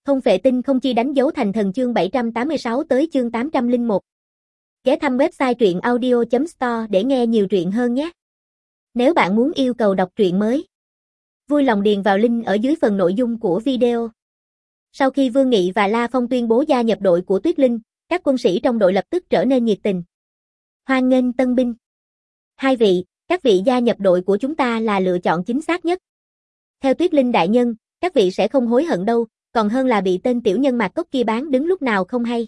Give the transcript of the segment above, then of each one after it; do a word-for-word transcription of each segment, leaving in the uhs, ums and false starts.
Không phệ tinh không chi đánh dấu thành thần chương bảy trăm tám mươi sáu tới chương tám trăm lẻ một. Ghé thăm website truyện audio chấm store để nghe nhiều truyện hơn nhé. Nếu bạn muốn yêu cầu đọc truyện mới, vui lòng điền vào link ở dưới phần nội dung của video. Sau khi Vương Nghị và La Phong tuyên bố gia nhập đội của Tuyết Linh, các quân sĩ trong đội lập tức trở nên nhiệt tình. Hoan nghênh tân binh. Hai vị, các vị gia nhập đội của chúng ta là lựa chọn chính xác nhất. Theo Tuyết Linh đại nhân, các vị sẽ không hối hận đâu, còn hơn là bị tên tiểu nhân Mạc Cốc kia bán đứng lúc nào không hay.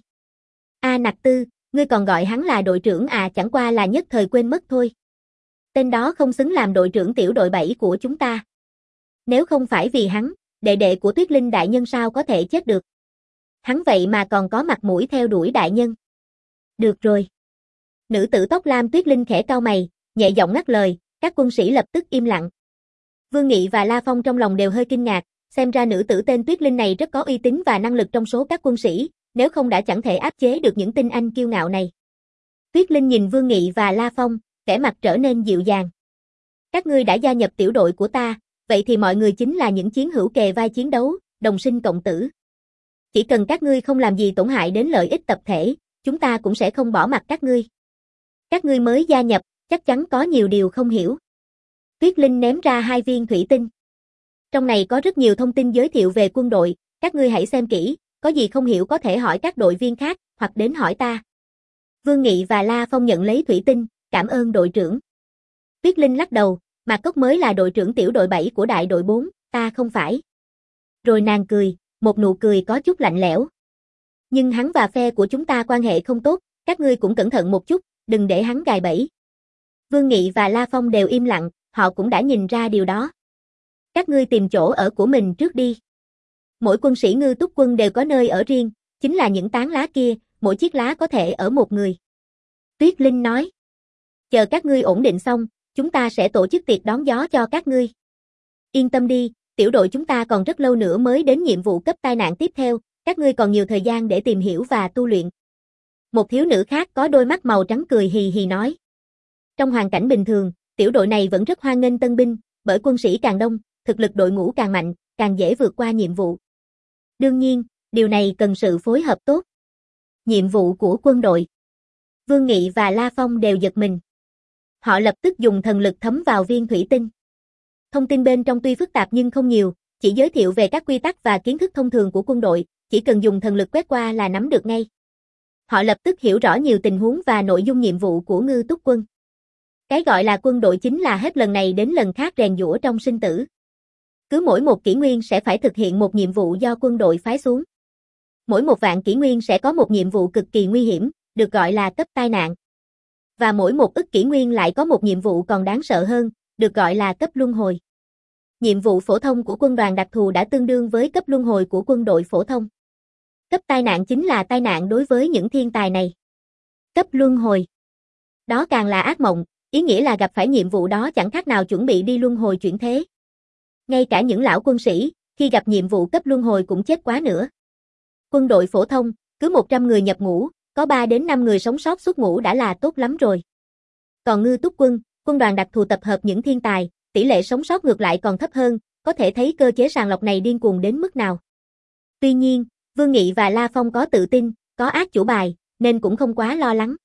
A Nặc Tư, ngươi còn gọi hắn là đội trưởng à, chẳng qua là nhất thời quên mất thôi. Tên đó không xứng làm đội trưởng tiểu đội bảy của chúng ta. Nếu không phải vì hắn, đệ đệ của Tuyết Linh đại nhân sao có thể chết được. Hắn vậy mà còn có mặt mũi theo đuổi đại nhân. Được rồi. Nữ tử tóc lam Tuyết Linh khẽ cau mày, nhẹ giọng ngắt lời, các quân sĩ lập tức im lặng. Vương Nghị và La Phong trong lòng đều hơi kinh ngạc, xem ra nữ tử tên Tuyết Linh này rất có uy tín và năng lực trong số các quân sĩ, nếu không đã chẳng thể áp chế được những tinh anh kiêu ngạo này. Tuyết Linh nhìn Vương Nghị và La Phong, vẻ mặt trở nên dịu dàng. Các ngươi đã gia nhập tiểu đội của ta, vậy thì mọi người chính là những chiến hữu kề vai chiến đấu, đồng sinh cộng tử. Chỉ cần các ngươi không làm gì tổn hại đến lợi ích tập thể, chúng ta cũng sẽ không bỏ mặc các ngươi. Các ngươi mới gia nhập, chắc chắn có nhiều điều không hiểu. Tuyết Linh ném ra hai viên thủy tinh. Trong này có rất nhiều thông tin giới thiệu về quân đội, các ngươi hãy xem kỹ, có gì không hiểu có thể hỏi các đội viên khác, hoặc đến hỏi ta. Vương Nghị và La Phong nhận lấy thủy tinh, cảm ơn đội trưởng. Tuyết Linh lắc đầu, Mạc Cốc mới là đội trưởng tiểu đội bảy của đại đội bốn, ta không phải. Rồi nàng cười, một nụ cười có chút lạnh lẽo. Nhưng hắn và phe của chúng ta quan hệ không tốt, các ngươi cũng cẩn thận một chút, đừng để hắn gài bẫy. Vương Nghị và La Phong đều im lặng, họ cũng đã nhìn ra điều đó. Các ngươi tìm chỗ ở của mình trước đi. Mỗi quân sĩ Ngư Túc quân đều có nơi ở riêng, chính là những tán lá kia, mỗi chiếc lá có thể ở một người. Tuyết Linh nói. Chờ các ngươi ổn định xong, chúng ta sẽ tổ chức tiệc đón gió cho các ngươi. Yên tâm đi, tiểu đội chúng ta còn rất lâu nữa mới đến nhiệm vụ cấp tai nạn tiếp theo, các ngươi còn nhiều thời gian để tìm hiểu và tu luyện. Một thiếu nữ khác có đôi mắt màu trắng cười hì hì nói. Trong hoàn cảnh bình thường, tiểu đội này vẫn rất hoan nghênh tân binh, bởi quân sĩ càng đông, thực lực đội ngũ càng mạnh, càng dễ vượt qua nhiệm vụ. Đương nhiên, điều này cần sự phối hợp tốt. Nhiệm vụ của quân đội. Vương Nghị và La Phong đều giật mình. Họ lập tức dùng thần lực thấm vào viên thủy tinh. Thông tin bên trong tuy phức tạp nhưng không nhiều, chỉ giới thiệu về các quy tắc và kiến thức thông thường của quân đội, chỉ cần dùng thần lực quét qua là nắm được ngay. Họ lập tức hiểu rõ nhiều tình huống và nội dung nhiệm vụ của Ngư Túc quân. Cái gọi là quân đội chính là hết lần này đến lần khác rèn giũa trong sinh tử. Cứ mỗi một kỷ nguyên sẽ phải thực hiện một nhiệm vụ do quân đội phái xuống. Mỗi một vạn kỷ nguyên sẽ có một nhiệm vụ cực kỳ nguy hiểm, được gọi là cấp tai nạn. Và mỗi một ức kỷ nguyên lại có một nhiệm vụ còn đáng sợ hơn, được gọi là cấp luân hồi. Nhiệm vụ phổ thông của quân đoàn đặc thù đã tương đương với cấp luân hồi của quân đội phổ thông. Cấp tai nạn chính là tai nạn đối với những thiên tài này. Cấp luân hồi. Đó càng là ác mộng, ý nghĩa là gặp phải nhiệm vụ đó chẳng khác nào chuẩn bị đi luân hồi chuyển thế. Ngay cả những lão quân sĩ, khi gặp nhiệm vụ cấp luân hồi cũng chết quá nữa. Quân đội phổ thông, cứ một trăm người nhập ngũ, có ba đến năm người sống sót xuất ngũ đã là tốt lắm rồi. Còn Ngư Túc quân, quân đoàn đặc thù tập hợp những thiên tài, tỷ lệ sống sót ngược lại còn thấp hơn, có thể thấy cơ chế sàng lọc này điên cuồng đến mức nào. Tuy nhiên, Vương Nghị và La Phong có tự tin, có át chủ bài, nên cũng không quá lo lắng.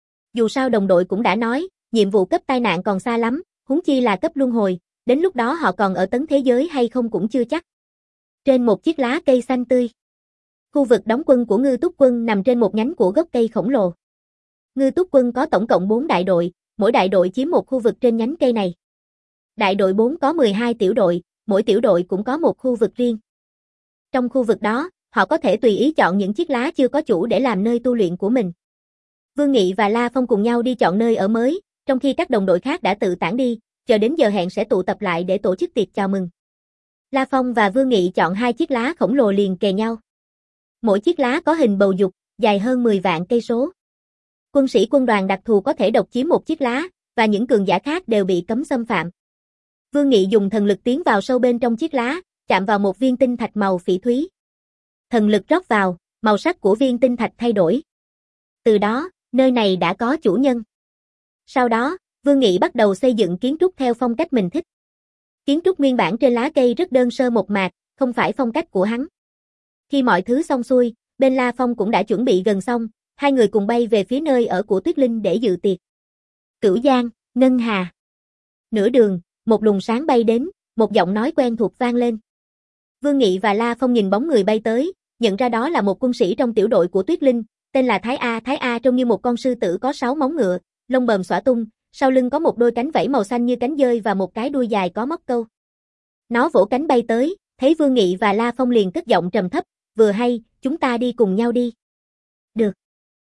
Dù sao đồng đội cũng đã nói, nhiệm vụ cấp tai nạn còn xa lắm, huống chi là cấp luân hồi, đến lúc đó họ còn ở tấn thế giới hay không cũng chưa chắc. Trên một chiếc lá cây xanh tươi. Khu vực đóng quân của Ngư Túc quân nằm trên một nhánh của gốc cây khổng lồ. Ngư Túc quân có tổng cộng bốn đại đội, mỗi đại đội chiếm một khu vực trên nhánh cây này. Đại đội bốn có mười hai tiểu đội, mỗi tiểu đội cũng có một khu vực riêng. Trong khu vực đó, họ có thể tùy ý chọn những chiếc lá chưa có chủ để làm nơi tu luyện của mình. Vương Nghị và La Phong cùng nhau đi chọn nơi ở mới, trong khi các đồng đội khác đã tự tản đi, chờ đến giờ hẹn sẽ tụ tập lại để tổ chức tiệc chào mừng. La Phong và Vương Nghị chọn hai chiếc lá khổng lồ liền kề nhau. Mỗi chiếc lá có hình bầu dục, dài hơn mười vạn cây số. Quân sĩ quân đoàn đặc thù có thể độc chiếm một chiếc lá, và những cường giả khác đều bị cấm xâm phạm. Vương Nghị dùng thần lực tiến vào sâu bên trong chiếc lá, chạm vào một viên tinh thạch màu phỉ thúy. Thần lực rót vào, màu sắc của viên tinh thạch thay đổi. Từ đó, nơi này đã có chủ nhân. Sau đó, Vương Nghị bắt đầu xây dựng kiến trúc theo phong cách mình thích. Kiến trúc nguyên bản trên lá cây rất đơn sơ mộc mạc, không phải phong cách của hắn. Khi mọi thứ xong xuôi, bên La Phong cũng đã chuẩn bị gần xong, hai người cùng bay về phía nơi ở của Tuyết Linh để dự tiệc. Cửu Giang, Ngân Hà. Nửa đường, một luồng sáng bay đến, một giọng nói quen thuộc vang lên. Vương Nghị và La Phong nhìn bóng người bay tới, nhận ra đó là một quân sĩ trong tiểu đội của Tuyết Linh, tên là Thái A. Thái A trông như một con sư tử có sáu móng ngựa, lông bờm xõa tung, sau lưng có một đôi cánh vẫy màu xanh như cánh dơi và một cái đuôi dài có móc câu. Nó vỗ cánh bay tới, thấy Vương Nghị và La Phong liền cất giọng trầm thấp, vừa hay, chúng ta đi cùng nhau đi. Được.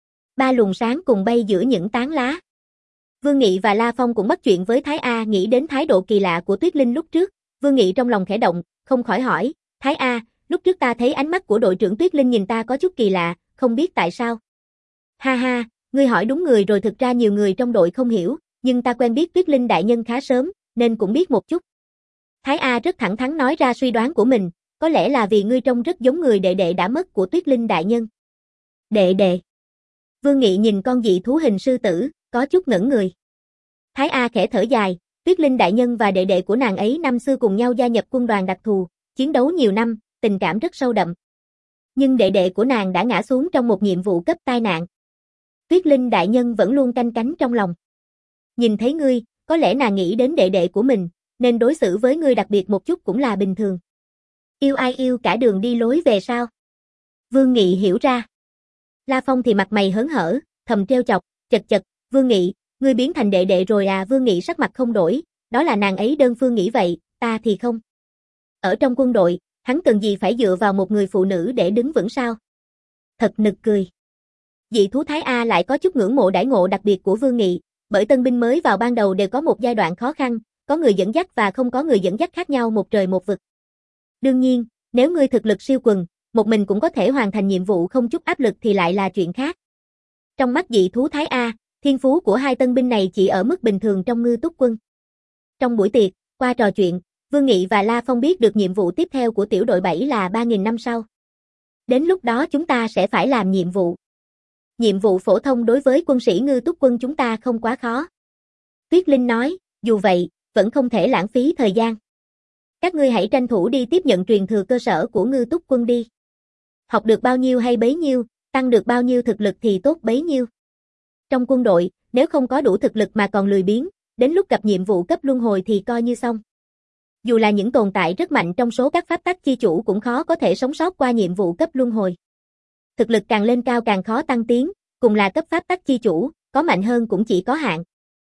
Ba luồng sáng cùng bay giữa những tán lá. Vương Nghị và La Phong cũng bắt chuyện với Thái A, nghĩ đến thái độ kỳ lạ của Tuyết Linh lúc trước. Vương Nghị trong lòng khẽ động, không khỏi hỏi, Thái A, lúc trước ta thấy ánh mắt của đội trưởng Tuyết Linh nhìn ta có chút kỳ lạ, không biết tại sao. Ha ha, ngươi hỏi đúng người rồi, thực ra nhiều người trong đội không hiểu, nhưng ta quen biết Tuyết Linh đại nhân khá sớm, nên cũng biết một chút. Thái A rất thẳng thắn nói ra suy đoán của mình, có lẽ là vì ngươi trông rất giống người đệ đệ đã mất của Tuyết Linh đại nhân. Đệ đệ. Vương Nghị nhìn con dị thú hình sư tử, có chút ngẩn người. Thái A khẽ thở dài, Tuyết Linh đại nhân và đệ đệ của nàng ấy năm xưa cùng nhau gia nhập quân đoàn đặc thù, chiến đấu nhiều năm, tình cảm rất sâu đậm. Nhưng đệ đệ của nàng đã ngã xuống trong một nhiệm vụ cấp tai nạn. Tuyết Linh đại nhân vẫn luôn canh cánh trong lòng. Nhìn thấy ngươi, có lẽ nàng nghĩ đến đệ đệ của mình, nên đối xử với ngươi đặc biệt một chút cũng là bình thường. Yêu ai yêu cả đường đi lối về sao? Vương Nghị hiểu ra. La Phong thì mặt mày hớn hở, thầm trêu chọc, chật chật, Vương Nghị, ngươi biến thành đệ đệ rồi à? Vương Nghị sắc mặt không đổi, đó là nàng ấy đơn phương nghĩ vậy, ta thì không. Ở trong quân đội, hắn cần gì phải dựa vào một người phụ nữ để đứng vững sao? Thật nực cười. Dị thú Thái A lại có chút ngưỡng mộ đãi ngộ đặc biệt của Vương Nghị, bởi tân binh mới vào ban đầu đều có một giai đoạn khó khăn, có người dẫn dắt và không có người dẫn dắt khác nhau một trời một vực. Đương nhiên, nếu ngươi thực lực siêu quần, một mình cũng có thể hoàn thành nhiệm vụ không chút áp lực thì lại là chuyện khác. Trong mắt dị thú Thái A, thiên phú của hai tân binh này chỉ ở mức bình thường trong Ngư Túc quân. Trong buổi tiệc, qua trò chuyện, Vương Nghị và La Phong biết được nhiệm vụ tiếp theo của tiểu đội bảy là ba nghìn năm sau. Đến lúc đó chúng ta sẽ phải làm nhiệm vụ. Nhiệm vụ phổ thông đối với quân sĩ Ngư Túc quân chúng ta không quá khó. Tuyết Linh nói, dù vậy, vẫn không thể lãng phí thời gian. Các ngươi hãy tranh thủ đi tiếp nhận truyền thừa cơ sở của Ngư Túc quân đi. Học được bao nhiêu hay bấy nhiêu, tăng được bao nhiêu thực lực thì tốt bấy nhiêu. Trong quân đội, nếu không có đủ thực lực mà còn lười biếng, đến lúc gặp nhiệm vụ cấp luân hồi thì coi như xong. Dù là những tồn tại rất mạnh trong số các pháp tắc chi chủ cũng khó có thể sống sót qua nhiệm vụ cấp luân hồi. Thực lực càng lên cao càng khó tăng tiến, cùng là cấp pháp tắc chi chủ, có mạnh hơn cũng chỉ có hạn.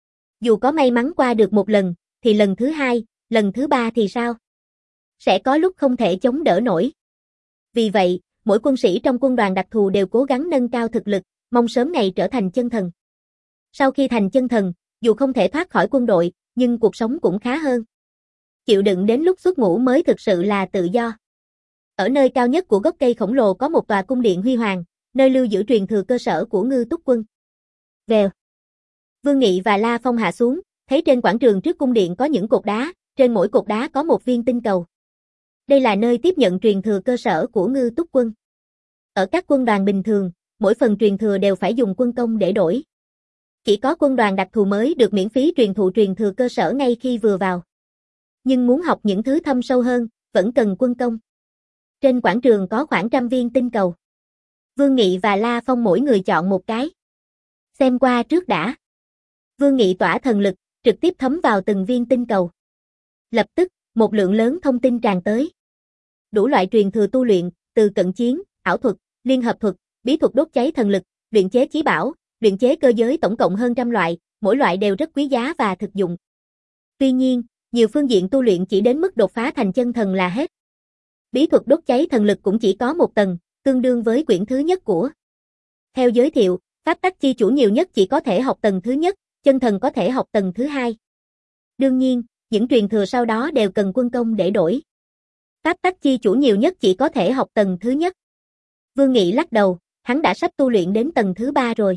Dù có may mắn qua được một lần, thì lần thứ hai, lần thứ ba thì sao? Sẽ có lúc không thể chống đỡ nổi. Vì vậy, mỗi quân sĩ trong quân đoàn đặc thù đều cố gắng nâng cao thực lực, mong sớm ngày trở thành chân thần. Sau khi thành chân thần, dù không thể thoát khỏi quân đội, nhưng cuộc sống cũng khá hơn. Chịu đựng đến lúc xuất ngũ mới thực sự là tự do. Ở nơi cao nhất của gốc cây khổng lồ có một tòa cung điện huy hoàng, nơi lưu giữ truyền thừa cơ sở của Ngư Túc quân. Vèo. Vương Nghị và La Phong hạ xuống, thấy trên quảng trường trước cung điện có những cột đá, trên mỗi cột đá có một viên tinh cầu. Đây là nơi tiếp nhận truyền thừa cơ sở của Ngư Túc quân. Ở các quân đoàn bình thường, mỗi phần truyền thừa đều phải dùng quân công để đổi. Chỉ có quân đoàn đặc thù mới được miễn phí truyền thụ truyền thừa cơ sở ngay khi vừa vào. Nhưng muốn học những thứ thâm sâu hơn, vẫn cần quân công. Trên quảng trường có khoảng trăm viên tinh cầu. Vương Nghị và La Phong mỗi người chọn một cái. Xem qua trước đã. Vương Nghị tỏa thần lực, trực tiếp thấm vào từng viên tinh cầu. Lập tức, một lượng lớn thông tin tràn tới. Đủ loại truyền thừa tu luyện, từ cận chiến, ảo thuật, liên hợp thuật, bí thuật đốt cháy thần lực, luyện chế chí bảo, luyện chế cơ giới tổng cộng hơn trăm loại, mỗi loại đều rất quý giá và thực dụng. Tuy nhiên, nhiều phương diện tu luyện chỉ đến mức đột phá thành chân thần là hết. Bí thuật đốt cháy thần lực cũng chỉ có một tầng, tương đương với quyển thứ nhất của. Theo giới thiệu, pháp tắc chi chủ nhiều nhất chỉ có thể học tầng thứ nhất, chân thần có thể học tầng thứ hai. Đương nhiên, những truyền thừa sau đó đều cần quân công để đổi. Pháp tắc chi chủ nhiều nhất chỉ có thể học tầng thứ nhất. Vương Nghị lắc đầu, hắn đã sắp tu luyện đến tầng thứ ba rồi.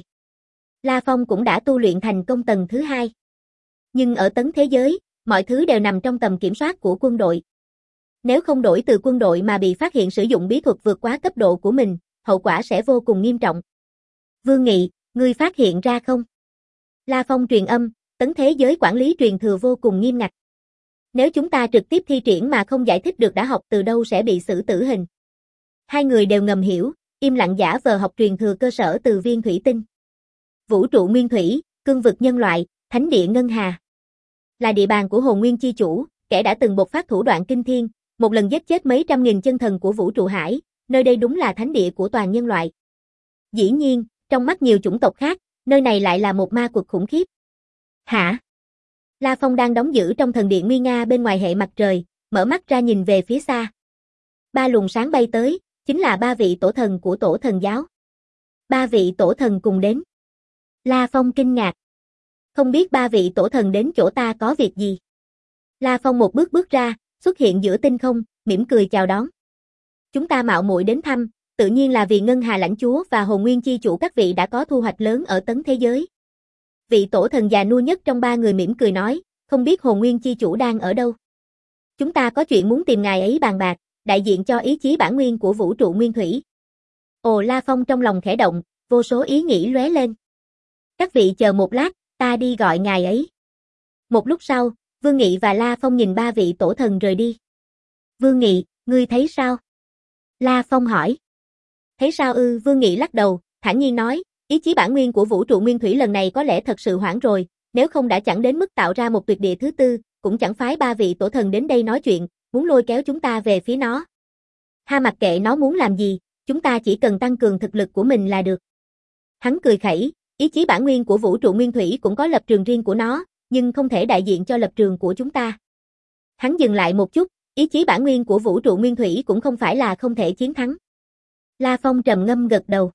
La Phong cũng đã tu luyện thành công tầng thứ hai. Nhưng ở tấn thế giới, mọi thứ đều nằm trong tầm kiểm soát của quân đội. Nếu không đổi từ quân đội mà bị phát hiện sử dụng bí thuật vượt quá cấp độ của mình, hậu quả sẽ vô cùng nghiêm trọng. Vương Nghị, ngươi phát hiện ra không? La Phong truyền âm, tấn thế giới quản lý truyền thừa vô cùng nghiêm ngặt. Nếu chúng ta trực tiếp thi triển mà không giải thích được đã học từ đâu sẽ bị xử tử hình. Hai người đều ngầm hiểu, im lặng giả vờ học truyền thừa cơ sở từ viên thủy tinh. Vũ trụ nguyên thủy, cương vực nhân loại, thánh địa ngân hà. Là địa bàn của hồn nguyên chi chủ, kẻ đã từng bộc phát thủ đoạn kinh thiên, một lần giết chết mấy trăm nghìn chân thần của vũ trụ hải, nơi đây đúng là thánh địa của toàn nhân loại. Dĩ nhiên, trong mắt nhiều chủng tộc khác, nơi này lại là một ma quật khủng khiếp. Hả? La Phong đang đóng giữ trong thần điện nguy nga bên ngoài hệ mặt trời, mở mắt ra nhìn về phía xa. Ba luồng sáng bay tới, chính là ba vị tổ thần của tổ thần giáo. Ba vị tổ thần cùng đến. La Phong kinh ngạc. Không biết ba vị tổ thần đến chỗ ta có việc gì? La Phong một bước bước ra, xuất hiện giữa tinh không, mỉm cười chào đón. Chúng ta mạo muội đến thăm, tự nhiên là vì Ngân Hà lãnh chúa và hồn nguyên chi chủ các vị đã có thu hoạch lớn ở tấn thế giới. Vị tổ thần già nua nhất trong ba người mỉm cười nói, không biết hồn nguyên chi chủ đang ở đâu. Chúng ta có chuyện muốn tìm ngài ấy bàn bạc, đại diện cho ý chí bản nguyên của vũ trụ nguyên thủy. Ồ, La Phong trong lòng khẽ động, vô số ý nghĩ lóe lên. Các vị chờ một lát, ta đi gọi ngài ấy. Một lúc sau, Vương Nghị và La Phong nhìn ba vị tổ thần rời đi. Vương Nghị, ngươi thấy sao? La Phong hỏi. Thấy sao ư? Vương Nghị lắc đầu, thản nhiên nói, ý chí bản nguyên của vũ trụ nguyên thủy lần này có lẽ thật sự hoảng rồi, nếu không đã chẳng đến mức tạo ra một tuyệt địa thứ tư, cũng chẳng phái ba vị tổ thần đến đây nói chuyện, muốn lôi kéo chúng ta về phía nó. Ha, mặc kệ nó muốn làm gì, chúng ta chỉ cần tăng cường thực lực của mình là được. Hắn cười khẩy, ý chí bản nguyên của vũ trụ nguyên thủy cũng có lập trường riêng của nó, nhưng không thể đại diện cho lập trường của chúng ta. Hắn dừng lại một chút, ý chí bản nguyên của vũ trụ nguyên thủy cũng không phải là không thể chiến thắng. La Phong trầm ngâm gật đầu.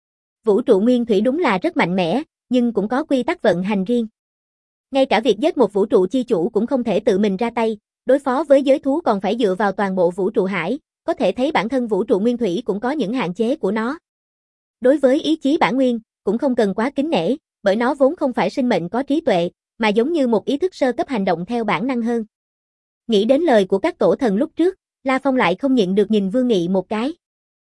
Vũ trụ nguyên thủy đúng là rất mạnh mẽ, nhưng cũng có quy tắc vận hành riêng. Ngay cả việc giết một vũ trụ chi chủ cũng không thể tự mình ra tay, đối phó với giới thú còn phải dựa vào toàn bộ vũ trụ hải, có thể thấy bản thân vũ trụ nguyên thủy cũng có những hạn chế của nó. Đối với ý chí bản nguyên, cũng không cần quá kính nể, bởi nó vốn không phải sinh mệnh có trí tuệ, mà giống như một ý thức sơ cấp hành động theo bản năng hơn. Nghĩ đến lời của các tổ thần lúc trước, La Phong lại không nhịn được nhìn Vương Nghị một cái.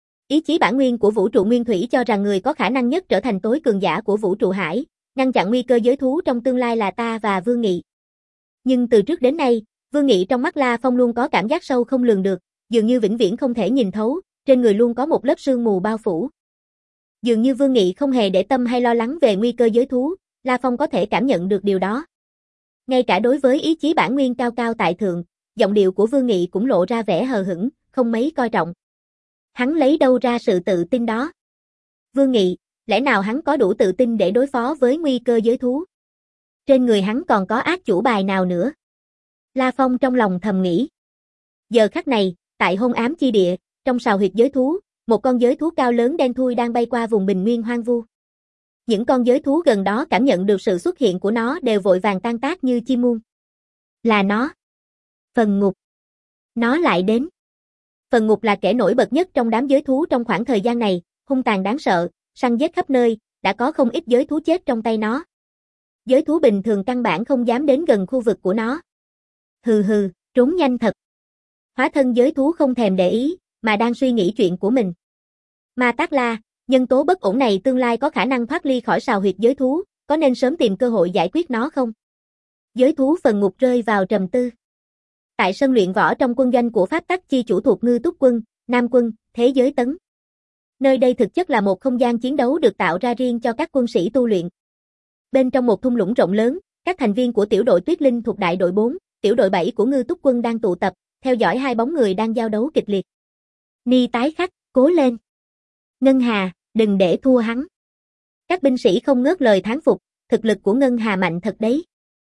Ý chí bản nguyên của vũ trụ nguyên thủy cho rằng người có khả năng nhất trở thành tối cường giả của vũ trụ hải, ngăn chặn nguy cơ giới thú trong tương lai là ta và Vương Nghị. Nhưng từ trước đến nay, Vương Nghị trong mắt La Phong luôn có cảm giác sâu không lường được, dường như vĩnh viễn không thể nhìn thấu, trên người luôn có một lớp sương mù bao phủ. Dường như Vương Nghị không hề để tâm hay lo lắng về nguy cơ giới thú, La Phong có thể cảm nhận được điều đó. Ngay cả đối với ý chí bản nguyên cao cao tại thượng, giọng điệu của Vương Nghị cũng lộ ra vẻ hờ hững, không mấy coi trọng. Hắn lấy đâu ra sự tự tin đó? Vương Nghị, lẽ nào hắn có đủ tự tin để đối phó với nguy cơ giới thú? Trên người hắn còn có át chủ bài nào nữa? La Phong trong lòng thầm nghĩ. Giờ khắc này, tại hôn ám chi địa, trong sào huyệt giới thú, một con giới thú cao lớn đen thui đang bay qua vùng bình nguyên hoang vu. Những con giới thú gần đó cảm nhận được sự xuất hiện của nó đều vội vàng tan tác như chim muông. Là nó. Phần Ngục. Nó lại đến. Phần Ngục là kẻ nổi bật nhất trong đám giới thú trong khoảng thời gian này, hung tàn đáng sợ, săn giết khắp nơi, đã có không ít giới thú chết trong tay nó. Giới thú bình thường căn bản không dám đến gần khu vực của nó. Hừ hừ, trốn nhanh thật. Hóa thân giới thú không thèm để ý, mà đang suy nghĩ chuyện của mình. Ma Tát La, nhân tố bất ổn này tương lai có khả năng thoát ly khỏi sào huyệt giới thú, có nên sớm tìm cơ hội giải quyết nó không? Giới thú Phần Ngục rơi vào trầm tư. Tại sân luyện võ trong quân doanh của Pháp Tắc chi chủ thuộc Ngư Túc quân, Nam quân, Thế giới tấn. Nơi đây thực chất là một không gian chiến đấu được tạo ra riêng cho các quân sĩ tu luyện. Bên trong một thung lũng rộng lớn, các thành viên của tiểu đội Tuyết Linh thuộc đại đội bốn, tiểu đội bảy của Ngư Túc quân đang tụ tập, theo dõi hai bóng người đang giao đấu kịch liệt. Ni tái khách, cố lên. Ngân Hà, đừng để thua hắn. Các binh sĩ không ngớt lời thán phục, thực lực của Ngân Hà mạnh thật đấy.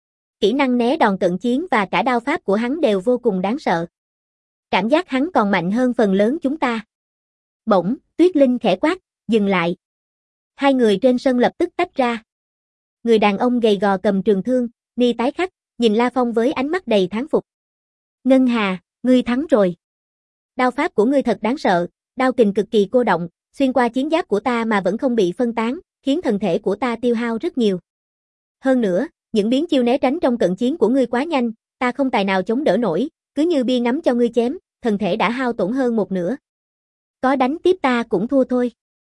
Kỹ năng né đòn cận chiến và cả đao pháp của hắn đều vô cùng đáng sợ. Cảm giác hắn còn mạnh hơn phần lớn chúng ta. Bỗng, Tuyết Linh khẽ quát, dừng lại. Hai người trên sân lập tức tách ra. Người đàn ông gầy gò cầm trường thương, Ni tái khách, nhìn La Phong với ánh mắt đầy thán phục. Ngân Hà, ngươi thắng rồi. Đao pháp của ngươi thật đáng sợ, đao kình cực kỳ cô động, xuyên qua chiến giáp của ta mà vẫn không bị phân tán, khiến thân thể của ta tiêu hao rất nhiều. Hơn nữa, những biến chiêu né tránh trong cận chiến của ngươi quá nhanh, ta không tài nào chống đỡ nổi, cứ như bia ngắm cho ngươi chém, thân thể đã hao tổn hơn một nửa. Có đánh tiếp ta cũng thua thôi.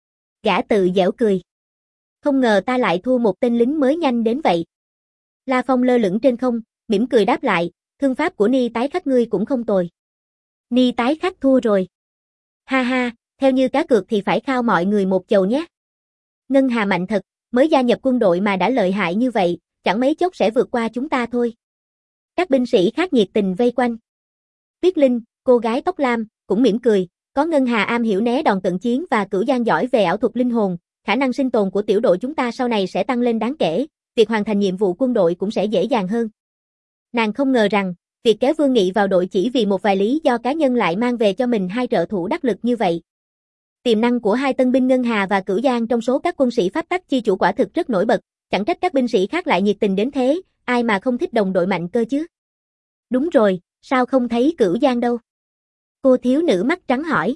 Gã tự giễu cười. Không ngờ ta lại thua một tên lính mới nhanh đến vậy. La Phong lơ lửng trên không, mỉm cười đáp lại, thương pháp của Ni tái khách ngươi cũng không tồi. Ni tái khách thua rồi. Ha ha, theo như cá cược thì phải khao mọi người một chầu nhé. Ngân Hà mạnh thật, mới gia nhập quân đội mà đã lợi hại như vậy, chẳng mấy chốc sẽ vượt qua chúng ta thôi. Các binh sĩ khác nhiệt tình vây quanh. Tuyết Linh, cô gái tóc lam, cũng mỉm cười, có Ngân Hà am hiểu né đòn cận chiến và Cửu Giang giỏi về ảo thuật linh hồn, khả năng sinh tồn của tiểu đội chúng ta sau này sẽ tăng lên đáng kể, việc hoàn thành nhiệm vụ quân đội cũng sẽ dễ dàng hơn. Nàng không ngờ rằng, việc kéo Vương Nghị vào đội chỉ vì một vài lý do cá nhân lại mang về cho mình hai trợ thủ đắc lực như vậy. Tiềm năng của hai tân binh Ngân Hà và Cửu Giang trong số các quân sĩ pháp tắc chi chủ quả thực rất nổi bật, chẳng trách các binh sĩ khác lại nhiệt tình đến thế, ai mà không thích đồng đội mạnh cơ chứ. Đúng rồi, sao không thấy Cửu Giang đâu? Cô thiếu nữ mắt trắng hỏi.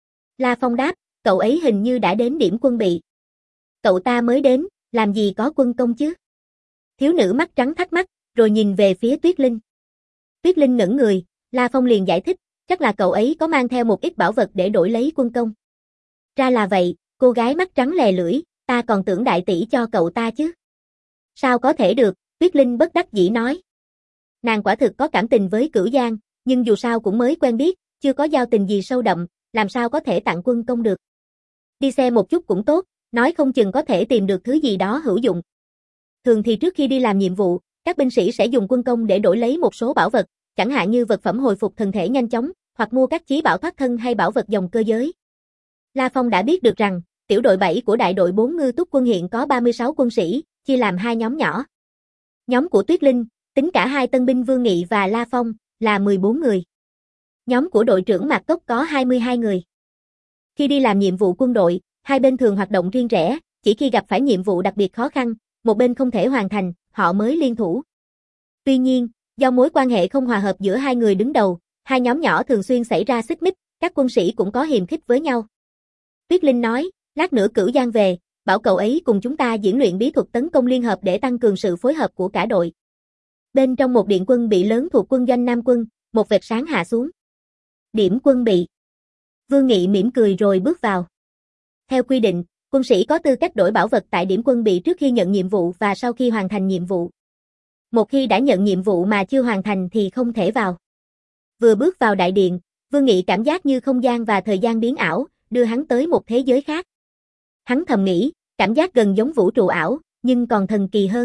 La Phong đáp, cậu ấy hình như đã đến điểm quân bị. Cậu ta mới đến, làm gì có quân công chứ? Thiếu nữ mắt trắng thắc mắc, rồi nhìn về phía Tuyết Linh. Tuyết Linh ngẩn người, La Phong liền giải thích, chắc là cậu ấy có mang theo một ít bảo vật để đổi lấy quân công. Ra là vậy, cô gái mắt trắng lè lưỡi, ta còn tưởng đại tỷ cho cậu ta chứ. Sao có thể được, Tuyết Linh bất đắc dĩ nói. Nàng quả thực có cảm tình với Cửu Giang, nhưng dù sao cũng mới quen biết, chưa có giao tình gì sâu đậm, làm sao có thể tặng quân công được. Đi xe một chút cũng tốt, nói không chừng có thể tìm được thứ gì đó hữu dụng. Thường thì trước khi đi làm nhiệm vụ, các binh sĩ sẽ dùng quân công để đổi lấy một số bảo vật, chẳng hạn như vật phẩm hồi phục thân thể nhanh chóng, hoặc mua các chí bảo thoát thân hay bảo vật dòng cơ giới. La Phong đã biết được rằng, tiểu đội bảy của đại đội bốn Ngư Túc quân hiện có ba mươi sáu quân sĩ, chia làm hai nhóm nhỏ. Nhóm của Tuyết Linh, tính cả hai tân binh Vương Nghị và La Phong, là mười bốn người. Nhóm của đội trưởng Mạc Cốc có hai mươi hai người. Khi đi làm nhiệm vụ quân đội, hai bên thường hoạt động riêng rẽ, chỉ khi gặp phải nhiệm vụ đặc biệt khó khăn, một bên không thể hoàn thành, họ mới liên thủ. Tuy nhiên, do mối quan hệ không hòa hợp giữa hai người đứng đầu, hai nhóm nhỏ thường xuyên xảy ra xích mích, các quân sĩ cũng có hiềm khích với nhau. Tuyết Linh nói, lát nữa Cửu Giang về, bảo cậu ấy cùng chúng ta diễn luyện bí thuật tấn công liên hợp để tăng cường sự phối hợp của cả đội. Bên trong một điện quân bị lớn thuộc quân doanh Nam quân, một vệt sáng hạ xuống. Điểm quân bị. Vương Nghị mỉm cười rồi bước vào. Theo quy định, quân sĩ có tư cách đổi bảo vật tại điểm quân bị trước khi nhận nhiệm vụ và sau khi hoàn thành nhiệm vụ. Một khi đã nhận nhiệm vụ mà chưa hoàn thành thì không thể vào. Vừa bước vào đại điện, Vương Nghị cảm giác như không gian và thời gian biến ảo, đưa hắn tới một thế giới khác. Hắn thầm nghĩ, cảm giác gần giống vũ trụ ảo, nhưng còn thần kỳ hơn.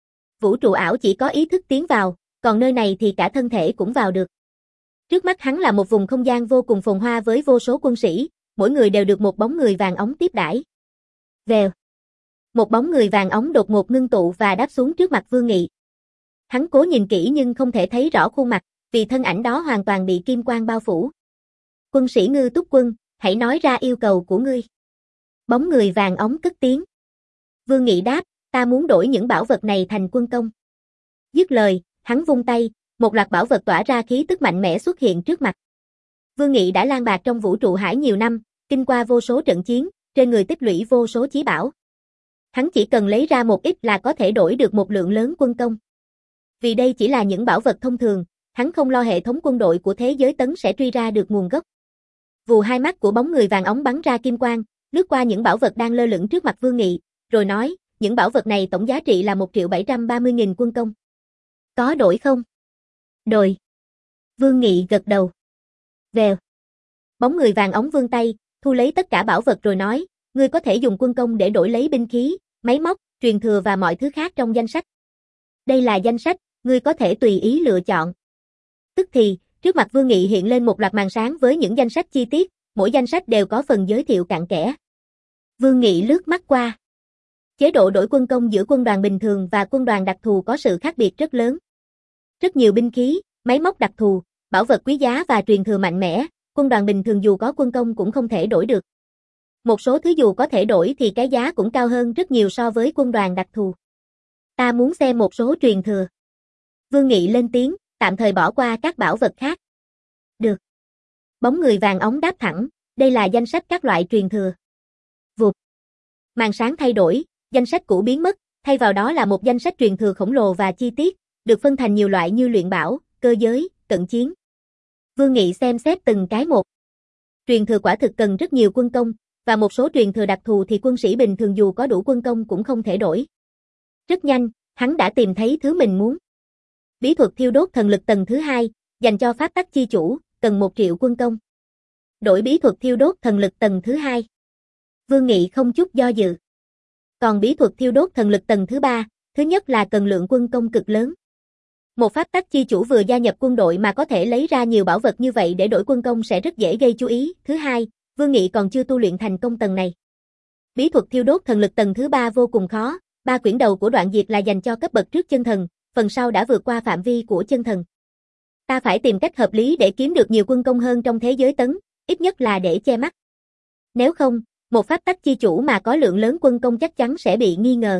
Vũ trụ ảo chỉ có ý thức tiến vào, còn nơi này thì cả thân thể cũng vào được. Trước mắt hắn là một vùng không gian vô cùng phồn hoa với vô số quân sĩ, mỗi người đều được một bóng người vàng óng tiếp đãi. Vèo. Một bóng người vàng óng đột ngột ngưng tụ và đáp xuống trước mặt Vương Nghị. Hắn cố nhìn kỹ nhưng không thể thấy rõ khuôn mặt, vì thân ảnh đó hoàn toàn bị kim quang bao phủ. Quân sĩ Ngư Túc quân, hãy nói ra yêu cầu của ngươi. Bóng người vàng óng cất tiếng. Vương Nghị đáp, ta muốn đổi những bảo vật này thành quân công. Dứt lời, hắn vung tay, một loạt bảo vật tỏa ra khí tức mạnh mẽ xuất hiện trước mặt. Vương Nghị đã lang bạt trong vũ trụ hải nhiều năm, kinh qua vô số trận chiến, trên người tích lũy vô số chí bảo. Hắn chỉ cần lấy ra một ít là có thể đổi được một lượng lớn quân công. Vì đây chỉ là những bảo vật thông thường, hắn không lo hệ thống quân đội của thế giới tấn sẽ truy ra được nguồn gốc. Vù hai mắt của bóng người vàng óng bắn ra kim quang, lướt qua những bảo vật đang lơ lửng trước mặt Vương Nghị, rồi nói, những bảo vật này tổng giá trị là một triệu bảy trăm ba mươi nghìn quân công. Có đổi không? Đổi. Vương Nghị gật đầu. Vèo. Bóng người vàng óng vươn tay, thu lấy tất cả bảo vật rồi nói, ngươi có thể dùng quân công để đổi lấy binh khí, máy móc, truyền thừa và mọi thứ khác trong danh sách. Đây là danh sách, ngươi có thể tùy ý lựa chọn. Tức thì, trước mặt Vương Nghị hiện lên một loạt màn sáng với những danh sách chi tiết, mỗi danh sách đều có phần giới thiệu cặn kẽ. Vương Nghị lướt mắt qua. Chế độ đổi quân công giữa quân đoàn bình thường và quân đoàn đặc thù có sự khác biệt rất lớn. Rất nhiều binh khí, máy móc đặc thù, bảo vật quý giá và truyền thừa mạnh mẽ, quân đoàn bình thường dù có quân công cũng không thể đổi được. Một số thứ dù có thể đổi thì cái giá cũng cao hơn rất nhiều so với quân đoàn đặc thù. Ta muốn xem một số truyền thừa. Vương Nghị lên tiếng, tạm thời bỏ qua các bảo vật khác. Được. Bóng người vàng óng đáp thẳng, đây là danh sách các loại truyền thừa. Vụt. Màn sáng thay đổi, danh sách cũ biến mất, thay vào đó là một danh sách truyền thừa khổng lồ và chi tiết, được phân thành nhiều loại như luyện bảo, cơ giới, cận chiến. Vương Nghị xem xét từng cái một. Truyền thừa quả thực cần rất nhiều quân công, và một số truyền thừa đặc thù thì quân sĩ bình thường dù có đủ quân công cũng không thể đổi. Rất nhanh, hắn đã tìm thấy thứ mình muốn. Bí thuật thiêu đốt thần lực tầng thứ hai, dành cho pháp tắc chi chủ, cần một triệu quân công. Đổi bí thuật thiêu đốt thần lực tầng thứ hai. Vương Nghị không chút do dự. Còn bí thuật thiêu đốt thần lực tầng thứ ba, thứ nhất là cần lượng quân công cực lớn. Một pháp tắc chi chủ vừa gia nhập quân đội mà có thể lấy ra nhiều bảo vật như vậy để đổi quân công sẽ rất dễ gây chú ý. Thứ hai, Vương Nghị còn chưa tu luyện thành công tầng này. Bí thuật thiêu đốt thần lực tầng thứ ba vô cùng khó, ba quyển đầu của đoạn diệt là dành cho cấp bậc trước chân thần, phần sau đã vượt qua phạm vi của chân thần. Ta phải tìm cách hợp lý để kiếm được nhiều quân công hơn trong thế giới tấn, ít nhất là để che mắt. Nếu không, một pháp tắc chi chủ mà có lượng lớn quân công chắc chắn sẽ bị nghi ngờ.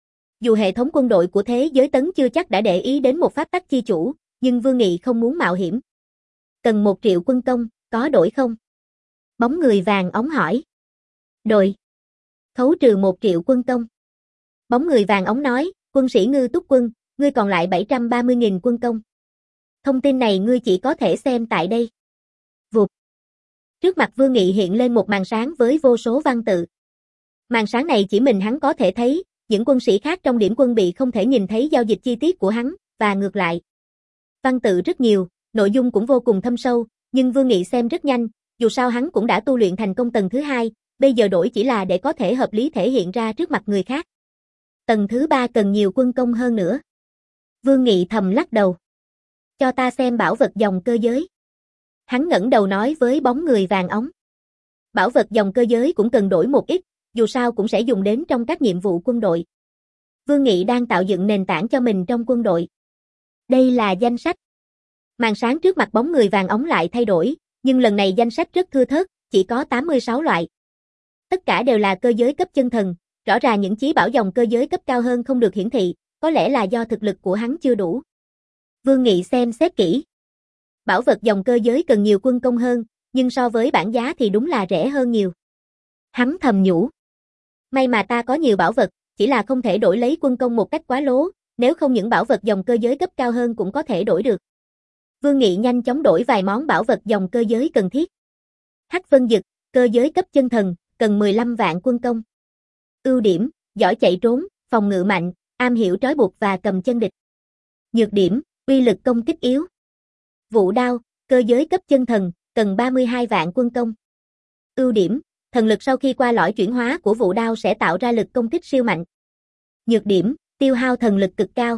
Dù hệ thống quân đội của thế giới tấn chưa chắc đã để ý đến một pháp tắc chi chủ, nhưng Vương Nghị không muốn mạo hiểm. Cần một triệu quân công, có đổi không? Bóng người vàng óng hỏi. Đổi. Khấu trừ một triệu quân công. Bóng người vàng óng nói, quân sĩ Ngư Túc Quân, ngươi còn lại bảy trăm ba mươi nghìn quân công. Thông tin này ngươi chỉ có thể xem tại đây. Vụt. Trước mặt Vương Nghị hiện lên một màn sáng với vô số văn tự. Màn sáng này chỉ mình hắn có thể thấy, những quân sĩ khác trong điểm quân bị không thể nhìn thấy giao dịch chi tiết của hắn, và ngược lại. Văn tự rất nhiều, nội dung cũng vô cùng thâm sâu, nhưng Vương Nghị xem rất nhanh, dù sao hắn cũng đã tu luyện thành công tầng thứ hai, bây giờ đổi chỉ là để có thể hợp lý thể hiện ra trước mặt người khác. Tầng thứ ba cần nhiều quân công hơn nữa. Vương Nghị thầm lắc đầu. Cho ta xem bảo vật dòng cơ giới. Hắn ngẩng đầu nói với bóng người vàng óng. Bảo vật dòng cơ giới cũng cần đổi một ít, dù sao cũng sẽ dùng đến trong các nhiệm vụ quân đội. Vương Nghị đang tạo dựng nền tảng cho mình trong quân đội. Đây là danh sách. Màn sáng trước mặt bóng người vàng óng lại thay đổi, nhưng lần này danh sách rất thưa thớt, chỉ có tám mươi sáu loại. Tất cả đều là cơ giới cấp chân thần, rõ ràng những chí bảo dòng cơ giới cấp cao hơn không được hiển thị, có lẽ là do thực lực của hắn chưa đủ. Vương Nghị xem xét kỹ. Bảo vật dòng cơ giới cần nhiều quân công hơn, nhưng so với bản giá thì đúng là rẻ hơn nhiều. Hắn thầm nhủ. May mà ta có nhiều bảo vật, chỉ là không thể đổi lấy quân công một cách quá lố, nếu không những bảo vật dòng cơ giới cấp cao hơn cũng có thể đổi được. Vương Nghị nhanh chóng đổi vài món bảo vật dòng cơ giới cần thiết. Hắc Vân Dực, cơ giới cấp chân thần, cần mười lăm vạn quân công. Ưu điểm, giỏi chạy trốn, phòng ngự mạnh, am hiểu trói buộc và cầm chân địch. Nhược điểm, uy lực công kích yếu. Vũ đao, cơ giới cấp chân thần, cần ba mươi hai vạn quân công. Ưu điểm, thần lực sau khi qua lõi chuyển hóa của vũ đao sẽ tạo ra lực công kích siêu mạnh. Nhược điểm, tiêu hao thần lực cực cao.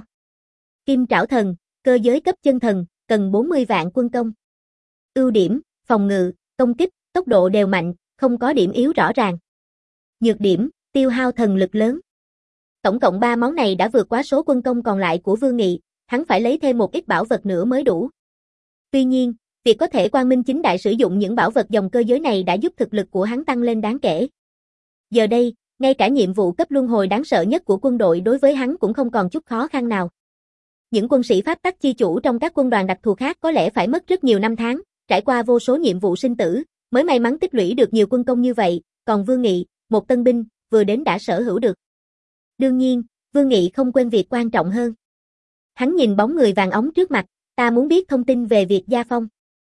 Kim trảo thần, cơ giới cấp chân thần, cần bốn mươi vạn quân công. Ưu điểm, phòng ngự, công kích, tốc độ đều mạnh, không có điểm yếu rõ ràng. Nhược điểm, tiêu hao thần lực lớn. Tổng cộng ba món này đã vượt quá số quân công còn lại của Vương Nghị, hắn phải lấy thêm một ít bảo vật nữa mới đủ. Tuy nhiên, việc có thể quang minh chính đại sử dụng những bảo vật dòng cơ giới này đã giúp thực lực của hắn tăng lên đáng kể. Giờ đây, ngay cả nhiệm vụ cấp luân hồi đáng sợ nhất của quân đội đối với hắn cũng không còn chút khó khăn nào. Những quân sĩ pháp tắc chi chủ trong các quân đoàn đặc thù khác có lẽ phải mất rất nhiều năm tháng, trải qua vô số nhiệm vụ sinh tử, mới may mắn tích lũy được nhiều quân công như vậy, còn Vương Nghị, một tân binh, vừa đến đã sở hữu được. Đương nhiên, Vương Nghị không quên việc quan trọng hơn. Hắn nhìn bóng người vàng óng trước mặt, ta muốn biết thông tin về việc gia phong.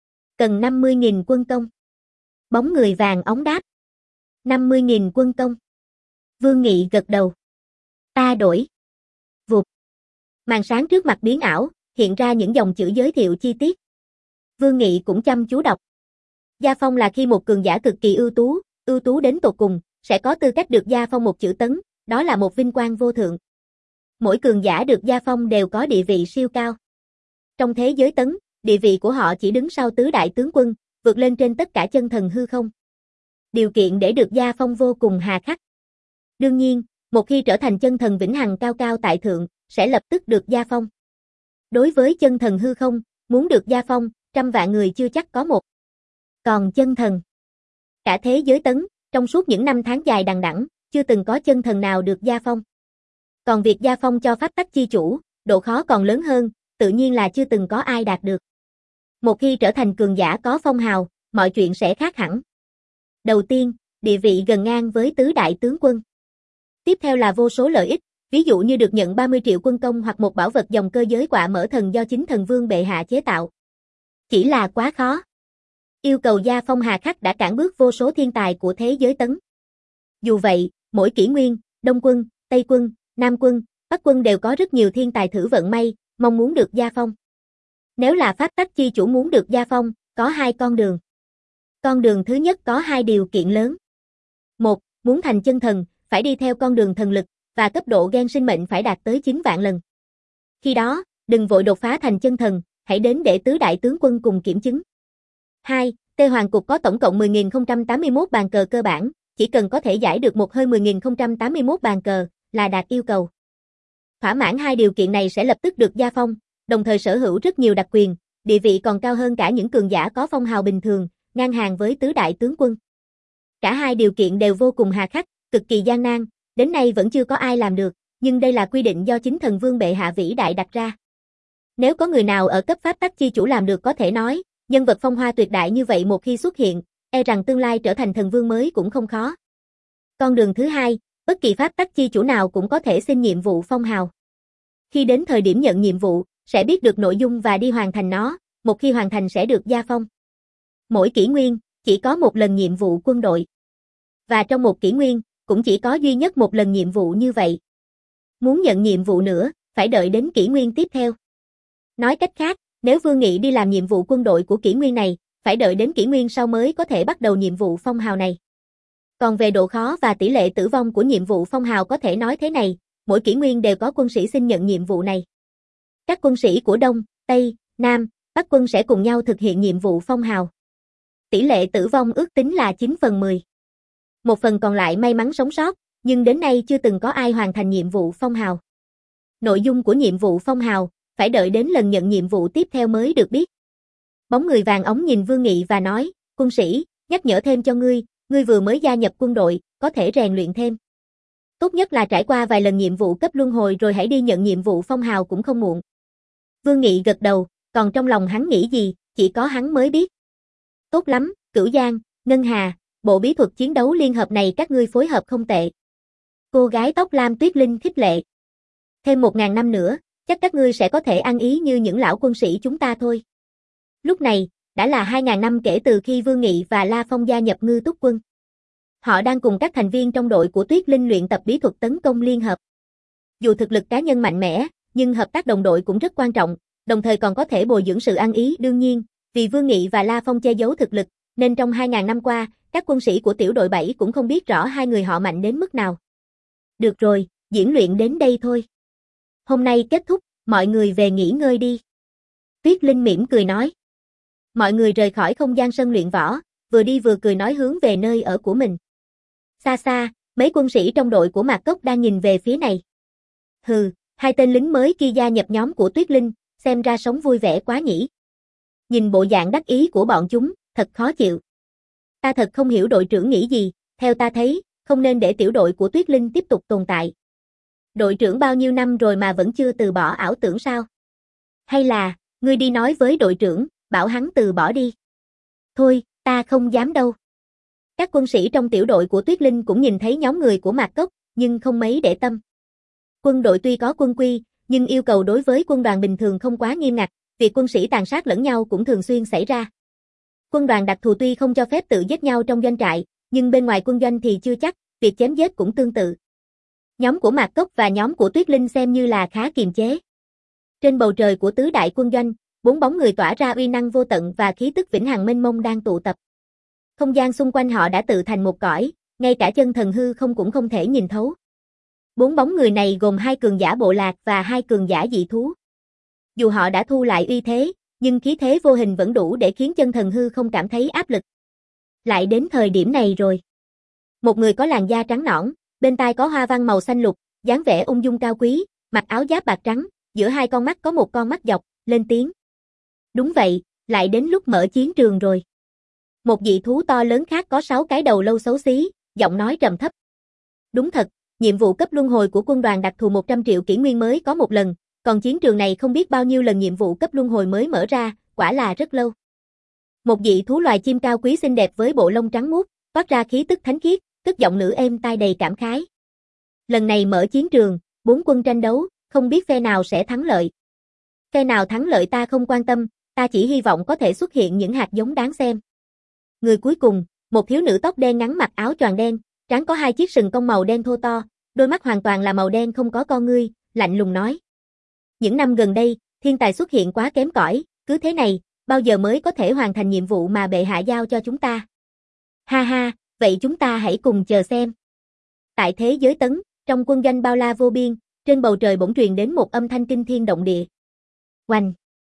Cần năm mươi nghìn quân công. Bóng người vàng óng đáp. năm mươi nghìn quân công. Vương Nghị gật đầu. Ta đổi. Vụt. Màn sáng trước mặt biến ảo, hiện ra những dòng chữ giới thiệu chi tiết. Vương Nghị cũng chăm chú đọc. Gia phong là khi một cường giả cực kỳ ưu tú, ưu tú đến tột cùng, sẽ có tư cách được gia phong một chữ tấn, đó là một vinh quang vô thượng. Mỗi cường giả được gia phong đều có địa vị siêu cao. Trong thế giới tấn, địa vị của họ chỉ đứng sau tứ đại tướng quân, vượt lên trên tất cả chân thần hư không. Điều kiện để được gia phong vô cùng hà khắc. Đương nhiên, một khi trở thành chân thần vĩnh hằng cao cao tại thượng, sẽ lập tức được gia phong. Đối với chân thần hư không, muốn được gia phong, trăm vạn người chưa chắc có một. Còn chân thần, cả thế giới tấn, trong suốt những năm tháng dài đằng đẵng, chưa từng có chân thần nào được gia phong. Còn việc gia phong cho pháp tắc chi chủ, độ khó còn lớn hơn, tự nhiên là chưa từng có ai đạt được. Một khi trở thành cường giả có phong hào, mọi chuyện sẽ khác hẳn. Đầu tiên, địa vị gần ngang với tứ đại tướng quân. Tiếp theo là vô số lợi ích, ví dụ như được nhận ba mươi triệu quân công hoặc một bảo vật dòng cơ giới quạ mở thần do chính thần vương bệ hạ chế tạo. Chỉ là quá khó. Yêu cầu gia phong hà khắc đã cản bước vô số thiên tài của thế giới tấn. Dù vậy, mỗi kỷ nguyên, Đông quân, Tây quân, Nam quân, Bắc quân đều có rất nhiều thiên tài thử vận may, mong muốn được gia phong. Nếu là pháp tắc chi chủ muốn được gia phong, có hai con đường. Con đường thứ nhất có hai điều kiện lớn. Một, muốn thành chân thần, phải đi theo con đường thần lực, và cấp độ gen sinh mệnh phải đạt tới chín vạn lần. Khi đó, đừng vội đột phá thành chân thần, hãy đến để tứ đại tướng quân cùng kiểm chứng. Hai, Tê Hoàng Cục có tổng cộng mười nghìn không trăm tám mươi mốt bàn cờ cơ bản, chỉ cần có thể giải được một hơi mười nghìn không trăm tám mươi mốt bàn cờ, là đạt yêu cầu. Thỏa mãn hai điều kiện này sẽ lập tức được gia phong, đồng thời sở hữu rất nhiều đặc quyền, địa vị còn cao hơn cả những cường giả có phong hào bình thường, ngang hàng với tứ đại tướng quân. Cả hai điều kiện đều vô cùng hà khắc, cực kỳ gian nan, đến nay vẫn chưa có ai làm được, nhưng đây là quy định do chính thần vương bệ hạ vĩ đại đặt ra. Nếu có người nào ở cấp pháp tắc chi chủ làm được có thể nói, nhân vật phong hoa tuyệt đại như vậy một khi xuất hiện, e rằng tương lai trở thành thần vương mới cũng không khó. Con đường thứ hai, bất kỳ pháp tắc chi chủ nào cũng có thể xin nhiệm vụ phong hào. Khi đến thời điểm nhận nhiệm vụ, sẽ biết được nội dung và đi hoàn thành nó, một khi hoàn thành sẽ được gia phong. Mỗi kỷ nguyên, chỉ có một lần nhiệm vụ quân đội. Và trong một kỷ nguyên, cũng chỉ có duy nhất một lần nhiệm vụ như vậy. Muốn nhận nhiệm vụ nữa, phải đợi đến kỷ nguyên tiếp theo. Nói cách khác, nếu Vương Nghị đi làm nhiệm vụ quân đội của kỷ nguyên này, phải đợi đến kỷ nguyên sau mới có thể bắt đầu nhiệm vụ phong hào này. Còn về độ khó và tỷ lệ tử vong của nhiệm vụ phong hào có thể nói thế này, mỗi kỷ nguyên đều có quân sĩ xin nhận nhiệm vụ này. Các quân sĩ của Đông, Tây, Nam, Bắc quân sẽ cùng nhau thực hiện nhiệm vụ phong hào. Tỷ lệ tử vong ước tính là chín phần mười. Một phần còn lại may mắn sống sót, nhưng đến nay chưa từng có ai hoàn thành nhiệm vụ phong hào. Nội dung của nhiệm vụ phong hào, phải đợi đến lần nhận nhiệm vụ tiếp theo mới được biết. Bóng người vàng ống nhìn Vương Nghị và nói, quân sĩ, nhắc nhở thêm cho ngươi, ngươi vừa mới gia nhập quân đội, có thể rèn luyện thêm. Tốt nhất là trải qua vài lần nhiệm vụ cấp luân hồi rồi hãy đi nhận nhiệm vụ phong hào cũng không muộn. Vương Nghị gật đầu, còn trong lòng hắn nghĩ gì, chỉ có hắn mới biết. Tốt lắm, Cửu Giang, Ngân Hà, bộ bí thuật chiến đấu liên hợp này các ngươi phối hợp không tệ. Cô gái tóc lam Tuyết Linh khích lệ. Thêm một ngàn năm nữa, chắc các ngươi sẽ có thể ăn ý như những lão quân sĩ chúng ta thôi. Lúc này, đã là hai ngàn năm kể từ khi Vương Nghị và La Phong gia nhập Ngư Túc quân. Họ đang cùng các thành viên trong đội của Tuyết Linh luyện tập bí thuật tấn công liên hợp. Dù thực lực cá nhân mạnh mẽ, nhưng hợp tác đồng đội cũng rất quan trọng, đồng thời còn có thể bồi dưỡng sự ăn ý. Đương nhiên, vì Vương Nghị và La Phong che giấu thực lực, nên trong hai ngàn năm qua, các quân sĩ của tiểu đội bảy cũng không biết rõ hai người họ mạnh đến mức nào. Được rồi, diễn luyện đến đây thôi. Hôm nay kết thúc, mọi người về nghỉ ngơi đi. Tuyết Linh mỉm cười nói. Mọi người rời khỏi không gian sân luyện võ, vừa đi vừa cười nói hướng về nơi ở của mình. Xa xa, mấy quân sĩ trong đội của Mạc Cốc đang nhìn về phía này. Hừ, hai tên lính mới kia gia nhập nhóm của Tuyết Linh, xem ra sống vui vẻ quá nhỉ. Nhìn bộ dạng đắc ý của bọn chúng, thật khó chịu. Ta thật không hiểu đội trưởng nghĩ gì, theo ta thấy, không nên để tiểu đội của Tuyết Linh tiếp tục tồn tại. Đội trưởng bao nhiêu năm rồi mà vẫn chưa từ bỏ ảo tưởng sao? Hay là, ngươi đi nói với đội trưởng, bảo hắn từ bỏ đi. Thôi, ta không dám đâu. Các quân sĩ trong tiểu đội của Tuyết Linh cũng nhìn thấy nhóm người của Mạc Cốc, nhưng không mấy để tâm. Quân đội tuy có quân quy, nhưng yêu cầu đối với quân đoàn bình thường không quá nghiêm ngặt, việc quân sĩ tàn sát lẫn nhau cũng thường xuyên xảy ra. Quân đoàn đặc thù tuy không cho phép tự giết nhau trong doanh trại, nhưng bên ngoài quân doanh thì chưa chắc, việc chém giết cũng tương tự. Nhóm của Mạc Cốc và nhóm của Tuyết Linh xem như là khá kiềm chế. Trên bầu trời của tứ đại quân doanh, bốn bóng người tỏa ra uy năng vô tận và khí tức vĩnh hằng mênh mông đang tụ tập. Không gian xung quanh họ đã tự thành một cõi, ngay cả chân thần hư không cũng không thể nhìn thấu. Bốn bóng người này gồm hai cường giả bộ lạc và hai cường giả dị thú. Dù họ đã thu lại uy thế, nhưng khí thế vô hình vẫn đủ để khiến chân thần hư không cảm thấy áp lực. Lại đến thời điểm này rồi. Một người có làn da trắng nõn, bên tai có hoa văn màu xanh lục, dáng vẻ ung dung cao quý, mặc áo giáp bạc trắng, giữa hai con mắt có một con mắt dọc, lên tiếng. Đúng vậy, lại đến lúc mở chiến trường rồi. Một dị thú to lớn khác có sáu cái đầu lâu xấu xí, giọng nói trầm thấp. Đúng thật, nhiệm vụ cấp luân hồi của quân đoàn đặc thù một trăm triệu kỷ nguyên mới có một lần, còn chiến trường này không biết bao nhiêu lần nhiệm vụ cấp luân hồi mới mở ra, quả là rất lâu. Một dị thú loài chim cao quý xinh đẹp với bộ lông trắng muốt, toát ra khí tức thánh khiết, tức giọng nữ êm tai đầy cảm khái. Lần này mở chiến trường, bốn quân tranh đấu, không biết phe nào sẽ thắng lợi. Phe nào thắng lợi ta không quan tâm, ta chỉ hy vọng có thể xuất hiện những hạt giống đáng xem. Người cuối cùng, một thiếu nữ tóc đen ngắn mặc áo choàng đen, trán có hai chiếc sừng cong màu đen thô to, đôi mắt hoàn toàn là màu đen không có con ngươi, lạnh lùng nói. Những năm gần đây, thiên tài xuất hiện quá kém cỏi, cứ thế này, bao giờ mới có thể hoàn thành nhiệm vụ mà bệ hạ giao cho chúng ta? Ha ha, vậy chúng ta hãy cùng chờ xem. Tại thế giới tấn, trong quân doanh bao la vô biên, trên bầu trời bỗng truyền đến một âm thanh kinh thiên động địa. Oanh!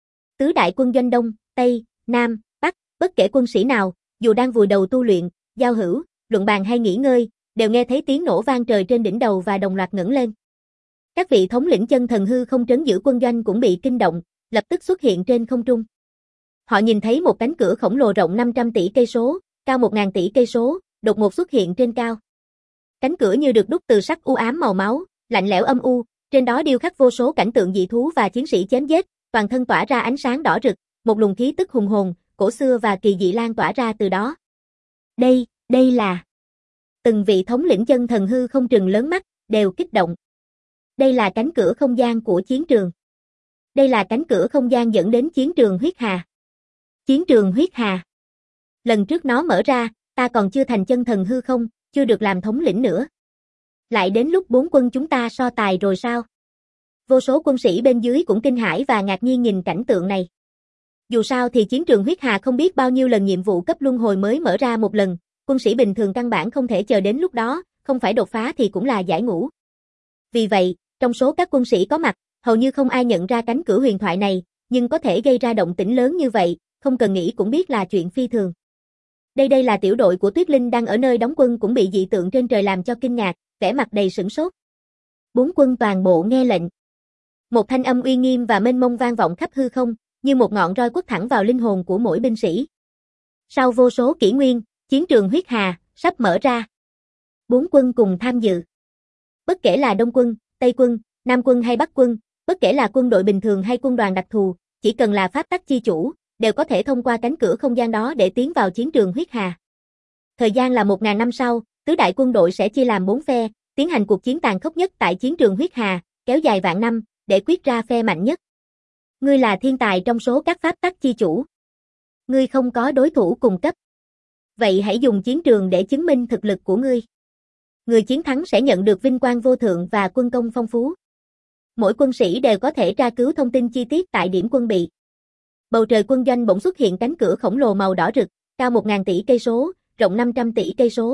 Tứ đại quân doanh Đông, Tây, Nam, Bắc, bất kể quân sĩ nào, dù đang vùi đầu tu luyện, giao hữu, luận bàn hay nghỉ ngơi, đều nghe thấy tiếng nổ vang trời trên đỉnh đầu và đồng loạt ngẩng lên. Các vị thống lĩnh chân thần hư không trấn giữ quân doanh cũng bị kinh động, lập tức xuất hiện trên không trung. Họ nhìn thấy một cánh cửa khổng lồ rộng năm trăm tỷ cây số, cao một nghìn tỷ cây số, đột ngột xuất hiện trên cao. Cánh cửa như được đúc từ sắt u ám màu máu, lạnh lẽo âm u, trên đó điêu khắc vô số cảnh tượng dị thú và chiến sĩ chém giết, toàn thân tỏa ra ánh sáng đỏ rực, một luồng khí tức hùng hồn, cổ xưa và kỳ dị lan tỏa ra từ đó. Đây, đây là... Từng vị thống lĩnh chân thần hư không trừng lớn mắt, đều kích động. Đây là cánh cửa không gian của chiến trường. Đây là cánh cửa không gian dẫn đến chiến trường huyết hà. Chiến trường huyết hà. Lần trước nó mở ra, ta còn chưa thành chân thần hư không, chưa được làm thống lĩnh nữa. Lại đến lúc bốn quân chúng ta so tài rồi sao? Vô số quân sĩ bên dưới cũng kinh hãi và ngạc nhiên nhìn cảnh tượng này. Dù sao thì chiến trường huyết hà không biết bao nhiêu lần nhiệm vụ cấp luân hồi mới mở ra một lần, quân sĩ bình thường căn bản không thể chờ đến lúc đó, không phải đột phá thì cũng là giải ngũ. Vì vậy, trong số các quân sĩ có mặt, hầu như không ai nhận ra cánh cửa huyền thoại này, nhưng có thể gây ra động tĩnh lớn như vậy, không cần nghĩ cũng biết là chuyện phi thường. Đây đây là tiểu đội của Tuyết Linh đang ở nơi đóng quân cũng bị dị tượng trên trời làm cho kinh ngạc, vẻ mặt đầy sửng sốt. Bốn quân toàn bộ nghe lệnh. Một thanh âm uy nghiêm và mênh mông vang vọng khắp hư không, như một ngọn roi quất thẳng vào linh hồn của mỗi binh sĩ. Sau vô số kỷ nguyên, chiến trường huyết hà sắp mở ra. Bốn quân cùng tham dự. Bất kể là Đông quân, Tây quân, Nam quân hay Bắc quân, bất kể là quân đội bình thường hay quân đoàn đặc thù, chỉ cần là pháp tắc chi chủ, đều có thể thông qua cánh cửa không gian đó để tiến vào chiến trường huyết hà. Thời gian là một nghìn năm sau, tứ đại quân đội sẽ chia làm bốn phe, tiến hành cuộc chiến tàn khốc nhất tại chiến trường huyết hà, kéo dài vạn năm, để quyết ra phe mạnh nhất. Ngươi là thiên tài trong số các pháp tắc chi chủ. Ngươi không có đối thủ cùng cấp. Vậy hãy dùng chiến trường để chứng minh thực lực của ngươi. Người chiến thắng sẽ nhận được vinh quang vô thượng và quân công phong phú. Mỗi quân sĩ đều có thể tra cứu thông tin chi tiết tại điểm quân bị. Bầu trời quân doanh bỗng xuất hiện cánh cửa khổng lồ màu đỏ rực, cao một nghìn tỷ cây số, rộng năm trăm tỷ cây số.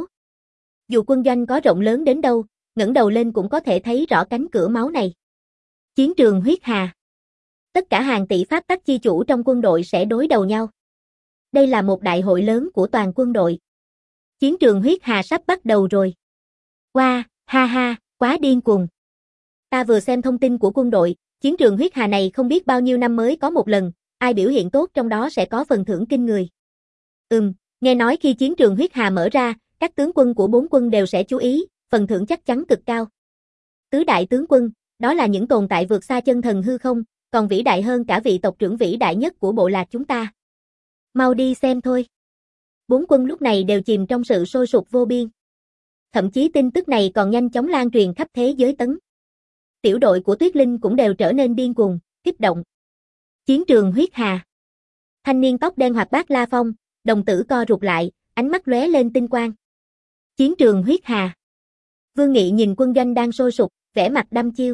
Dù quân doanh có rộng lớn đến đâu, ngẩng đầu lên cũng có thể thấy rõ cánh cửa máu này. Chiến trường huyết hà. Tất cả hàng tỷ pháp tắc chi chủ trong quân đội sẽ đối đầu nhau. Đây là một đại hội lớn của toàn quân đội. Chiến trường huyết hà sắp bắt đầu rồi. Wow, ha ha, quá điên cuồng. Ta vừa xem thông tin của quân đội, chiến trường huyết hà này không biết bao nhiêu năm mới có một lần, ai biểu hiện tốt trong đó sẽ có phần thưởng kinh người. Ừm, nghe nói khi chiến trường huyết hà mở ra, các tướng quân của bốn quân đều sẽ chú ý, phần thưởng chắc chắn cực cao. Tứ đại tướng quân, đó là những tồn tại vượt xa chân thần hư không, còn vĩ đại hơn cả vị tộc trưởng vĩ đại nhất của bộ lạc chúng ta. Mau đi xem thôi. Bốn quân lúc này đều chìm trong sự sôi sục vô biên. Thậm chí tin tức này còn nhanh chóng lan truyền khắp thế giới tấn. Tiểu đội của Tuyết Linh cũng đều trở nên điên cuồng, kích động. Chiến trường huyết hà. Thanh niên tóc đen hoạt bát La Phong, đồng tử co rụt lại, ánh mắt lóe lên tinh quang. Chiến trường huyết hà. Vương Nghị nhìn quân doanh đang sôi sục, vẻ mặt đăm chiêu.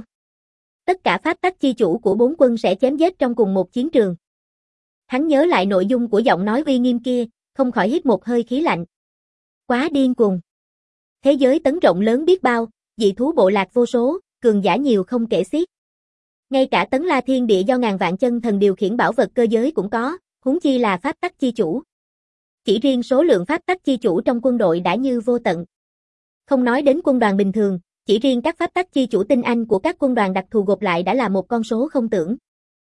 Tất cả pháp tắc chi chủ của bốn quân sẽ chém giết trong cùng một chiến trường. Hắn nhớ lại nội dung của giọng nói uy nghiêm kia, không khỏi hít một hơi khí lạnh. Quá điên cuồng. Thế giới tấn rộng lớn biết bao, dị thú bộ lạc vô số, cường giả nhiều không kể xiết. Ngay cả tấn La Thiên Địa do ngàn vạn chân thần điều khiển bảo vật cơ giới cũng có, huống chi là pháp tắc chi chủ. Chỉ riêng số lượng pháp tắc chi chủ trong quân đội đã như vô tận. Không nói đến quân đoàn bình thường, chỉ riêng các pháp tắc chi chủ tinh anh của các quân đoàn đặc thù gộp lại đã là một con số không tưởng.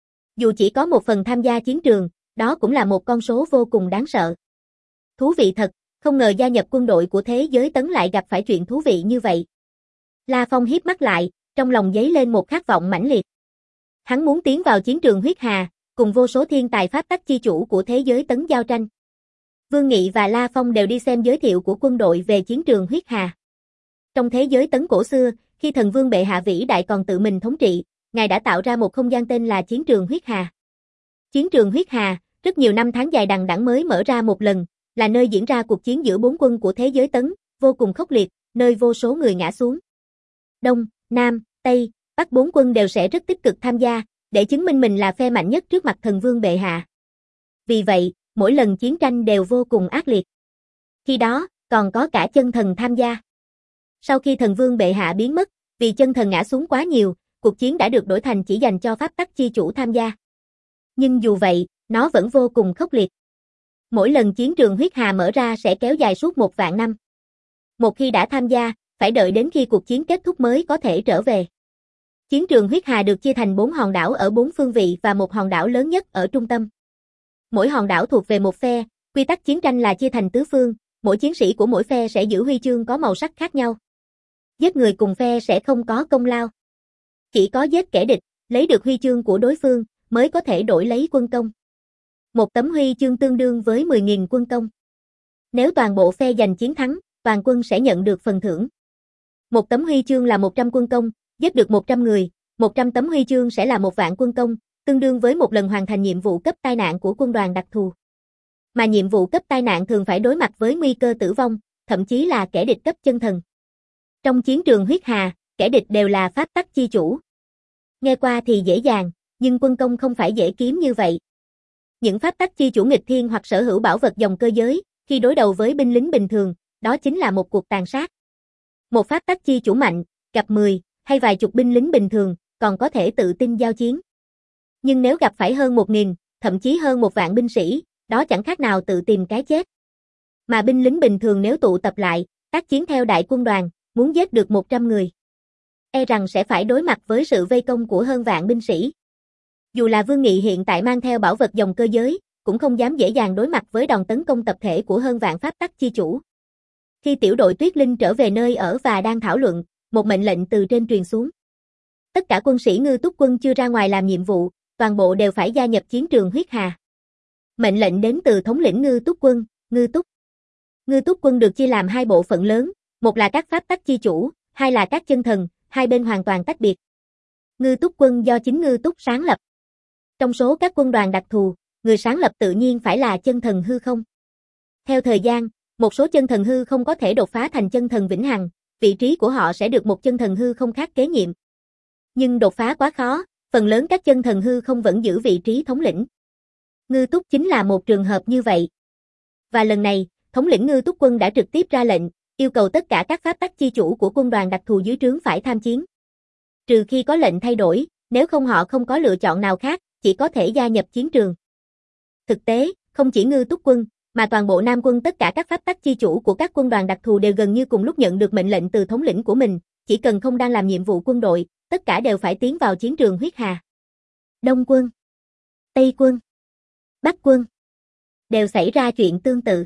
Dù chỉ có một phần tham gia chiến trường, đó cũng là một con số vô cùng đáng sợ. Thú vị thật, không ngờ gia nhập quân đội của thế giới tấn lại gặp phải chuyện thú vị như vậy. La Phong híp mắt lại, trong lòng dấy lên một khát vọng mãnh liệt. Hắn muốn tiến vào chiến trường huyết hà, cùng vô số thiên tài pháp tắc chi chủ của thế giới tấn giao tranh. Vương Nghị và La Phong đều đi xem giới thiệu của quân đội về chiến trường huyết hà. Trong thế giới tấn cổ xưa, khi thần vương bệ hạ vĩ đại còn tự mình thống trị, ngài đã tạo ra một không gian tên là chiến trường huyết hà. Chiến trường huyết hà, rất nhiều năm tháng dài đằng đẵng mới mở ra một lần, là nơi diễn ra cuộc chiến giữa bốn quân của thế giới tấn, vô cùng khốc liệt, nơi vô số người ngã xuống. Đông, Nam, Tây, Bắc bốn quân đều sẽ rất tích cực tham gia, để chứng minh mình là phe mạnh nhất trước mặt thần vương bệ hạ. Vì vậy, mỗi lần chiến tranh đều vô cùng ác liệt. Khi đó, còn có cả chân thần tham gia. Sau khi thần vương bệ hạ biến mất, vì chân thần ngã xuống quá nhiều, cuộc chiến đã được đổi thành chỉ dành cho pháp tắc chi chủ tham gia. Nhưng dù vậy, nó vẫn vô cùng khốc liệt. Mỗi lần chiến trường huyết hà mở ra sẽ kéo dài suốt một vạn năm. Một khi đã tham gia, phải đợi đến khi cuộc chiến kết thúc mới có thể trở về. Chiến trường huyết hà được chia thành bốn hòn đảo ở bốn phương vị và một hòn đảo lớn nhất ở trung tâm. Mỗi hòn đảo thuộc về một phe, quy tắc chiến tranh là chia thành tứ phương, mỗi chiến sĩ của mỗi phe sẽ giữ huy chương có màu sắc khác nhau. Giết người cùng phe sẽ không có công lao. Chỉ có giết kẻ địch, lấy được huy chương của đối phương, mới có thể đổi lấy quân công. Một tấm huy chương tương đương với mười nghìn quân công. Nếu toàn bộ phe giành chiến thắng, toàn quân sẽ nhận được phần thưởng. Một tấm huy chương là một trăm quân công, giết được một trăm người, một trăm tấm huy chương sẽ là một vạn quân công, tương đương với một lần hoàn thành nhiệm vụ cấp tai nạn của quân đoàn đặc thù. Mà nhiệm vụ cấp tai nạn thường phải đối mặt với nguy cơ tử vong, thậm chí là kẻ địch cấp chân thần. Trong chiến trường huyết hà, kẻ địch đều là pháp tắc chi chủ. Nghe qua thì dễ dàng, nhưng quân công không phải dễ kiếm như vậy. Những pháp tắc chi chủ nghịch thiên hoặc sở hữu bảo vật dòng cơ giới, khi đối đầu với binh lính bình thường, đó chính là một cuộc tàn sát. Một pháp tắc chi chủ mạnh, gặp mười hay vài chục binh lính bình thường, còn có thể tự tin giao chiến. Nhưng nếu gặp phải hơn một nghìn, thậm chí hơn một vạn binh sĩ, đó chẳng khác nào tự tìm cái chết. Mà binh lính bình thường nếu tụ tập lại, tác chiến theo đại quân đoàn, muốn giết được một trăm người, e rằng sẽ phải đối mặt với sự vây công của hơn vạn binh sĩ. Dù là Vương Nghị hiện tại mang theo bảo vật dòng cơ giới, cũng không dám dễ dàng đối mặt với đòn tấn công tập thể của hơn vạn pháp tắc chi chủ. Khi tiểu đội Tuyết Linh trở về nơi ở và đang thảo luận, một mệnh lệnh từ trên truyền xuống. Tất cả quân sĩ Ngư Túc quân chưa ra ngoài làm nhiệm vụ, toàn bộ đều phải gia nhập chiến trường huyết hà. Mệnh lệnh đến từ thống lĩnh Ngư Túc quân, Ngư Túc. Ngư Túc quân được chia làm hai bộ phận lớn, một là các pháp tắc chi chủ, hai là các chân thần, hai bên hoàn toàn tách biệt. Ngư Túc quân do chính Ngư Túc sáng lập. Trong số các quân đoàn đặc thù, người sáng lập tự nhiên phải là chân thần hư không. Theo thời gian, một số chân thần hư không có thể đột phá thành chân thần vĩnh hằng, vị trí của họ sẽ được một chân thần hư không khác kế nhiệm. Nhưng đột phá quá khó, phần lớn các chân thần hư không vẫn giữ vị trí thống lĩnh. Ngư Túc chính là một trường hợp như vậy. Và lần này, thống lĩnh Ngư Túc quân đã trực tiếp ra lệnh, yêu cầu tất cả các pháp tắc chi chủ của quân đoàn đặc thù dưới trướng phải tham chiến. Trừ khi có lệnh thay đổi, nếu không họ không có lựa chọn nào khác, chỉ có thể gia nhập chiến trường. Thực tế, không chỉ Ngư Túc quân, mà toàn bộ Nam quân tất cả các pháp tắc chi chủ của các quân đoàn đặc thù đều gần như cùng lúc nhận được mệnh lệnh từ thống lĩnh của mình, chỉ cần không đang làm nhiệm vụ quân đội, tất cả đều phải tiến vào chiến trường huyết hà. Đông quân, Tây quân, Bắc quân đều xảy ra chuyện tương tự.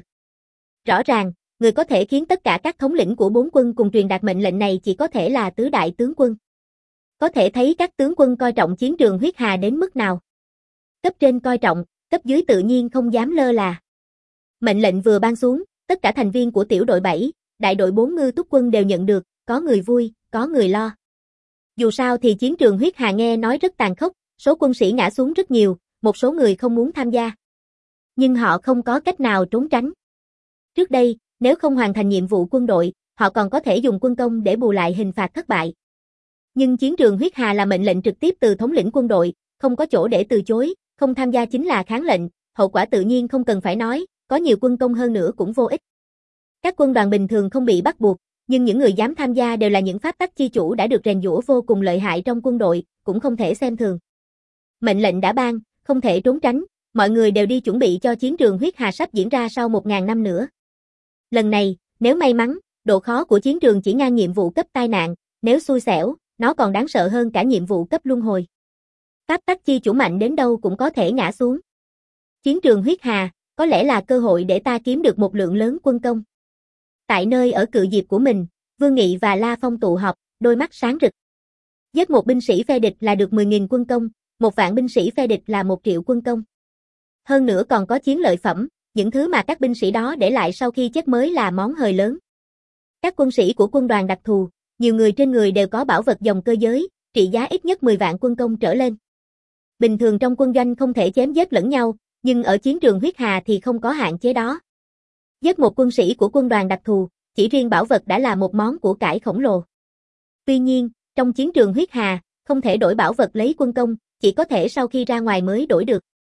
Rõ ràng, người có thể khiến tất cả các thống lĩnh của bốn quân cùng truyền đạt mệnh lệnh này chỉ có thể là tứ đại tướng quân. Có thể thấy các tướng quân coi trọng chiến trường huyết hà đến mức nào. Cấp trên coi trọng, cấp dưới tự nhiên không dám lơ là. Mệnh lệnh vừa ban xuống, tất cả thành viên của tiểu đội bảy, đại đội bốn Ngư Túc quân đều nhận được, có người vui, có người lo. Dù sao thì chiến trường huyết hà nghe nói rất tàn khốc, số quân sĩ ngã xuống rất nhiều, một số người không muốn tham gia. Nhưng họ không có cách nào trốn tránh. Trước đây, nếu không hoàn thành nhiệm vụ quân đội, họ còn có thể dùng quân công để bù lại hình phạt thất bại. Nhưng chiến trường huyết hà là mệnh lệnh trực tiếp từ thống lĩnh quân đội, không có chỗ để từ chối, không tham gia chính là kháng lệnh, hậu quả tự nhiên không cần phải nói, có nhiều quân công hơn nữa cũng vô ích. Các quân đoàn bình thường không bị bắt buộc, nhưng những người dám tham gia đều là những pháp tắc chi chủ đã được rèn giũa vô cùng lợi hại trong quân đội, cũng không thể xem thường. Mệnh lệnh đã ban, không thể trốn tránh, mọi người đều đi chuẩn bị cho chiến trường huyết hà sắp diễn ra sau một ngàn năm nữa. Lần này, nếu may mắn, độ khó của chiến trường chỉ ngang nhiệm vụ cấp tai nạn, nếu xui xẻo, nó còn đáng sợ hơn cả nhiệm vụ cấp luân hồi. Pháp tắc chi chủ mạnh đến đâu cũng có thể ngã xuống. Chiến trường huyết hà, có lẽ là cơ hội để ta kiếm được một lượng lớn quân công. Tại nơi ở cự diệp của mình, Vương Nghị và La Phong tụ họp, đôi mắt sáng rực. Giết một binh sĩ phe địch là được mười nghìn quân công, một vạn binh sĩ phe địch là một triệu quân công. Hơn nữa còn có chiến lợi phẩm, những thứ mà các binh sĩ đó để lại sau khi chết mới là món hời lớn. Các quân sĩ của quân đoàn đặc thù, nhiều người trên người đều có bảo vật dòng cơ giới, trị giá ít nhất mười vạn quân công trở lên. Bình thường trong quân doanh không thể chém giết lẫn nhau, nhưng ở chiến trường huyết hà thì không có hạn chế đó. Giết một quân sĩ của quân đoàn đặc thù, chỉ riêng bảo vật đã là một món của cải khổng lồ. Tuy nhiên, trong chiến trường huyết hà, không thể đổi bảo vật lấy quân công, chỉ có thể sau khi ra ngoài mới đổi được.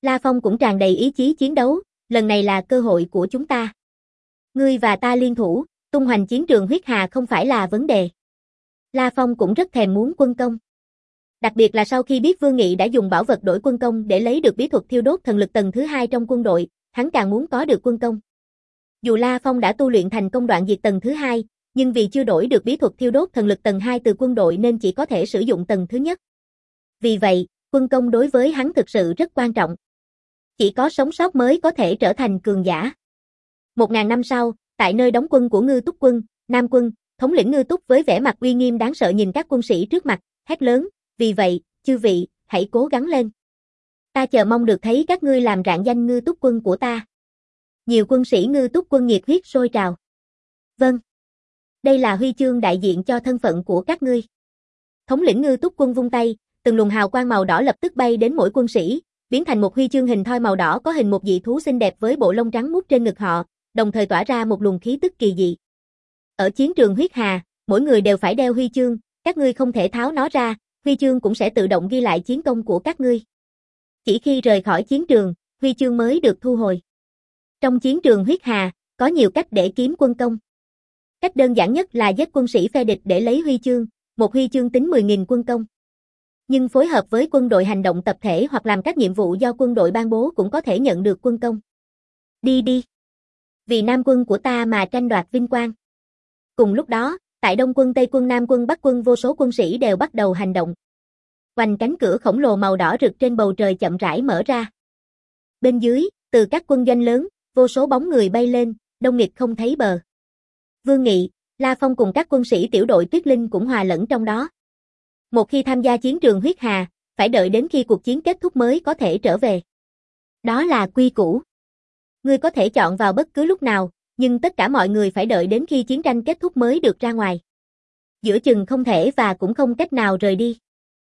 La Phong cũng tràn đầy ý chí chiến đấu, lần này là cơ hội của chúng ta. Ngươi và ta liên thủ, tung hoành chiến trường huyết hà không phải là vấn đề. La Phong cũng rất thèm muốn quân công. Đặc biệt là sau khi biết Vương Nghị đã dùng bảo vật đổi quân công để lấy được bí thuật thiêu đốt thần lực tầng thứ hai trong quân đội, hắn càng muốn có được quân công. Dù La Phong đã tu luyện thành công đoạn diệt tầng thứ hai, nhưng vì chưa đổi được bí thuật thiêu đốt thần lực tầng hai từ quân đội nên chỉ có thể sử dụng tầng thứ nhất. Vì vậy, quân công đối với hắn thực sự rất quan trọng. Chỉ có sống sót mới có thể trở thành cường giả. Một ngàn năm sau, tại nơi đóng quân của Ngư Túc quân, Nam quân, thống lĩnh Ngư Túc với vẻ mặt uy nghiêm đáng sợ nhìn các quân sĩ trước mặt, hét lớn, vì vậy, chư vị, hãy cố gắng lên. Ta chờ mong được thấy các ngươi làm rạng danh Ngư Túc quân của ta. Nhiều quân sĩ Ngư Túc quân nhiệt huyết sôi trào. Vâng. Đây là huy chương đại diện cho thân phận của các ngươi. Thống lĩnh Ngư Túc quân vung tay, từng luồng hào quang màu đỏ lập tức bay đến mỗi quân sĩ, biến thành một huy chương hình thoi màu đỏ có hình một dị thú xinh đẹp với bộ lông trắng muốt trên ngực họ, đồng thời tỏa ra một luồng khí tức kỳ dị. Ở chiến trường huyết hà, mỗi người đều phải đeo huy chương, các ngươi không thể tháo nó ra, huy chương cũng sẽ tự động ghi lại chiến công của các ngươi. Chỉ khi rời khỏi chiến trường, huy chương mới được thu hồi. Trong chiến trường huyết hà, có nhiều cách để kiếm quân công. Cách đơn giản nhất là giết quân sĩ phe địch để lấy huy chương, một huy chương tính mười nghìn quân công. Nhưng phối hợp với quân đội hành động tập thể hoặc làm các nhiệm vụ do quân đội ban bố cũng có thể nhận được quân công. Đi đi. Vì Nam quân của ta mà tranh đoạt vinh quang. Cùng lúc đó, tại Đông quân, Tây quân, Nam quân, Bắc quân vô số quân sĩ đều bắt đầu hành động. Oanh, cánh cửa khổng lồ màu đỏ rực trên bầu trời chậm rãi mở ra. Bên dưới, từ các quân doanh lớn, vô số bóng người bay lên, đông nghịt không thấy bờ. Vương Nghị, La Phong cùng các quân sĩ tiểu đội Tuyết Linh cũng hòa lẫn trong đó. Một khi tham gia chiến trường huyết hà, phải đợi đến khi cuộc chiến kết thúc mới có thể trở về. Đó là quy củ. Ngươi có thể chọn vào bất cứ lúc nào, nhưng tất cả mọi người phải đợi đến khi chiến tranh kết thúc mới được ra ngoài. Giữa chừng không thể và cũng không cách nào rời đi.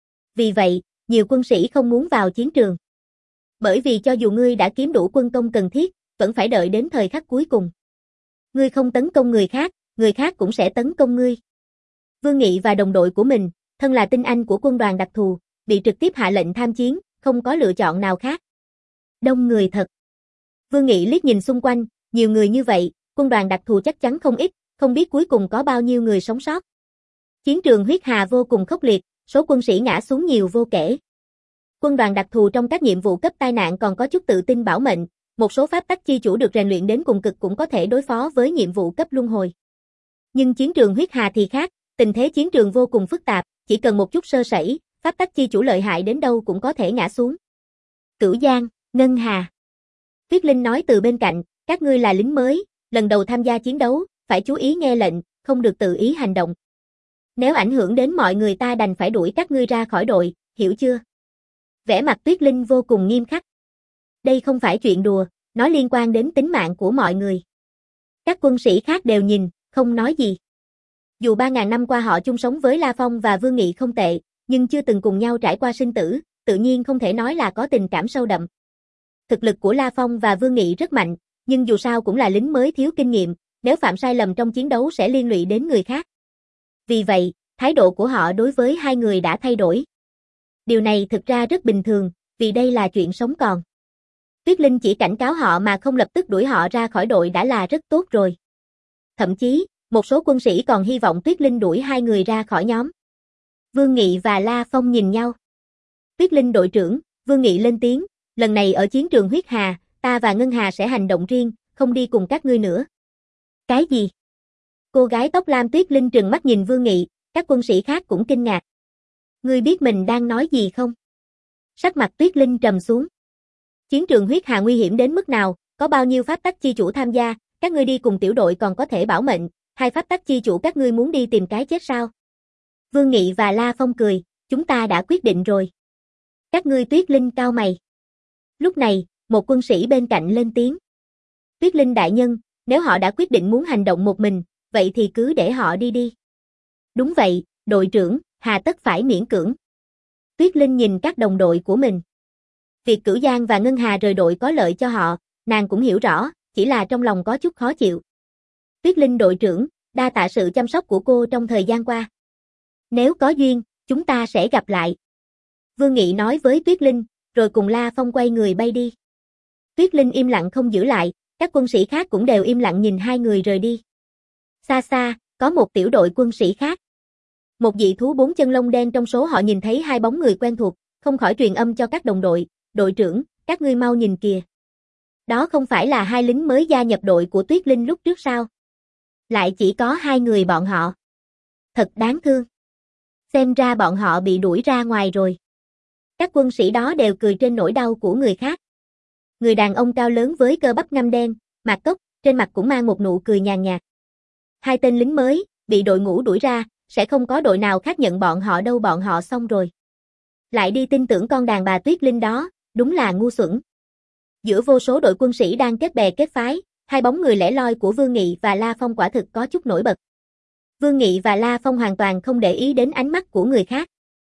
Vì vậy, nhiều quân sĩ không muốn vào chiến trường. Bởi vì cho dù ngươi đã kiếm đủ quân công cần thiết, vẫn phải đợi đến thời khắc cuối cùng. Ngươi không tấn công người khác, người khác cũng sẽ tấn công ngươi. Vương Nghị và đồng đội của mình, thân là tinh anh của quân đoàn đặc thù, bị trực tiếp hạ lệnh tham chiến, không có lựa chọn nào khác. Đông người thật. Vương Nghị liếc nhìn xung quanh, nhiều người như vậy, quân đoàn đặc thù chắc chắn không ít, không biết cuối cùng có bao nhiêu người sống sót. Chiến trường huyết hà vô cùng khốc liệt, số quân sĩ ngã xuống nhiều vô kể. Quân đoàn đặc thù trong các nhiệm vụ cấp tai nạn còn có chút tự tin bảo mệnh, một số pháp tắc chi chủ được rèn luyện đến cùng cực cũng có thể đối phó với nhiệm vụ cấp luân hồi. Nhưng chiến trường huyết hà thì khác, tình thế chiến trường vô cùng phức tạp, chỉ cần một chút sơ sẩy, pháp tắc chi chủ lợi hại đến đâu cũng có thể ngã xuống. Cửu Giang, Ngân Hà. Tuyết Linh nói từ bên cạnh, các ngươi là lính mới, lần đầu tham gia chiến đấu, phải chú ý nghe lệnh, không được tự ý hành động. Nếu ảnh hưởng đến mọi người ta đành phải đuổi các ngươi ra khỏi đội, hiểu chưa? Vẻ mặt Tuyết Linh vô cùng nghiêm khắc. Đây không phải chuyện đùa, nó liên quan đến tính mạng của mọi người. Các quân sĩ khác đều nhìn, không nói gì. Dù ba ngàn năm qua họ chung sống với La Phong và Vương Nghị không tệ, nhưng chưa từng cùng nhau trải qua sinh tử, tự nhiên không thể nói là có tình cảm sâu đậm. Thực lực của La Phong và Vương Nghị rất mạnh, nhưng dù sao cũng là lính mới thiếu kinh nghiệm, nếu phạm sai lầm trong chiến đấu sẽ liên lụy đến người khác. Vì vậy, thái độ của họ đối với hai người đã thay đổi. Điều này thực ra rất bình thường, vì đây là chuyện sống còn. Tuyết Linh chỉ cảnh cáo họ mà không lập tức đuổi họ ra khỏi đội đã là rất tốt rồi. Thậm chí, một số quân sĩ còn hy vọng Tuyết Linh đuổi hai người ra khỏi nhóm. Vương Nghị và La Phong nhìn nhau. Tuyết Linh đội trưởng, Vương Nghị lên tiếng, lần này ở chiến trường huyết hà, ta và Ngân Hà sẽ hành động riêng, không đi cùng các ngươi nữa. Cái gì? Cô gái tóc lam Tuyết Linh trừng mắt nhìn Vương Nghị, các quân sĩ khác cũng kinh ngạc. Ngươi biết mình đang nói gì không? Sắc mặt Tuyết Linh trầm xuống. Chiến trường huyết hà nguy hiểm đến mức nào, có bao nhiêu pháp tắc chi chủ tham gia, các ngươi đi cùng tiểu đội còn có thể bảo mệnh, hai pháp tắc chi chủ các ngươi muốn đi tìm cái chết sao? Vương Nghị và La Phong cười, chúng ta đã quyết định rồi. Các ngươi. Tuyết Linh cau mày. Lúc này, một quân sĩ bên cạnh lên tiếng. Tuyết Linh đại nhân, nếu họ đã quyết định muốn hành động một mình, vậy thì cứ để họ đi đi. Đúng vậy, đội trưởng, hà tất phải miễn cưỡng. Tuyết Linh nhìn các đồng đội của mình. Việc Cửu Giang và Ngân Hà rời đội có lợi cho họ, nàng cũng hiểu rõ, chỉ là trong lòng có chút khó chịu. Tuyết Linh đội trưởng, đa tạ sự chăm sóc của cô trong thời gian qua. Nếu có duyên, chúng ta sẽ gặp lại. Vương Nghị nói với Tuyết Linh, rồi cùng La Phong quay người bay đi. Tuyết Linh im lặng không giữ lại, các quân sĩ khác cũng đều im lặng nhìn hai người rời đi. Xa xa, có một tiểu đội quân sĩ khác. Một dị thú bốn chân lông đen trong số họ nhìn thấy hai bóng người quen thuộc, không khỏi truyền âm cho các đồng đội, đội trưởng, các ngươi mau nhìn kìa. Đó không phải là hai lính mới gia nhập đội của Tuyết Linh lúc trước sao? Lại chỉ có hai người bọn họ. Thật đáng thương. Xem ra bọn họ bị đuổi ra ngoài rồi. Các quân sĩ đó đều cười trên nỗi đau của người khác. Người đàn ông cao lớn với cơ bắp ngăm đen, mặt cốc, trên mặt cũng mang một nụ cười nhàn nhạt. Hai tên lính mới, bị đội ngũ đuổi ra, sẽ không có đội nào khác nhận bọn họ đâu, bọn họ xong rồi. Lại đi tin tưởng con đàn bà Tuyết Linh đó, đúng là ngu xuẩn. Giữa vô số đội quân sĩ đang kết bè kết phái, hai bóng người lẻ loi của Vương Nghị và La Phong quả thực có chút nổi bật. Vương Nghị và La Phong hoàn toàn không để ý đến ánh mắt của người khác.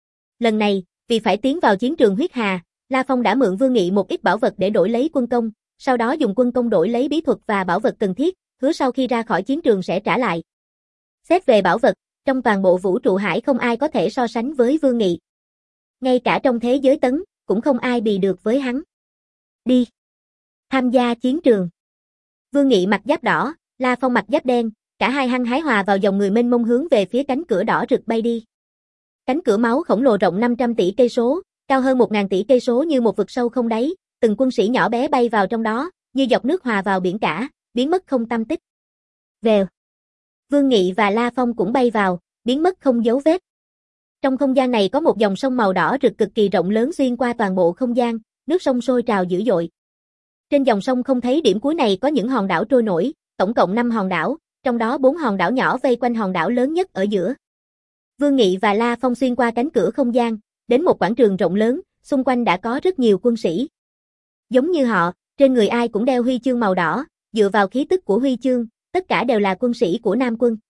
Lần này, vì phải tiến vào chiến trường huyết hà, La Phong đã mượn Vương Nghị một ít bảo vật để đổi lấy quân công, sau đó dùng quân công đổi lấy bí thuật và bảo vật cần thiết, hứa sau khi ra khỏi chiến trường sẽ trả lại. Xét về bảo vật, trong toàn bộ vũ trụ hải không ai có thể so sánh với Vương Nghị. Ngay cả trong thế giới tấn, cũng không ai bì được với hắn. Đi! Tham gia chiến trường. Vương Nghị mặc giáp đỏ, La Phong mặc giáp đen, cả hai hăng hái hòa vào dòng người mênh mông hướng về phía cánh cửa đỏ rực bay đi. Cánh cửa máu khổng lồ rộng năm trăm tỷ cây số, cao hơn một nghìn tỷ cây số như một vực sâu không đáy, từng quân sĩ nhỏ bé bay vào trong đó, như giọt nước hòa vào biển cả, biến mất không tăm tích. Vèo. Vương Nghị và La Phong cũng bay vào, biến mất không dấu vết. Trong không gian này có một dòng sông màu đỏ rực cực kỳ rộng lớn xuyên qua toàn bộ không gian, nước sông sôi trào dữ dội. Trên dòng sông không thấy điểm cuối này có những hòn đảo trôi nổi, tổng cộng năm hòn đảo, trong đó bốn hòn đảo nhỏ vây quanh hòn đảo lớn nhất ở giữa. Vương Nghị và La Phong xuyên qua cánh cửa không gian, đến một quảng trường rộng lớn, xung quanh đã có rất nhiều quân sĩ. Giống như họ, trên người ai cũng đeo huy chương màu đỏ, dựa vào khí tức của huy chương, tất cả đều là quân sĩ của Nam quân.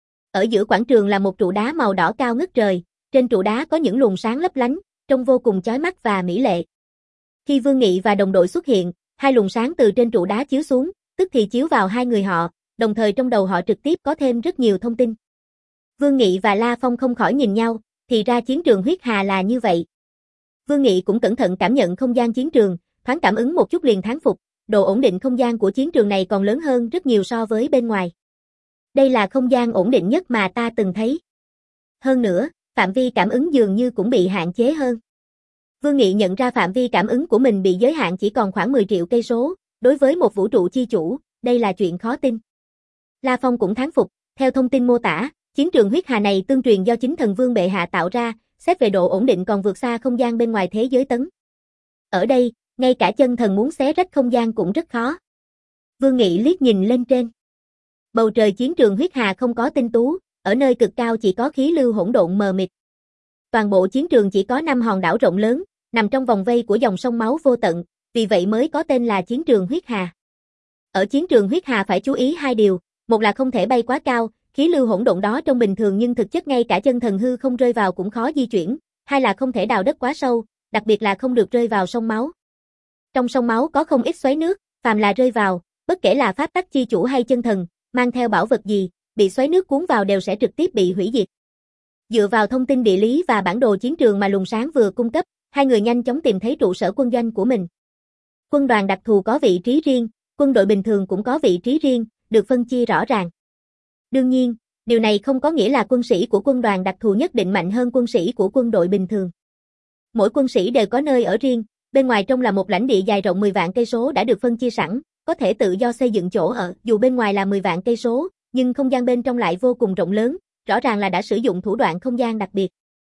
Ở giữa quảng trường là một trụ đá màu đỏ cao ngất trời, trên trụ đá có những luồng sáng lấp lánh, trông vô cùng chói mắt và mỹ lệ. Khi Vương Nghị và đồng đội xuất hiện, hai luồng sáng từ trên trụ đá chiếu xuống, tức thì chiếu vào hai người họ, đồng thời trong đầu họ trực tiếp có thêm rất nhiều thông tin. Vương Nghị và La Phong không khỏi nhìn nhau, thì ra chiến trường huyết hà là như vậy. Vương Nghị cũng cẩn thận cảm nhận không gian chiến trường, thoáng cảm ứng một chút liền thán phục, độ ổn định không gian của chiến trường này còn lớn hơn rất nhiều so với bên ngoài. Đây là không gian ổn định nhất mà ta từng thấy. Hơn nữa, phạm vi cảm ứng dường như cũng bị hạn chế hơn. Vương Nghị nhận ra phạm vi cảm ứng của mình bị giới hạn chỉ còn khoảng mười triệu cây số, đối với một vũ trụ chi chủ, đây là chuyện khó tin. La Phong cũng thán phục, theo thông tin mô tả, chiến trường huyết hà này tương truyền do chính thần vương bệ hạ tạo ra, xét về độ ổn định còn vượt xa không gian bên ngoài thế giới tấn. Ở đây, ngay cả chân thần muốn xé rách không gian cũng rất khó. Vương Nghị liếc nhìn lên trên. Bầu trời chiến trường huyết hà không có tinh tú, ở nơi cực cao chỉ có khí lưu hỗn độn mờ mịt. Toàn bộ chiến trường chỉ có năm hòn đảo rộng lớn, nằm trong vòng vây của dòng sông máu vô tận, vì vậy mới có tên là chiến trường huyết hà. Ở chiến trường huyết hà phải chú ý hai điều, một là không thể bay quá cao, khí lưu hỗn độn đó trông bình thường nhưng thực chất ngay cả chân thần hư không rơi vào cũng khó di chuyển, hai là không thể đào đất quá sâu, đặc biệt là không được rơi vào sông máu. Trong sông máu có không ít xoáy nước, phàm là rơi vào, bất kể là pháp tắc chi chủ hay chân thần, mang theo bảo vật gì, bị xoáy nước cuốn vào đều sẽ trực tiếp bị hủy diệt. Dựa vào thông tin địa lý và bản đồ chiến trường mà luồng sáng vừa cung cấp, hai người nhanh chóng tìm thấy trụ sở quân doanh của mình. Quân đoàn đặc thù có vị trí riêng, quân đội bình thường cũng có vị trí riêng, được phân chia rõ ràng. Đương nhiên, điều này không có nghĩa là quân sĩ của quân đoàn đặc thù nhất định mạnh hơn quân sĩ của quân đội bình thường. Mỗi quân sĩ đều có nơi ở riêng, bên ngoài trông là một lãnh địa dài rộng mười vạn cây số đã được phân chia sẵn, có thể tự do xây dựng chỗ ở, dù bên ngoài là mười vạn cây số, nhưng không gian bên trong lại vô cùng rộng lớn, rõ ràng là đã sử dụng thủ đoạn không gian đặc biệt.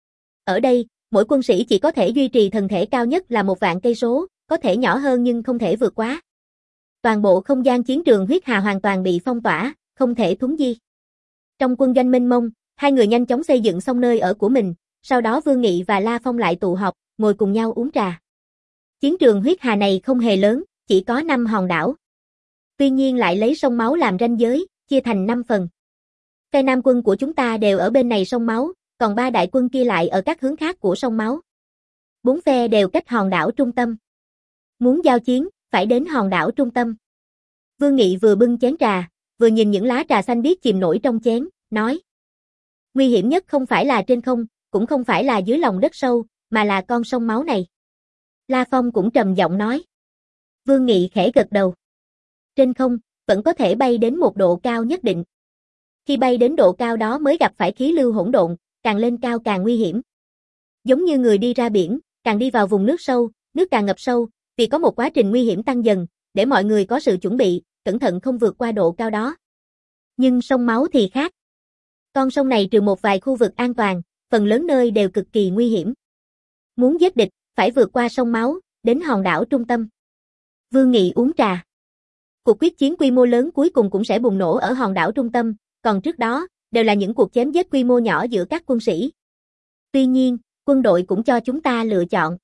Ở đây, mỗi quân sĩ chỉ có thể duy trì thần thể cao nhất là một vạn cây số, có thể nhỏ hơn nhưng không thể vượt quá. Toàn bộ không gian chiến trường huyết hà hoàn toàn bị phong tỏa, không thể thúng di. Trong quân doanh mênh mông, hai người nhanh chóng xây dựng xong nơi ở của mình, sau đó Vương Nghị và La Phong lại tụ họp, ngồi cùng nhau uống trà. Chiến trường huyết hà này không hề lớn, chỉ có năm hòn đảo. Tuy nhiên lại lấy sông máu làm ranh giới, chia thành năm phần. Phe Nam quân của chúng ta đều ở bên này sông máu, còn ba đại quân kia lại ở các hướng khác của sông máu. Bốn phe đều cách hòn đảo trung tâm. Muốn giao chiến, phải đến hòn đảo trung tâm. Vương Nghị vừa bưng chén trà, vừa nhìn những lá trà xanh biếc chìm nổi trong chén, nói. Nguy hiểm nhất không phải là trên không, cũng không phải là dưới lòng đất sâu, mà là con sông máu này. La Phong cũng trầm giọng nói. Vương Nghị khẽ gật đầu. Trên không, vẫn có thể bay đến một độ cao nhất định. Khi bay đến độ cao đó mới gặp phải khí lưu hỗn độn, càng lên cao càng nguy hiểm. Giống như người đi ra biển, càng đi vào vùng nước sâu, nước càng ngập sâu, vì có một quá trình nguy hiểm tăng dần, để mọi người có sự chuẩn bị, cẩn thận không vượt qua độ cao đó. Nhưng sông máu thì khác. Con sông này trừ một vài khu vực an toàn, phần lớn nơi đều cực kỳ nguy hiểm. Muốn giết địch, phải vượt qua sông máu, đến hòn đảo trung tâm. Vương Nghị uống trà. Cuộc quyết chiến quy mô lớn cuối cùng cũng sẽ bùng nổ ở hòn đảo trung tâm, còn trước đó, đều là những cuộc chém giết quy mô nhỏ giữa các quân sĩ. Tuy nhiên, quân đội cũng cho chúng ta lựa chọn.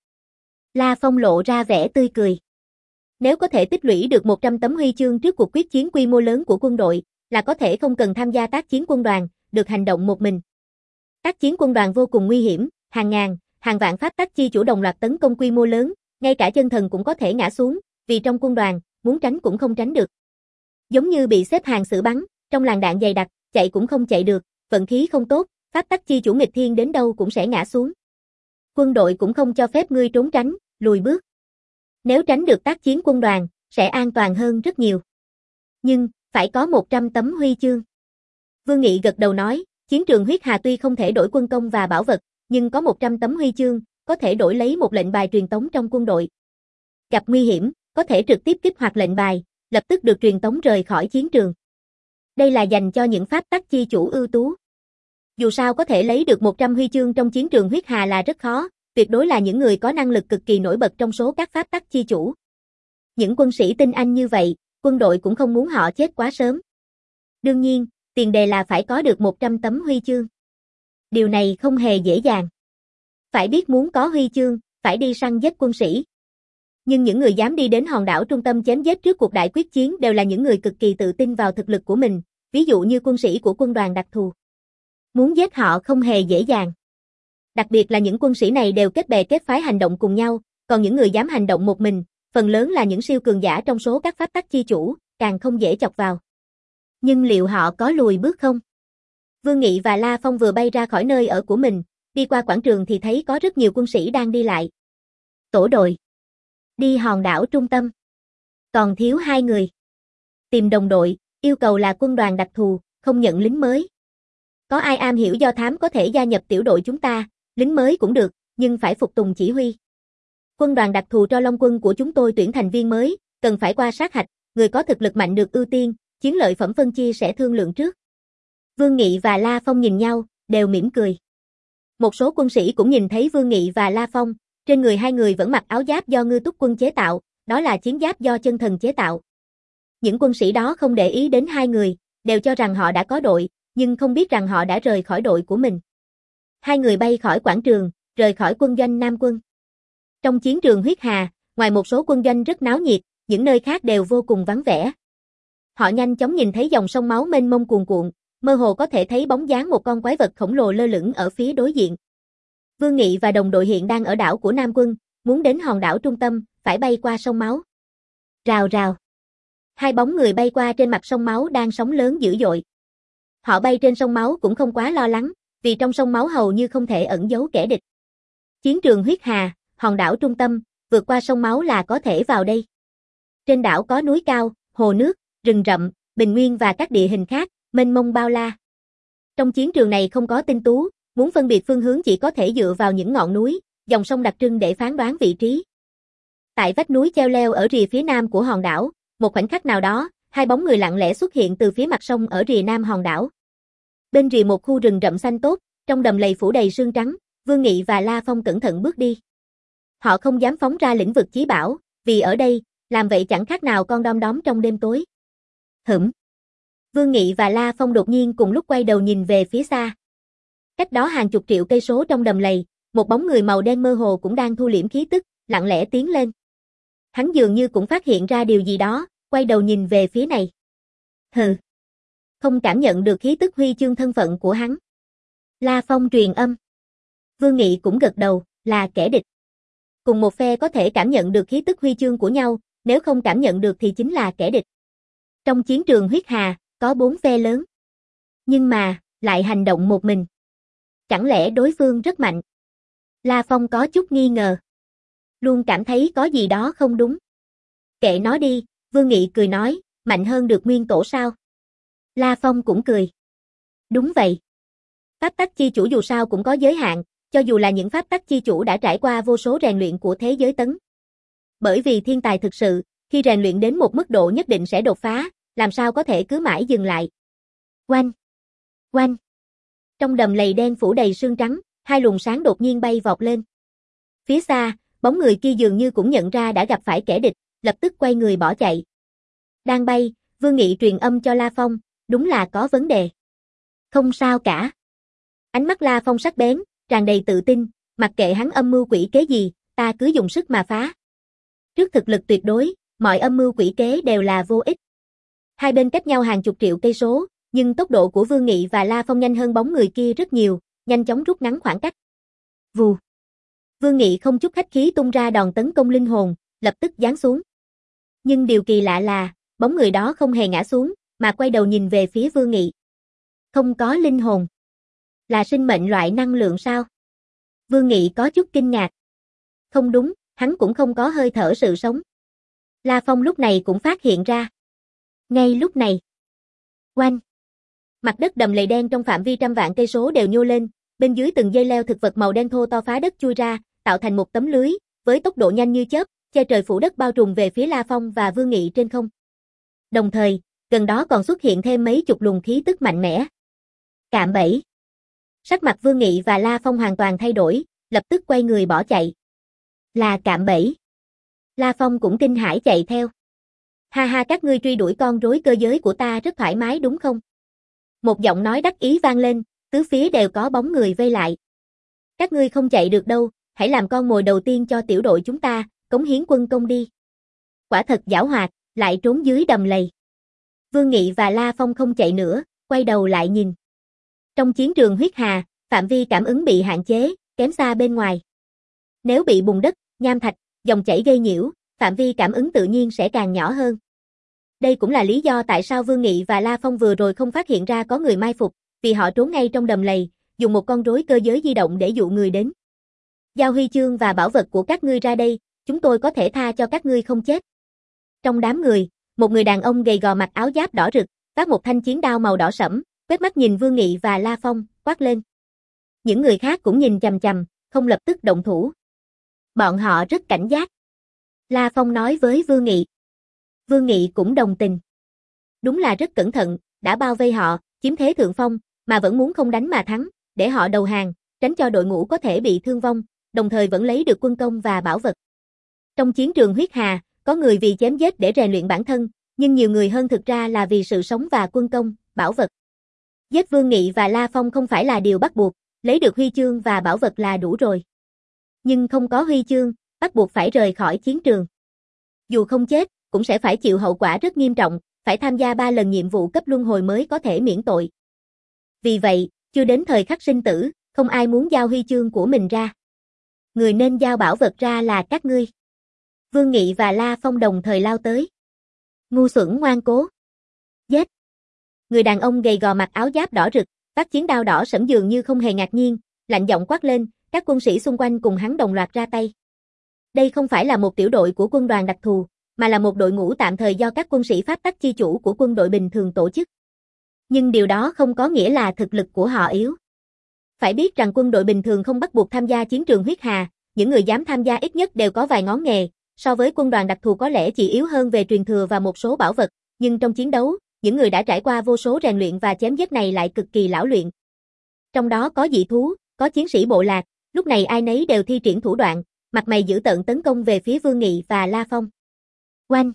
La Phong lộ ra vẻ tươi cười. Nếu có thể tích lũy được một trăm tấm huy chương trước cuộc quyết chiến quy mô lớn của quân đội, là có thể không cần tham gia tác chiến quân đoàn, được hành động một mình. Tác chiến quân đoàn vô cùng nguy hiểm, hàng ngàn, hàng vạn pháp tắc chi chủ đồng loạt tấn công quy mô lớn, ngay cả chân thần cũng có thể ngã xuống, vì trong quân đoàn, muốn tránh cũng không tránh được. Giống như bị xếp hàng xử bắn, trong làn đạn dày đặc, chạy cũng không chạy được, vận khí không tốt, pháp tắc chi chủ nghịch thiên đến đâu cũng sẽ ngã xuống. Quân đội cũng không cho phép ngươi trốn tránh, lùi bước. Nếu tránh được tác chiến quân đoàn, sẽ an toàn hơn rất nhiều. Nhưng, phải có một trăm tấm huy chương. Vương Nghị gật đầu nói, chiến trường huyết hà tuy không thể đổi quân công và bảo vật, nhưng có một trăm tấm huy chương, có thể đổi lấy một lệnh bài truyền tống trong quân đội. Gặp nguy hiểm, có thể trực tiếp kích hoạt lệnh bài, lập tức được truyền tống rời khỏi chiến trường. Đây là dành cho những pháp tắc chi chủ ưu tú. Dù sao có thể lấy được một trăm huy chương trong chiến trường huyết hà là rất khó, tuyệt đối là những người có năng lực cực kỳ nổi bật trong số các pháp tắc chi chủ. Những quân sĩ tinh anh như vậy, quân đội cũng không muốn họ chết quá sớm. Đương nhiên, tiền đề là phải có được một trăm tấm huy chương. Điều này không hề dễ dàng. Phải biết muốn có huy chương, phải đi săn giết quân sĩ. Nhưng những người dám đi đến hòn đảo trung tâm chém giết trước cuộc đại quyết chiến đều là những người cực kỳ tự tin vào thực lực của mình, ví dụ như quân sĩ của quân đoàn đặc thù. Muốn giết họ không hề dễ dàng. Đặc biệt là những quân sĩ này đều kết bè kết phái hành động cùng nhau, còn những người dám hành động một mình, phần lớn là những siêu cường giả trong số các pháp tắc chi chủ, càng không dễ chọc vào. Nhưng liệu họ có lùi bước không? Vương Nghị và La Phong vừa bay ra khỏi nơi ở của mình, đi qua quảng trường thì thấy có rất nhiều quân sĩ đang đi lại. Tổ đội. Đi hòn đảo trung tâm. Còn thiếu hai người. Tìm đồng đội, yêu cầu là quân đoàn đặc thù, không nhận lính mới. Có ai am hiểu do thám có thể gia nhập tiểu đội chúng ta, lính mới cũng được, nhưng phải phục tùng chỉ huy. Quân đoàn đặc thù cho Long quân của chúng tôi tuyển thành viên mới, cần phải qua sát hạch, người có thực lực mạnh được ưu tiên, chiến lợi phẩm phân chia sẽ thương lượng trước. Vương Nghị và La Phong nhìn nhau, đều mỉm cười. Một số quân sĩ cũng nhìn thấy Vương Nghị và La Phong, trên người hai người vẫn mặc áo giáp do Ngư Túc quân chế tạo, đó là chiến giáp do chân thần chế tạo. Những quân sĩ đó không để ý đến hai người, đều cho rằng họ đã có đội, nhưng không biết rằng họ đã rời khỏi đội của mình. Hai người bay khỏi quảng trường, rời khỏi quân doanh Nam quân. Trong chiến trường huyết hà, ngoài một số quân doanh rất náo nhiệt, những nơi khác đều vô cùng vắng vẻ. Họ nhanh chóng nhìn thấy dòng sông máu mênh mông cuồn cuộn, mơ hồ có thể thấy bóng dáng một con quái vật khổng lồ lơ lửng ở phía đối diện. Vương Nghị và đồng đội hiện đang ở đảo của Nam quân, muốn đến hòn đảo trung tâm, phải bay qua sông máu. Rào rào. Hai bóng người bay qua trên mặt sông máu đang sóng lớn dữ dội. Họ bay trên sông máu cũng không quá lo lắng, vì trong sông máu hầu như không thể ẩn giấu kẻ địch. Chiến trường huyết hà, hòn đảo trung tâm, vượt qua sông máu là có thể vào đây. Trên đảo có núi cao, hồ nước, rừng rậm, bình nguyên và các địa hình khác, mênh mông bao la. Trong chiến trường này không có tinh tú, muốn phân biệt phương hướng chỉ có thể dựa vào những ngọn núi, dòng sông đặc trưng để phán đoán vị trí. Tại vách núi treo leo ở rìa phía nam của hòn đảo, một khoảnh khắc nào đó, hai bóng người lặng lẽ xuất hiện từ phía mặt sông ở rìa nam hòn đảo. Bên rìa một khu rừng rậm xanh tốt, trong đầm lầy phủ đầy sương trắng, Vương Nghị và La Phong cẩn thận bước đi. Họ không dám phóng ra lĩnh vực chí bảo, vì ở đây, làm vậy chẳng khác nào con đom đóm trong đêm tối. Hửm. Vương Nghị và La Phong đột nhiên cùng lúc quay đầu nhìn về phía xa. Cách đó hàng chục triệu cây số trong đầm lầy, một bóng người màu đen mơ hồ cũng đang thu liễm khí tức, lặng lẽ tiến lên. Hắn dường như cũng phát hiện ra điều gì đó, quay đầu nhìn về phía này. Hừ. Không cảm nhận được khí tức huy chương thân phận của hắn. La Phong truyền âm. Vương Nghị cũng gật đầu, là kẻ địch. Cùng một phe có thể cảm nhận được khí tức huy chương của nhau, nếu không cảm nhận được thì chính là kẻ địch. Trong chiến trường huyết hà, có bốn phe lớn. Nhưng mà, lại hành động một mình. Chẳng lẽ đối phương rất mạnh? La Phong có chút nghi ngờ. Luôn cảm thấy có gì đó không đúng. Kệ nó đi, Vương Nghị cười nói, mạnh hơn được nguyên tổ sao? La Phong cũng cười. Đúng vậy. Pháp tắc chi chủ dù sao cũng có giới hạn, cho dù là những pháp tắc chi chủ đã trải qua vô số rèn luyện của thế giới tấn. Bởi vì thiên tài thực sự, khi rèn luyện đến một mức độ nhất định sẽ đột phá, làm sao có thể cứ mãi dừng lại. Oanh! Oanh! Trong đầm lầy đen phủ đầy sương trắng, hai luồng sáng đột nhiên bay vọt lên. Phía xa, bóng người kia dường như cũng nhận ra đã gặp phải kẻ địch, lập tức quay người bỏ chạy. Đang bay, Vương Nghị truyền âm cho La Phong, đúng là có vấn đề. Không sao cả. Ánh mắt La Phong sắc bén, tràn đầy tự tin, mặc kệ hắn âm mưu quỷ kế gì, ta cứ dùng sức mà phá. Trước thực lực tuyệt đối, mọi âm mưu quỷ kế đều là vô ích. Hai bên cách nhau hàng chục triệu cây số, nhưng tốc độ của Vương Nghị và La Phong nhanh hơn bóng người kia rất nhiều, nhanh chóng rút ngắn khoảng cách. Vù. Vương Nghị không chút khách khí tung ra đòn tấn công linh hồn, lập tức giáng xuống. Nhưng điều kỳ lạ là, bóng người đó không hề ngã xuống, mà quay đầu nhìn về phía Vương Nghị. Không có linh hồn. Là sinh mệnh loại năng lượng sao? Vương Nghị có chút kinh ngạc. Không đúng, hắn cũng không có hơi thở sự sống. La Phong lúc này cũng phát hiện ra. Ngay lúc này. Oanh. Mặt đất đầm lầy đen trong phạm vi trăm vạn cây số đều nhô lên, bên dưới từng dây leo thực vật màu đen thô to phá đất chui ra, tạo thành một tấm lưới, với tốc độ nhanh như chớp, che trời phủ đất bao trùm về phía La Phong và Vương Nghị trên không. Đồng thời, gần đó còn xuất hiện thêm mấy chục luồng khí tức mạnh mẽ. Cạm bẫy. Sắc mặt Vương Nghị và La Phong hoàn toàn thay đổi, lập tức quay người bỏ chạy. Là cạm bẫy. La Phong cũng kinh hãi chạy theo. Ha ha, các ngươi truy đuổi con rối cơ giới của ta rất thoải mái đúng không? Một giọng nói đắc ý vang lên, tứ phía đều có bóng người vây lại. Các ngươi không chạy được đâu, hãy làm con mồi đầu tiên cho tiểu đội chúng ta, cống hiến quân công đi. Quả thật giảo hoạt, lại trốn dưới đầm lầy. Vương Nghị và La Phong không chạy nữa, quay đầu lại nhìn. Trong chiến trường huyết hà, phạm vi cảm ứng bị hạn chế, kém xa bên ngoài. Nếu bị bùn đất, nham thạch, dòng chảy gây nhiễu, phạm vi cảm ứng tự nhiên sẽ càng nhỏ hơn. Đây cũng là lý do tại sao Vương Nghị và La Phong vừa rồi không phát hiện ra có người mai phục, vì họ trốn ngay trong đầm lầy, dùng một con rối cơ giới di động để dụ người đến. Giao huy chương và bảo vật của các ngươi ra đây, chúng tôi có thể tha cho các ngươi không chết. Trong đám người, một người đàn ông gầy gò mặc áo giáp đỏ rực, vác một thanh chiến đao màu đỏ sẫm, quét mắt nhìn Vương Nghị và La Phong, quát lên. Những người khác cũng nhìn chằm chằm, không lập tức động thủ. Bọn họ rất cảnh giác. La Phong nói với Vương Nghị. Vương Nghị cũng đồng tình. Đúng là rất cẩn thận, đã bao vây họ, chiếm thế thượng phong, mà vẫn muốn không đánh mà thắng, để họ đầu hàng, tránh cho đội ngũ có thể bị thương vong, đồng thời vẫn lấy được quân công và bảo vật. Trong chiến trường huyết hà, có người vì chém giết để rèn luyện bản thân, nhưng nhiều người hơn thực ra là vì sự sống và quân công, bảo vật. Giết Vương Nghị và La Phong không phải là điều bắt buộc, lấy được huy chương và bảo vật là đủ rồi. Nhưng không có huy chương, bắt buộc phải rời khỏi chiến trường. Dù không chết, cũng sẽ phải chịu hậu quả rất nghiêm trọng, phải tham gia ba lần nhiệm vụ cấp luân hồi mới có thể miễn tội. Vì vậy, chưa đến thời khắc sinh tử, không ai muốn giao huy chương của mình ra. Người nên giao bảo vật ra là các ngươi. Vương Nghị và La Phong đồng thời lao tới. Ngu xuẩn ngoan cố. Giết. Người đàn ông gầy gò mặc áo giáp đỏ rực, vác chiến đao đỏ sẫm dường như không hề ngạc nhiên, lạnh giọng quát lên, các quân sĩ xung quanh cùng hắn đồng loạt ra tay. Đây không phải là một tiểu đội của quân đoàn đặc thù, mà là một đội ngũ tạm thời do các quân sĩ pháp tắc chi chủ của quân đội bình thường tổ chức. Nhưng điều đó không có nghĩa là thực lực của họ yếu. Phải biết rằng quân đội bình thường không bắt buộc tham gia chiến trường huyết hà, những người dám tham gia ít nhất đều có vài ngón nghề, so với quân đoàn đặc thù có lẽ chỉ yếu hơn về truyền thừa và một số bảo vật, nhưng trong chiến đấu, những người đã trải qua vô số rèn luyện và chém giết này lại cực kỳ lão luyện. Trong đó có dị thú, có chiến sĩ bộ lạc, lúc này ai nấy đều thi triển thủ đoạn, mặt mày dữ tợn tấn công về phía Vương Nghị và La Phong. Oanh!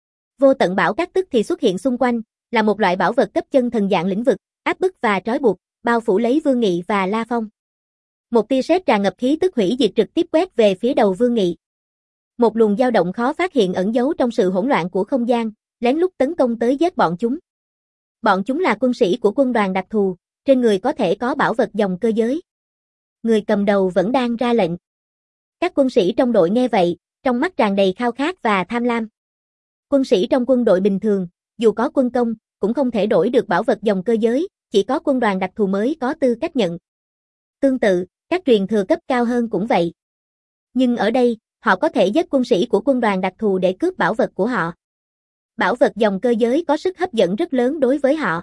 Vô tận bảo các tức thì xuất hiện xung quanh, là một loại bảo vật cấp chân thần dạng lĩnh vực, áp bức và trói buộc, bao phủ lấy Vương Nghị và La Phong. Một tia sét tràn ngập khí tức hủy diệt trực tiếp quét về phía đầu Vương Nghị. Một luồng dao động khó phát hiện ẩn giấu trong sự hỗn loạn của không gian, lén lút tấn công tới giết bọn chúng. Bọn chúng là quân sĩ của quân đoàn đặc thù, trên người có thể có bảo vật dòng cơ giới. Người cầm đầu vẫn đang ra lệnh. Các quân sĩ trong đội nghe vậy, trong mắt tràn đầy khao khát và tham lam. Quân sĩ trong quân đội bình thường, dù có quân công, cũng không thể đổi được bảo vật dòng cơ giới, chỉ có quân đoàn đặc thù mới có tư cách nhận. Tương tự, các truyền thừa cấp cao hơn cũng vậy. Nhưng ở đây, Họ có thể giết quân sĩ của quân đoàn đặc thù để cướp bảo vật của họ. Bảo vật dòng cơ giới có sức hấp dẫn rất lớn đối với họ.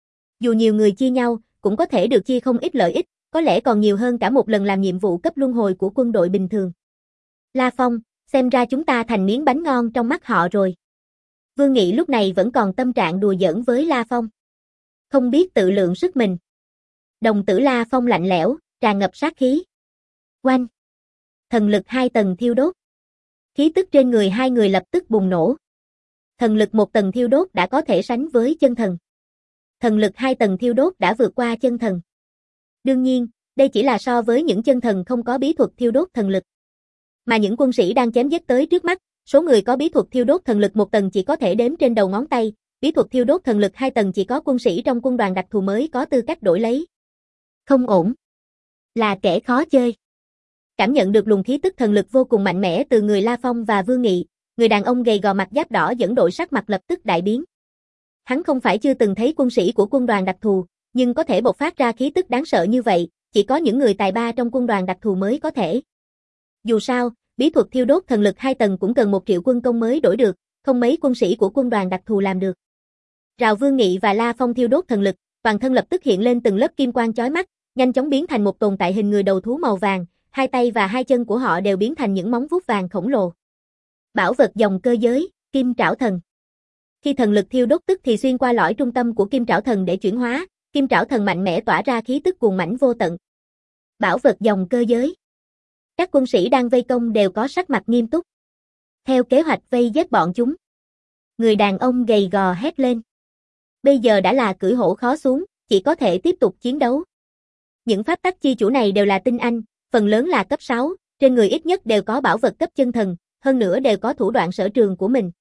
Dù nhiều người chia nhau, cũng có thể được chia không ít lợi ích, có lẽ còn nhiều hơn cả một lần làm nhiệm vụ cấp luân hồi của quân đội bình thường. La Phong, xem ra chúng ta thành miếng bánh ngon trong mắt họ rồi. Vương Nghị lúc này vẫn còn tâm trạng đùa giỡn với La Phong. Không biết tự lượng sức mình. Đồng tử La Phong lạnh lẽo, tràn ngập sát khí. Oanh! Thần lực hai tầng thiêu đốt. Khí tức trên người hai người lập tức bùng nổ. Thần lực một tầng thiêu đốt đã có thể sánh với chân thần. Thần lực hai tầng thiêu đốt đã vượt qua chân thần. Đương nhiên, đây chỉ là so với những chân thần không có bí thuật thiêu đốt thần lực. Mà những quân sĩ đang chém giết tới trước mắt, số người có bí thuật thiêu đốt thần lực một tầng chỉ có thể đếm trên đầu ngón tay, bí thuật thiêu đốt thần lực hai tầng chỉ có quân sĩ trong quân đoàn đặc thù mới có tư cách đổi lấy. Không ổn. Là kẻ khó chơi. Cảm nhận được luồng khí tức thần lực vô cùng mạnh mẽ từ người La Phong và Vương Nghị, người đàn ông gầy gò mặt giáp đỏ dẫn đội sắc mặt lập tức đại biến. Hắn không phải chưa từng thấy quân sĩ của quân đoàn đặc thù, nhưng có thể bộc phát ra khí tức đáng sợ như vậy, chỉ có những người tài ba trong quân đoàn đặc thù mới có thể. Dù sao, bí thuật thiêu đốt thần lực hai tầng cũng cần một triệu quân công mới đổi được, không mấy quân sĩ của quân đoàn đặc thù làm được. Rào Vương Nghị và La Phong thiêu đốt thần lực, toàn thân lập tức hiện lên từng lớp kim quang chói mắt, nhanh chóng biến thành một tồn tại hình người đầu thú màu vàng, hai tay và hai chân của họ đều biến thành những móng vuốt vàng khổng lồ. Bảo vật dòng cơ giới, Kim Trảo Thần. Khi thần lực thiêu đốt tức thì xuyên qua lõi trung tâm của Kim Trảo Thần để chuyển hóa, Kim Trảo Thần mạnh mẽ tỏa ra khí tức cuồng mãnh vô tận. Bảo vật dòng cơ giới. Các quân sĩ đang vây công đều có sắc mặt nghiêm túc. Theo kế hoạch vây giết bọn chúng. Người đàn ông gầy gò hét lên. Bây giờ đã là cưỡi hổ khó xuống, chỉ có thể tiếp tục chiến đấu. Những pháp tắc chi chủ này đều là tinh anh, phần lớn là cấp sáu, trên người ít nhất đều có bảo vật cấp chân thần, hơn nữa đều có thủ đoạn sở trường của mình.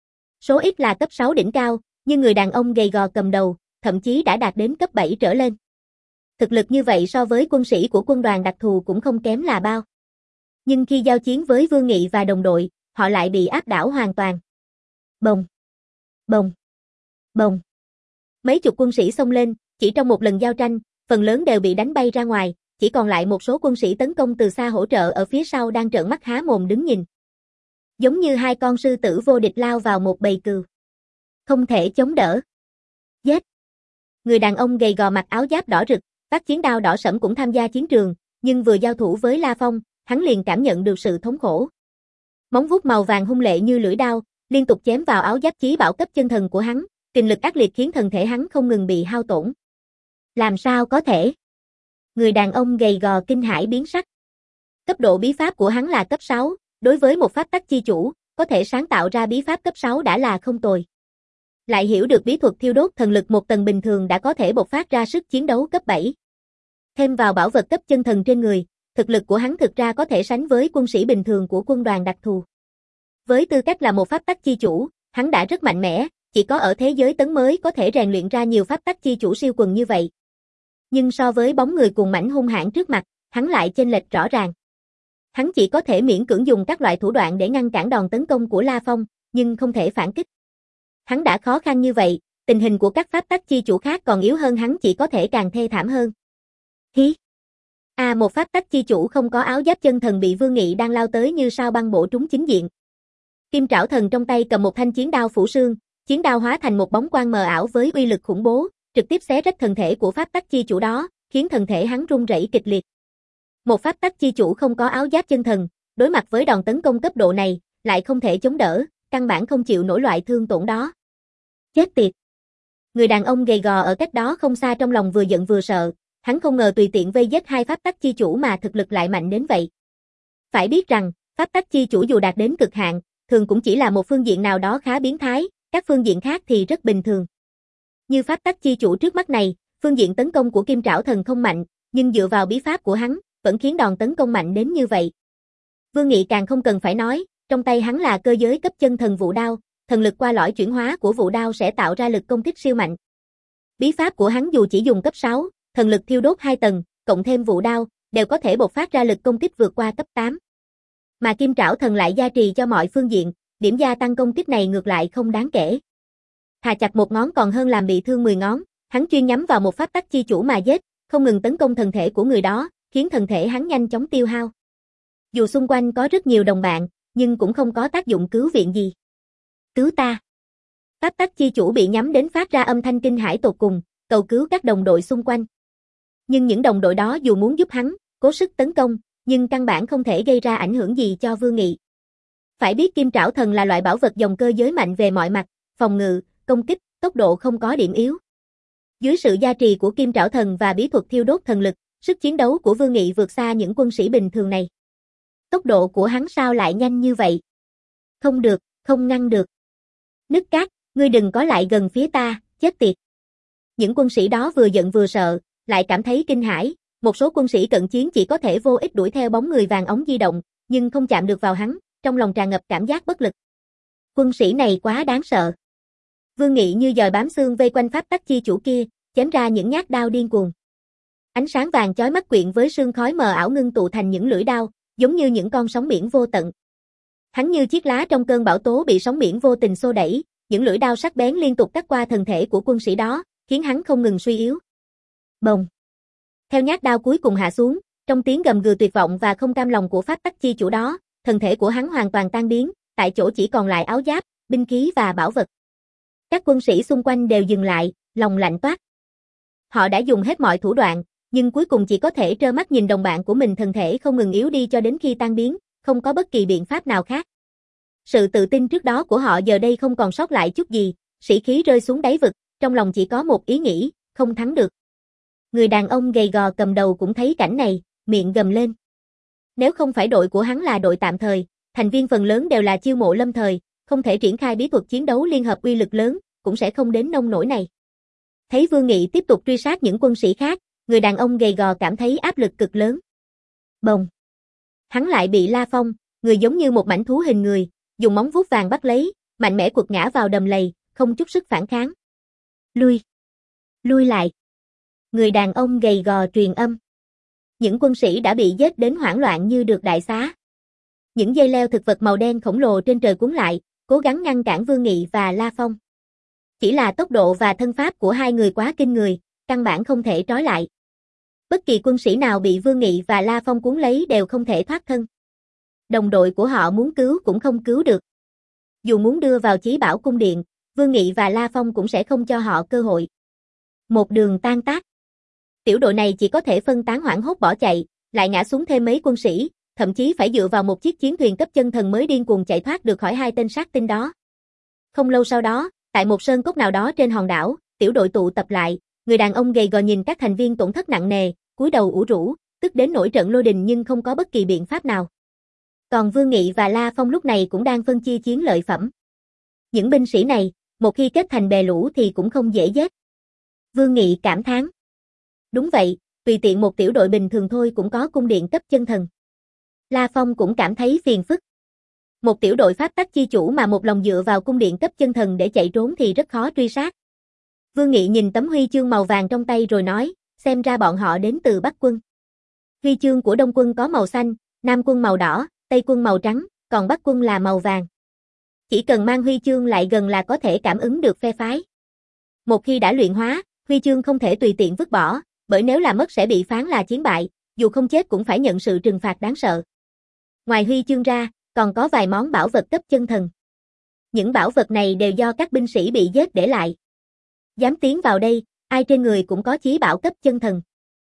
Số ít là cấp sáu đỉnh cao, nhưng người đàn ông gầy gò cầm đầu, thậm chí đã đạt đến cấp bảy trở lên. Thực lực như vậy so với quân sĩ của quân đoàn đặc thù cũng không kém là bao. Nhưng khi giao chiến với Vương Nghị và đồng đội, họ lại bị áp đảo hoàn toàn. Bồng! Bồng! Bồng! Mấy chục quân sĩ xông lên, chỉ trong một lần giao tranh, phần lớn đều bị đánh bay ra ngoài, chỉ còn lại một số quân sĩ tấn công từ xa hỗ trợ ở phía sau đang trợn mắt há mồm đứng nhìn. Giống như hai con sư tử vô địch lao vào một bầy cừu. Không thể chống đỡ. Giết! Người đàn ông gầy gò mặc áo giáp đỏ rực, vác chiến đao đỏ sẫm cũng tham gia chiến trường, nhưng vừa giao thủ với La Phong, hắn liền cảm nhận được sự thống khổ. Móng vuốt màu vàng hung lệ như lưỡi đao, liên tục chém vào áo giáp chí bảo cấp chân thần của hắn, kình lực ác liệt khiến thân thể hắn không ngừng bị hao tổn. Làm sao có thể? Người đàn ông gầy gò kinh hãi biến sắc. Cấp độ bí pháp của hắn là cấp sáu, đối với một pháp tắc chi chủ, có thể sáng tạo ra bí pháp cấp sáu đã là không tồi. Lại hiểu được bí thuật thiêu đốt thần lực một tầng bình thường đã có thể bộc phát ra sức chiến đấu cấp bảy. Thêm vào bảo vật cấp chân thần trên người, thực lực của hắn thực ra có thể sánh với quân sĩ bình thường của quân đoàn đặc thù. Với tư cách là một pháp tắc chi chủ, hắn đã rất mạnh mẽ, chỉ có ở thế giới tấn mới có thể rèn luyện ra nhiều pháp tắc chi chủ siêu quần như vậy. Nhưng so với bóng người cuồng mãnh hung hãn trước mặt, hắn lại chênh lệch rõ ràng. Hắn chỉ có thể miễn cưỡng dùng các loại thủ đoạn để ngăn cản đòn tấn công của La Phong, nhưng không thể phản kích. Hắn đã khó khăn như vậy, tình hình của các pháp tắc chi chủ khác còn yếu hơn hắn chỉ có thể càng thê thảm hơn. Hí! À, một pháp tắc chi chủ không có áo giáp chân thần bị Vương Nghị đang lao tới như sao băng bổ trúng chính diện. Kim Trảo Thần trong tay cầm một thanh chiến đao phủ sương, chiến đao hóa thành một bóng quang mờ ảo với uy lực khủng bố, trực tiếp xé rách thân thể của pháp tắc chi chủ đó, khiến thân thể hắn rung rẩy kịch liệt. Một pháp tắc chi chủ không có áo giáp chân thần, đối mặt với đòn tấn công cấp độ này, lại không thể chống đỡ, căn bản không chịu nổi loại thương tổn đó. Chết tiệt! Người đàn ông gầy gò ở cách đó không xa trong lòng vừa giận vừa sợ, hắn không ngờ tùy tiện vây giết hai pháp tắc chi chủ mà thực lực lại mạnh đến vậy. Phải biết rằng, pháp tắc chi chủ dù đạt đến cực hạn, thường cũng chỉ là một phương diện nào đó khá biến thái, các phương diện khác thì rất bình thường. Như pháp tắc chi chủ trước mắt này, phương diện tấn công của Kim Trảo Thần không mạnh, nhưng dựa vào bí pháp của hắn, vẫn khiến đòn tấn công mạnh đến như vậy. Vương Nghị càng không cần phải nói, trong tay hắn là cơ giới cấp chân thần vụ đao, thần lực qua lõi chuyển hóa của vụ đao sẽ tạo ra lực công kích siêu mạnh. Bí pháp của hắn dù chỉ dùng cấp sáu, thần lực thiêu đốt hai tầng, cộng thêm vụ đao, đều có thể bộc phát ra lực công kích vượt qua cấp tám. Mà Kim Trảo Thần lại gia trì cho mọi phương diện, điểm gia tăng công kích này ngược lại không đáng kể. Thà chặt một ngón còn hơn làm bị thương mười ngón, hắn chuyên nhắm vào một pháp tắc chi chủ mà giết, không ngừng tấn công thần thể của người đó, khiến thần thể hắn nhanh chóng tiêu hao. Dù xung quanh có rất nhiều đồng bạn, nhưng cũng không có tác dụng cứu viện gì. Cứu ta! Pháp tắc chi chủ bị nhắm đến phát ra âm thanh kinh hãi tột cùng, cầu cứu các đồng đội xung quanh. Nhưng những đồng đội đó dù muốn giúp hắn, cố sức tấn công, nhưng căn bản không thể gây ra ảnh hưởng gì cho Vương Nghị. Phải biết Kim Trảo Thần là loại bảo vật dòng cơ giới mạnh về mọi mặt, phòng ngự, công kích, tốc độ không có điểm yếu. Dưới sự gia trì của Kim Trảo Thần và bí thuật thiêu đốt thần lực, sức chiến đấu của Vương Nghị vượt xa những quân sĩ bình thường này. Tốc độ của hắn sao lại nhanh như vậy? Không được, không ngăn được. Nứt Cát, ngươi đừng có lại gần phía ta, chết tiệt. Những quân sĩ đó vừa giận vừa sợ, lại cảm thấy kinh hãi. Một số quân sĩ cận chiến chỉ có thể vô ích đuổi theo bóng người vàng ống di động, nhưng không chạm được vào hắn, trong lòng tràn ngập cảm giác bất lực. Quân sĩ này quá đáng sợ. Vương Nghị như dời bám xương vây quanh pháp tắc chi chủ kia, chém ra những nhát đao điên cuồng. Ánh sáng vàng chói mắt quyện với sương khói mờ ảo ngưng tụ thành những lưỡi đao, giống như những con sóng biển vô tận. Hắn như chiếc lá trong cơn bão tố bị sóng biển vô tình xô đẩy, những lưỡi đao sắc bén liên tục cắt qua thân thể của quân sĩ đó, khiến hắn không ngừng suy yếu. Bồng. Theo nhát đao cuối cùng hạ xuống, trong tiếng gầm gừ tuyệt vọng và không cam lòng của pháp tắc chi chủ đó, thân thể của hắn hoàn toàn tan biến, tại chỗ chỉ còn lại áo giáp, binh khí và bảo vật. Các quân sĩ xung quanh đều dừng lại, lòng lạnh toát. Họ đã dùng hết mọi thủ đoạn, nhưng cuối cùng chỉ có thể trơ mắt nhìn đồng bạn của mình thân thể không ngừng yếu đi cho đến khi tan biến, không có bất kỳ biện pháp nào khác. Sự tự tin trước đó của họ giờ đây không còn sót lại chút gì, sĩ khí rơi xuống đáy vực, trong lòng chỉ có một ý nghĩ, không thắng được. Người đàn ông gầy gò cầm đầu cũng thấy cảnh này, miệng gầm lên. Nếu không phải đội của hắn là đội tạm thời, thành viên phần lớn đều là chiêu mộ lâm thời, không thể triển khai bí thuật chiến đấu liên hợp uy lực lớn, cũng sẽ không đến nông nỗi này. Thấy Vương Nghị tiếp tục truy sát những quân sĩ khác, người đàn ông gầy gò cảm thấy áp lực cực lớn. Bồng. Hắn lại bị La Phong, người giống như một mảnh thú hình người, dùng móng vuốt vàng bắt lấy, mạnh mẽ quật ngã vào đầm lầy, không chút sức phản kháng. Lui. Lui lại. Người đàn ông gầy gò truyền âm. Những quân sĩ đã bị giết đến hoảng loạn như được đại xá. Những dây leo thực vật màu đen khổng lồ trên trời cuốn lại, cố gắng ngăn cản Vương Nghị và La Phong. Chỉ là tốc độ và thân pháp của hai người quá kinh người, căn bản không thể trói lại. Bất kỳ quân sĩ nào bị Vương Nghị và La Phong cuốn lấy đều không thể thoát thân. Đồng đội của họ muốn cứu cũng không cứu được. Dù muốn đưa vào Chí Bảo cung điện, Vương Nghị và La Phong cũng sẽ không cho họ cơ hội. Một đường tan tác. Tiểu đội này chỉ có thể phân tán hoảng hốt bỏ chạy, lại ngã xuống thêm mấy quân sĩ, thậm chí phải dựa vào một chiếc chiến thuyền cấp chân thần mới điên cuồng chạy thoát được khỏi hai tên sát tinh đó. Không lâu sau đó, tại một sơn cốc nào đó trên hòn đảo, tiểu đội tụ tập lại, người đàn ông gầy gò nhìn các thành viên tổn thất nặng nề, cúi đầu ủ rũ, tức đến nổi trận lôi đình nhưng không có bất kỳ biện pháp nào. Còn Vương Nghị và La Phong lúc này cũng đang phân chia chiến lợi phẩm. Những binh sĩ này, một khi kết thành bè lũ thì cũng không dễ giết. Vương Nghị cảm thán. Đúng vậy, tùy tiện một tiểu đội bình thường thôi cũng có cung điện cấp chân thần. La Phong cũng cảm thấy phiền phức. Một tiểu đội pháp tắc chi chủ mà một lòng dựa vào cung điện cấp chân thần để chạy trốn thì rất khó truy sát. Vương Nghị nhìn tấm huy chương màu vàng trong tay rồi nói, xem ra bọn họ đến từ Bắc quân. Huy chương của Đông quân có màu xanh, Nam quân màu đỏ, Tây quân màu trắng, còn Bắc quân là màu vàng. Chỉ cần mang huy chương lại gần là có thể cảm ứng được phe phái. Một khi đã luyện hóa, huy chương không thể tùy tiện vứt bỏ, bởi nếu làm mất sẽ bị phán là chiến bại, dù không chết cũng phải nhận sự trừng phạt đáng sợ. Ngoài huy chương ra, còn có vài món bảo vật cấp chân thần. Những bảo vật này đều do các binh sĩ bị giết để lại. Dám tiến vào đây, ai trên người cũng có chí bảo cấp chân thần.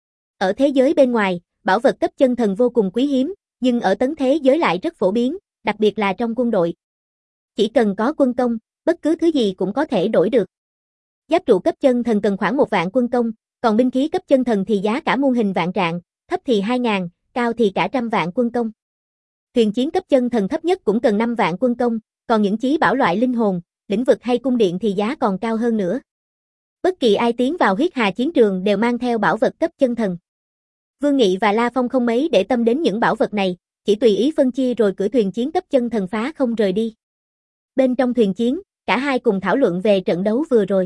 Ở thế giới bên ngoài, bảo vật cấp chân thần vô cùng quý hiếm, nhưng ở tấn thế giới lại rất phổ biến, đặc biệt là trong quân đội. Chỉ cần có quân công, bất cứ thứ gì cũng có thể đổi được. Giáp trụ cấp chân thần cần khoảng một vạn quân công, còn binh khí cấp chân thần thì giá cả muôn hình vạn trạng, thấp thì hai ngàn, cao thì cả trăm vạn quân công. Thuyền chiến cấp chân thần thấp nhất cũng cần năm vạn quân công, còn những chí bảo loại linh hồn, lĩnh vực hay cung điện thì giá còn cao hơn nữa. Bất kỳ ai tiến vào huyết hà chiến trường đều mang theo bảo vật cấp chân thần. Vương Nghị và La Phong không mấy để tâm đến những bảo vật này, chỉ tùy ý phân chia rồi cưỡi thuyền chiến cấp chân thần phá không rời đi. Bên trong thuyền chiến, cả hai cùng thảo luận về trận đấu vừa rồi.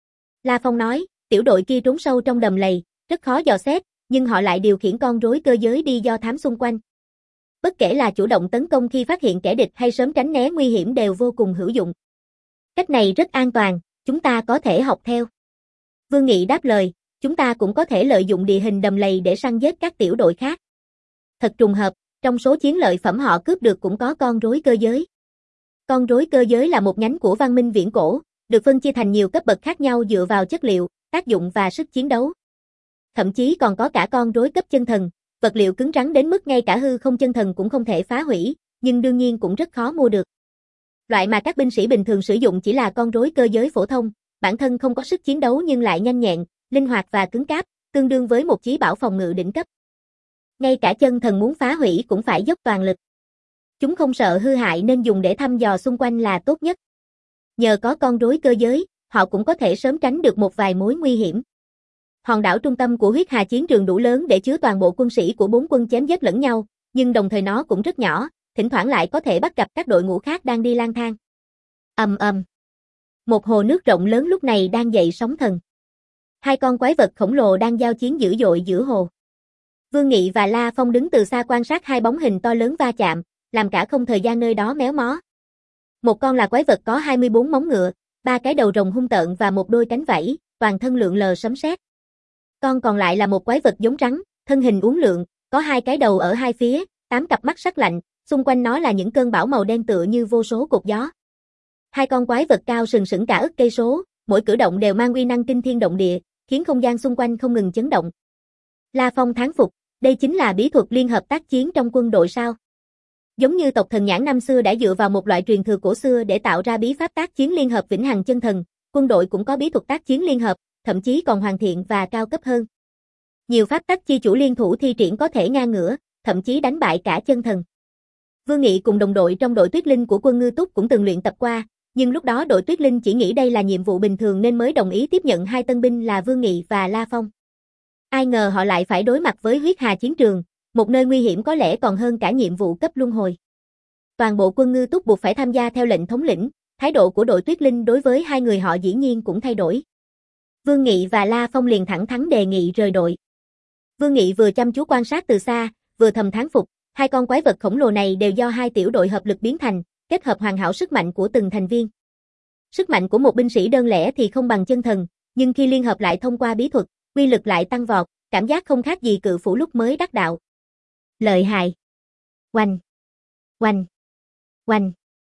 La Phong nói, tiểu đội kia trốn sâu trong đầm lầy, rất khó dò xét, nhưng họ lại điều khiển con rối cơ giới đi do thám xung quanh. Bất kể là chủ động tấn công khi phát hiện kẻ địch hay sớm tránh né nguy hiểm đều vô cùng hữu dụng. Cách này rất an toàn, chúng ta có thể học theo. Vương Nghị đáp lời, chúng ta cũng có thể lợi dụng địa hình đầm lầy để săn giết các tiểu đội khác. Thật trùng hợp, Trong số chiến lợi phẩm họ cướp được cũng có con rối cơ giới. Con rối cơ giới là một nhánh của văn minh viễn cổ, được phân chia thành nhiều cấp bậc khác nhau dựa vào chất liệu, tác dụng và sức chiến đấu. Thậm chí còn có cả con rối cấp chân thần, vật liệu cứng rắn đến mức ngay cả hư không chân thần cũng không thể phá hủy, nhưng đương nhiên cũng rất khó mua được. Loại mà các binh sĩ bình thường sử dụng chỉ là con rối cơ giới phổ thông, bản thân không có sức chiến đấu nhưng lại nhanh nhẹn, linh hoạt và cứng cáp, tương đương với một chí bảo phòng ngự đỉnh cấp. Ngay cả chân thần muốn phá hủy cũng phải dốc toàn lực. Chúng không sợ hư hại nên dùng để thăm dò xung quanh là tốt nhất. Nhờ có con rối cơ giới, họ cũng có thể sớm tránh được một vài mối nguy hiểm. Hòn đảo trung tâm của huyết hà chiến trường đủ lớn để chứa toàn bộ quân sĩ của bốn quân chém giết lẫn nhau, nhưng đồng thời nó cũng rất nhỏ, thỉnh thoảng lại có thể bắt gặp các đội ngũ khác đang đi lang thang. Ầm ầm. Một hồ nước rộng lớn lúc này đang dậy sóng thần. Hai con quái vật khổng lồ đang giao chiến dữ dội giữa hồ. Vương Nghị và La Phong đứng từ xa quan sát hai bóng hình to lớn va chạm, làm cả không thời gian nơi đó méo mó. Một con là quái vật có hai mươi bốn móng ngựa, ba cái đầu rồng hung tợn và một đôi cánh vảy, toàn thân lượn lờ sấm sét. Con còn lại là một quái vật giống rắn, thân hình uốn lượn, có hai cái đầu ở hai phía, tám cặp mắt sắc lạnh, xung quanh nó là những cơn bão màu đen tựa như vô số cột gió. Hai con quái vật cao sừng sững cả ức cây số, mỗi cử động đều mang uy năng kinh thiên động địa, khiến không gian xung quanh không ngừng chấn động. La Phong thán phục, đây chính là bí thuật liên hợp tác chiến trong quân đội sao? Giống như tộc thần nhãn năm xưa đã dựa vào một loại truyền thừa cổ xưa để tạo ra bí pháp tác chiến liên hợp vĩnh hằng chân thần, quân đội cũng có bí thuật tác chiến liên hợp, thậm chí còn hoàn thiện và cao cấp hơn. Nhiều pháp tắc chi chủ liên thủ thi triển có thể ngang ngửa, thậm chí đánh bại cả chân thần. Vương Nghị cùng đồng đội trong đội Tuyết Linh của quân Ngư Túc cũng từng luyện tập qua, nhưng lúc đó đội Tuyết Linh chỉ nghĩ đây là nhiệm vụ bình thường nên mới đồng ý tiếp nhận hai tân binh là Vương Nghị và La Phong. Ai ngờ họ lại phải đối mặt với huyết hà chiến trường, một nơi nguy hiểm có lẽ còn hơn cả nhiệm vụ cấp luân hồi. Toàn bộ quân Ngư Túc buộc phải tham gia theo lệnh thống lĩnh, thái độ của đội Tuyết Linh đối với hai người họ dĩ nhiên cũng thay đổi. Vương Nghị và La Phong liền thẳng thắn đề nghị rời đội. Vương Nghị vừa chăm chú quan sát từ xa, vừa thầm thán phục, hai con quái vật khổng lồ này đều do hai tiểu đội hợp lực biến thành, kết hợp hoàn hảo sức mạnh của từng thành viên. Sức mạnh của một binh sĩ đơn lẻ thì không bằng chân thần, nhưng khi liên hợp lại thông qua bí thuật, uy lực lại tăng vọt, cảm giác không khác gì cự phủ lúc mới đắc đạo. Lợi hại. Oanh, oanh, oanh.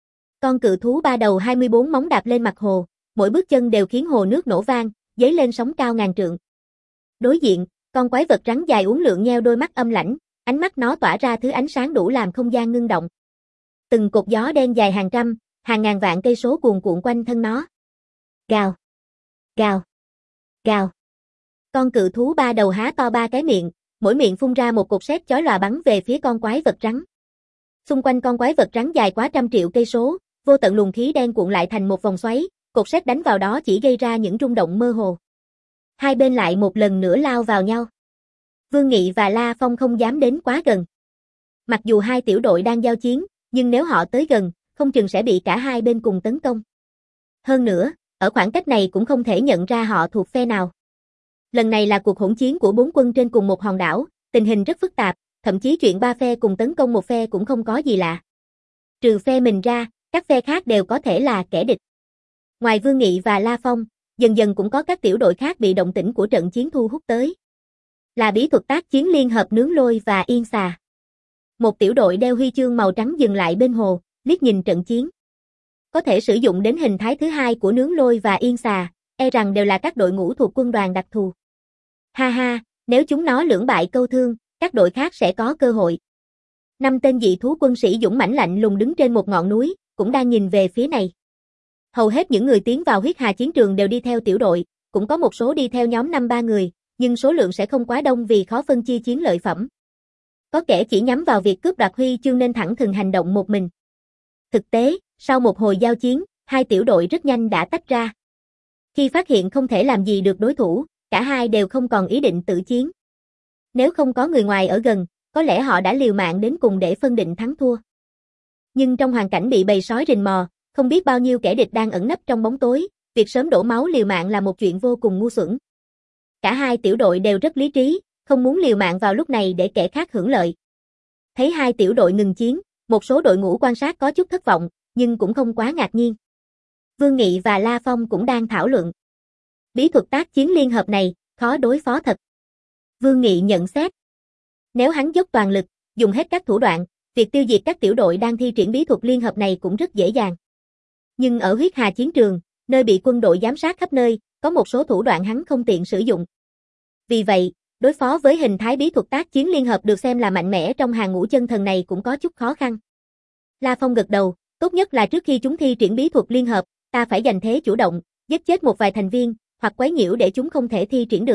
Con cự thú ba đầu hai mươi bốn móng đạp lên mặt hồ, mỗi bước chân đều khiến hồ nước nổ vang, dấy lên sóng cao ngàn trượng. Đối diện, con quái vật rắn dài uốn lượn nheo đôi mắt âm lãnh, ánh mắt nó tỏa ra thứ ánh sáng đủ làm không gian ngưng động. Từng cột gió đen dài hàng trăm, hàng ngàn vạn cây số cuồn cuộn quanh thân nó. Gào, gào, gào. Con cự thú ba đầu há to ba cái miệng, mỗi miệng phun ra một cột sét chói lòa bắn về phía con quái vật rắn. Xung quanh con quái vật rắn dài quá trăm triệu cây số, vô tận luồng khí đen cuộn lại thành một vòng xoáy, cột sét đánh vào đó chỉ gây ra những rung động mơ hồ. Hai bên lại một lần nữa lao vào nhau. Vương Nghị và La Phong không dám đến quá gần. Mặc dù hai tiểu đội đang giao chiến, nhưng nếu họ tới gần, không chừng sẽ bị cả hai bên cùng tấn công. Hơn nữa, ở khoảng cách này cũng không thể nhận ra họ thuộc phe nào. Lần này là cuộc hỗn chiến của bốn quân trên cùng một hòn đảo, tình hình rất phức tạp, thậm chí chuyện ba phe cùng tấn công một phe cũng không có gì lạ. Trừ phe mình ra, các phe khác đều có thể là kẻ địch. Ngoài Vương Nghị và La Phong, dần dần cũng có các tiểu đội khác bị động tĩnh của trận chiến thu hút tới. Là bí thuật tác chiến liên hợp nướng lôi và yên xà. Một tiểu đội đeo huy chương màu trắng dừng lại bên hồ, liếc nhìn trận chiến. Có thể sử dụng đến hình thái thứ hai của nướng lôi và yên xà, e rằng đều là các đội ngũ thuộc quân đoàn đặc thù. Ha ha, nếu chúng nó lưỡng bại câu thương, các đội khác sẽ có cơ hội. Năm tên dị thú quân sĩ dũng mãnh lạnh lùng đứng trên một ngọn núi, cũng đang nhìn về phía này. Hầu hết những người tiến vào huyết hà chiến trường đều đi theo tiểu đội, cũng có một số đi theo nhóm năm ba người, nhưng số lượng sẽ không quá đông vì khó phân chia chiến lợi phẩm. Có kẻ chỉ nhắm vào việc cướp đoạt huy chương nên thẳng thừng hành động một mình. Thực tế, sau một hồi giao chiến, hai tiểu đội rất nhanh đã tách ra. Khi phát hiện không thể làm gì được đối thủ, cả hai đều không còn ý định tự chiến. Nếu không có người ngoài ở gần, có lẽ họ đã liều mạng đến cùng để phân định thắng thua. Nhưng trong hoàn cảnh bị bầy sói rình mò, không biết bao nhiêu kẻ địch đang ẩn nấp trong bóng tối, việc sớm đổ máu liều mạng là một chuyện vô cùng ngu xuẩn. Cả hai tiểu đội đều rất lý trí, không muốn liều mạng vào lúc này để kẻ khác hưởng lợi. Thấy hai tiểu đội ngừng chiến, một số đội ngũ quan sát có chút thất vọng, nhưng cũng không quá ngạc nhiên. Vương Nghị và La Phong cũng đang thảo luận. Bí thuật tác chiến liên hợp này, khó đối phó thật. Vương Nghị nhận xét. Nếu hắn dốc toàn lực, dùng hết các thủ đoạn, việc tiêu diệt các tiểu đội đang thi triển bí thuật liên hợp này cũng rất dễ dàng. Nhưng ở huyết hà chiến trường, nơi bị quân đội giám sát khắp nơi, có một số thủ đoạn hắn không tiện sử dụng. Vì vậy, đối phó với hình thái bí thuật tác chiến liên hợp được xem là mạnh mẽ trong hàng ngũ chân thần này cũng có chút khó khăn. La Phong gật đầu, tốt nhất là trước khi chúng thi triển bí thuật liên hợp, ta phải giành thế chủ động, giết chết một vài thành viên, hoặc quấy nhiễu để chúng không thể thi triển được.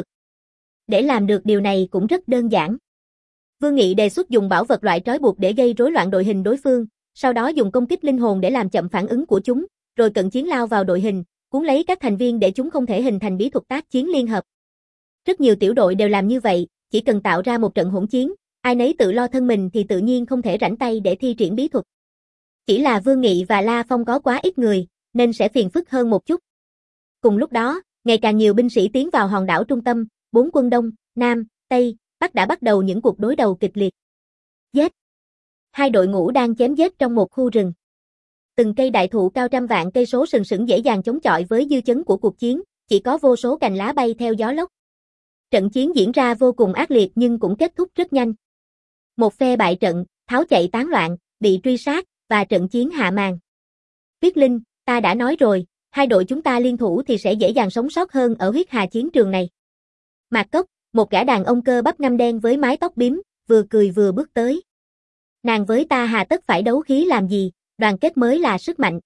Để làm được điều này cũng rất đơn giản. Vương Nghị đề xuất dùng bảo vật loại trói buộc để gây rối loạn đội hình đối phương, sau đó dùng công kích linh hồn để làm chậm phản ứng của chúng, rồi cận chiến lao vào đội hình, cuốn lấy các thành viên để chúng không thể hình thành bí thuật tác chiến liên hợp. Rất nhiều tiểu đội đều làm như vậy, chỉ cần tạo ra một trận hỗn chiến, ai nấy tự lo thân mình thì tự nhiên không thể rảnh tay để thi triển bí thuật. Chỉ là Vương Nghị và La Phong có quá ít người, nên sẽ phiền phức hơn một chút. Cùng lúc đó, ngày càng nhiều binh sĩ tiến vào hòn đảo trung tâm, bốn quân Đông, Nam, Tây, Bắc đã bắt đầu những cuộc đối đầu kịch liệt. Giết! Hai đội ngũ đang chém giết trong một khu rừng. Từng cây đại thụ cao trăm vạn cây số sừng sững dễ dàng chống chọi với dư chấn của cuộc chiến, chỉ có vô số cành lá bay theo gió lốc. Trận chiến diễn ra vô cùng ác liệt nhưng cũng kết thúc rất nhanh. Một phe bại trận, tháo chạy tán loạn, bị truy sát, và trận chiến hạ màn. Tuyết Linh, ta đã nói rồi, hai đội chúng ta liên thủ thì sẽ dễ dàng sống sót hơn ở huyết hà chiến trường này. Mạc Cốc, một gã đàn ông cơ bắp ngăm đen với mái tóc bím, vừa cười vừa bước tới. Nàng với ta hà tất phải đấu khí làm gì, đoàn kết mới là sức mạnh.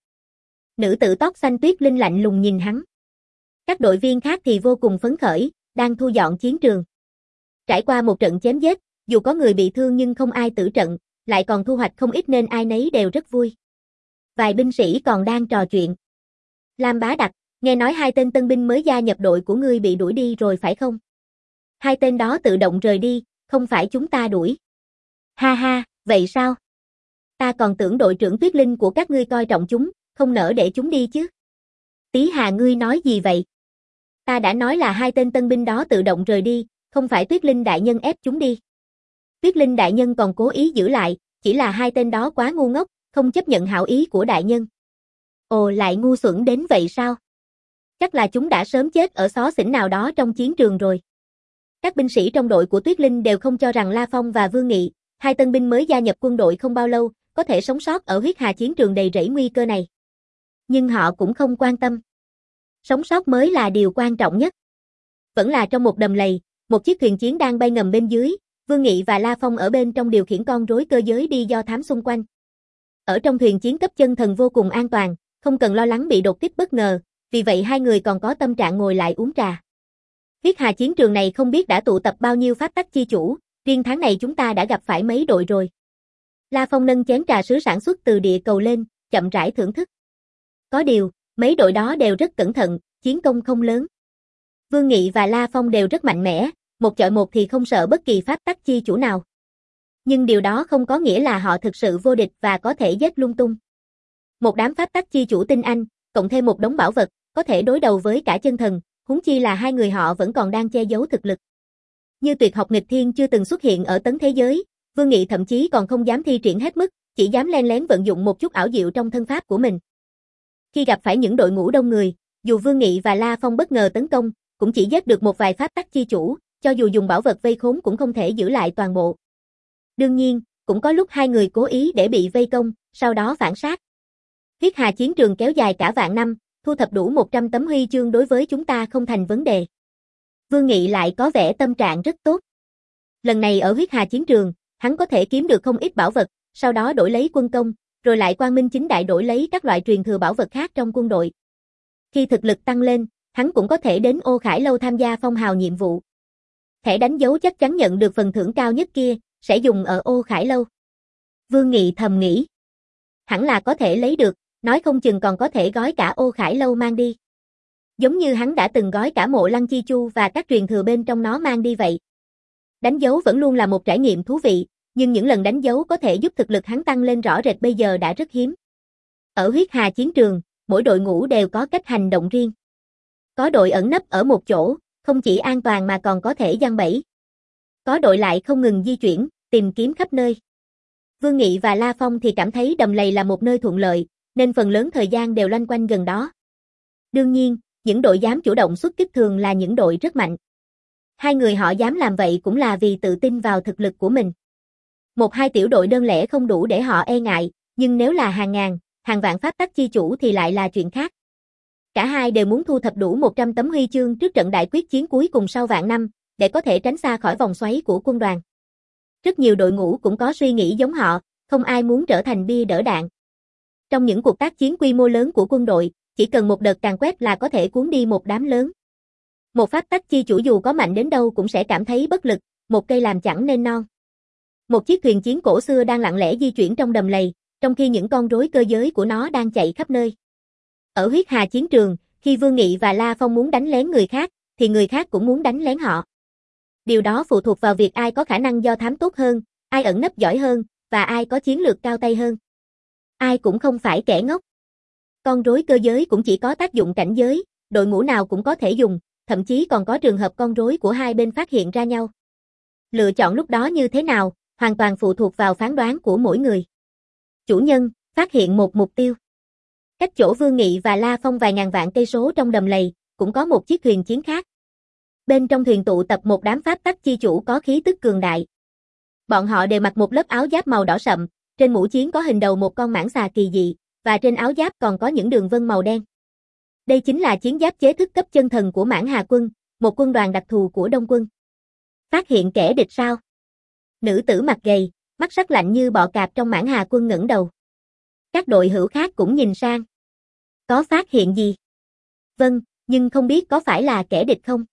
Nữ tử tóc xanh Tuyết Linh lạnh lùng nhìn hắn. Các đội viên khác thì vô cùng phấn khởi, đang thu dọn chiến trường. Trải qua một trận chém giết, dù có người bị thương nhưng không ai tử trận, lại còn thu hoạch không ít nên ai nấy đều rất vui. Vài binh sĩ còn đang trò chuyện. Lam Bá Đặc, nghe nói hai tên tân binh mới gia nhập đội của ngươi bị đuổi đi rồi phải không? Hai tên đó tự động rời đi, không phải chúng ta đuổi. Ha ha, vậy sao? Ta còn tưởng đội trưởng Tuyết Linh của các ngươi coi trọng chúng, không nỡ để chúng đi chứ. Tí Hà ngươi nói gì vậy? Ta đã nói là hai tên tân binh đó tự động rời đi, không phải Tuyết Linh đại nhân ép chúng đi. Tuyết Linh đại nhân còn cố ý giữ lại, chỉ là hai tên đó quá ngu ngốc, không chấp nhận hảo ý của đại nhân. Ồ, lại ngu xuẩn đến vậy sao? Chắc là chúng đã sớm chết ở xó xỉnh nào đó trong chiến trường rồi. Các binh sĩ trong đội của Tuyết Linh đều không cho rằng La Phong và Vương Nghị, hai tân binh mới gia nhập quân đội không bao lâu, có thể sống sót ở huyết hà chiến trường đầy rẫy nguy cơ này. Nhưng họ cũng không quan tâm. Sống sót mới là điều quan trọng nhất. Vẫn là trong một đầm lầy, một chiếc thuyền chiến đang bay ngầm bên dưới, Vương Nghị và La Phong ở bên trong điều khiển con rối cơ giới đi do thám xung quanh. Ở trong thuyền chiến cấp chân thần vô cùng an toàn, không cần lo lắng bị đột kích bất ngờ, vì vậy hai người còn có tâm trạng ngồi lại uống trà. Huyết hà chiến trường này không biết đã tụ tập bao nhiêu pháp tắc chi chủ, riêng tháng này chúng ta đã gặp phải mấy đội rồi. La Phong nâng chén trà sứ sản xuất từ địa cầu lên, chậm rãi thưởng thức. Có điều, mấy đội đó đều rất cẩn thận, chiến công không lớn. Vương Nghị và La Phong đều rất mạnh mẽ, một chọi một thì không sợ bất kỳ pháp tắc chi chủ nào. Nhưng điều đó không có nghĩa là họ thực sự vô địch và có thể giết lung tung. Một đám pháp tắc chi chủ tinh anh, cộng thêm một đống bảo vật, có thể đối đầu với cả chân thần, huống chi là hai người họ vẫn còn đang che giấu thực lực. Như tuyệt học nghịch thiên chưa từng xuất hiện ở tấn thế giới, Vương Nghị thậm chí còn không dám thi triển hết mức, chỉ dám len lén vận dụng một chút ảo diệu trong thân pháp của mình. Khi gặp phải những đội ngũ đông người, dù Vương Nghị và La Phong bất ngờ tấn công, cũng chỉ giết được một vài pháp tắc chi chủ, cho dù dùng bảo vật vây khốn cũng không thể giữ lại toàn bộ. Đương nhiên, cũng có lúc hai người cố ý để bị vây công, sau đó phản sát. Huyết hà chiến trường kéo dài cả vạn năm, thu thập đủ một trăm tấm huy chương đối với chúng ta không thành vấn đề. Vương Nghị lại có vẻ tâm trạng rất tốt. Lần này ở huyết hà chiến trường, hắn có thể kiếm được không ít bảo vật, sau đó đổi lấy quân công, rồi lại quang minh chính đại đổi lấy các loại truyền thừa bảo vật khác trong quân đội. Khi thực lực tăng lên, hắn cũng có thể đến Ô Khải Lâu tham gia phong hào nhiệm vụ. Thẻ đánh dấu chắc chắn nhận được phần thưởng cao nhất kia, sẽ dùng ở Ô Khải Lâu. Vương Nghị thầm nghĩ. Hẳn là có thể lấy được, nói không chừng còn có thể gói cả Ô Khải Lâu mang đi. Giống như hắn đã từng gói cả mộ Lăng Chi Chu và các truyền thừa bên trong nó mang đi vậy. Đánh dấu vẫn luôn là một trải nghiệm thú vị, nhưng những lần đánh dấu có thể giúp thực lực hắn tăng lên rõ rệt bây giờ đã rất hiếm. Ở huyết hà chiến trường, mỗi đội ngũ đều có cách hành động riêng. Có đội ẩn nấp ở một chỗ, không chỉ an toàn mà còn có thể giăng bẫy. Có đội lại không ngừng di chuyển, tìm kiếm khắp nơi. Vương Nghị và La Phong thì cảm thấy đầm lầy là một nơi thuận lợi, nên phần lớn thời gian đều loanh quanh gần đó. Đương nhiên, những đội dám chủ động xuất kích thường là những đội rất mạnh. Hai người họ dám làm vậy cũng là vì tự tin vào thực lực của mình. Một hai tiểu đội đơn lẻ không đủ để họ e ngại, nhưng nếu là hàng ngàn, hàng vạn pháp tắc chi chủ thì lại là chuyện khác. Cả hai đều muốn thu thập đủ một trăm tấm huy chương trước trận đại quyết chiến cuối cùng sau vạn năm, để có thể tránh xa khỏi vòng xoáy của quân đoàn. Rất nhiều đội ngũ cũng có suy nghĩ giống họ, không ai muốn trở thành bia đỡ đạn. Trong những cuộc tác chiến quy mô lớn của quân đội, chỉ cần một đợt càn quét là có thể cuốn đi một đám lớn. Một pháp tắc chi chủ dù có mạnh đến đâu cũng sẽ cảm thấy bất lực, một cây làm chẳng nên non. Một chiếc thuyền chiến cổ xưa đang lặng lẽ di chuyển trong đầm lầy, trong khi những con rối cơ giới của nó đang chạy khắp nơi. Ở huyết hà chiến trường, khi Vương Nghị và La Phong muốn đánh lén người khác, thì người khác cũng muốn đánh lén họ. Điều đó phụ thuộc vào việc ai có khả năng do thám tốt hơn, ai ẩn nấp giỏi hơn, và ai có chiến lược cao tay hơn. Ai cũng không phải kẻ ngốc. Con rối cơ giới cũng chỉ có tác dụng cảnh giới, đội ngũ nào cũng có thể dùng, thậm chí còn có trường hợp con rối của hai bên phát hiện ra nhau. Lựa chọn lúc đó như thế nào, hoàn toàn phụ thuộc vào phán đoán của mỗi người. Chủ nhân, phát hiện một mục tiêu. Cách chỗ Vương Nghị và La Phong vài ngàn vạn cây số trong đầm lầy, cũng có một chiếc thuyền chiến khác. Bên trong thuyền tụ tập một đám pháp tắc chi chủ có khí tức cường đại. Bọn họ đều mặc một lớp áo giáp màu đỏ sậm, trên mũ chiến có hình đầu một con mãng xà kỳ dị, và trên áo giáp còn có những đường vân màu đen. Đây chính là chiến giáp chế thức cấp chân thần của Mãn Hà quân, một quân đoàn đặc thù của Đông quân. Phát hiện kẻ địch sao? Nữ tử mặt gầy, mắt sắc lạnh như bọ cạp trong Mãn Hà quân ngẩng đầu. Các đội hữu khác cũng nhìn sang. Có phát hiện gì? Vâng, nhưng không biết có phải là kẻ địch không?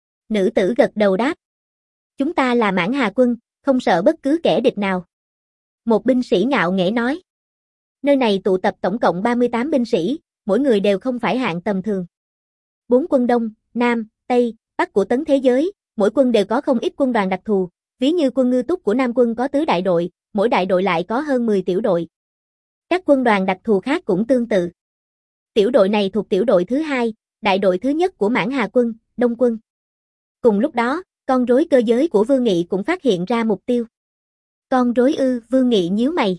Nữ tử gật đầu đáp. Chúng ta là Mãn Hà quân, không sợ bất cứ kẻ địch nào. Một binh sĩ ngạo nghễ nói. Nơi này tụ tập tổng cộng ba mươi tám binh sĩ, mỗi người đều không phải hạng tầm thường. Bốn quân Đông, Nam, Tây, Bắc của tấn thế giới, mỗi quân đều có không ít quân đoàn đặc thù, ví như quân Ngư Túc của Nam quân có tứ đại đội, mỗi đại đội lại có hơn mười tiểu đội. Các quân đoàn đặc thù khác cũng tương tự. Tiểu đội này thuộc tiểu đội thứ hai, đại đội thứ nhất của Mãn Hà quân, Đông quân. Cùng lúc đó, con rối cơ giới của Vương Nghị cũng phát hiện ra mục tiêu. Con rối ư? Vương Nghị nhíu mày.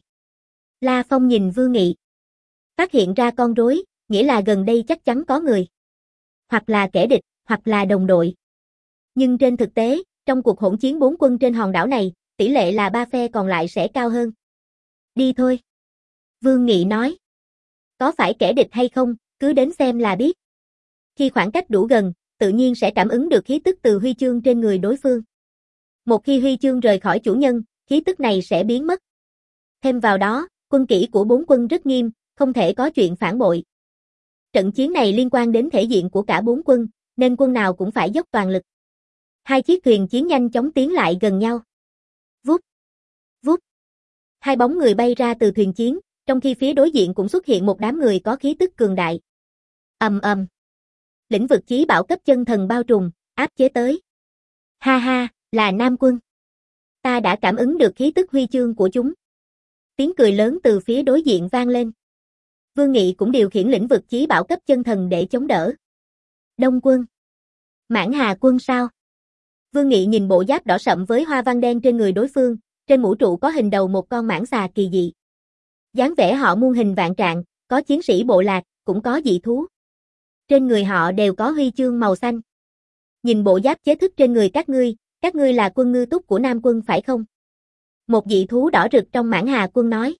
La Phong nhìn Vương Nghị. Phát hiện ra con rối, nghĩa là gần đây chắc chắn có người. Hoặc là kẻ địch, hoặc là đồng đội. Nhưng trên thực tế, trong cuộc hỗn chiến bốn quân trên hòn đảo này, tỷ lệ là ba phe còn lại sẽ cao hơn. Đi thôi. Vương Nghị nói. Có phải kẻ địch hay không, cứ đến xem là biết. Khi khoảng cách đủ gần, tự nhiên sẽ cảm ứng được khí tức từ huy chương trên người đối phương. Một khi huy chương rời khỏi chủ nhân, khí tức này sẽ biến mất. Thêm vào đó, quân kỷ của bốn quân rất nghiêm, không thể có chuyện phản bội. Trận chiến này liên quan đến thể diện của cả bốn quân, nên quân nào cũng phải dốc toàn lực. Hai chiếc thuyền chiến nhanh chóng tiến lại gần nhau. Vút, vút. Hai bóng người bay ra từ thuyền chiến, trong khi phía đối diện cũng xuất hiện một đám người có khí tức cường đại. Ầm ầm. Lĩnh vực chí bảo cấp chân thần bao trùm, áp chế tới. Ha ha, là Nam quân. Ta đã cảm ứng được khí tức huy chương của chúng. Tiếng cười lớn từ phía đối diện vang lên. Vương Nghị cũng điều khiển lĩnh vực chí bảo cấp chân thần để chống đỡ. Đông quân. Mãn Hà quân sao? Vương Nghị nhìn bộ giáp đỏ sậm với hoa văn đen trên người đối phương, trên mũ trụ có hình đầu một con mãng xà kỳ dị. Dáng vẻ họ muôn hình vạn trạng, có chiến sĩ bộ lạc, cũng có dị thú. Trên người họ đều có huy chương màu xanh. Nhìn bộ giáp chế thức trên người các ngươi, các ngươi là quân Ngư Túc của Nam quân phải không? Một dị thú đỏ rực trong Mãn Hà quân nói.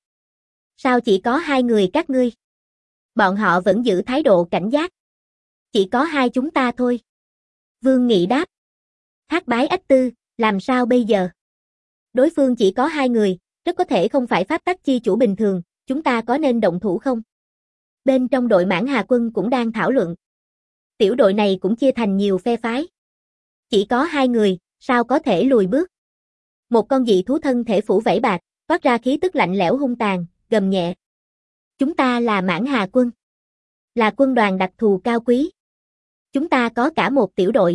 Sao chỉ có hai người các ngươi? Bọn họ vẫn giữ thái độ cảnh giác. Chỉ có hai chúng ta thôi. Vương Nghị đáp. Thác bái ách tư, làm sao bây giờ? Đối phương chỉ có hai người, rất có thể không phải pháp tắc chi chủ bình thường, chúng ta có nên động thủ không? Bên trong đội Mãn Hà quân cũng đang thảo luận. Tiểu đội này cũng chia thành nhiều phe phái. Chỉ có hai người, sao có thể lùi bước? Một con dị thú thân thể phủ vảy bạc, toát ra khí tức lạnh lẽo hung tàn, gầm nhẹ. Chúng ta là Mãn Hà quân. Là quân đoàn đặc thù cao quý. Chúng ta có cả một tiểu đội.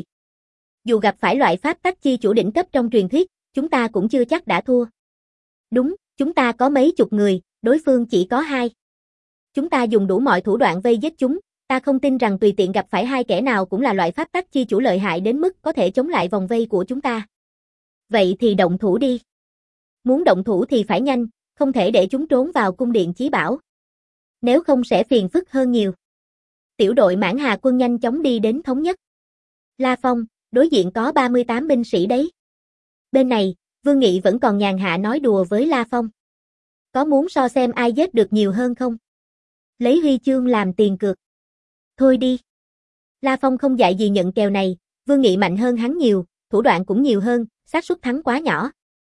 Dù gặp phải loại pháp tắc chi chủ đỉnh cấp trong truyền thuyết, chúng ta cũng chưa chắc đã thua. Đúng, chúng ta có mấy chục người, đối phương chỉ có hai. Chúng ta dùng đủ mọi thủ đoạn vây giết chúng, ta không tin rằng tùy tiện gặp phải hai kẻ nào cũng là loại pháp tắc chi chủ lợi hại đến mức có thể chống lại vòng vây của chúng ta. Vậy thì động thủ đi. Muốn động thủ thì phải nhanh, không thể để chúng trốn vào cung điện chí bảo. Nếu không sẽ phiền phức hơn nhiều. Tiểu đội Mãn Hà quân nhanh chóng đi đến thống nhất. La Phong, đối diện có ba mươi tám binh sĩ đấy. Bên này, Vương Nghị vẫn còn nhàn hạ nói đùa với La Phong. Có muốn so xem ai giết được nhiều hơn không? Lấy huy chương làm tiền cược. Thôi đi. La Phong không dạy gì nhận kèo này, Vương Nghị mạnh hơn hắn nhiều, thủ đoạn cũng nhiều hơn, xác suất thắng quá nhỏ.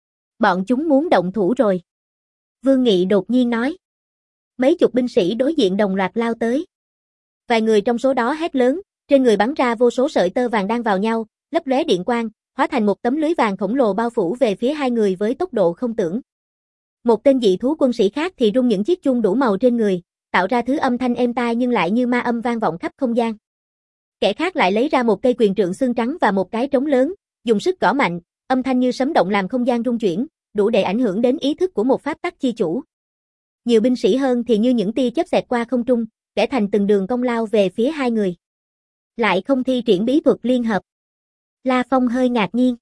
Bọn chúng muốn động thủ rồi. Vương Nghị đột nhiên nói. Mấy chục binh sĩ đối diện đồng loạt lao tới. Vài người trong số đó hét lớn, trên người bắn ra vô số sợi tơ vàng đang vào nhau, lấp lóe điện quang, hóa thành một tấm lưới vàng khổng lồ bao phủ về phía hai người với tốc độ không tưởng. Một tên dị thú quân sĩ khác thì rung những chiếc chuông đủ màu trên người, tạo ra thứ âm thanh êm tai nhưng lại như ma âm vang vọng khắp không gian. Kẻ khác lại lấy ra một cây quyền trượng xương trắng và một cái trống lớn, dùng sức gõ mạnh, âm thanh như sấm động làm không gian rung chuyển, đủ để ảnh hưởng đến ý thức của một pháp tắc chi chủ. Nhiều binh sĩ hơn thì như những tia chớp xẹt qua không trung, vẽ thành từng đường cong lao về phía hai người. Lại không thi triển bí thuật liên hợp. La Phong hơi ngạc nhiên.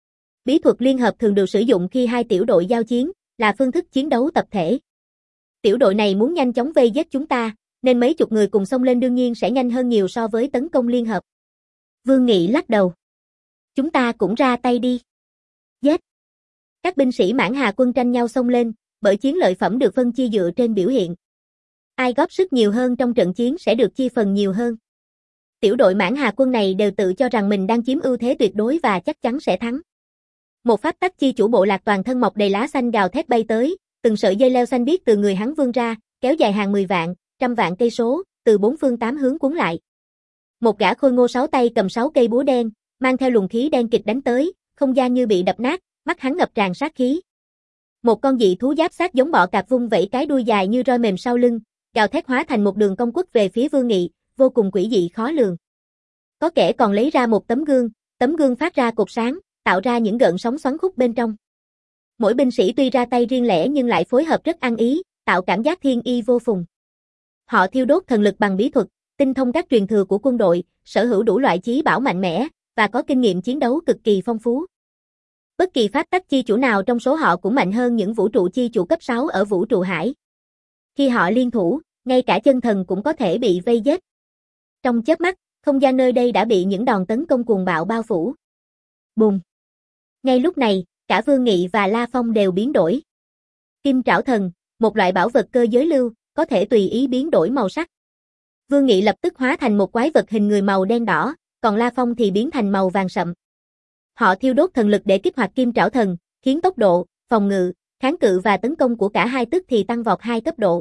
Bí thuật liên hợp thường được sử dụng khi hai tiểu đội giao chiến, là phương thức chiến đấu tập thể. Tiểu đội này muốn nhanh chóng vây giết chúng ta, nên mấy chục người cùng xông lên đương nhiên sẽ nhanh hơn nhiều so với tấn công liên hợp. Vương Nghị lắc đầu. Chúng ta cũng ra tay đi. Giết. Các binh sĩ Mãn Hà quân tranh nhau xông lên, bởi chiến lợi phẩm được phân chia dựa trên biểu hiện. Ai góp sức nhiều hơn trong trận chiến sẽ được chia phần nhiều hơn. Tiểu đội Mãn Hà quân này đều tự cho rằng mình đang chiếm ưu thế tuyệt đối và chắc chắn sẽ thắng. Một pháp tắc chi chủ bộ lạc toàn thân mọc đầy lá xanh gào thét bay tới, từng sợi dây leo xanh biếc từ người hắn vươn ra, kéo dài hàng mười vạn, trăm vạn cây số, từ bốn phương tám hướng cuốn lại. Một gã khôi ngô sáu tay cầm sáu cây búa đen, mang theo luồng khí đen kịch đánh tới, không gian như bị đập nát, mắt hắn ngập tràn sát khí. Một con dị thú giáp xác giống bọ cạp vung vẩy cái đuôi dài như roi mềm sau lưng, gào thét hóa thành một đường cong quất về phía Vương Nghị, vô cùng quỷ dị khó lường. Có kẻ còn lấy ra một tấm gương, tấm gương phát ra cột sáng, tạo ra những gợn sóng xoắn khúc bên trong. Mỗi binh sĩ tuy ra tay riêng lẻ nhưng lại phối hợp rất ăn ý, tạo cảm giác thiên y vô phùng. Họ thiêu đốt thần lực bằng bí thuật, tinh thông các truyền thừa của quân đội, sở hữu đủ loại chí bảo mạnh mẽ, và có kinh nghiệm chiến đấu cực kỳ phong phú. Bất kỳ pháp tắc chi chủ nào trong số họ cũng mạnh hơn những vũ trụ chi chủ cấp sáu ở vũ trụ hải. Khi họ liên thủ, ngay cả chân thần cũng có thể bị vây giết. Trong chớp mắt, không gian nơi đây đã bị những đòn tấn công cuồng bạo bao phủ. Bùng! Ngay lúc này, cả Vương Nghị và La Phong đều biến đổi. Kim Trảo Thần, một loại bảo vật cơ giới lưu, có thể tùy ý biến đổi màu sắc. Vương Nghị lập tức hóa thành một quái vật hình người màu đen đỏ, còn La Phong thì biến thành màu vàng sậm. Họ thiêu đốt thần lực để kích hoạt Kim Trảo Thần, khiến tốc độ, phòng ngự, kháng cự và tấn công của cả hai tức thì tăng vọt hai cấp độ.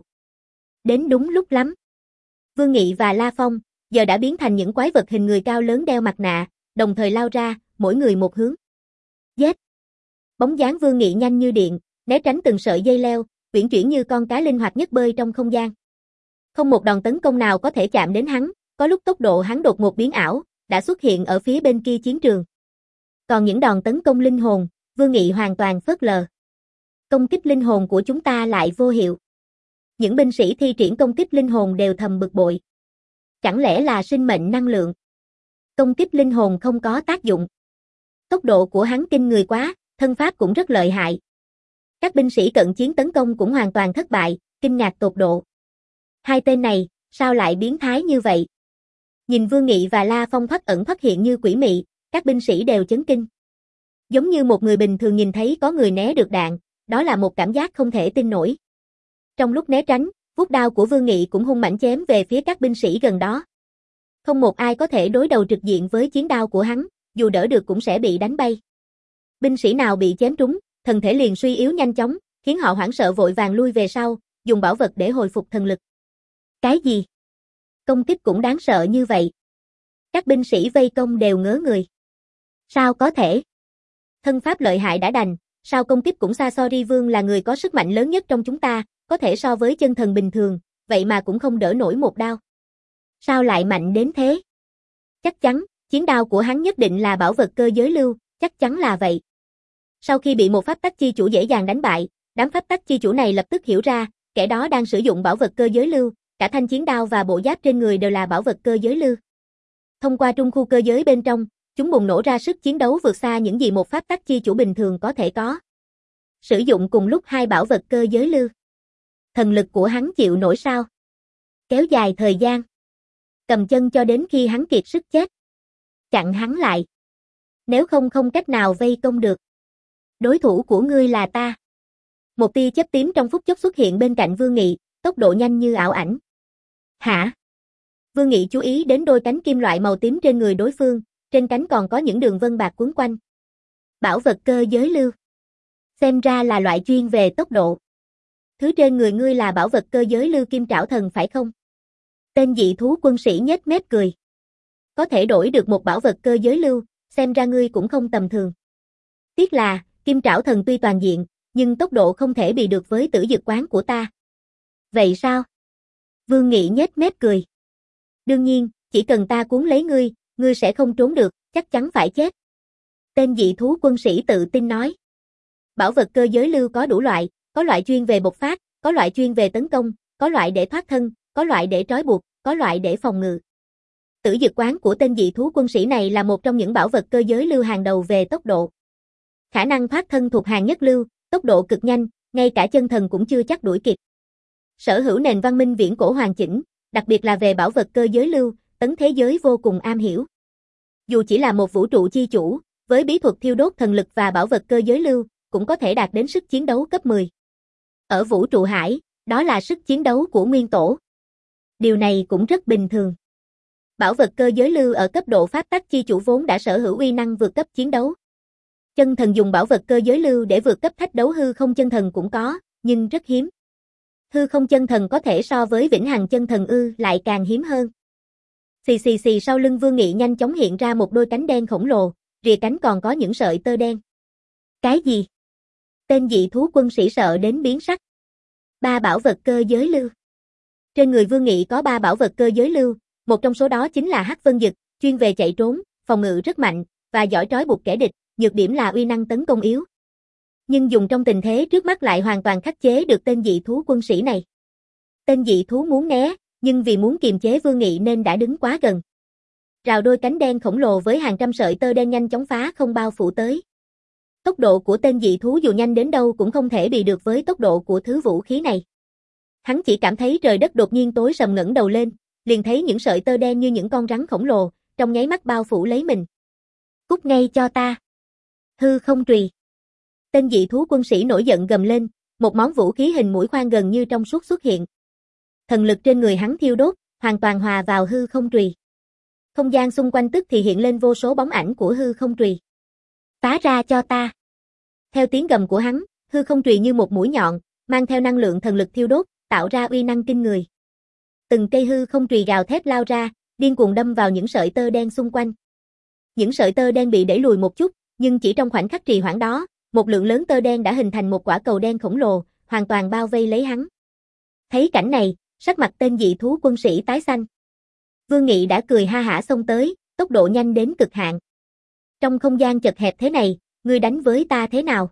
Đến đúng lúc lắm. Vương Nghị và La Phong giờ đã biến thành những quái vật hình người cao lớn đeo mặt nạ, đồng thời lao ra, mỗi người một hướng. Giết! Bóng dáng Vương Nghị nhanh như điện, né tránh từng sợi dây leo, uyển chuyển như con cá linh hoạt nhất bơi trong không gian. Không một đòn tấn công nào có thể chạm đến hắn, có lúc tốc độ hắn đột ngột biến ảo, đã xuất hiện ở phía bên kia chiến trường. Còn những đòn tấn công linh hồn, Vương Nghị hoàn toàn phớt lờ. Công kích linh hồn của chúng ta lại vô hiệu. Những binh sĩ thi triển công kích linh hồn đều thầm bực bội. Chẳng lẽ là sinh mệnh năng lượng? Công kích linh hồn không có tác dụng. Tốc độ của hắn kinh người quá, thân pháp cũng rất lợi hại. Các binh sĩ cận chiến tấn công cũng hoàn toàn thất bại, kinh ngạc tột độ. Hai tên này, sao lại biến thái như vậy? Nhìn Vương Nghị và La Phong thoắt ẩn thoắt hiện như quỷ mị, các binh sĩ đều chấn kinh. Giống như một người bình thường nhìn thấy có người né được đạn, đó là một cảm giác không thể tin nổi. Trong lúc né tránh, vuốt đao của Vương Nghị cũng hung mãnh chém về phía các binh sĩ gần đó. Không một ai có thể đối đầu trực diện với chiến đao của hắn, dù đỡ được cũng sẽ bị đánh bay. Binh sĩ nào bị chém trúng, thân thể liền suy yếu nhanh chóng, khiến họ hoảng sợ vội vàng lui về sau, dùng bảo vật để hồi phục thần lực. Cái gì? Công kích cũng đáng sợ như vậy. Các binh sĩ vây công đều ngớ người. Sao có thể? Thân pháp lợi hại đã đành, sao công kích cũng xa Sorry Vương là người có sức mạnh lớn nhất trong chúng ta, có thể so với chân thần bình thường, vậy mà cũng không đỡ nổi một đao. Sao lại mạnh đến thế? Chắc chắn, chiến đao của hắn nhất định là bảo vật cơ giới lưu, chắc chắn là vậy. Sau khi bị một pháp tắc chi chủ dễ dàng đánh bại, đám pháp tắc chi chủ này lập tức hiểu ra, kẻ đó đang sử dụng bảo vật cơ giới lưu, cả thanh chiến đao và bộ giáp trên người đều là bảo vật cơ giới lưu. Thông qua trung khu cơ giới bên trong, chúng bùng nổ ra sức chiến đấu vượt xa những gì một pháp tắc chi chủ bình thường có thể có. Sử dụng cùng lúc hai bảo vật cơ giới lưu. Thần lực của hắn chịu nổi sao? Kéo dài thời gian. Cầm chân cho đến khi hắn kiệt sức chết. Chặn hắn lại. Nếu không không cách nào vây công được. Đối thủ của ngươi là ta. Một tia chớp tím trong phút chốc xuất hiện bên cạnh Vương Nghị, tốc độ nhanh như ảo ảnh. Hả? Vương Nghị chú ý đến đôi cánh kim loại màu tím trên người đối phương, trên cánh còn có những đường vân bạc quấn quanh. Bảo vật cơ giới lưu. Xem ra là loại chuyên về tốc độ. Thứ trên người ngươi là bảo vật cơ giới lưu kim trảo thần phải không? Tên dị thú quân sĩ nhếch mép cười. Có thể đổi được một bảo vật cơ giới lưu, xem ra ngươi cũng không tầm thường. Tiếc là, kim trảo thần tuy toàn diện, nhưng tốc độ không thể bị được với tử dực quán của ta. Vậy sao? Vương Nghị nhếch mép cười. Đương nhiên, chỉ cần ta cuốn lấy ngươi, ngươi sẽ không trốn được, chắc chắn phải chết. Tên dị thú quân sĩ tự tin nói. Bảo vật cơ giới lưu có đủ loại, có loại chuyên về bộc phát, có loại chuyên về tấn công, có loại để thoát thân, có loại để trói buộc, có loại để phòng ngự. Tử dực quán của tên dị thú quân sĩ này là một trong những bảo vật cơ giới lưu hàng đầu về tốc độ. Khả năng thoát thân thuộc hàng nhất lưu, tốc độ cực nhanh, ngay cả chân thần cũng chưa chắc đuổi kịp. Sở hữu nền văn minh viễn cổ hoàn chỉnh, đặc biệt là về bảo vật cơ giới lưu, tấn thế giới vô cùng am hiểu. Dù chỉ là một vũ trụ chi chủ, với bí thuật thiêu đốt thần lực và bảo vật cơ giới lưu, cũng có thể đạt đến sức chiến đấu cấp mười. Ở vũ trụ hải, đó là sức chiến đấu của nguyên tổ. Điều này cũng rất bình thường. Bảo vật cơ giới lưu ở cấp độ pháp tắc chi chủ vốn đã sở hữu uy năng vượt cấp chiến đấu. Chân thần dùng bảo vật cơ giới lưu để vượt cấp thách đấu hư không chân thần cũng có, nhưng rất hiếm. Hư không chân thần có thể so với vĩnh hằng chân thần ư lại càng hiếm hơn. Xì xì xì sau lưng Vương Nghị nhanh chóng hiện ra một đôi cánh đen khổng lồ, rìa cánh còn có những sợi tơ đen. Cái gì? Tên dị thú quân sĩ sợ đến biến sắc. Ba bảo vật cơ giới lưu. Trên người Vương Nghị có ba bảo vật cơ giới lưu, một trong số đó chính là Hắc Vân Dực, chuyên về chạy trốn, phòng ngự rất mạnh, và giỏi trói buộc kẻ địch, nhược điểm là uy năng tấn công yếu. Nhưng dùng trong tình thế trước mắt lại hoàn toàn khắc chế được tên dị thú quân sĩ này. Tên dị thú muốn né, nhưng vì muốn kiềm chế Vương Nghị nên đã đứng quá gần. Rào đôi cánh đen khổng lồ với hàng trăm sợi tơ đen nhanh chóng phá không bao phủ tới. Tốc độ của tên dị thú dù nhanh đến đâu cũng không thể bị được với tốc độ của thứ vũ khí này. Hắn chỉ cảm thấy trời đất đột nhiên tối sầm, ngẩng đầu lên, liền thấy những sợi tơ đen như những con rắn khổng lồ, trong nháy mắt bao phủ lấy mình. Cút ngay cho ta. Hư không trùy. Tên dị thú quân sĩ nổi giận gầm lên, một món vũ khí hình mũi khoan gần như trong suốt xuất hiện. Thần lực trên người hắn thiêu đốt, hoàn toàn hòa vào hư không trùy. Không gian xung quanh tức thì hiện lên vô số bóng ảnh của hư không trùy. Phá ra cho ta. Theo tiếng gầm của hắn, hư không trùy như một mũi nhọn, mang theo năng lượng thần lực thiêu đốt, tạo ra uy năng kinh người. Từng cây hư không trùy gào thét lao ra, điên cuồng đâm vào những sợi tơ đen xung quanh. Những sợi tơ đen bị đẩy lùi một chút, nhưng chỉ trong khoảnh khắc trì hoãn đó, một lượng lớn tơ đen đã hình thành một quả cầu đen khổng lồ, hoàn toàn bao vây lấy hắn. Thấy cảnh này, sắc mặt tên dị thú quân sĩ tái xanh. Vương Nghị đã cười ha hả xông tới, tốc độ nhanh đến cực hạn. Trong không gian chật hẹp thế này, ngươi đánh với ta thế nào?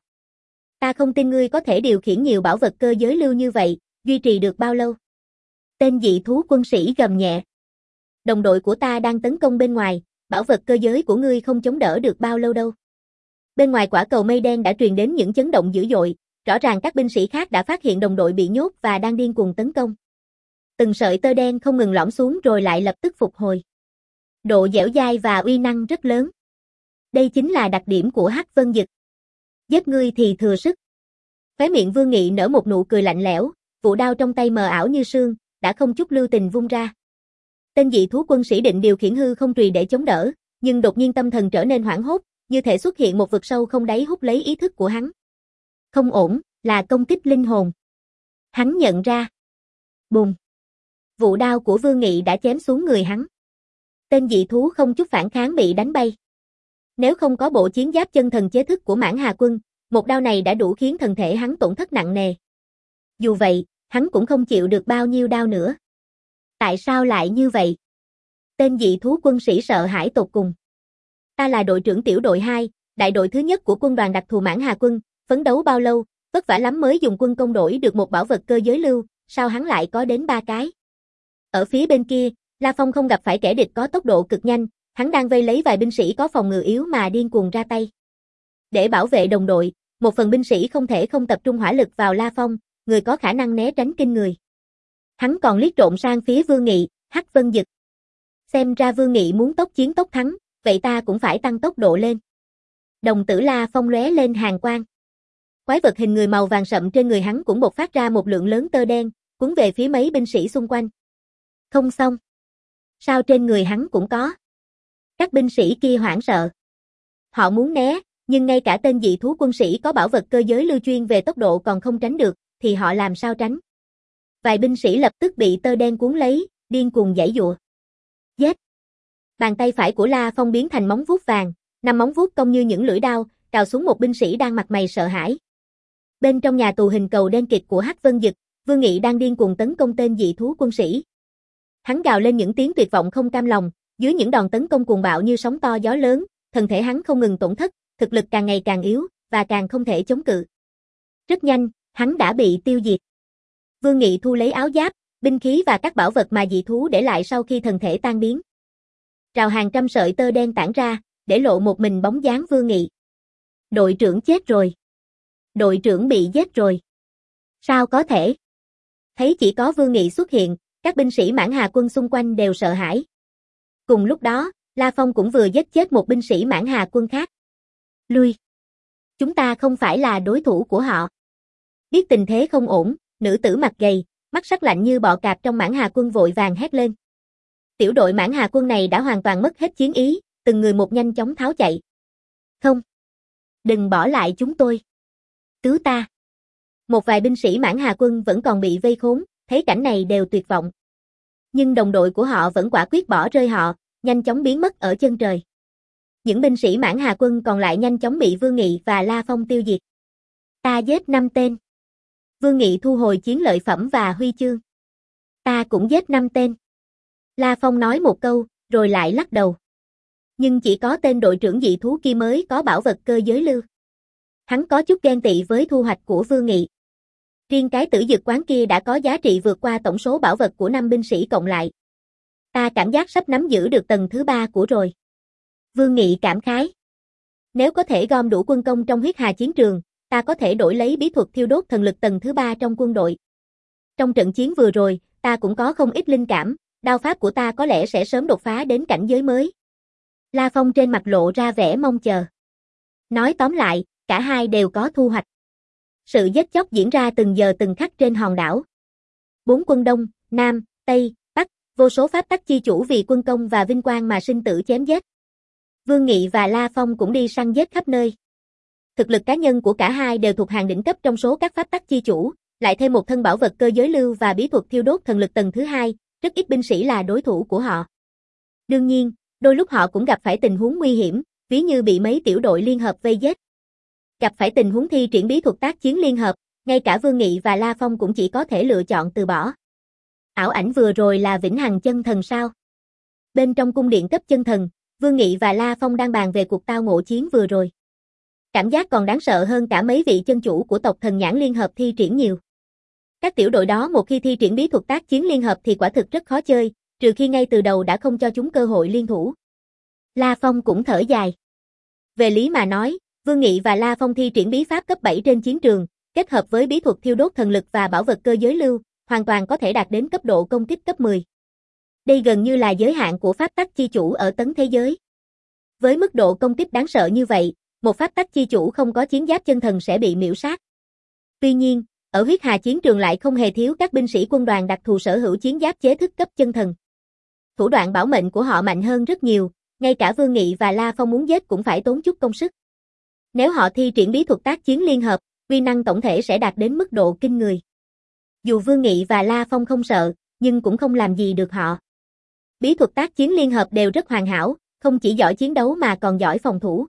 Ta không tin ngươi có thể điều khiển nhiều bảo vật cơ giới lưu như vậy, duy trì được bao lâu? Tên dị thú quân sĩ gầm nhẹ. Đồng đội của ta đang tấn công bên ngoài, bảo vật cơ giới của ngươi không chống đỡ được bao lâu đâu. Bên ngoài quả cầu mây đen đã truyền đến những chấn động dữ dội, rõ ràng các binh sĩ khác đã phát hiện đồng đội bị nhốt và đang điên cuồng tấn công. Từng sợi tơ đen không ngừng lõm xuống rồi lại lập tức phục hồi. Độ dẻo dai và uy năng rất lớn. Đây chính là đặc điểm của Hắc Vân Dực. Giết ngươi thì thừa sức. Khóe miệng Vương Nghị nở một nụ cười lạnh lẽo, vụ đao trong tay mờ ảo như sương, đã không chút lưu tình vung ra. Tên dị thú quân sĩ định điều khiển hư không trùy để chống đỡ, nhưng đột nhiên tâm thần trở nên hoảng hốt, như thể xuất hiện một vực sâu không đáy hút lấy ý thức của hắn. Không ổn, là công kích linh hồn. Hắn nhận ra. Bùng. Vụ đao của Vương Nghị đã chém xuống người hắn. Tên dị thú không chút phản kháng bị đánh bay. Nếu không có bộ chiến giáp chân thần chế thức của Mãn Hà Quân, một đao này đã đủ khiến thân thể hắn tổn thất nặng nề. Dù vậy, hắn cũng không chịu được bao nhiêu đao nữa. Tại sao lại như vậy? Tên dị thú quân sĩ sợ hãi tột cùng. Ta là đội trưởng tiểu đội hai, đại đội thứ nhất của quân đoàn đặc thù Mãn Hà Quân, phấn đấu bao lâu, vất vả lắm mới dùng quân công đổi được một bảo vật cơ giới lưu, sao hắn lại có đến ba cái? Ở phía bên kia, La Phong không gặp phải kẻ địch có tốc độ cực nhanh, hắn đang vây lấy vài binh sĩ có phòng ngự yếu mà điên cuồng ra tay. Để bảo vệ đồng đội, một phần binh sĩ không thể không tập trung hỏa lực vào La Phong, người có khả năng né tránh kinh người. Hắn còn liếc trộm sang phía Vương Nghị, Hắc Vân Dực. Xem ra Vương Nghị muốn tốc chiến tốc thắng, vậy ta cũng phải tăng tốc độ lên. Đồng tử La Phong lóe lên hàn quang. Quái vật hình người màu vàng sậm trên người hắn cũng bộc phát ra một lượng lớn tơ đen, cuốn về phía mấy binh sĩ xung quanh. Không xong. Sao trên người hắn cũng có? Các binh sĩ kia hoảng sợ. Họ muốn né, nhưng ngay cả tên dị thú quân sĩ có bảo vật cơ giới lưu chuyên về tốc độ còn không tránh được, thì họ làm sao tránh? Vài binh sĩ lập tức bị tơ đen cuốn lấy, điên cuồng giãy giụa. Giết! Bàn tay phải của La Phong biến thành móng vuốt vàng, năm móng vuốt cong như những lưỡi đao, cào xuống một binh sĩ đang mặt mày sợ hãi. Bên trong nhà tù hình cầu đen kịt của Hắc Vân Dực, Vương Nghị đang điên cuồng tấn công tên dị thú quân sĩ. Hắn gào lên những tiếng tuyệt vọng không cam lòng, dưới những đòn tấn công cuồng bạo như sóng to gió lớn, thân thể hắn không ngừng tổn thất, thực lực càng ngày càng yếu và càng không thể chống cự. Rất nhanh, hắn đã bị tiêu diệt. Vương Nghị thu lấy áo giáp, binh khí và các bảo vật mà dị thú để lại sau khi thần thể tan biến. Rào hàng trăm sợi tơ đen tản ra, để lộ một mình bóng dáng Vương Nghị. Đội trưởng chết rồi. Đội trưởng bị giết rồi. Sao có thể? Thấy chỉ có Vương Nghị xuất hiện, các binh sĩ Mãn Hà quân xung quanh đều sợ hãi. Cùng lúc đó, La Phong cũng vừa giết chết một binh sĩ Mãn Hà quân khác. Lui. Chúng ta không phải là đối thủ của họ. Biết tình thế không ổn, nữ tử mặt gầy, mắt sắc lạnh như bọ cạp trong Mãn Hà quân vội vàng hét lên. Tiểu đội Mãn Hà quân này đã hoàn toàn mất hết chiến ý, từng người một nhanh chóng tháo chạy. Không. Đừng bỏ lại chúng tôi. Cứu ta. Một vài binh sĩ Mãn Hà quân vẫn còn bị vây khốn, thấy cảnh này đều tuyệt vọng. Nhưng đồng đội của họ vẫn quả quyết bỏ rơi họ, nhanh chóng biến mất ở chân trời. Những binh sĩ Mãn Hà quân còn lại nhanh chóng bị Vương Nghị và La Phong tiêu diệt. Ta giết năm tên. Vương Nghị thu hồi chiến lợi phẩm và huy chương. Ta cũng giết năm tên. La Phong nói một câu, rồi lại lắc đầu. Nhưng chỉ có tên đội trưởng dị thú kia mới có bảo vật cơ giới lưu. Hắn có chút ghen tị với thu hoạch của Vương Nghị. Riêng cái tử dược quán kia đã có giá trị vượt qua tổng số bảo vật của năm binh sĩ cộng lại. Ta cảm giác sắp nắm giữ được tầng thứ ba của rồi. Vương Nghị cảm khái. Nếu có thể gom đủ quân công trong huyết hà chiến trường, ta có thể đổi lấy bí thuật thiêu đốt thần lực tầng thứ ba trong quân đội. Trong trận chiến vừa rồi, ta cũng có không ít linh cảm, đao pháp của ta có lẽ sẽ sớm đột phá đến cảnh giới mới. La Phong trên mặt lộ ra vẻ mong chờ. Nói tóm lại, cả hai đều có thu hoạch. Sự giết chóc diễn ra từng giờ từng khắc trên hòn đảo. Bốn quân Đông, Nam, Tây, Bắc, vô số pháp tắc chi chủ vì quân công và vinh quang mà sinh tử chém giết. Vương Nghị và La Phong cũng đi săn giết khắp nơi. Thực lực cá nhân của cả hai đều thuộc hàng đỉnh cấp trong số các pháp tắc chi chủ, lại thêm một thân bảo vật cơ giới lưu và bí thuật thiêu đốt thần lực tầng thứ hai, rất ít binh sĩ là đối thủ của họ. Đương nhiên, đôi lúc họ cũng gặp phải tình huống nguy hiểm, ví như bị mấy tiểu đội liên hợp vây giết. Gặp phải tình huống thi triển bí thuật tác chiến liên hợp, ngay cả Vương Nghị và La Phong cũng chỉ có thể lựa chọn từ bỏ. Ảo ảnh vừa rồi là vĩnh hằng chân thần sao? Bên trong cung điện cấp chân thần, Vương Nghị và La Phong đang bàn về cuộc tao ngộ chiến vừa rồi. Cảm giác còn đáng sợ hơn cả mấy vị chân chủ của tộc thần nhãn liên hợp thi triển nhiều. Các tiểu đội đó một khi thi triển bí thuật tác chiến liên hợp thì quả thực rất khó chơi, trừ khi ngay từ đầu đã không cho chúng cơ hội liên thủ. La Phong cũng thở dài. Về lý mà nói, Vương Nghị và La Phong thi triển bí pháp cấp bảy trên chiến trường, kết hợp với bí thuật thiêu đốt thần lực và bảo vật cơ giới lưu, hoàn toàn có thể đạt đến cấp độ công kích cấp mười. Đây gần như là giới hạn của pháp tắc chi chủ ở tấn thế giới. Với mức độ công kích đáng sợ như vậy, một pháp tắc chi chủ không có chiến giáp chân thần sẽ bị miễu sát. Tuy nhiên, ở huyết hà chiến trường lại không hề thiếu các binh sĩ quân đoàn đặc thù sở hữu chiến giáp chế thức cấp chân thần. Thủ đoạn bảo mệnh của họ mạnh hơn rất nhiều, ngay cả Vương Nghị và La Phong muốn giết cũng phải tốn chút công sức. Nếu họ thi triển bí thuật tác chiến liên hợp, uy năng tổng thể sẽ đạt đến mức độ kinh người. Dù Vương Nghị và La Phong không sợ, nhưng cũng không làm gì được họ. Bí thuật tác chiến liên hợp đều rất hoàn hảo, không chỉ giỏi chiến đấu mà còn giỏi phòng thủ.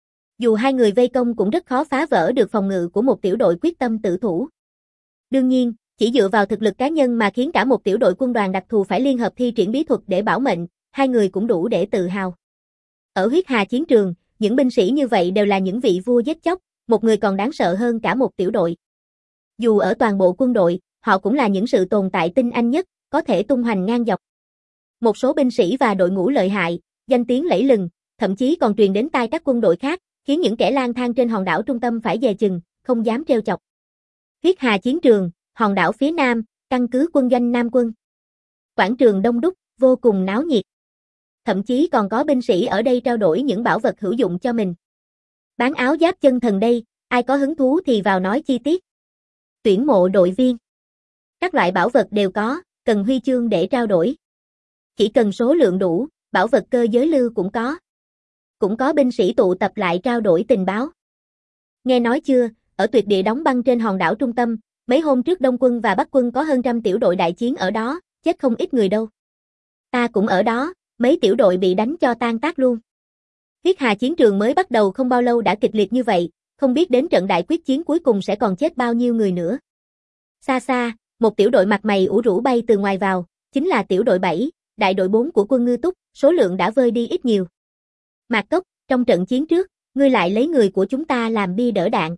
Dù hai người vây công cũng rất khó phá vỡ được phòng ngự của một tiểu đội quyết tâm tự thủ. Đương nhiên, chỉ dựa vào thực lực cá nhân mà khiến cả một tiểu đội quân đoàn đặc thù phải liên hợp thi triển bí thuật để bảo mệnh, hai người cũng đủ để tự hào. Ở huyết hà chiến trường, những binh sĩ như vậy đều là những vị vua giết chóc, một người còn đáng sợ hơn cả một tiểu đội. Dù ở toàn bộ quân đội, họ cũng là những sự tồn tại tinh anh nhất, có thể tung hoành ngang dọc. Một số binh sĩ và đội ngũ lợi hại, danh tiếng lẫy lừng, thậm chí còn truyền đến tai các quân đội khác, khiến những kẻ lang thang trên hòn đảo trung tâm phải dè chừng, không dám trêu chọc. Huyết hà chiến trường, hòn đảo phía nam, căn cứ quân doanh Nam quân. Quảng trường đông đúc, vô cùng náo nhiệt. Thậm chí còn có binh sĩ ở đây trao đổi những bảo vật hữu dụng cho mình. Bán áo giáp chân thần đây, ai có hứng thú thì vào nói chi tiết. Tuyển mộ đội viên. Các loại bảo vật đều có, cần huy chương để trao đổi. Chỉ cần số lượng đủ, bảo vật cơ giới lưu cũng có. Cũng có binh sĩ tụ tập lại trao đổi tình báo. Nghe nói chưa, ở tuyệt địa đóng băng trên hòn đảo trung tâm, mấy hôm trước Đông quân và Bắc quân có hơn trăm tiểu đội đại chiến ở đó, chết không ít người đâu. Ta cũng ở đó, mấy tiểu đội bị đánh cho tan tác luôn. Huyết Hà chiến trường mới bắt đầu không bao lâu đã kịch liệt như vậy, không biết đến trận đại quyết chiến cuối cùng sẽ còn chết bao nhiêu người nữa. Xa xa, một tiểu đội mặt mày ủ rũ bay từ ngoài vào, chính là tiểu đội bảy, đại đội bốn của quân Ngư Túc, số lượng đã vơi đi ít nhiều. Mạc Cốc, trong trận chiến trước, ngươi lại lấy người của chúng ta làm bia đỡ đạn.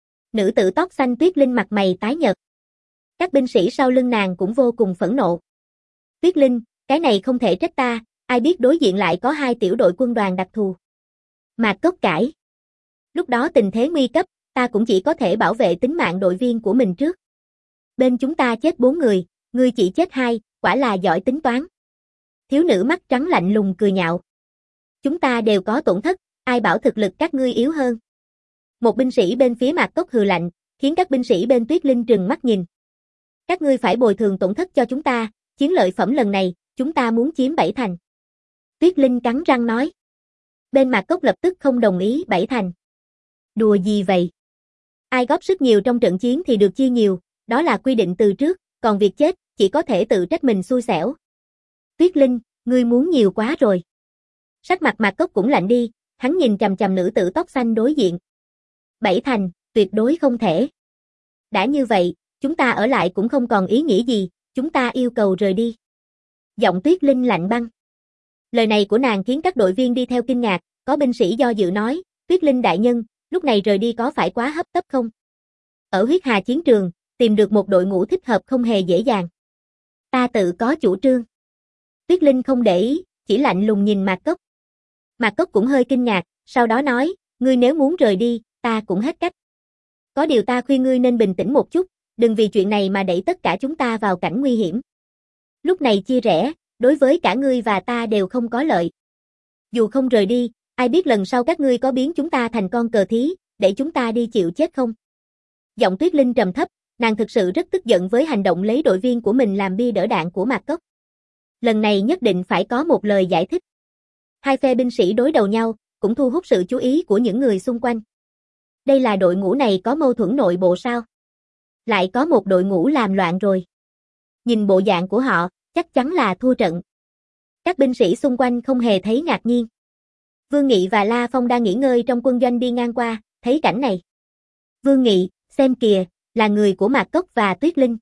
Nữ tử tóc xanh Tuyết Linh mặt mày tái nhợt. Các binh sĩ sau lưng nàng cũng vô cùng phẫn nộ. Tuyết Linh, cái này không thể trách ta, ai biết đối diện lại có hai tiểu đội quân đoàn đặc thù. Mạc Cốc cãi. Lúc đó tình thế nguy cấp, ta cũng chỉ có thể bảo vệ tính mạng đội viên của mình trước. Bên chúng ta chết bốn người, ngươi chỉ chết hai, quả là giỏi tính toán. Thiếu nữ mắt trắng lạnh lùng cười nhạo. Chúng ta đều có tổn thất, ai bảo thực lực các ngươi yếu hơn. Một binh sĩ bên phía Mạc Cốc hừ lạnh, khiến các binh sĩ bên Tuyết Linh trừng mắt nhìn. Các ngươi phải bồi thường tổn thất cho chúng ta, chiến lợi phẩm lần này, chúng ta muốn chiếm bảy thành. Tuyết Linh cắn răng nói. Bên Mạc Cốc lập tức không đồng ý bảy thành. Đùa gì vậy? Ai góp sức nhiều trong trận chiến thì được chia nhiều, đó là quy định từ trước, còn việc chết, chỉ có thể tự trách mình xui xẻo. Tuyết Linh, ngươi muốn nhiều quá rồi. Sắc mặt Mạc Cốc cũng lạnh đi, hắn nhìn chằm chằm nữ tử tóc xanh đối diện. Bảy thành, tuyệt đối không thể. Đã như vậy, chúng ta ở lại cũng không còn ý nghĩa gì, chúng ta yêu cầu rời đi. Giọng Tuyết Linh lạnh băng. Lời này của nàng khiến các đội viên đi theo kinh ngạc, có binh sĩ do dự nói, Tuyết Linh đại nhân, lúc này rời đi có phải quá hấp tấp không? Ở Huyết Hà chiến trường, tìm được một đội ngũ thích hợp không hề dễ dàng. Ta tự có chủ trương. Tuyết Linh không để ý, chỉ lạnh lùng nhìn Mạc Cốc. Mạc Cốc cũng hơi kinh ngạc, sau đó nói, ngươi nếu muốn rời đi, ta cũng hết cách. Có điều ta khuyên ngươi nên bình tĩnh một chút, đừng vì chuyện này mà đẩy tất cả chúng ta vào cảnh nguy hiểm. Lúc này chia rẽ, đối với cả ngươi và ta đều không có lợi. Dù không rời đi, ai biết lần sau các ngươi có biến chúng ta thành con cờ thí, để chúng ta đi chịu chết không? Giọng Tuyết Linh trầm thấp, nàng thực sự rất tức giận với hành động lấy đội viên của mình làm bia đỡ đạn của Mạc Cốc. Lần này nhất định phải có một lời giải thích. Hai phe binh sĩ đối đầu nhau, cũng thu hút sự chú ý của những người xung quanh. Đây là đội ngũ này có mâu thuẫn nội bộ sao? Lại có một đội ngũ làm loạn rồi. Nhìn bộ dạng của họ, chắc chắn là thua trận. Các binh sĩ xung quanh không hề thấy ngạc nhiên. Vương Nghị và La Phong đang nghỉ ngơi trong quân doanh đi ngang qua, thấy cảnh này. Vương Nghị, xem kìa, là người của Mạc Cốc và Tuyết Linh.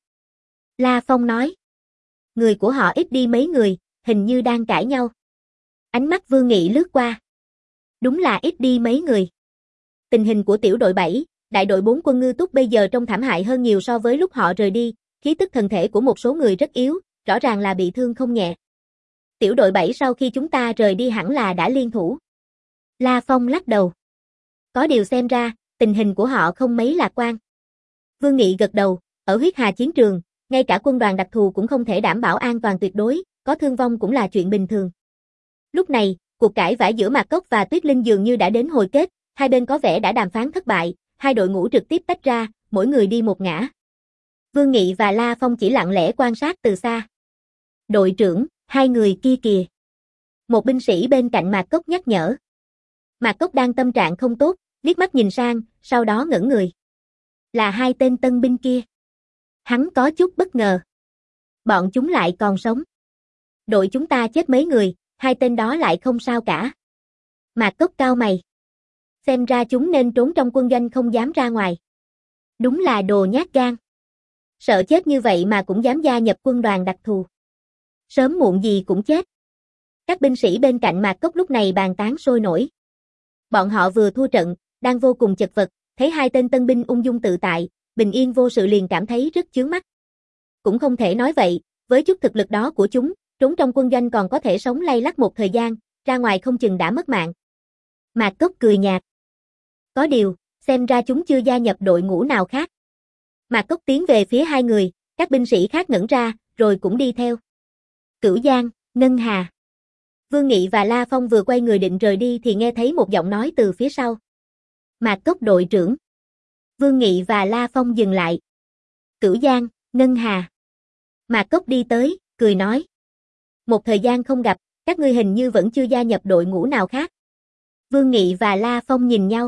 La Phong nói. Người của họ ít đi mấy người, hình như đang cãi nhau. Ánh mắt Vương Nghị lướt qua. Đúng là ít đi mấy người. Tình hình của tiểu đội bảy, đại đội bốn quân Ngư Túc bây giờ trông thảm hại hơn nhiều so với lúc họ rời đi, khí tức thần thể của một số người rất yếu, rõ ràng là bị thương không nhẹ. Tiểu đội bảy sau khi chúng ta rời đi hẳn là đã liên thủ. La Phong lắc đầu. Có điều xem ra, tình hình của họ không mấy lạc quan. Vương Nghị gật đầu, ở Huyết Hà chiến trường, ngay cả quân đoàn đặc thù cũng không thể đảm bảo an toàn tuyệt đối, có thương vong cũng là chuyện bình thường. Lúc này, cuộc cãi vã giữa Mạc Cốc và Tuyết Linh dường như đã đến hồi kết, hai bên có vẻ đã đàm phán thất bại, hai đội ngũ trực tiếp tách ra, mỗi người đi một ngã. Vương Nghị và La Phong chỉ lặng lẽ quan sát từ xa. Đội trưởng, hai người kia kìa. Một binh sĩ bên cạnh Mạc Cốc nhắc nhở. Mạc Cốc đang tâm trạng không tốt, liếc mắt nhìn sang, sau đó ngẩn người. Là hai tên tân binh kia. Hắn có chút bất ngờ. Bọn chúng lại còn sống. Đội chúng ta chết mấy người, hai tên đó lại không sao cả. Mạc Cốc cau mày. Xem ra chúng nên trốn trong quân doanh không dám ra ngoài. Đúng là đồ nhát gan. Sợ chết như vậy mà cũng dám gia nhập quân đoàn đặc thù. Sớm muộn gì cũng chết. Các binh sĩ bên cạnh Mạc Cốc lúc này bàn tán sôi nổi. Bọn họ vừa thua trận, đang vô cùng chật vật, thấy hai tên tân binh ung dung tự tại, bình yên vô sự liền cảm thấy rất chướng mắt. Cũng không thể nói vậy, với chút thực lực đó của chúng, trốn trong quân doanh còn có thể sống lay lắt một thời gian, ra ngoài không chừng đã mất mạng. Mạc Cốc cười nhạt. Có điều, xem ra chúng chưa gia nhập đội ngũ nào khác. Mạc Cốc tiến về phía hai người, các binh sĩ khác ngẩn ra, rồi cũng đi theo. Cửu Giang, Ngân Hà. Vương Nghị và La Phong vừa quay người định rời đi thì nghe thấy một giọng nói từ phía sau. Mạc Cốc đội trưởng. Vương Nghị và La Phong dừng lại. Cửu Giang, Ngân Hà. Mạc Cốc đi tới, cười nói. Một thời gian không gặp, các ngươi hình như vẫn chưa gia nhập đội ngũ nào khác. Vương Nghị và La Phong nhìn nhau.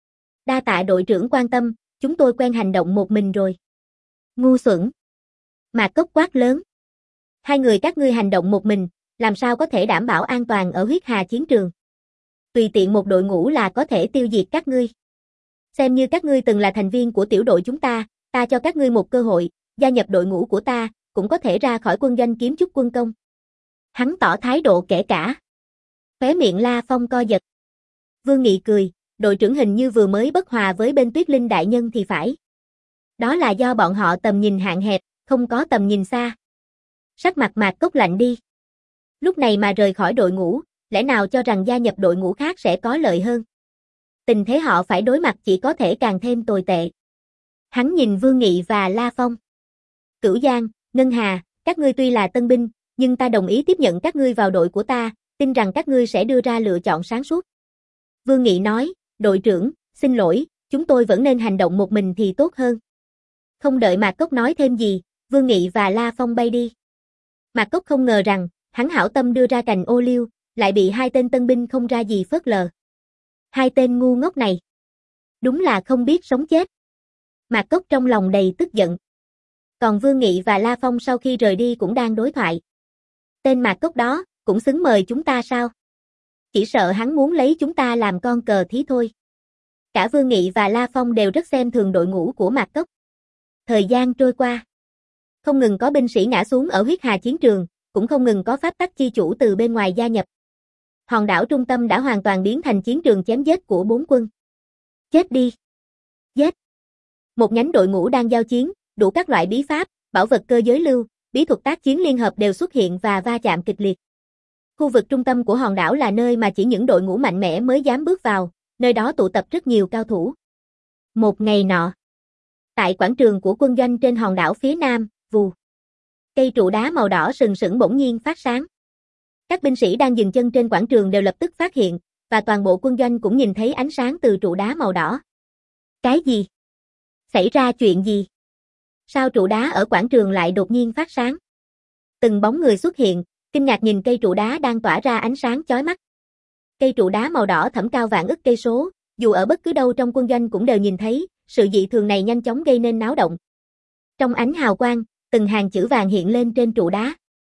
Đa tạ đội trưởng quan tâm, chúng tôi quen hành động một mình rồi. Ngu xuẩn. Mạc Cốc quát lớn. Hai người các ngươi hành động một mình, làm sao có thể đảm bảo an toàn ở huyết hà chiến trường. Tùy tiện một đội ngũ là có thể tiêu diệt các ngươi. Xem như các ngươi từng là thành viên của tiểu đội chúng ta, ta cho các ngươi một cơ hội, gia nhập đội ngũ của ta, cũng có thể ra khỏi quân doanh kiếm chút quân công. Hắn tỏ thái độ kể cả. Khóe miệng La Phong co giật. Vương Nghị cười, đội trưởng hình như vừa mới bất hòa với bên Tuyết Linh đại nhân thì phải. Đó là do bọn họ tầm nhìn hạn hẹp, không có tầm nhìn xa. Sắc mặt Mạc Cốc lạnh đi. Lúc này mà rời khỏi đội ngũ, lẽ nào cho rằng gia nhập đội ngũ khác sẽ có lợi hơn. Tình thế họ phải đối mặt chỉ có thể càng thêm tồi tệ. Hắn nhìn Vương Nghị và La Phong. Cửu Giang, Ngân Hà, các ngươi tuy là tân binh, nhưng ta đồng ý tiếp nhận các ngươi vào đội của ta, tin rằng các ngươi sẽ đưa ra lựa chọn sáng suốt. Vương Nghị nói, đội trưởng, xin lỗi, chúng tôi vẫn nên hành động một mình thì tốt hơn. Không đợi Mạc Cốc nói thêm gì, Vương Nghị và La Phong bay đi. Mạc Cốc không ngờ rằng, hắn hảo tâm đưa ra cành ô liu, lại bị hai tên tân binh không ra gì phớt lờ. Hai tên ngu ngốc này. Đúng là không biết sống chết. Mạc Cốc trong lòng đầy tức giận. Còn Vương Nghị và La Phong sau khi rời đi cũng đang đối thoại. Tên Mạc Cốc đó, cũng xứng mời chúng ta sao? Chỉ sợ hắn muốn lấy chúng ta làm con cờ thí thôi. Cả Vương Nghị và La Phong đều rất xem thường đội ngũ của Mạc Cốc. Thời gian trôi qua. Không ngừng có binh sĩ ngã xuống ở huyết hà chiến trường, cũng không ngừng có pháp tắc chi chủ từ bên ngoài gia nhập. Hòn đảo trung tâm đã hoàn toàn biến thành chiến trường chém giết của bốn quân. Chết đi. Giết. Một nhánh đội ngũ đang giao chiến, đủ các loại bí pháp, bảo vật cơ giới lưu, bí thuật tác chiến liên hợp đều xuất hiện và va chạm kịch liệt. Khu vực trung tâm của hòn đảo là nơi mà chỉ những đội ngũ mạnh mẽ mới dám bước vào, nơi đó tụ tập rất nhiều cao thủ. Một ngày nọ, tại quảng trường của quân doanh trên hòn đảo phía nam, vù. Cây trụ đá màu đỏ sừng sững bỗng nhiên phát sáng. Các binh sĩ đang dừng chân trên quảng trường đều lập tức phát hiện, và toàn bộ quân doanh cũng nhìn thấy ánh sáng từ trụ đá màu đỏ. Cái gì? Xảy ra chuyện gì? Sao trụ đá ở quảng trường lại đột nhiên phát sáng? Từng bóng người xuất hiện, kinh ngạc nhìn cây trụ đá đang tỏa ra ánh sáng chói mắt. Cây trụ đá màu đỏ thẫm cao vạn ức cây số, dù ở bất cứ đâu trong quân doanh cũng đều nhìn thấy, sự dị thường này nhanh chóng gây nên náo động. Trong ánh hào quang, từng hàng chữ vàng hiện lên trên trụ đá.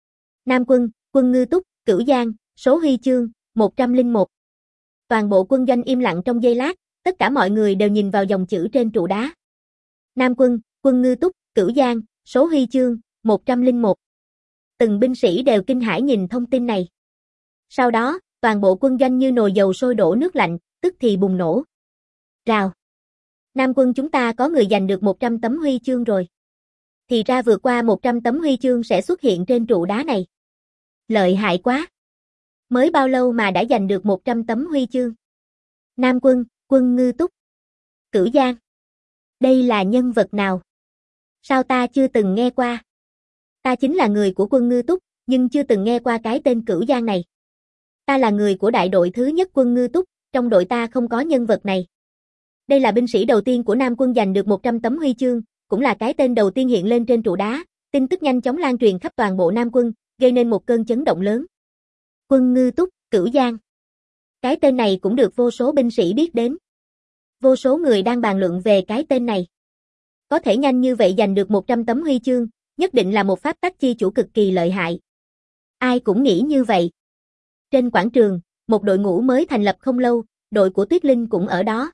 Nam quân, quân Ngư Túc, Cửu Giang, số huy chương, một trăm lẻ một. Toàn bộ quân doanh im lặng trong giây lát, tất cả mọi người đều nhìn vào dòng chữ trên trụ đá. Nam quân, quân Ngư Túc, Cửu Giang, số huy chương, một trăm lẻ một. Từng binh sĩ đều kinh hãi nhìn thông tin này. Sau đó, toàn bộ quân doanh như nồi dầu sôi đổ nước lạnh, tức thì bùng nổ. Rào. Nam quân chúng ta có người giành được một trăm tấm huy chương rồi. Thì ra vượt qua một trăm tấm huy chương sẽ xuất hiện trên trụ đá này. Lợi hại quá. Mới bao lâu mà đã giành được một trăm tấm huy chương. Nam quân, quân Ngư Túc, Cửu Giang. Đây là nhân vật nào? Sao ta chưa từng nghe qua? Ta chính là người của quân Ngư Túc, nhưng chưa từng nghe qua cái tên Cửu Giang này. Ta là người của đại đội thứ nhất quân Ngư Túc, trong đội ta không có nhân vật này. Đây là binh sĩ đầu tiên của Nam quân giành được một trăm tấm huy chương, cũng là cái tên đầu tiên hiện lên trên trụ đá, tin tức nhanh chóng lan truyền khắp toàn bộ Nam quân, gây nên một cơn chấn động lớn. Quân Ngư Túc, Cửu Giang. Cái tên này cũng được vô số binh sĩ biết đến. Vô số người đang bàn luận về cái tên này. Có thể nhanh như vậy giành được một trăm tấm huy chương, nhất định là một pháp tắc chi chủ cực kỳ lợi hại. Ai cũng nghĩ như vậy. Trên quảng trường, một đội ngũ mới thành lập không lâu, đội của Tuyết Linh cũng ở đó.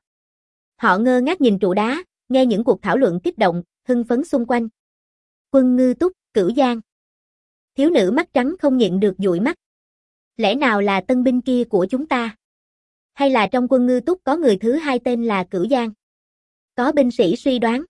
Họ ngơ ngác nhìn trụ đá, nghe những cuộc thảo luận kích động, hưng phấn xung quanh. Quân Ngư Túc, Cửu Giang. Thiếu nữ mắt trắng không nhịn được dụi mắt. Lẽ nào là tân binh kia của chúng ta? Hay là trong quân Ngư Túc có người thứ hai tên là Cửu Giang? Có binh sĩ suy đoán.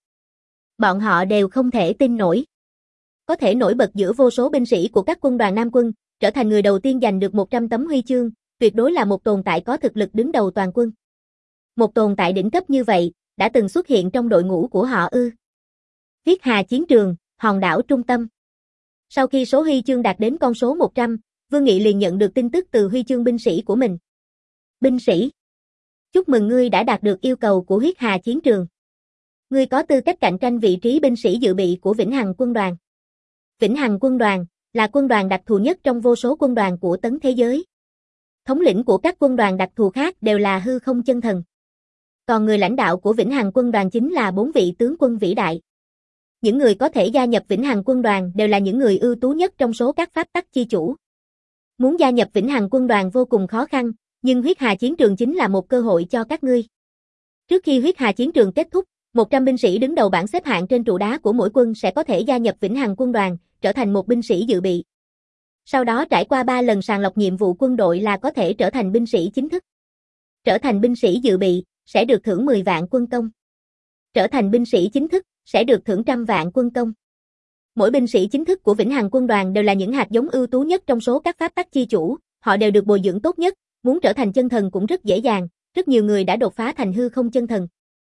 Bọn họ đều không thể tin nổi. Có thể nổi bật giữa vô số binh sĩ của các quân đoàn Nam quân, trở thành người đầu tiên giành được một trăm tấm huy chương, tuyệt đối là một tồn tại có thực lực đứng đầu toàn quân. Một tồn tại đỉnh cấp như vậy, đã từng xuất hiện trong đội ngũ của họ ư? Huyết hà chiến trường, hòn đảo trung tâm. Sau khi số huy chương đạt đến con số một trăm, Vương Nghị liền nhận được tin tức từ huy chương binh sĩ của mình. Binh sĩ, chúc mừng ngươi đã đạt được yêu cầu của huyết hà chiến trường. Ngươi có tư cách cạnh tranh vị trí binh sĩ dự bị của Vĩnh Hằng quân đoàn. Vĩnh Hằng quân đoàn là quân đoàn đặc thù nhất trong vô số quân đoàn của tấn thế giới. Thống lĩnh của các quân đoàn đặc thù khác đều là hư không chân thần. Còn người lãnh đạo của Vĩnh Hằng quân đoàn chính là bốn vị tướng quân vĩ đại. Những người có thể gia nhập Vĩnh Hằng quân đoàn đều là những người ưu tú nhất trong số các pháp tắc chi chủ. Muốn gia nhập Vĩnh Hằng quân đoàn vô cùng khó khăn, nhưng huyết hà chiến trường chính là một cơ hội cho các ngươi. Trước khi huyết hà chiến trường kết thúc, một trăm binh sĩ đứng đầu bảng xếp hạng trên trụ đá của mỗi quân sẽ có thể gia nhập Vĩnh Hằng quân đoàn, trở thành một binh sĩ dự bị. Sau đó trải qua ba lần sàng lọc nhiệm vụ quân đội là có thể trở thành binh sĩ chính thức. Trở thành binh sĩ dự bị, sẽ được thưởng mười vạn quân công. Trở thành binh sĩ chính thức, sẽ được thưởng trăm vạn quân công. Mỗi binh sĩ chính thức của Vĩnh Hằng quân đoàn đều là những hạt giống ưu tú nhất trong số các pháp tắc chi chủ, họ đều được bồi dưỡng tốt nhất, muốn trở thành chân thần cũng rất dễ dàng, rất nhiều người đã đột phá thành hư không chân thần.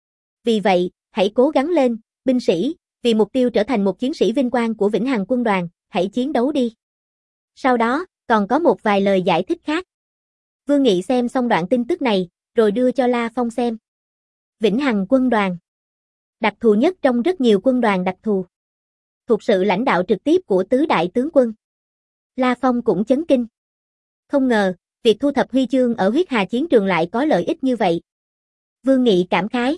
Vì vậy, hãy cố gắng lên, binh sĩ, vì mục tiêu trở thành một chiến sĩ vinh quang của Vĩnh Hằng quân đoàn, hãy chiến đấu đi. Sau đó, còn có một vài lời giải thích khác. Vương Nghị xem xong đoạn tin tức này, rồi đưa cho La Phong xem. Vĩnh Hằng quân đoàn. Đặc thù nhất trong rất nhiều quân đoàn đặc thù. Thuộc sự lãnh đạo trực tiếp của tứ đại tướng quân. La Phong cũng chấn kinh. Không ngờ, việc thu thập huy chương ở huyết hà chiến trường lại có lợi ích như vậy. Vương Nghị cảm khái.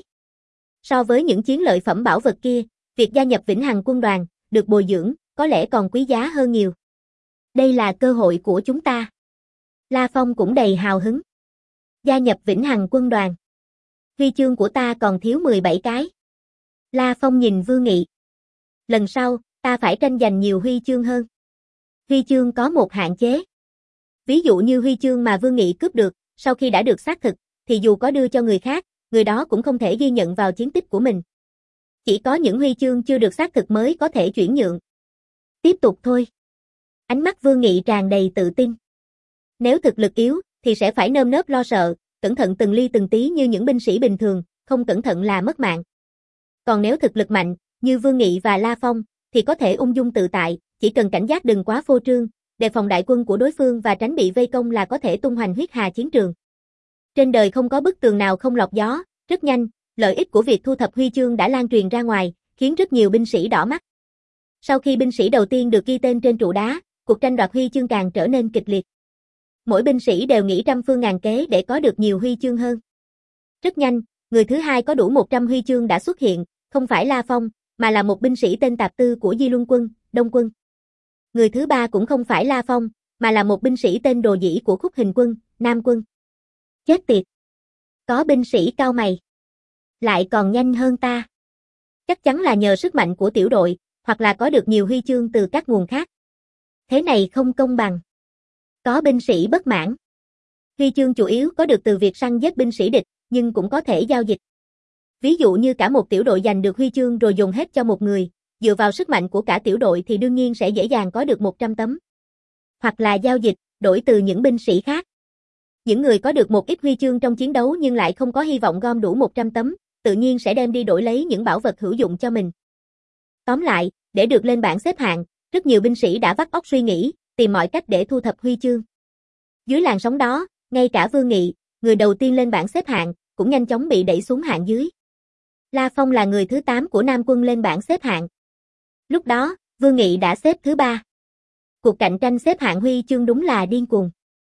So với những chiến lợi phẩm bảo vật kia, việc gia nhập Vĩnh Hằng quân đoàn, được bồi dưỡng, có lẽ còn quý giá hơn nhiều. Đây là cơ hội của chúng ta. La Phong cũng đầy hào hứng. Gia nhập Vĩnh Hằng quân đoàn. Huy chương của ta còn thiếu mười bảy cái. La Phong nhìn Vương Nghị. Lần sau, ta phải tranh giành nhiều huy chương hơn. Huy chương có một hạn chế. Ví dụ như huy chương mà Vương Nghị cướp được, sau khi đã được xác thực, thì dù có đưa cho người khác, người đó cũng không thể ghi nhận vào chiến tích của mình. Chỉ có những huy chương chưa được xác thực mới có thể chuyển nhượng. Tiếp tục thôi. Ánh mắt Vương Nghị tràn đầy tự tin. Nếu thực lực yếu, thì sẽ phải nơm nớp lo sợ, cẩn thận từng ly từng tí như những binh sĩ bình thường, không cẩn thận là mất mạng. Còn nếu thực lực mạnh, như Vương Nghị và La Phong, thì có thể ung dung tự tại, chỉ cần cảnh giác đừng quá phô trương, đề phòng đại quân của đối phương và tránh bị vây công là có thể tung hoành huyết hà chiến trường. Trên đời không có bức tường nào không lọt gió, rất nhanh, lợi ích của việc thu thập huy chương đã lan truyền ra ngoài, khiến rất nhiều binh sĩ đỏ mắt. Sau khi binh sĩ đầu tiên được ghi tên trên trụ đá, cuộc tranh đoạt huy chương càng trở nên kịch liệt. Mỗi binh sĩ đều nghĩ trăm phương ngàn kế để có được nhiều huy chương hơn. Rất nhanh, người thứ hai có đủ một trăm huy chương đã xuất hiện, không phải La Phong, mà là một binh sĩ tên Tạp Tư của Di Luân quân, Đông quân. Người thứ ba cũng không phải La Phong, mà là một binh sĩ tên Đồ Dĩ của Khúc Hình quân, Nam quân. Chết tiệt! Có binh sĩ cao mày. Lại còn nhanh hơn ta. Chắc chắn là nhờ sức mạnh của tiểu đội, hoặc là có được nhiều huy chương từ các nguồn khác. Thế này không công bằng. Có binh sĩ bất mãn. Huy chương chủ yếu có được từ việc săn giết binh sĩ địch, nhưng cũng có thể giao dịch. Ví dụ như cả một tiểu đội giành được huy chương rồi dùng hết cho một người, dựa vào sức mạnh của cả tiểu đội thì đương nhiên sẽ dễ dàng có được một trăm tấm. Hoặc là giao dịch, đổi từ những binh sĩ khác. Những người có được một ít huy chương trong chiến đấu nhưng lại không có hy vọng gom đủ một trăm tấm, tự nhiên sẽ đem đi đổi lấy những bảo vật hữu dụng cho mình. Tóm lại, để được lên bảng xếp hạng, rất nhiều binh sĩ đã vắt óc suy nghĩ, tìm mọi cách để thu thập huy chương. Dưới làn sóng đó, ngay cả Vương Nghị, người đầu tiên lên bảng xếp hạng, cũng nhanh chóng bị đẩy xuống hạng dưới. La Phong là người thứ tám của Nam quân lên bảng xếp hạng. Lúc đó, Vương Nghị đã xếp thứ ba. Cuộc cạnh tranh xếp hạng huy chương đúng là điên cuồng.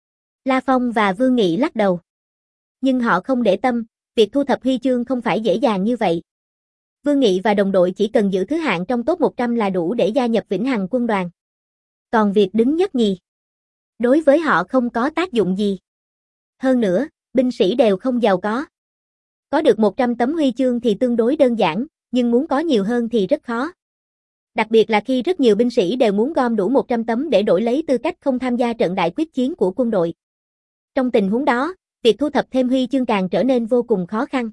La Phong và Vương Nghị lắc đầu. Nhưng họ không để tâm, việc thu thập huy chương không phải dễ dàng như vậy. Vương Nghị và đồng đội chỉ cần giữ thứ hạng trong top một trăm là đủ để gia nhập Vĩnh Hằng quân đoàn. Còn việc đứng nhất nhì, đối với họ không có tác dụng gì. Hơn nữa, binh sĩ đều không giàu có. Có được một trăm tấm huy chương thì tương đối đơn giản, nhưng muốn có nhiều hơn thì rất khó. Đặc biệt là khi rất nhiều binh sĩ đều muốn gom đủ một trăm tấm để đổi lấy tư cách không tham gia trận đại quyết chiến của quân đội. Trong tình huống đó, việc thu thập thêm huy chương càng trở nên vô cùng khó khăn.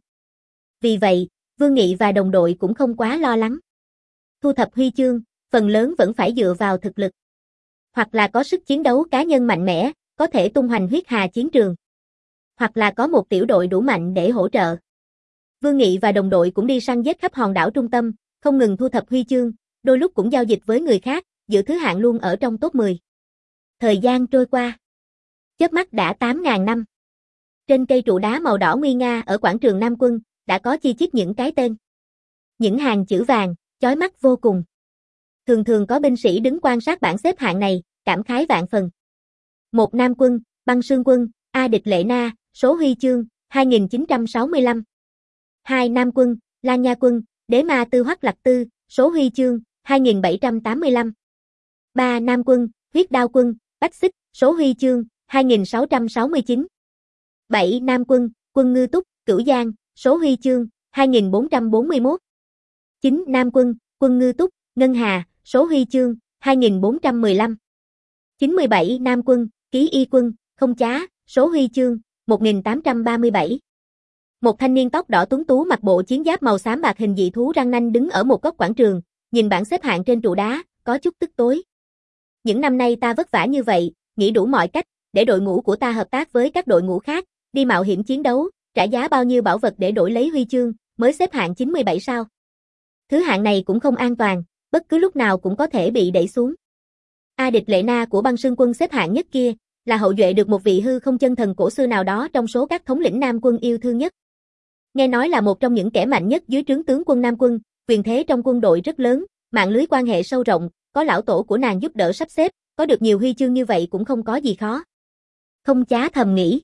Vì vậy, Vương Nghị và đồng đội cũng không quá lo lắng. Thu thập huy chương, phần lớn vẫn phải dựa vào thực lực. Hoặc là có sức chiến đấu cá nhân mạnh mẽ, có thể tung hoành huyết hà chiến trường. Hoặc là có một tiểu đội đủ mạnh để hỗ trợ. Vương Nghị và đồng đội cũng đi săn giết khắp hòn đảo trung tâm, không ngừng thu thập huy chương, đôi lúc cũng giao dịch với người khác, giữ thứ hạng luôn ở trong top mười. Thời gian trôi qua. Chớp mắt đã tám nghìn năm. Trên cây trụ đá màu đỏ nguy nga ở quảng trường Nam quân, đã có chi chít những cái tên. Những hàng chữ vàng, chói mắt vô cùng. Thường thường có binh sĩ đứng quan sát bảng xếp hạng này, cảm khái vạn phần. Một Nam quân, Băng Sương quân, A Địch Lệ Na, số huy chương, hai nghìn chín trăm sáu mươi lăm. Hai Nam quân, La Nha quân, Đế Ma Tư Hoắc Lạc Tư, số huy chương, hai nghìn bảy trăm tám mươi lăm. Ba Nam quân, Huyết Đao quân, Bách Xích, số huy chương, hai nghìn sáu trăm sáu mươi chín. Bảy Nam quân, Quân Ngư Túc, Cửu Giang, số huy chương, hai nghìn bốn trăm bốn mươi mốt. Chín Nam quân, Quân Ngư Túc, Ngân Hà, số huy chương, hai nghìn bốn trăm mười lăm. chín mươi bảy Nam quân, Ký Y quân, Không Chá, số huy chương, một nghìn tám trăm ba mươi bảy. Một thanh niên tóc đỏ tuấn tú mặc bộ chiến giáp màu xám bạc hình dị thú răng nanh đứng ở một góc quảng trường, nhìn bảng xếp hạng trên trụ đá, có chút tức tối. Những năm nay ta vất vả như vậy, nghĩ đủ mọi cách, để đội ngũ của ta hợp tác với các đội ngũ khác, đi mạo hiểm chiến đấu, trả giá bao nhiêu bảo vật để đổi lấy huy chương, mới xếp hạng chín mươi bảy sao. Thứ hạng này cũng không an toàn, bất cứ lúc nào cũng có thể bị đẩy xuống. A Địch Lệ Na của Băng Sương quân xếp hạng nhất kia, là hậu duệ được một vị hư không chân thần cổ xưa nào đó trong số các thống lĩnh Nam quân yêu thương nhất. Nghe nói là một trong những kẻ mạnh nhất dưới trướng tướng quân Nam quân, quyền thế trong quân đội rất lớn, mạng lưới quan hệ sâu rộng, có lão tổ của nàng giúp đỡ sắp xếp, có được nhiều huy chương như vậy cũng không có gì khó. Không Chá thầm nghĩ.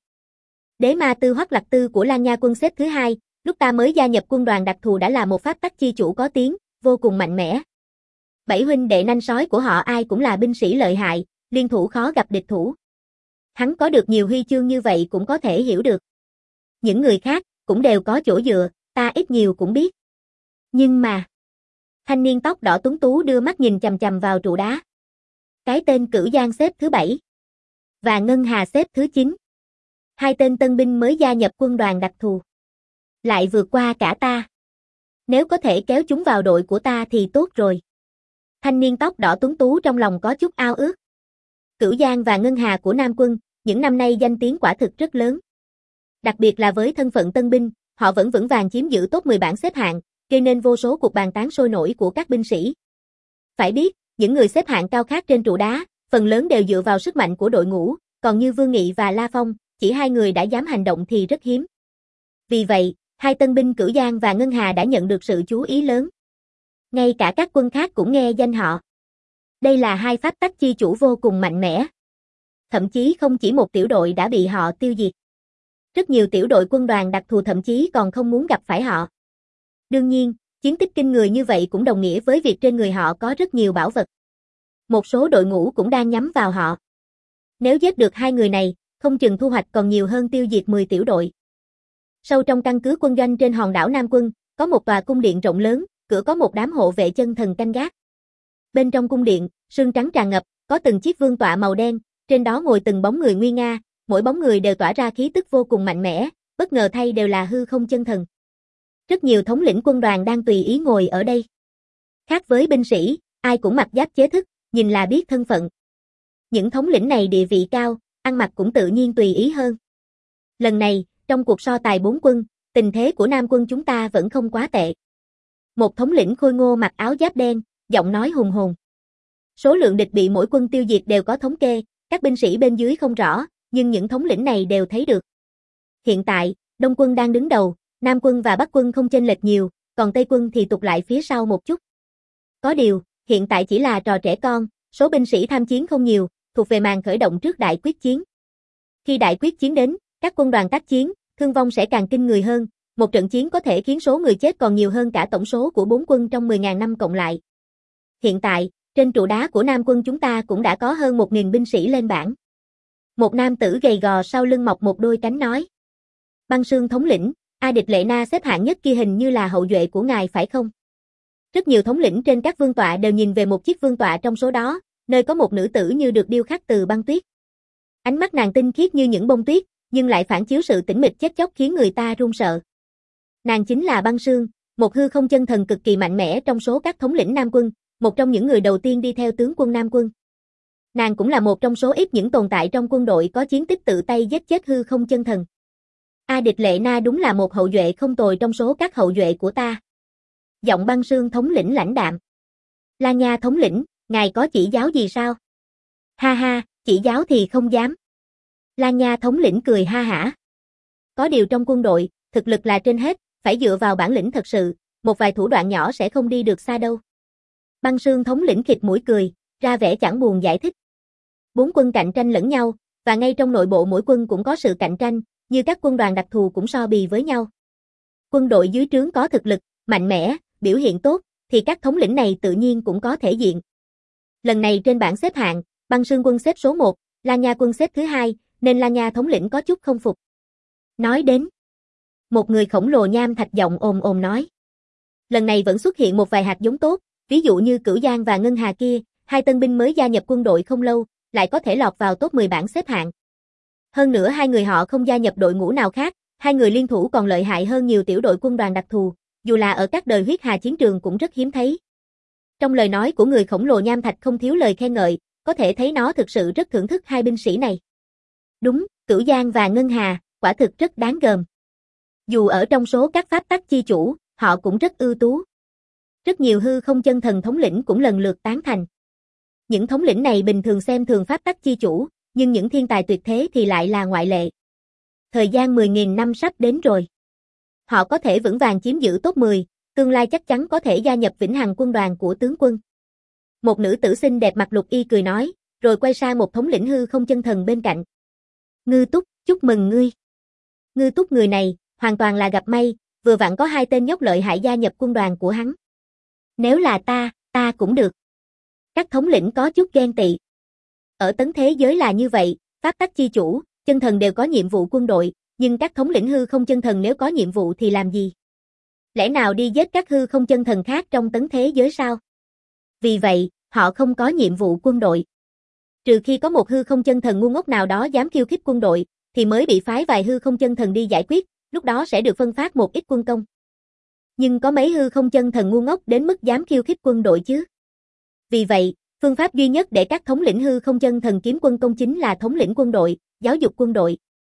Đế Ma Tư Hoắc Lạc Tư của Lan Nha quân xếp thứ hai, lúc ta mới gia nhập quân đoàn đặc thù đã là một pháp tắc chi chủ có tiếng, vô cùng mạnh mẽ. Bảy huynh đệ nanh sói của họ ai cũng là binh sĩ lợi hại, liên thủ khó gặp địch thủ. Hắn có được nhiều huy chương như vậy cũng có thể hiểu được. Những người khác cũng đều có chỗ dựa, ta ít nhiều cũng biết. Nhưng mà, thanh niên tóc đỏ tuấn tú đưa mắt nhìn chằm chằm vào trụ đá. Cái tên Cửu Giang xếp thứ bảy và Ngân Hà xếp thứ chín. Hai tên tân binh mới gia nhập quân đoàn đặc thù, lại vượt qua cả ta. Nếu có thể kéo chúng vào đội của ta thì tốt rồi. Thanh niên tóc đỏ tuấn tú trong lòng có chút ao ước. Cửu Giang và Ngân Hà của Nam quân, những năm nay danh tiếng quả thực rất lớn. Đặc biệt là với thân phận tân binh, họ vẫn vững vàng chiếm giữ top mười bảng xếp hạng, gây nên vô số cuộc bàn tán sôi nổi của các binh sĩ. Phải biết, những người xếp hạng cao khác trên trụ đá, phần lớn đều dựa vào sức mạnh của đội ngũ, còn như Vương Nghị và La Phong, chỉ hai người đã dám hành động thì rất hiếm. Vì vậy, hai tân binh Cửu Giang và Ngân Hà đã nhận được sự chú ý lớn. Ngay cả các quân khác cũng nghe danh họ. Đây là hai pháp tắc chi chủ vô cùng mạnh mẽ. Thậm chí không chỉ một tiểu đội đã bị họ tiêu diệt. Rất nhiều tiểu đội quân đoàn đặc thù thậm chí còn không muốn gặp phải họ. Đương nhiên, chiến tích kinh người như vậy cũng đồng nghĩa với việc trên người họ có rất nhiều bảo vật. Một số đội ngũ cũng đang nhắm vào họ. Nếu giết được hai người này, không chừng thu hoạch còn nhiều hơn tiêu diệt mười tiểu đội. Sâu trong căn cứ quân doanh trên hòn đảo Nam Quân, có một tòa cung điện rộng lớn, cửa có một đám hộ vệ chân thần canh gác. Bên trong cung điện, sương trắng tràn ngập, có từng chiếc vương tọa màu đen, trên đó ngồi từng bóng người nguy nga, mỗi bóng người đều tỏa ra khí tức vô cùng mạnh mẽ, bất ngờ thay đều là hư không chân thần. Rất nhiều thống lĩnh quân đoàn đang tùy ý ngồi ở đây. Khác với binh sĩ, ai cũng mặc giáp chế thức, nhìn là biết thân phận. Những thống lĩnh này địa vị cao, ăn mặc cũng tự nhiên tùy ý hơn. Lần này, trong cuộc so tài bốn quân, tình thế của Nam quân chúng ta vẫn không quá tệ. Một thống lĩnh khôi ngô mặc áo giáp đen, giọng nói hùng hồn. Số lượng địch bị mỗi quân tiêu diệt đều có thống kê, các binh sĩ bên dưới không rõ, nhưng những thống lĩnh này đều thấy được. Hiện tại, Đông quân đang đứng đầu, Nam quân và Bắc quân không chênh lệch nhiều, còn Tây quân thì tụt lại phía sau một chút. Có điều, hiện tại chỉ là trò trẻ con, số binh sĩ tham chiến không nhiều, thuộc về màn khởi động trước đại quyết chiến. Khi đại quyết chiến đến, các quân đoàn tác chiến, thương vong sẽ càng kinh người hơn, một trận chiến có thể khiến số người chết còn nhiều hơn cả tổng số của bốn quân trong mười nghìn năm cộng lại. Hiện tại, trên trụ đá của Nam quân chúng ta cũng đã có hơn một nghìn binh sĩ lên bảng. Một nam tử gầy gò sau lưng mọc một đôi cánh nói. Băng Sương thống lĩnh, A Địch Lệ Na xếp hạng nhất kia hình như là hậu duệ của ngài phải không? Rất nhiều thống lĩnh trên các vương tọa đều nhìn về một chiếc vương tọa trong số đó, nơi có một nữ tử như được điêu khắc từ băng tuyết. Ánh mắt nàng tinh khiết như những bông tuyết, nhưng lại phản chiếu sự tĩnh mịch chết chóc khiến người ta run sợ. Nàng chính là Băng Sương, một hư không chân thần cực kỳ mạnh mẽ trong số các thống lĩnh Nam quân, một trong những người đầu tiên đi theo tướng quân Nam quân. Nàng cũng là một trong số ít những tồn tại trong quân đội có chiến tích tự tay giết chết hư không chân thần. A Địch Lệ Na đúng là một hậu duệ không tồi trong số các hậu duệ của ta. Giọng Băng Sương thống lĩnh lãnh đạm. La Nha thống lĩnh, ngài có chỉ giáo gì sao? Ha ha, chỉ giáo thì không dám. La Nha thống lĩnh cười ha hả. Có điều trong quân đội, thực lực là trên hết, phải dựa vào bản lĩnh thật sự, một vài thủ đoạn nhỏ sẽ không đi được xa đâu. Băng Sương thống lĩnh khịt mũi cười, ra vẻ chẳng buồn giải thích. Bốn quân cạnh tranh lẫn nhau, và ngay trong nội bộ mỗi quân cũng có sự cạnh tranh, như các quân đoàn đặc thù cũng so bì với nhau. Quân đội dưới trướng có thực lực, mạnh mẽ, biểu hiện tốt, thì các thống lĩnh này tự nhiên cũng có thể diện. Lần này trên bảng xếp hạng, Băng Sương quân xếp số một, La Nha quân xếp thứ hai, nên La Nha thống lĩnh có chút không phục. Nói đến, một người khổng lồ nham thạch giọng ồm ồm nói. Lần này vẫn xuất hiện một vài hạt giống tốt, ví dụ như Cửu Giang và Ngân Hà kia, hai tân binh mới gia nhập quân đội không lâu, lại có thể lọt vào top mười bảng xếp hạng. Hơn nữa hai người họ không gia nhập đội ngũ nào khác, hai người liên thủ còn lợi hại hơn nhiều tiểu đội quân đoàn đặc thù, dù là ở các đời huyết hà chiến trường cũng rất hiếm thấy. Trong lời nói của người khổng lồ nham thạch không thiếu lời khen ngợi, có thể thấy nó thực sự rất thưởng thức hai binh sĩ này. Đúng, Cửu Giang và Ngân Hà, quả thực rất đáng gờm. Dù ở trong số các pháp tắc chi chủ, họ cũng rất ưu tú. Rất nhiều hư không chân thần thống lĩnh cũng lần lượt tán thành. Những thống lĩnh này bình thường xem thường pháp tắc chi chủ, nhưng những thiên tài tuyệt thế thì lại là ngoại lệ. Thời gian mười nghìn năm sắp đến rồi. Họ có thể vững vàng chiếm giữ top mười, tương lai chắc chắn có thể gia nhập vĩnh hằng quân đoàn của tướng quân. Một nữ tử xinh đẹp mặc lục y cười nói, rồi quay sang một thống lĩnh hư không chân thần bên cạnh. Ngư Túc, chúc mừng ngươi. Ngư Túc người này, hoàn toàn là gặp may, vừa vặn có hai tên nhóc lợi hại gia nhập quân đoàn của hắn. Nếu là ta, ta cũng được. Các thống lĩnh có chút ghen tị. Ở tấn thế giới là như vậy, pháp tắc chi chủ, chân thần đều có nhiệm vụ quân đội, nhưng các thống lĩnh hư không chân thần nếu có nhiệm vụ thì làm gì? Lẽ nào đi giết các hư không chân thần khác trong tấn thế giới sao? Vì vậy, họ không có nhiệm vụ quân đội. Trừ khi có một hư không chân thần ngu ngốc nào đó dám khiêu khích quân đội, thì mới bị phái vài hư không chân thần đi giải quyết, lúc đó sẽ được phân phát một ít quân công. Nhưng có mấy hư không chân thần ngu ngốc đến mức dám khiêu khích quân đội chứ? Vì vậy, phương pháp duy nhất để các thống lĩnh hư không chân thần kiếm quân công chính là thống lĩnh quân đội, giáo dục quân đội.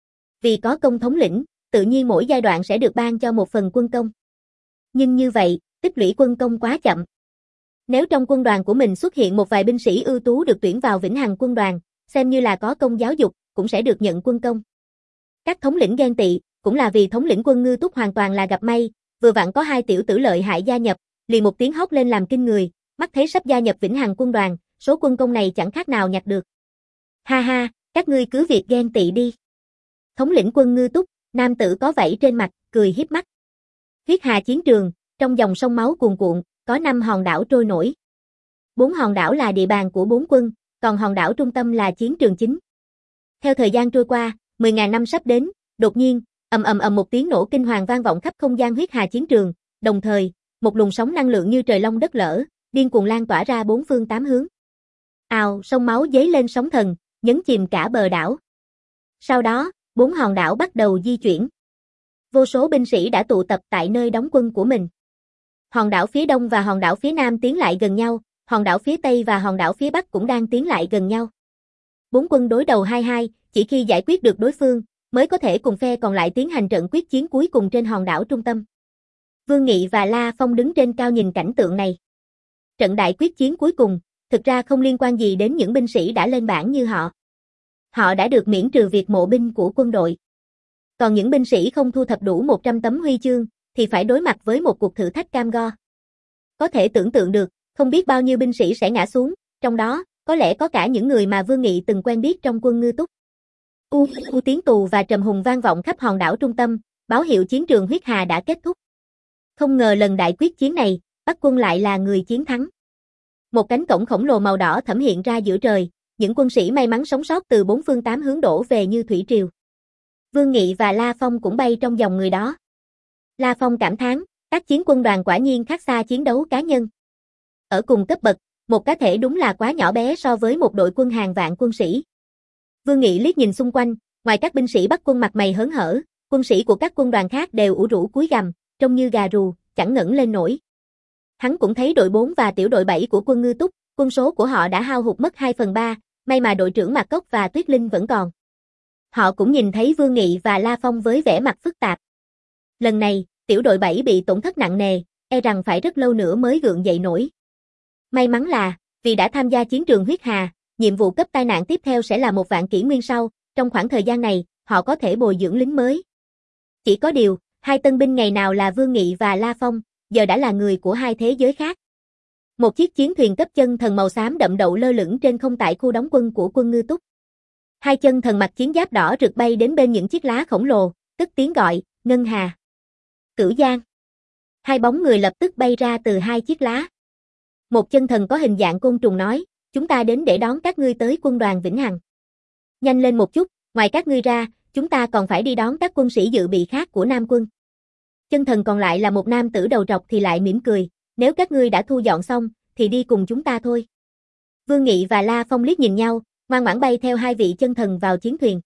Vì có công thống lĩnh, tự nhiên mỗi giai đoạn sẽ được ban cho một phần quân công. Nhưng như vậy, tích lũy quân công quá chậm. Nếu trong quân đoàn của mình xuất hiện một vài binh sĩ ưu tú được tuyển vào vĩnh hằng quân đoàn, xem như là có công giáo dục, cũng sẽ được nhận quân công. Các thống lĩnh ghen tị, cũng là vì thống lĩnh quân Ngư Túc hoàn toàn là gặp may, vừa vặn có hai tiểu tử lợi hại gia nhập, liền một tiếng hóc lên làm kinh người, mắt thấy sắp gia nhập vĩnh hằng quân đoàn, số quân công này chẳng khác nào nhặt được. Ha ha, các ngươi cứ việc ghen tị đi. Thống lĩnh quân Ngư Túc, nam tử có vảy trên mặt, cười hiếp mắt. Huyết hà chiến trường, trong dòng sông máu cuồn cuộn, có năm hòn đảo trôi nổi. Bốn hòn đảo là địa bàn của bốn quân, còn hòn đảo trung tâm là chiến trường chính. Theo thời gian trôi qua, mười nghìn năm sắp đến, đột nhiên, ầm ầm ầm một tiếng nổ kinh hoàng vang vọng khắp không gian huyết hà chiến trường, đồng thời, một luồng sóng năng lượng như trời long đất lở, điên cuồng lan tỏa ra bốn phương tám hướng. Ào, sông máu dấy lên sóng thần, nhấn chìm cả bờ đảo. Sau đó, bốn hòn đảo bắt đầu di chuyển. Vô số binh sĩ đã tụ tập tại nơi đóng quân của mình. Hòn đảo phía đông và hòn đảo phía nam tiến lại gần nhau, hòn đảo phía tây và hòn đảo phía bắc cũng đang tiến lại gần nhau. Bốn quân đối đầu hai hai, chỉ khi giải quyết được đối phương, mới có thể cùng phe còn lại tiến hành trận quyết chiến cuối cùng trên hòn đảo trung tâm. Vương Nghị và La Phong đứng trên cao nhìn cảnh tượng này. Trận đại quyết chiến cuối cùng, thực ra không liên quan gì đến những binh sĩ đã lên bảng như họ. Họ đã được miễn trừ việc mộ binh của quân đội. Còn những binh sĩ không thu thập đủ một trăm tấm huy chương, thì phải đối mặt với một cuộc thử thách cam go. Có thể tưởng tượng được, không biết bao nhiêu binh sĩ sẽ ngã xuống, trong đó, có lẽ có cả những người mà Vương Nghị từng quen biết trong quân Ngư Túc. U, u tiếng tù và trầm hùng vang vọng khắp hòn đảo trung tâm, báo hiệu chiến trường huyết hà đã kết thúc. Không ngờ lần đại quyết chiến này, Bắc quân lại là người chiến thắng. Một cánh cổng khổng lồ màu đỏ thẫm hiện ra giữa trời, những quân sĩ may mắn sống sót từ bốn phương tám hướng đổ về như thủy triều. Vương Nghị và La Phong cũng bay trong dòng người đó. La Phong cảm thán, tác chiến quân đoàn quả nhiên khác xa chiến đấu cá nhân. Ở cùng cấp bậc, một cá thể đúng là quá nhỏ bé so với một đội quân hàng vạn quân sĩ. Vương Nghị liếc nhìn xung quanh, ngoài các binh sĩ Bắc quân mặt mày hớn hở, quân sĩ của các quân đoàn khác đều ủ rũ cúi gằm, trông như gà rù, chẳng ngẩng lên nổi. Hắn cũng thấy đội bốn và tiểu đội bảy của quân Ngư Túc, quân số của họ đã hao hụt mất hai phần ba, may mà đội trưởng Mạc Cốc và Tuyết Linh vẫn còn. Họ cũng nhìn thấy Vương Nghị và La Phong với vẻ mặt phức tạp. Lần này, tiểu đội bảy bị tổn thất nặng nề, e rằng phải rất lâu nữa mới gượng dậy nổi. May mắn là, vì đã tham gia chiến trường huyết hà, nhiệm vụ cấp tai nạn tiếp theo sẽ là một vạn kỷ nguyên sau, trong khoảng thời gian này, họ có thể bồi dưỡng lính mới. Chỉ có điều, hai tân binh ngày nào là Vương Nghị và La Phong, giờ đã là người của hai thế giới khác. Một chiếc chiến thuyền cấp chân thần màu xám đậm đậu lơ lửng trên không tại khu đóng quân của quân Ngư Túc. Hai chân thần mặc chiến giáp đỏ rực bay đến bên những chiếc lá khổng lồ, cất tiếng gọi, Ngân Hà, Cửu Giang. Hai bóng người lập tức bay ra từ hai chiếc lá. Một chân thần có hình dạng côn trùng nói, chúng ta đến để đón các ngươi tới quân đoàn Vĩnh Hằng. Nhanh lên một chút, ngoài các ngươi ra, chúng ta còn phải đi đón các quân sĩ dự bị khác của Nam quân. Chân thần còn lại là một nam tử đầu trọc thì lại mỉm cười, nếu các ngươi đã thu dọn xong, thì đi cùng chúng ta thôi. Vương Nghị và La Phong liếc nhìn nhau, ngoan ngoãn bay theo hai vị chân thần vào chiến thuyền.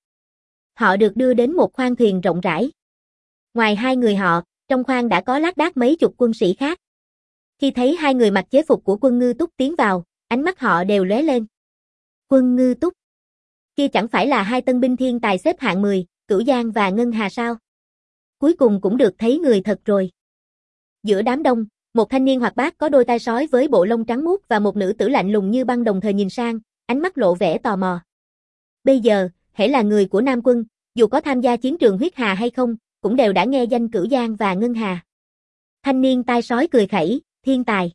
Họ được đưa đến một khoang thuyền rộng rãi. Ngoài hai người họ, trong khoang đã có lác đác mấy chục quân sĩ khác. Khi thấy hai người mặc chế phục của quân Ngư Túc tiến vào, ánh mắt họ đều lóe lên. Quân Ngư Túc? Kia chẳng phải là hai tân binh thiên tài xếp hạng mười, Cửu Giang và Ngân Hà sao? Cuối cùng cũng được thấy người thật rồi. Giữa đám đông, một thanh niên hoạt bát có đôi tai sói với bộ lông trắng muốt và một nữ tử lạnh lùng như băng đồng thời nhìn sang, ánh mắt lộ vẻ tò mò. Bây giờ, hễ là người của Nam quân, dù có tham gia chiến trường huyết hà hay không, cũng đều đã nghe danh Cửu Giang và Ngân Hà. Thanh niên tai sói cười khẩy, thiên tài.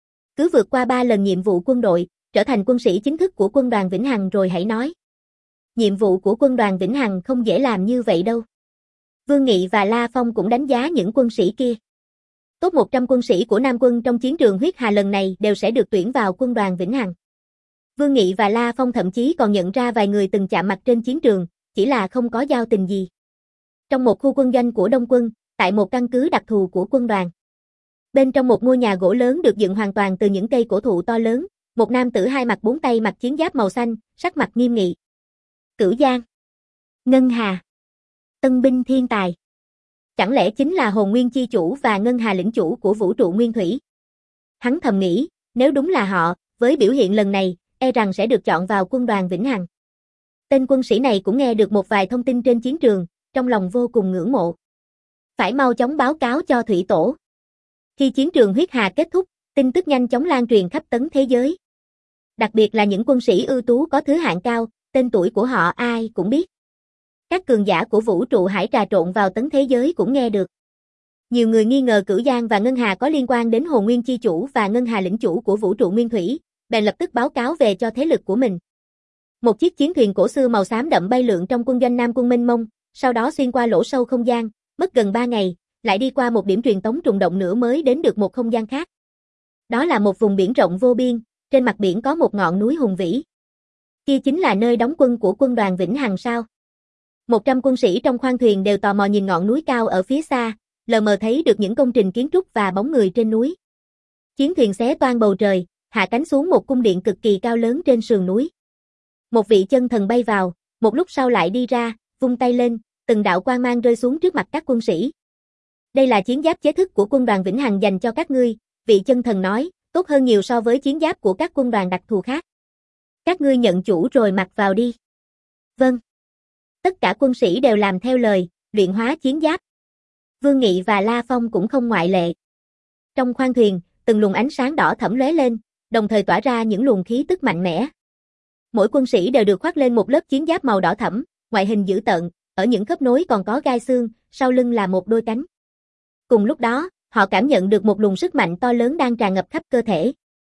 Cứ vượt qua ba lần nhiệm vụ quân đội, trở thành quân sĩ chính thức của quân đoàn Vĩnh Hằng rồi hãy nói. Nhiệm vụ của quân đoàn Vĩnh Hằng không dễ làm như vậy đâu. Vương Nghị và La Phong cũng đánh giá những quân sĩ kia. Top một trăm quân sĩ của Nam quân trong chiến trường huyết hà lần này đều sẽ được tuyển vào quân đoàn Vĩnh Hằng. Vương Nghị và La Phong thậm chí còn nhận ra vài người từng chạm mặt trên chiến trường, chỉ là không có giao tình gì. Trong một khu quân doanh của Đông quân, tại một căn cứ đặc thù của quân đoàn. Bên trong một ngôi nhà gỗ lớn được dựng hoàn toàn từ những cây cổ thụ to lớn, một nam tử hai mặt bốn tay mặc chiến giáp màu xanh, sắc mặt nghiêm nghị. Cửu Giang, Ngân Hà, tân binh thiên tài. Chẳng lẽ chính là Hồn Nguyên chi chủ và Ngân Hà lĩnh chủ của vũ trụ nguyên thủy? Hắn thầm nghĩ, nếu đúng là họ, với biểu hiện lần này, e rằng sẽ được chọn vào quân đoàn Vĩnh Hằng. Tên quân sĩ này cũng nghe được một vài thông tin trên chiến trường, trong lòng vô cùng ngưỡng mộ. Phải mau chóng báo cáo cho Thủy Tổ. Khi chiến trường huyết hà kết thúc, tin tức nhanh chóng lan truyền khắp tấn thế giới. Đặc biệt là những quân sĩ ưu tú có thứ hạng cao, tên tuổi của họ ai cũng biết. Các cường giả của vũ trụ hải trà trộn vào tấn thế giới cũng nghe được. Nhiều người nghi ngờ Cửu Giang và Ngân Hà có liên quan đến Hồn Nguyên chi chủ và Ngân Hà lĩnh chủ của vũ trụ nguyên thủy, bèn lập tức báo cáo về cho thế lực của mình. Một chiếc chiến thuyền cổ xưa màu xám đậm bay lượn trong quân doanh Nam quân mênh mông, sau đó xuyên qua lỗ sâu không gian, mất gần ba ngày, lại đi qua một điểm truyền tống trùng động nữa mới đến được một không gian khác. Đó là một vùng biển rộng vô biên, trên mặt biển có một ngọn núi hùng vĩ. Kia chính là nơi đóng quân của quân đoàn Vĩnh Hằng sao? Một trăm quân sĩ trong khoang thuyền đều tò mò nhìn ngọn núi cao ở phía xa, lờ mờ thấy được những công trình kiến trúc và bóng người trên núi. Chiến thuyền xé toang bầu trời, hạ cánh xuống một cung điện cực kỳ cao lớn trên sườn núi. Một vị chân thần bay vào, một lúc sau lại đi ra, vung tay lên, từng đạo quang mang rơi xuống trước mặt các quân sĩ. Đây là chiến giáp chế thức của quân đoàn Vĩnh Hằng dành cho các ngươi, vị chân thần nói, tốt hơn nhiều so với chiến giáp của các quân đoàn đặc thù khác. Các ngươi nhận chủ rồi mặc vào đi. Vâng. Tất cả quân sĩ đều làm theo lời, luyện hóa chiến giáp. Vương Nghị và La Phong cũng không ngoại lệ. Trong khoang thuyền, từng luồng ánh sáng đỏ thẫm lóe lên, đồng thời tỏa ra những luồng khí tức mạnh mẽ. Mỗi quân sĩ đều được khoác lên một lớp chiến giáp màu đỏ thẫm, ngoại hình dữ tợn, ở những khớp nối còn có gai xương, sau lưng là một đôi cánh. Cùng lúc đó, họ cảm nhận được một luồng sức mạnh to lớn đang tràn ngập khắp cơ thể.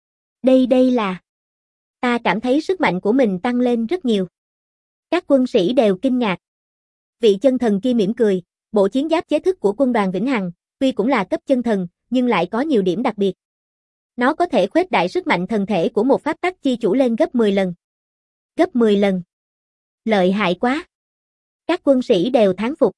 Đây đây là... Ta cảm thấy sức mạnh của mình tăng lên rất nhiều. Các quân sĩ đều kinh ngạc. Vị chân thần kia mỉm cười, bộ chiến giáp chế thức của quân đoàn Vĩnh Hằng, tuy cũng là cấp chân thần, nhưng lại có nhiều điểm đặc biệt. Nó có thể khuếch đại sức mạnh thần thể của một pháp tắc chi chủ lên gấp mười lần. Gấp mười lần. Lợi hại quá. Các quân sĩ đều thán phục.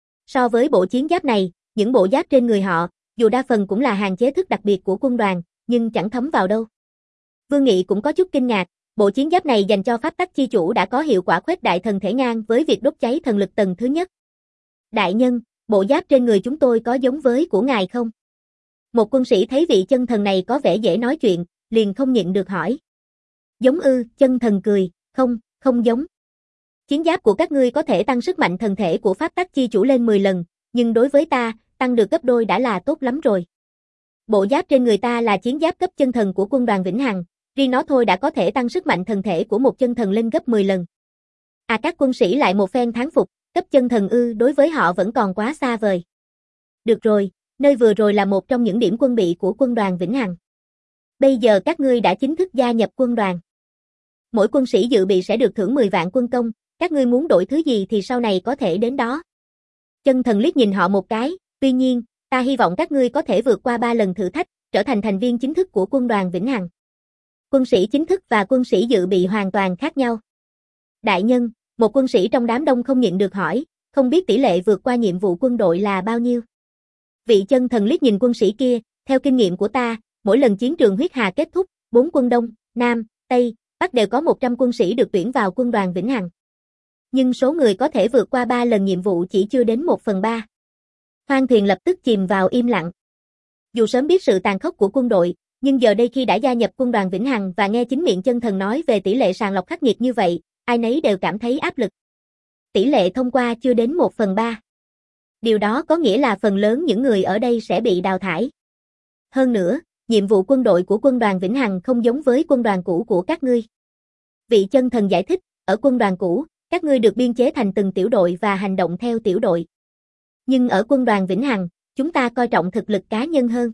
So với bộ chiến giáp này, những bộ giáp trên người họ, dù đa phần cũng là hàng chế thức đặc biệt của quân đoàn, nhưng chẳng thấm vào đâu. Vương Nghị cũng có chút kinh ngạc, bộ chiến giáp này dành cho pháp tắc chi chủ đã có hiệu quả khuếch đại thần thể ngang với việc đốt cháy thần lực tầng thứ nhất. Đại nhân, bộ giáp trên người chúng tôi có giống với của ngài không? Một quân sĩ thấy vị chân thần này có vẻ dễ nói chuyện, liền không nhịn được hỏi. Giống ư, chân thần cười, không, không giống. Chiến giáp của các ngươi có thể tăng sức mạnh thần thể của pháp tắc chi chủ lên mười lần, nhưng đối với ta, tăng được gấp đôi đã là tốt lắm rồi. Bộ giáp trên người ta là chiến giáp cấp chân thần của quân đoàn Vĩnh Hằng, riêng nó thôi đã có thể tăng sức mạnh thần thể của một chân thần lên gấp mười lần. À, các quân sĩ lại một phen thán phục, cấp chân thần ư, đối với họ vẫn còn quá xa vời. Được rồi, Nơi vừa rồi là một trong những điểm quân bị của quân đoàn Vĩnh Hằng. Bây giờ các ngươi đã chính thức gia nhập quân đoàn. Mỗi quân sĩ dự bị sẽ được thưởng mười vạn quân công, các ngươi muốn đổi thứ gì thì sau này có thể đến đó. Chân thần liếc nhìn họ một cái, tuy nhiên, ta hy vọng các ngươi có thể vượt qua ba lần thử thách, trở thành thành viên chính thức của quân đoàn Vĩnh Hằng. Quân sĩ chính thức và quân sĩ dự bị hoàn toàn khác nhau. Đại nhân, một quân sĩ trong đám đông không nhịn được hỏi, không biết tỷ lệ vượt qua nhiệm vụ quân đội là bao nhiêu? Vị chân thần liếc nhìn quân sĩ kia, theo kinh nghiệm của ta, mỗi lần chiến trường huyết hà kết thúc, bốn quân Đông, Nam, Tây, Bắc đều có một trăm quân sĩ được tuyển vào quân đoàn Vĩnh Hằng. Nhưng số người có thể vượt qua ba lần nhiệm vụ chỉ chưa đến một phần ba. Khoang thuyền lập tức chìm vào im lặng. Dù sớm biết sự tàn khốc của quân đội, nhưng giờ đây khi đã gia nhập quân đoàn Vĩnh Hằng và nghe chính miệng chân thần nói về tỷ lệ sàng lọc khắc nghiệt như vậy, ai nấy đều cảm thấy áp lực. Tỷ lệ thông qua chưa đến một phần ba. Điều đó có nghĩa là phần lớn những người ở đây sẽ bị đào thải. Hơn nữa, nhiệm vụ quân đội của quân đoàn Vĩnh Hằng không giống với quân đoàn cũ của các ngươi. Vị chân thần giải thích, ở quân đoàn cũ, các ngươi được biên chế thành từng tiểu đội và hành động theo tiểu đội. Nhưng ở quân đoàn Vĩnh Hằng, chúng ta coi trọng thực lực cá nhân hơn.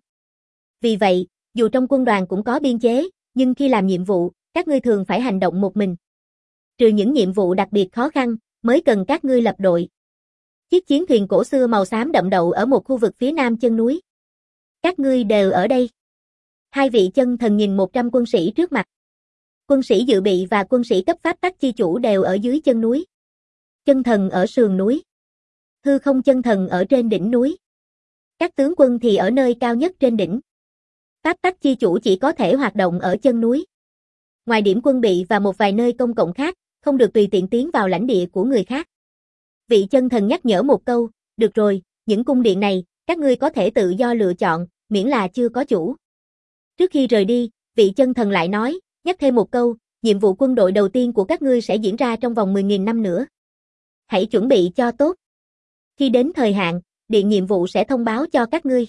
Vì vậy, dù trong quân đoàn cũng có biên chế, nhưng khi làm nhiệm vụ, các ngươi thường phải hành động một mình. Trừ những nhiệm vụ đặc biệt khó khăn, mới cần các ngươi lập đội. Chiếc chiến thuyền cổ xưa màu xám đậm đậu ở một khu vực phía nam chân núi. Các ngươi đều ở đây. Hai vị chân thần nhìn một trăm quân sĩ trước mặt. Quân sĩ dự bị và quân sĩ cấp pháp tắc chi chủ đều ở dưới chân núi. Chân thần ở sườn núi. Hư không chân thần ở trên đỉnh núi. Các tướng quân thì ở nơi cao nhất trên đỉnh. Pháp tắc chi chủ chỉ có thể hoạt động ở chân núi. Ngoài điểm quân bị và một vài nơi công cộng khác, không được tùy tiện tiến vào lãnh địa của người khác. Vị chân thần nhắc nhở một câu, được rồi, những cung điện này, các ngươi có thể tự do lựa chọn, miễn là chưa có chủ. Trước khi rời đi, vị chân thần lại nói, nhắc thêm một câu, nhiệm vụ quân đội đầu tiên của các ngươi sẽ diễn ra trong vòng mười nghìn năm nữa. Hãy chuẩn bị cho tốt. Khi đến thời hạn, điện nhiệm vụ sẽ thông báo cho các ngươi.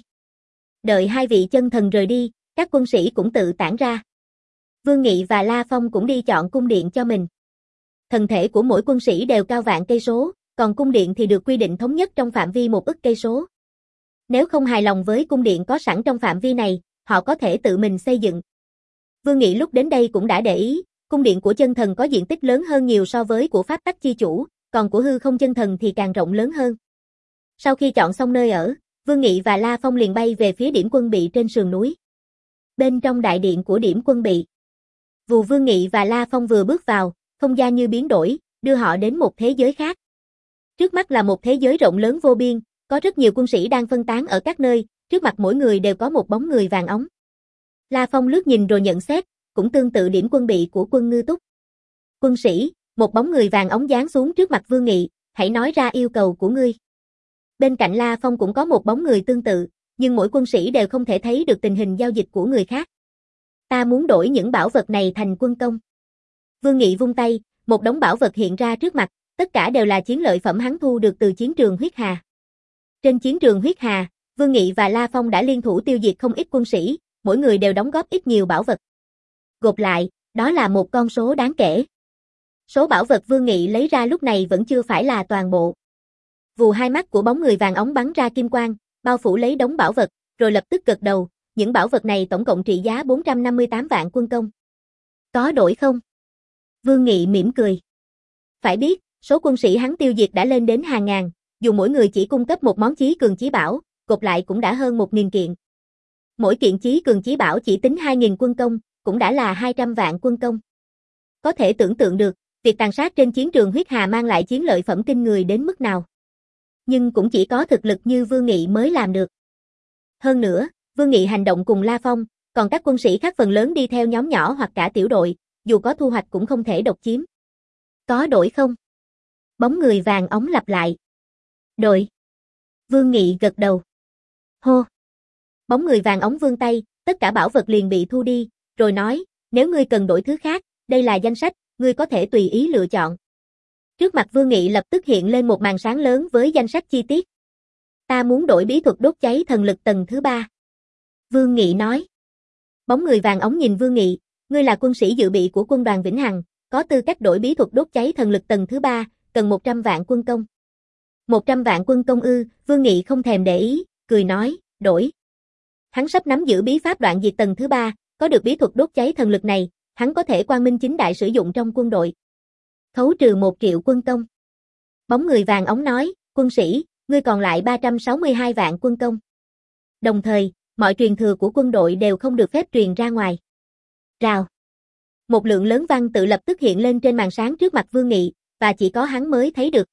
Đợi hai vị chân thần rời đi, các quân sĩ cũng tự tản ra. Vương Nghị và La Phong cũng đi chọn cung điện cho mình. Thần thể của mỗi quân sĩ đều cao vạn cây số, còn cung điện thì được quy định thống nhất trong phạm vi một ức cây số. Nếu không hài lòng với cung điện có sẵn trong phạm vi này, họ có thể tự mình xây dựng. Vương Nghị lúc đến đây cũng đã để ý, cung điện của chân thần có diện tích lớn hơn nhiều so với của pháp tắc chi chủ, còn của hư không chân thần thì càng rộng lớn hơn. Sau khi chọn xong nơi ở, Vương Nghị và La Phong liền bay về phía điểm quân bị trên sườn núi. Bên trong đại điện của điểm quân bị, Vù Vương Nghị và La Phong vừa bước vào, không gian như biến đổi, đưa họ đến một thế giới khác. Trước mắt là một thế giới rộng lớn vô biên, có rất nhiều quân sĩ đang phân tán ở các nơi, trước mặt mỗi người đều có một bóng người vàng óng. La Phong lướt nhìn rồi nhận xét, cũng tương tự điểm quân bị của quân Ngư Túc. Quân sĩ, một bóng người vàng óng giáng xuống trước mặt Vương Nghị, hãy nói ra yêu cầu của ngươi. Bên cạnh La Phong cũng có một bóng người tương tự, nhưng mỗi quân sĩ đều không thể thấy được tình hình giao dịch của người khác. Ta muốn đổi những bảo vật này thành quân công. Vương Nghị vung tay, một đống bảo vật hiện ra trước mặt, tất cả đều là chiến lợi phẩm hắn thu được từ chiến trường huyết hà. Trên chiến trường huyết hà, Vương Nghị và La Phong đã liên thủ tiêu diệt không ít quân sĩ, mỗi người đều đóng góp ít nhiều bảo vật. Gộp lại, đó là một con số đáng kể. Số bảo vật Vương Nghị lấy ra lúc này vẫn chưa phải là toàn bộ. Vù hai mắt của bóng người vàng óng bắn ra kim quang, bao phủ lấy đống bảo vật, rồi lập tức gật đầu, những bảo vật này tổng cộng trị giá bốn trăm năm mươi tám vạn quân công. Có đổi không? Vương Nghị mỉm cười. Phải biết, số quân sĩ hắn tiêu diệt đã lên đến hàng ngàn, dù mỗi người chỉ cung cấp một món chí cường chí bảo, gộp lại cũng đã hơn một nghìn kiện. Mỗi kiện chí cường chí bảo chỉ tính hai nghìn quân công, cũng đã là hai trăm vạn quân công. Có thể tưởng tượng được, việc tàn sát trên chiến trường huyết hà mang lại chiến lợi phẩm kinh người đến mức nào. Nhưng cũng chỉ có thực lực như Vương Nghị mới làm được. Hơn nữa, Vương Nghị hành động cùng La Phong, còn các quân sĩ khác phần lớn đi theo nhóm nhỏ hoặc cả tiểu đội, dù có thu hoạch cũng không thể độc chiếm. Có đổi không? Bóng người vàng óng lặp lại. Đổi. Vương Nghị gật đầu. Hô. Bóng người vàng óng vươn tay, tất cả bảo vật liền bị thu đi, rồi nói, nếu ngươi cần đổi thứ khác, đây là danh sách, ngươi có thể tùy ý lựa chọn. Trước mặt Vương Nghị lập tức hiện lên một màn sáng lớn với danh sách chi tiết. Ta muốn đổi bí thuật đốt cháy thần lực tầng thứ ba. Vương Nghị nói. Bóng người vàng óng nhìn Vương Nghị, ngươi là quân sĩ dự bị của quân đoàn Vĩnh Hằng, có tư cách đổi bí thuật đốt cháy thần lực tầng thứ ba, cần một trăm vạn quân công. một trăm vạn quân công ư? Vương Nghị không thèm để ý, cười nói, đổi. Hắn sắp nắm giữ bí pháp đoạn diệt tầng thứ ba, có được bí thuật đốt cháy thần lực này, hắn có thể quang minh chính đại sử dụng trong quân đội. Khấu trừ một triệu quân công. Bóng người vàng ống nói, quân sĩ, ngươi còn lại ba trăm sáu mươi hai vạn quân công. Đồng thời, mọi truyền thừa của quân đội đều không được phép truyền ra ngoài. Rào. Một lượng lớn văn tự lập tức hiện lên trên màn sáng trước mặt Vương Nghị, và chỉ có hắn mới thấy được.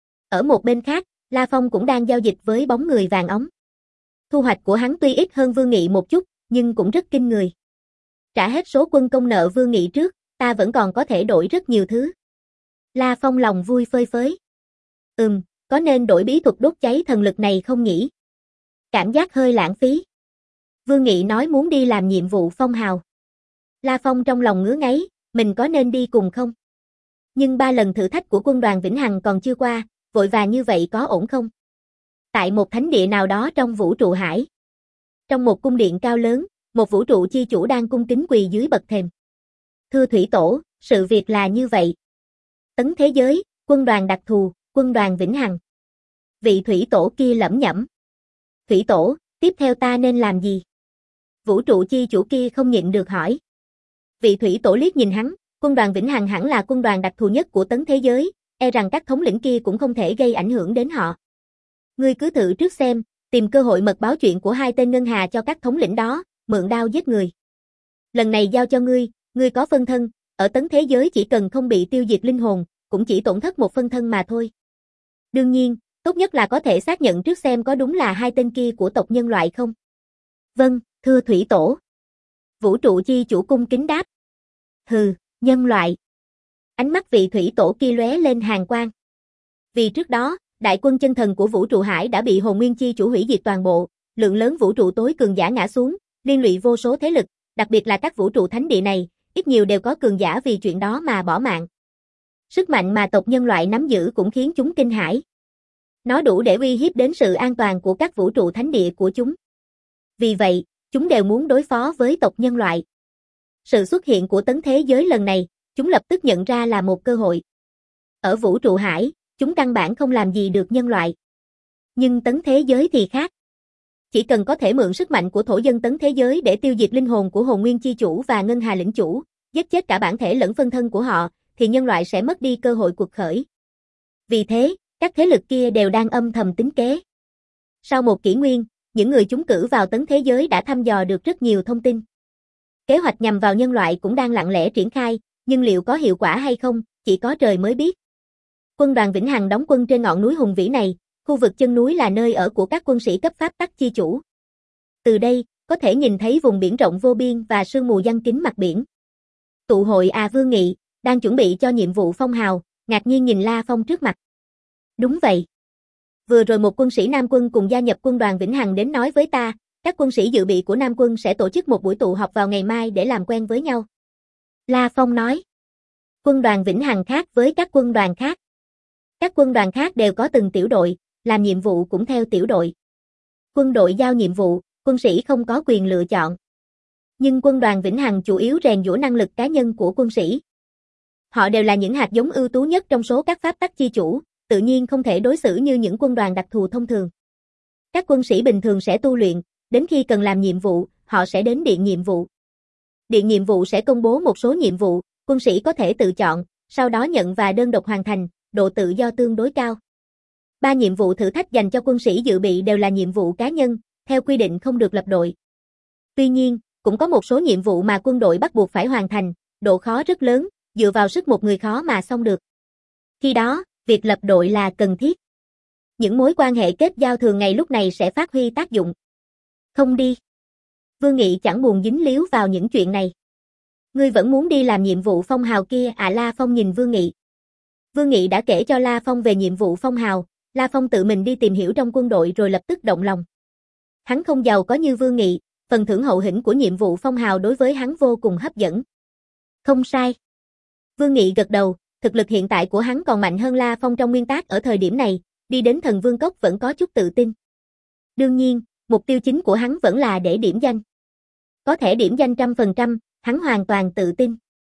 Ở một bên khác, La Phong cũng đang giao dịch với bóng người vàng ống. Thu hoạch của hắn tuy ít hơn Vương Nghị một chút, nhưng cũng rất kinh người. Trả hết số quân công nợ Vương Nghị trước, ta vẫn còn có thể đổi rất nhiều thứ. La Phong lòng vui phơi phới. Ừm, có nên đổi bí thuật đốt cháy thần lực này không nhỉ? Cảm giác hơi lãng phí. Vương Nghị nói muốn đi làm nhiệm vụ phong hào. La Phong trong lòng ngứa ngáy, mình có nên đi cùng không? Nhưng ba lần thử thách của quân đoàn Vĩnh Hằng còn chưa qua, vội vàng như vậy có ổn không? Tại một thánh địa nào đó trong vũ trụ hải. Trong một cung điện cao lớn, một vũ trụ chi chủ đang cung kính quỳ dưới bậc thềm. Thưa Thủy Tổ, sự việc là như vậy. Tấn thế giới, quân đoàn đặc thù, quân đoàn Vĩnh Hằng. Vị Thủy Tổ kia lẩm nhẩm. Thủy Tổ, tiếp theo ta nên làm gì? Vũ trụ chi chủ kia không nhịn được hỏi. Vị Thủy Tổ liếc nhìn hắn, quân đoàn Vĩnh Hằng hẳn là quân đoàn đặc thù nhất của tấn thế giới, e rằng các thống lĩnh kia cũng không thể gây ảnh hưởng đến họ. Ngươi cứ thử trước xem, tìm cơ hội mật báo chuyện của hai tên ngân hà cho các thống lĩnh đó, mượn đao giết người. Lần này giao cho ngươi, ngươi có phân thân, ở tấn thế giới chỉ cần không bị tiêu diệt linh hồn, cũng chỉ tổn thất một phân thân mà thôi. Đương nhiên, tốt nhất là có thể xác nhận trước xem có đúng là hai tên kia của tộc nhân loại không. Vâng, thưa Thủy Tổ. Vũ trụ chi chủ cung kính đáp. Hừ, nhân loại. Ánh mắt vị Thủy Tổ kia lóe lên hàn quang. Vì trước đó, đại quân chân thần của vũ trụ hải đã bị hồn nguyên chi chủ hủy diệt toàn bộ, lượng lớn vũ trụ tối cường giả ngã xuống, liên lụy vô số thế lực, đặc biệt là các vũ trụ thánh địa này, ít nhiều đều có cường giả vì chuyện đó mà bỏ mạng. Sức mạnh mà tộc nhân loại nắm giữ cũng khiến chúng kinh hãi. Nó đủ để uy hiếp đến sự an toàn của các vũ trụ thánh địa của chúng. Vì vậy, chúng đều muốn đối phó với tộc nhân loại. Sự xuất hiện của tấn thế giới lần này, chúng lập tức nhận ra là một cơ hội. Ở vũ trụ hải, chúng căn bản không làm gì được nhân loại. Nhưng tấn thế giới thì khác. Chỉ cần có thể mượn sức mạnh của thổ dân tấn thế giới để tiêu diệt linh hồn của hồn nguyên chi chủ và ngân hà lĩnh chủ, giết chết cả bản thể lẫn phân thân của họ, thì nhân loại sẽ mất đi cơ hội cuộc khởi. Vì thế, các thế lực kia đều đang âm thầm tính kế. Sau một kỷ nguyên, những người chúng cử vào tấn thế giới đã thăm dò được rất nhiều thông tin. Kế hoạch nhằm vào nhân loại cũng đang lặng lẽ triển khai, nhưng liệu có hiệu quả hay không, chỉ có trời mới biết. Quân đoàn Vĩnh Hằng đóng quân trên ngọn núi hùng vĩ này, khu vực chân núi là nơi ở của các quân sĩ cấp pháp tắc chi chủ. Từ đây, có thể nhìn thấy vùng biển rộng vô biên và sương mù giăng kín mặt biển. Tụ hội à Vương Nghị, đang chuẩn bị cho nhiệm vụ phong hào, ngạc nhiên nhìn La Phong trước mặt. Đúng vậy. Vừa rồi một quân sĩ Nam quân cùng gia nhập quân đoàn Vĩnh Hằng đến nói với ta, các quân sĩ dự bị của Nam quân sẽ tổ chức một buổi tụ họp vào ngày mai để làm quen với nhau. La Phong nói. Quân đoàn Vĩnh Hằng khác với các quân đoàn khác. Các quân đoàn khác đều có từng tiểu đội, làm nhiệm vụ cũng theo tiểu đội. Quân đội giao nhiệm vụ, quân sĩ không có quyền lựa chọn. Nhưng quân đoàn Vĩnh Hằng chủ yếu rèn giũa năng lực cá nhân của quân sĩ. Họ đều là những hạt giống ưu tú nhất trong số các pháp tắc chi chủ, tự nhiên không thể đối xử như những quân đoàn đặc thù thông thường. Các quân sĩ bình thường sẽ tu luyện, đến khi cần làm nhiệm vụ, họ sẽ đến điện nhiệm vụ. Điện nhiệm vụ sẽ công bố một số nhiệm vụ, quân sĩ có thể tự chọn, sau đó nhận và đơn độc hoàn thành, độ tự do tương đối cao. Ba nhiệm vụ thử thách dành cho quân sĩ dự bị đều là nhiệm vụ cá nhân, theo quy định không được lập đội. Tuy nhiên, cũng có một số nhiệm vụ mà quân đội bắt buộc phải hoàn thành, độ khó rất lớn, dựa vào sức một người khó mà xong được. Khi đó, việc lập đội là cần thiết. Những mối quan hệ kết giao thường ngày lúc này sẽ phát huy tác dụng. Không đi. Vương Nghị chẳng buồn dính líu vào những chuyện này. Ngươi vẫn muốn đi làm nhiệm vụ phong hào kia à? La Phong nhìn Vương Nghị. Vương Nghị đã kể cho La Phong về nhiệm vụ phong hào, La Phong tự mình đi tìm hiểu trong quân đội rồi lập tức động lòng. Hắn không giàu có như Vương Nghị, phần thưởng hậu hĩnh của nhiệm vụ phong hào đối với hắn vô cùng hấp dẫn. Không sai. Vương Nghị gật đầu, thực lực hiện tại của hắn còn mạnh hơn La Phong trong nguyên tắc ở thời điểm này, đi đến thần vương cốc vẫn có chút tự tin. Đương nhiên, mục tiêu chính của hắn vẫn là để điểm danh. Có thể điểm danh trăm phần trăm, hắn hoàn toàn tự tin.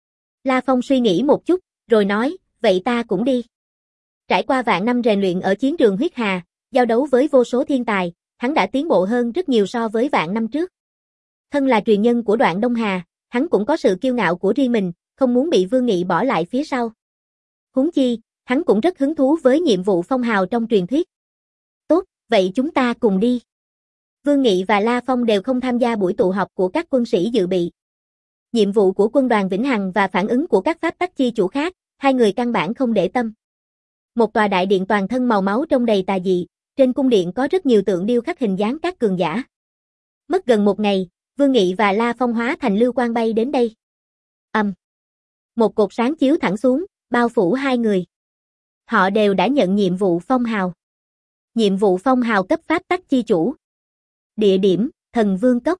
La Phong suy nghĩ một chút, rồi nói, vậy ta cũng đi. Trải qua vạn năm rèn luyện ở chiến trường huyết hà, giao đấu với vô số thiên tài, hắn đã tiến bộ hơn rất nhiều so với vạn năm trước. Thân là truyền nhân của Đoạn Đông Hà, hắn cũng có sự kiêu ngạo của riêng mình, không muốn bị Vương Nghị bỏ lại phía sau. Huống chi, hắn cũng rất hứng thú với nhiệm vụ phong hào trong truyền thuyết. Tốt, vậy chúng ta cùng đi. Vương Nghị và La Phong đều không tham gia buổi tụ họp của các quân sĩ dự bị. Nhiệm vụ của quân đoàn Vĩnh Hằng và phản ứng của các pháp tắc chi chủ khác, hai người căn bản không để tâm. Một tòa đại điện toàn thân màu máu trông đầy tà dị, trên cung điện có rất nhiều tượng điêu khắc hình dáng các cường giả. Mất gần một ngày, Vương Nghị và La Phong hóa thành lưu quang bay đến đây. Ầm. Um. Một cột sáng chiếu thẳng xuống, bao phủ hai người. Họ đều đã nhận nhiệm vụ phong hào. Nhiệm vụ phong hào cấp pháp tắc chi chủ. Địa điểm, Thần Vương Cốc.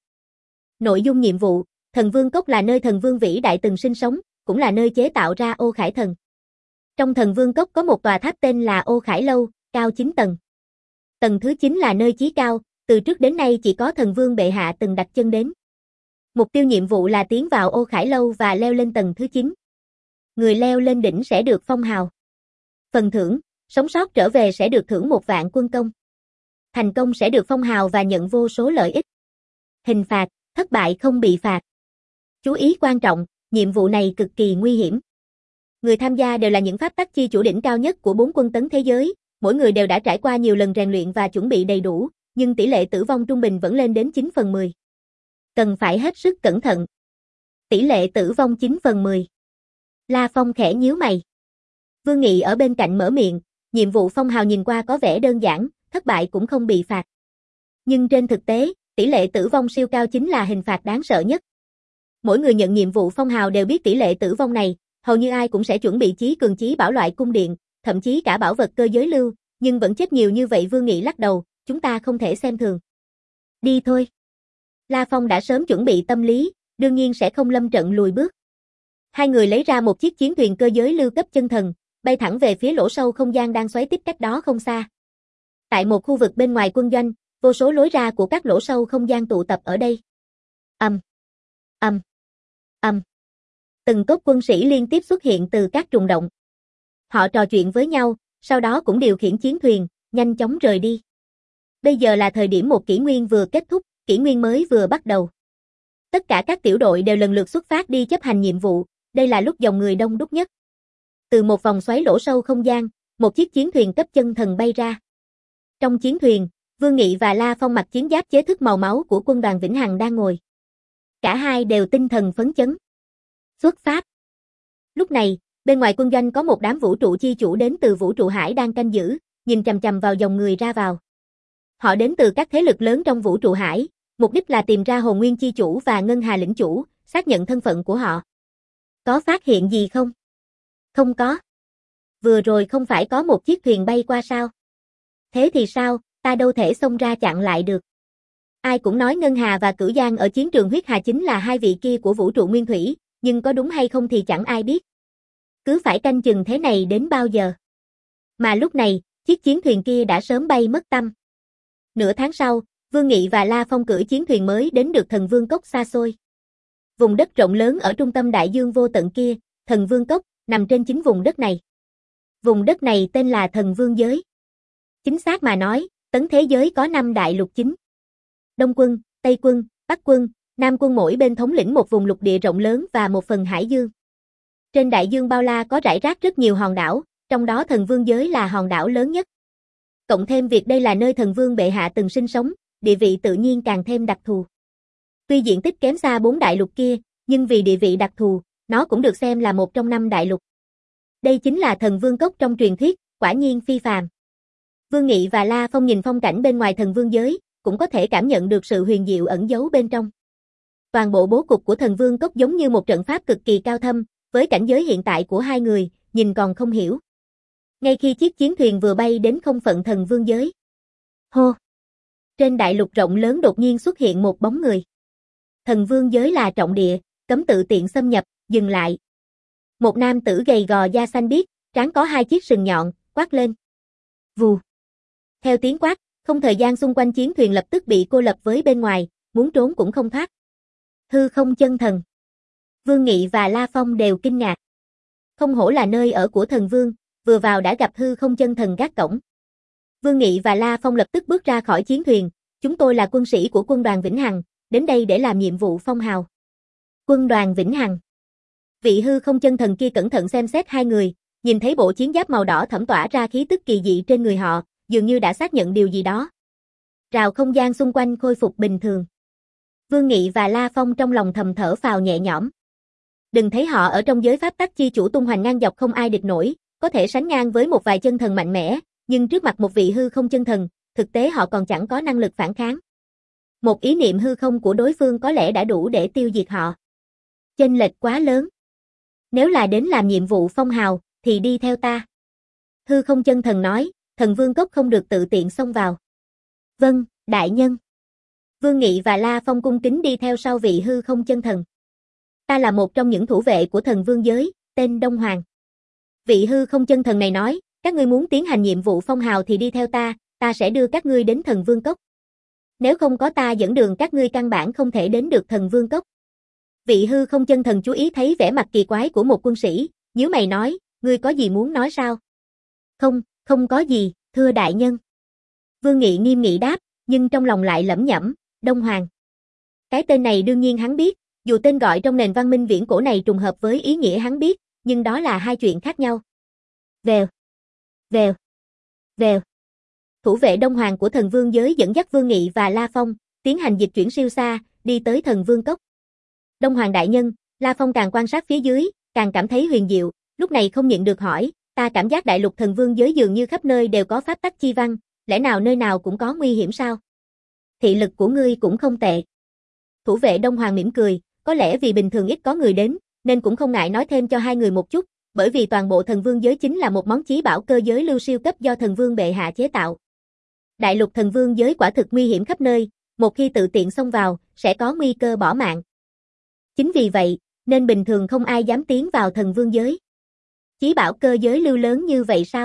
Nội dung nhiệm vụ, Thần Vương Cốc là nơi thần vương vĩ đại từng sinh sống, cũng là nơi chế tạo ra Ô Khải Thần. Trong Thần Vương Cốc có một tòa tháp tên là Ô Khải Lâu, cao chín tầng. Tầng thứ chín là nơi chí cao, từ trước đến nay chỉ có thần vương bệ hạ từng đặt chân đến. Mục tiêu nhiệm vụ là tiến vào Ô Khải Lâu và leo lên tầng thứ chín. Người leo lên đỉnh sẽ được phong hào. Phần thưởng, sống sót trở về sẽ được thưởng một vạn quân công. Thành công sẽ được phong hào và nhận vô số lợi ích. Hình phạt, thất bại không bị phạt. Chú ý quan trọng, nhiệm vụ này cực kỳ nguy hiểm. Người tham gia đều là những pháp tắc chi chủ đỉnh cao nhất của bốn quân tấn thế giới, mỗi người đều đã trải qua nhiều lần rèn luyện và chuẩn bị đầy đủ, nhưng tỷ lệ tử vong trung bình vẫn lên đến chín phần mười. Cần phải hết sức cẩn thận. Tỷ lệ tử vong chín phần mười. La Phong khẽ nhíu mày. Vương Nghị ở bên cạnh mở miệng, nhiệm vụ phong hào nhìn qua có vẻ đơn giản, thất bại cũng không bị phạt. Nhưng trên thực tế, tỷ lệ tử vong siêu cao chính là hình phạt đáng sợ nhất. Mỗi người nhận nhiệm vụ phong hào đều biết tỷ lệ tử vong này, hầu như ai cũng sẽ chuẩn bị chí cường chí bảo loại cung điện, thậm chí cả bảo vật cơ giới lưu, nhưng vẫn chết nhiều như vậy. Vương Nghị lắc đầu, chúng ta không thể xem thường. Đi thôi. La Phong đã sớm chuẩn bị tâm lý, đương nhiên sẽ không lâm trận lùi bước. Hai người lấy ra một chiếc chiến thuyền cơ giới lưu cấp chân thần, bay thẳng về phía lỗ sâu không gian đang xoáy tích cách đó không xa. Tại một khu vực bên ngoài quân doanh, vô số lối ra của các lỗ sâu không gian tụ tập ở đây. Ầm, ầm, ầm. Từng tốp quân sĩ liên tiếp xuất hiện từ các trùng động. Họ trò chuyện với nhau, sau đó cũng điều khiển chiến thuyền, nhanh chóng rời đi. Bây giờ là thời điểm một kỷ nguyên vừa kết thúc, kỷ nguyên mới vừa bắt đầu. Tất cả các tiểu đội đều lần lượt xuất phát đi chấp hành nhiệm vụ, đây là lúc dòng người đông đúc nhất. Từ một vòng xoáy lỗ sâu không gian, một chiếc chiến thuyền cấp chân thần bay ra. Trong chiến thuyền, Vương Nghị và La Phong mặc chiến giáp chế thức màu máu của quân đoàn Vĩnh Hằng đang ngồi. Cả hai đều tinh thần phấn chấn. Xuất phát. Lúc này, bên ngoài quân doanh có một đám vũ trụ chi chủ đến từ vũ trụ hải đang canh giữ, nhìn chằm chằm vào dòng người ra vào. Họ đến từ các thế lực lớn trong vũ trụ hải, mục đích là tìm ra Hồn Nguyên chi chủ và Ngân Hà lĩnh chủ, xác nhận thân phận của họ. Có phát hiện gì không? Không có. Vừa rồi không phải có một chiếc thuyền bay qua sao? Thế thì sao, ta đâu thể xông ra chặn lại được. Ai cũng nói Ngân Hà và Cửu Giang ở chiến trường huyết hà chính là hai vị kia của vũ trụ nguyên thủy, nhưng có đúng hay không thì chẳng ai biết. Cứ phải canh chừng thế này đến bao giờ. Mà lúc này, chiếc chiến thuyền kia đã sớm bay mất tăm. Nửa tháng sau, Vương Nghị và La Phong cưỡi chiến thuyền mới đến được Thần Vương Cốc xa xôi. Vùng đất rộng lớn ở trung tâm đại dương vô tận kia, Thần Vương Cốc, nằm trên chính vùng đất này. Vùng đất này tên là Thần Vương Giới. Chính xác mà nói, tấn thế giới có năm đại lục chính. Đông quân, Tây quân, Bắc quân, Nam quân mỗi bên thống lĩnh một vùng lục địa rộng lớn và một phần hải dương. Trên đại dương bao la có rải rác rất nhiều hòn đảo, trong đó Thần Vương Giới là hòn đảo lớn nhất. Cộng thêm việc đây là nơi thần vương bệ hạ từng sinh sống, địa vị tự nhiên càng thêm đặc thù. Tuy diện tích kém xa bốn đại lục kia, nhưng vì địa vị đặc thù, nó cũng được xem là một trong năm đại lục. Đây chính là Thần Vương Cốc trong truyền thuyết, quả nhiên phi phàm. Vương Nghị và La Phong nhìn phong cảnh bên ngoài Thần Vương Giới, cũng có thể cảm nhận được sự huyền diệu ẩn giấu bên trong. Toàn bộ bố cục của Thần Vương Cốc giống như một trận pháp cực kỳ cao thâm, với cảnh giới hiện tại của hai người, nhìn còn không hiểu. Ngay khi chiếc chiến thuyền vừa bay đến không phận Thần Vương Giới. Hô! Trên đại lục rộng lớn đột nhiên xuất hiện một bóng người. Thần Vương Giới là trọng địa, cấm tự tiện xâm nhập, dừng lại. Một nam tử gầy gò da xanh biếc, trán có hai chiếc sừng nhọn, quát lên. Vù! Theo tiếng quát, không thời gian xung quanh chiến thuyền lập tức bị cô lập với bên ngoài, muốn trốn cũng không thoát. Hư không chân thần. Vương Nghị và La Phong đều kinh ngạc. Không hổ là nơi ở của thần vương, vừa vào đã gặp hư không chân thần gác cổng. Vương Nghị và La Phong lập tức bước ra khỏi chiến thuyền, chúng tôi là quân sĩ của quân đoàn Vĩnh Hằng, đến đây để làm nhiệm vụ phong hào. Quân đoàn Vĩnh Hằng. Vị hư không chân thần kia cẩn thận xem xét hai người, nhìn thấy bộ chiến giáp màu đỏ thẫm tỏa ra khí tức kỳ dị trên người họ, dường như đã xác nhận điều gì đó. Rào không gian xung quanh khôi phục bình thường. Vương Nghị và La Phong trong lòng thầm thở phào nhẹ nhõm. Đừng thấy họ ở trong giới pháp tắc chi chủ tung hoành ngang dọc không ai địch nổi, có thể sánh ngang với một vài chân thần mạnh mẽ, nhưng trước mặt một vị hư không chân thần, thực tế họ còn chẳng có năng lực phản kháng. Một ý niệm hư không của đối phương có lẽ đã đủ để tiêu diệt họ. Chênh lệch quá lớn. Nếu là đến làm nhiệm vụ phong hào, thì đi theo ta. Hư không chân thần nói, thần vương cốc không được tự tiện xông vào. Vâng, đại nhân. Vương Nghị và La Phong cung kính đi theo sau vị hư không chân thần. Ta là một trong những thủ vệ của thần vương giới, tên Đông Hoàng. Vị hư không chân thần này nói, các ngươi muốn tiến hành nhiệm vụ phong hào thì đi theo ta, ta sẽ đưa các ngươi đến thần vương cốc. Nếu không có ta dẫn đường các ngươi căn bản không thể đến được thần vương cốc. Vị hư không chân thần chú ý thấy vẻ mặt kỳ quái của một quân sĩ, nhíu mày nói, ngươi có gì muốn nói sao? Không, không có gì, thưa đại nhân. Vương Nghị nghiêm nghị đáp, nhưng trong lòng lại lẩm nhẩm, Đông Hoàng. Cái tên này đương nhiên hắn biết, dù tên gọi trong nền văn minh viễn cổ này trùng hợp với ý nghĩa hắn biết, nhưng đó là hai chuyện khác nhau. Vèo, vèo, vèo. Thủ vệ Đông Hoàng của thần vương giới dẫn dắt Vương Nghị và La Phong, tiến hành dịch chuyển siêu xa, đi tới thần vương cốc. Đông Hoàng đại nhân, La Phong càng quan sát phía dưới, càng cảm thấy huyền diệu, lúc này không nhịn được hỏi, ta cảm giác đại lục thần vương giới dường như khắp nơi đều có pháp tắc chi văn, lẽ nào nơi nào cũng có nguy hiểm sao? Thị lực của ngươi cũng không tệ. Thủ vệ Đông Hoàng mỉm cười, có lẽ vì bình thường ít có người đến, nên cũng không ngại nói thêm cho hai người một chút, bởi vì toàn bộ thần vương giới chính là một món chí bảo cơ giới lưu siêu cấp do thần vương bệ hạ chế tạo. Đại lục thần vương giới quả thực nguy hiểm khắp nơi, một khi tự tiện xông vào, sẽ có nguy cơ bỏ mạng. Chính vì vậy, nên bình thường không ai dám tiến vào thần vương giới. Chí bảo cơ giới lưu lớn như vậy sao?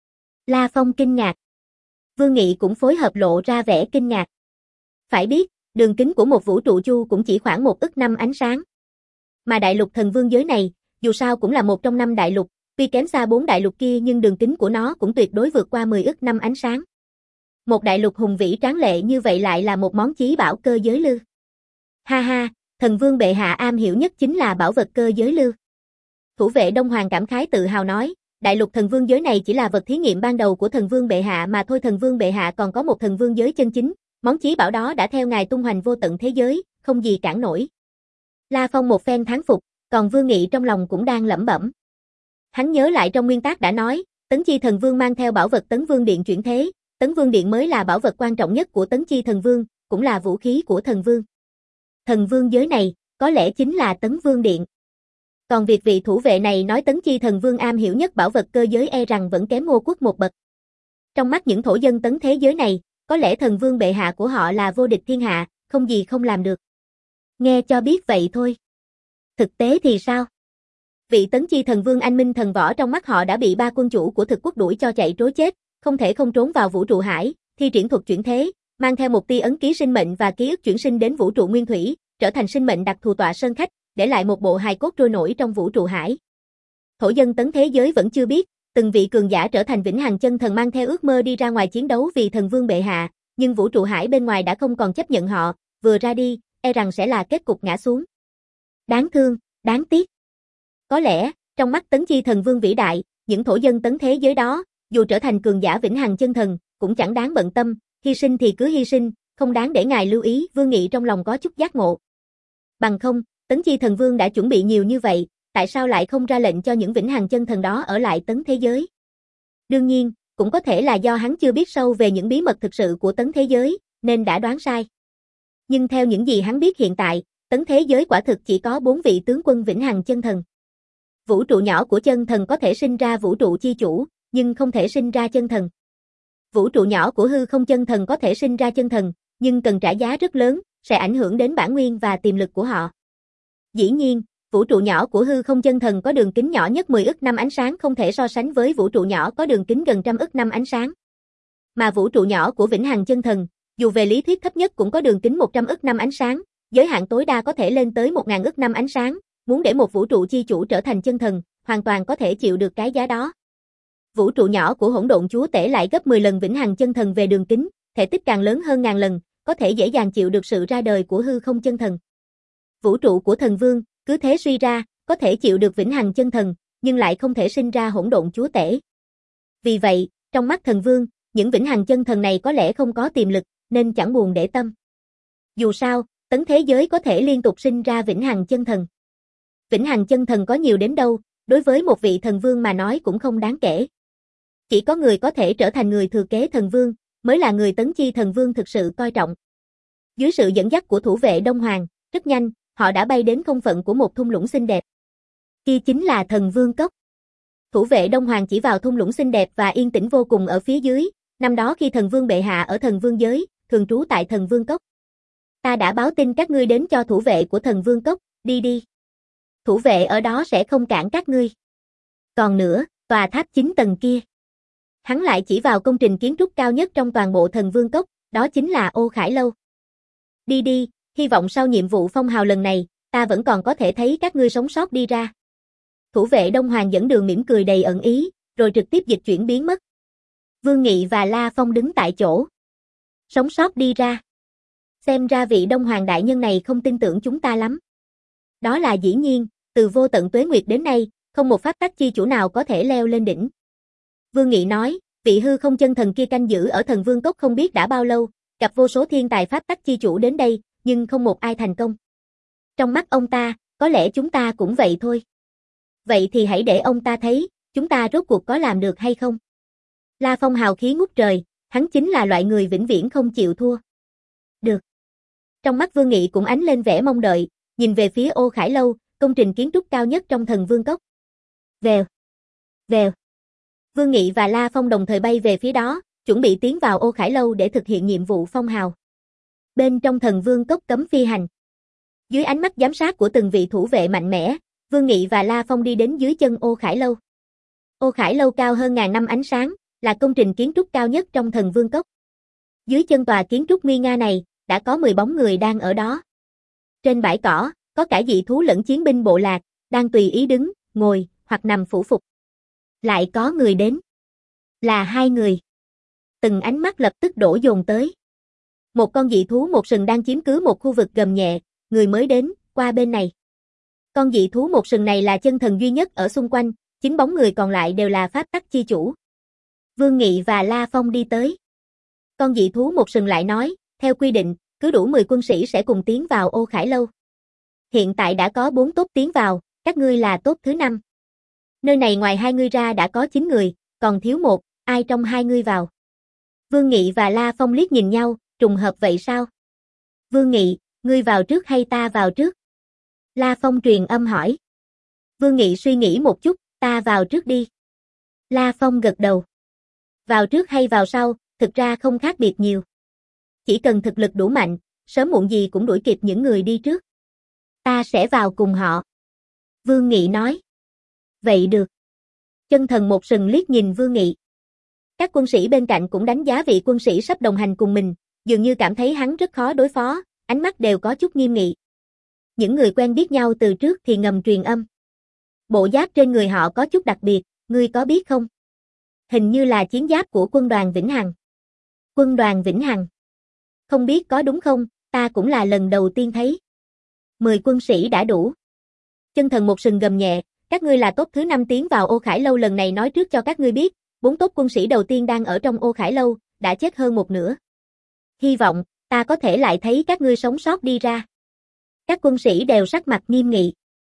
La Phong kinh ngạc. Vương Nghị cũng phối hợp lộ ra vẻ kinh ngạc. Phải biết, đường kính của một vũ trụ chu cũng chỉ khoảng một ức năm ánh sáng. Mà đại lục thần vương giới này, dù sao cũng là một trong năm đại lục, tuy kém xa bốn đại lục kia nhưng đường kính của nó cũng tuyệt đối vượt qua mười ức năm ánh sáng. Một đại lục hùng vĩ tráng lệ như vậy lại là một món chí bảo cơ giới lưu. Ha ha, thần vương bệ hạ am hiểu nhất chính là bảo vật cơ giới lưu. Thủ vệ Đông Hoàng cảm khái tự hào nói, đại lục thần vương giới này chỉ là vật thí nghiệm ban đầu của thần vương bệ hạ mà thôi, thần vương bệ hạ còn có một thần vương giới chân chính, món chí bảo đó đã theo ngài tung hoành vô tận thế giới, không gì cản nổi. La Phong một phen thán phục, còn Vương Nghị trong lòng cũng đang lẩm bẩm. Hắn nhớ lại trong nguyên tắc đã nói, Tấn Chi thần vương mang theo bảo vật Tấn Vương Điện chuyển thế, Tấn Vương Điện mới là bảo vật quan trọng nhất của Tấn Chi thần vương, cũng là vũ khí của thần vương. Thần vương giới này, có lẽ chính là Tấn Vương Điện. Còn việc vị thủ vệ này nói Tấn Chi thần vương am hiểu nhất bảo vật cơ giới e rằng vẫn kém Ngô Quốc một bậc. Trong mắt những thổ dân tấn thế giới này, có lẽ thần vương bệ hạ của họ là vô địch thiên hạ, không gì không làm được. Nghe cho biết vậy thôi. Thực tế thì sao? Vị Tấn Chi thần vương anh minh thần võ trong mắt họ đã bị ba quân chủ của thực quốc đuổi cho chạy trối chết, không thể không trốn vào vũ trụ hải, thi triển thuật chuyển thế, mang theo một tia ấn ký sinh mệnh và ký ức chuyển sinh đến vũ trụ nguyên thủy, trở thành sinh mệnh đặc thù tọa sơn khách, để lại một bộ hài cốt trôi nổi trong vũ trụ hải. Thổ dân tấn thế giới vẫn chưa biết, từng vị cường giả trở thành vĩnh hằng chân thần mang theo ước mơ đi ra ngoài chiến đấu vì thần vương bệ hạ, nhưng vũ trụ hải bên ngoài đã không còn chấp nhận họ, vừa ra đi, e rằng sẽ là kết cục ngã xuống. Đáng thương, đáng tiếc. Có lẽ, trong mắt Tấn Chi thần vương vĩ đại, những thổ dân tấn thế giới đó, dù trở thành cường giả vĩnh hằng chân thần, cũng chẳng đáng bận tâm, hy sinh thì cứ hy sinh, không đáng để ngài lưu ý. Vương Nghị trong lòng có chút giác ngộ. Bằng không, Tấn Chi thần vương đã chuẩn bị nhiều như vậy, tại sao lại không ra lệnh cho những vĩnh hằng chân thần đó ở lại tấn thế giới? Đương nhiên, cũng có thể là do hắn chưa biết sâu về những bí mật thực sự của tấn thế giới, nên đã đoán sai. Nhưng theo những gì hắn biết hiện tại, tấn thế giới quả thực chỉ có bốn vị tướng quân vĩnh hằng chân thần. Vũ trụ nhỏ của chân thần có thể sinh ra vũ trụ chi chủ, nhưng không thể sinh ra chân thần. Vũ trụ nhỏ của hư không chân thần có thể sinh ra chân thần, nhưng cần trả giá rất lớn, sẽ ảnh hưởng đến bản nguyên và tiềm lực của họ. Dĩ nhiên, vũ trụ nhỏ của hư không chân thần có đường kính nhỏ nhất mười ức năm ánh sáng không thể so sánh với vũ trụ nhỏ có đường kính gần trăm ức năm ánh sáng. Mà vũ trụ nhỏ của vĩnh hằng chân thần, dù về lý thuyết thấp nhất cũng có đường kính một trăm ức năm ánh sáng, giới hạn tối đa có thể lên tới một nghìn ức năm ánh sáng, muốn để một vũ trụ chi chủ trở thành chân thần, hoàn toàn có thể chịu được cái giá đó. Vũ trụ nhỏ của hỗn độn chúa tể lại gấp mười lần vĩnh hằng chân thần về đường kính, thể tích càng lớn hơn ngàn lần, có thể dễ dàng chịu được sự ra đời của hư không chân thần. Vũ trụ của thần vương, cứ thế suy ra, có thể chịu được vĩnh hằng chân thần, nhưng lại không thể sinh ra hỗn độn chúa tể. Vì vậy, trong mắt thần vương, những vĩnh hằng chân thần này có lẽ không có tiềm lực, nên chẳng buồn để tâm. Dù sao, tấn thế giới có thể liên tục sinh ra vĩnh hằng chân thần. Vĩnh hằng chân thần có nhiều đến đâu, đối với một vị thần vương mà nói cũng không đáng kể. Chỉ có người có thể trở thành người thừa kế thần vương, mới là người tấn chi thần vương thực sự coi trọng. Dưới sự dẫn dắt của thủ vệ Đông Hoàng, rất nhanh, họ đã bay đến không phận của một thung lũng xinh đẹp. Kia chính là thần vương cốc. Thủ vệ Đông Hoàng chỉ vào thung lũng xinh đẹp và yên tĩnh vô cùng ở phía dưới, năm đó khi thần vương bệ hạ ở thần vương giới, thường trú tại thần vương cốc. Ta đã báo tin các ngươi đến cho thủ vệ của thần vương cốc, đi đi. Thủ vệ ở đó sẽ không cản các ngươi. Còn nữa, tòa tháp chín tầng kia. Hắn lại chỉ vào công trình kiến trúc cao nhất trong toàn bộ thần vương cốc, đó chính là Ô Khải Lâu. Đi đi, hy vọng sau nhiệm vụ phong hào lần này, ta vẫn còn có thể thấy các ngươi sống sót đi ra. Thủ vệ Đông Hoàng dẫn đường mỉm cười đầy ẩn ý, rồi trực tiếp dịch chuyển biến mất. Vương Nghị và La Phong đứng tại chỗ. Sống sót đi ra. Xem ra vị Đông Hoàng đại nhân này không tin tưởng chúng ta lắm. Đó là dĩ nhiên, từ vô tận tuế nguyệt đến nay, không một pháp tắc chi chủ nào có thể leo lên đỉnh. Vương Nghị nói, vị hư không chân thần kia canh giữ ở thần vương cốc không biết đã bao lâu, gặp vô số thiên tài pháp tắc chi chủ đến đây, nhưng không một ai thành công. Trong mắt ông ta, có lẽ chúng ta cũng vậy thôi. Vậy thì hãy để ông ta thấy, chúng ta rốt cuộc có làm được hay không? La Phong hào khí ngút trời, hắn chính là loại người vĩnh viễn không chịu thua. Được. Trong mắt Vương Nghị cũng ánh lên vẻ mong đợi, nhìn về phía Ô Khải Lâu, công trình kiến trúc cao nhất trong thần vương cốc. Vèo. Vèo. Vương Nghị và La Phong đồng thời bay về phía đó, chuẩn bị tiến vào Ô Khải Lâu để thực hiện nhiệm vụ phong hào. Bên trong thần vương cốc cấm phi hành. Dưới ánh mắt giám sát của từng vị thủ vệ mạnh mẽ, Vương Nghị và La Phong đi đến dưới chân Ô Khải Lâu. Ô Khải Lâu cao hơn ngàn năm ánh sáng, là công trình kiến trúc cao nhất trong thần vương cốc. Dưới chân tòa kiến trúc nguy nga này, đã có mười bóng người đang ở đó. Trên bãi cỏ, có cả dị thú lẫn chiến binh bộ lạc, đang tùy ý đứng, ngồi, hoặc nằm phủ phục. Lại có người đến. Là hai người. Từng ánh mắt lập tức đổ dồn tới. Một con dị thú một sừng đang chiếm cứ một khu vực gầm nhẹ, người mới đến, qua bên này. Con dị thú một sừng này là chân thần duy nhất ở xung quanh, chín bóng người còn lại đều là pháp tắc chi chủ. Vương Nghị và La Phong đi tới. Con dị thú một sừng lại nói, theo quy định, cứ đủ mười quân sĩ sẽ cùng tiến vào Ô Khải Lâu. Hiện tại đã có bốn tốt tiến vào, các ngươi là tốt thứ năm. Nơi này ngoài hai ngươi ra đã có chín người, còn thiếu một, ai trong hai ngươi vào? Vương Nghị và La Phong liếc nhìn nhau, trùng hợp vậy sao? Vương Nghị, ngươi vào trước hay ta vào trước? La Phong truyền âm hỏi. Vương Nghị suy nghĩ một chút, ta vào trước đi. La Phong gật đầu. Vào trước hay vào sau, thực ra không khác biệt nhiều. Chỉ cần thực lực đủ mạnh, sớm muộn gì cũng đuổi kịp những người đi trước. Ta sẽ vào cùng họ. Vương Nghị nói. Vậy được. Chân thần một sừng liếc nhìn Vương Nghị. Các quân sĩ bên cạnh cũng đánh giá vị quân sĩ sắp đồng hành cùng mình, dường như cảm thấy hắn rất khó đối phó, ánh mắt đều có chút nghiêm nghị. Những người quen biết nhau từ trước thì ngầm truyền âm. Bộ giáp trên người họ có chút đặc biệt, ngươi có biết không? Hình như là chiến giáp của quân đoàn Vĩnh Hằng. Quân đoàn Vĩnh Hằng. Không biết có đúng không, ta cũng là lần đầu tiên thấy. Mười quân sĩ đã đủ. Chân thần một sừng gầm nhẹ, các ngươi là tốt thứ năm tiến vào Ô Khải Lâu lần này, nói trước cho các ngươi biết, bốn tốt quân sĩ đầu tiên đang ở trong Ô Khải Lâu, đã chết hơn một nửa. Hy vọng, ta có thể lại thấy các ngươi sống sót đi ra. Các quân sĩ đều sắc mặt nghiêm nghị.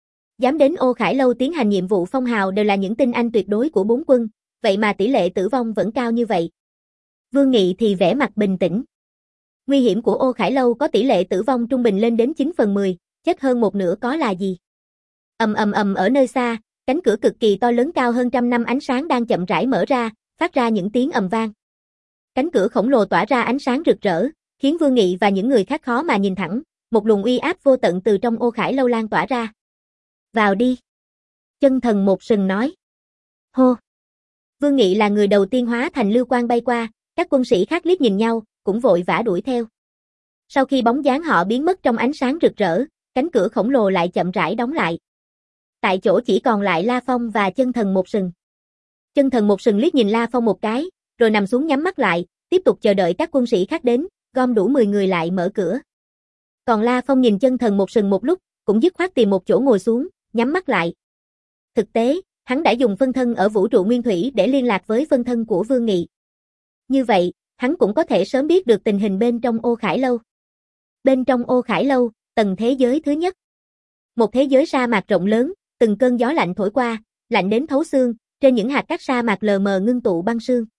Dám đến Ô Khải Lâu tiến hành nhiệm vụ phong hào đều là những tinh anh tuyệt đối của bốn quân, vậy mà tỷ lệ tử vong vẫn cao như vậy. Vương Nghị thì vẻ mặt bình tĩnh. Nguy hiểm của Ô Khải Lâu có tỷ lệ tử vong trung bình lên đến chín phần mười, chết hơn một nửa có là gì? Ầm ầm ầm ở nơi xa, cánh cửa cực kỳ to lớn cao hơn trăm năm ánh sáng đang chậm rãi mở ra, phát ra những tiếng ầm vang. Cánh cửa khổng lồ tỏa ra ánh sáng rực rỡ, khiến Vương Nghị và những người khác khó mà nhìn thẳng, một luồng uy áp vô tận từ trong Ô Khải Lâu lan tỏa ra. Vào đi. Chân thần một sừng nói. Hô. Vương Nghị là người đầu tiên hóa thành lưu quang bay qua, các quân sĩ khác liếc nhìn nhau, cũng vội vã đuổi theo. Sau khi bóng dáng họ biến mất trong ánh sáng rực rỡ, cánh cửa khổng lồ lại chậm rãi đóng lại. Tại chỗ chỉ còn lại La Phong và chân thần một sừng. Chân thần một sừng liếc nhìn La Phong một cái, rồi nằm xuống nhắm mắt lại, tiếp tục chờ đợi các quân sĩ khác đến, gom đủ mười người lại mở cửa. Còn La Phong nhìn chân thần một sừng một lúc, cũng dứt khoát tìm một chỗ ngồi xuống, nhắm mắt lại. Thực tế, hắn đã dùng phân thân ở vũ trụ nguyên thủy để liên lạc với phân thân của Vương Nghị. Như vậy, hắn cũng có thể sớm biết được tình hình bên trong Ô Khải Lâu. Bên trong Ô Khải Lâu, tầng thế giới thứ nhất. Một thế giới sa mạc rộng lớn, từng cơn gió lạnh thổi qua, lạnh đến thấu xương, trên những hạt cát sa mạc lờ mờ ngưng tụ băng sương.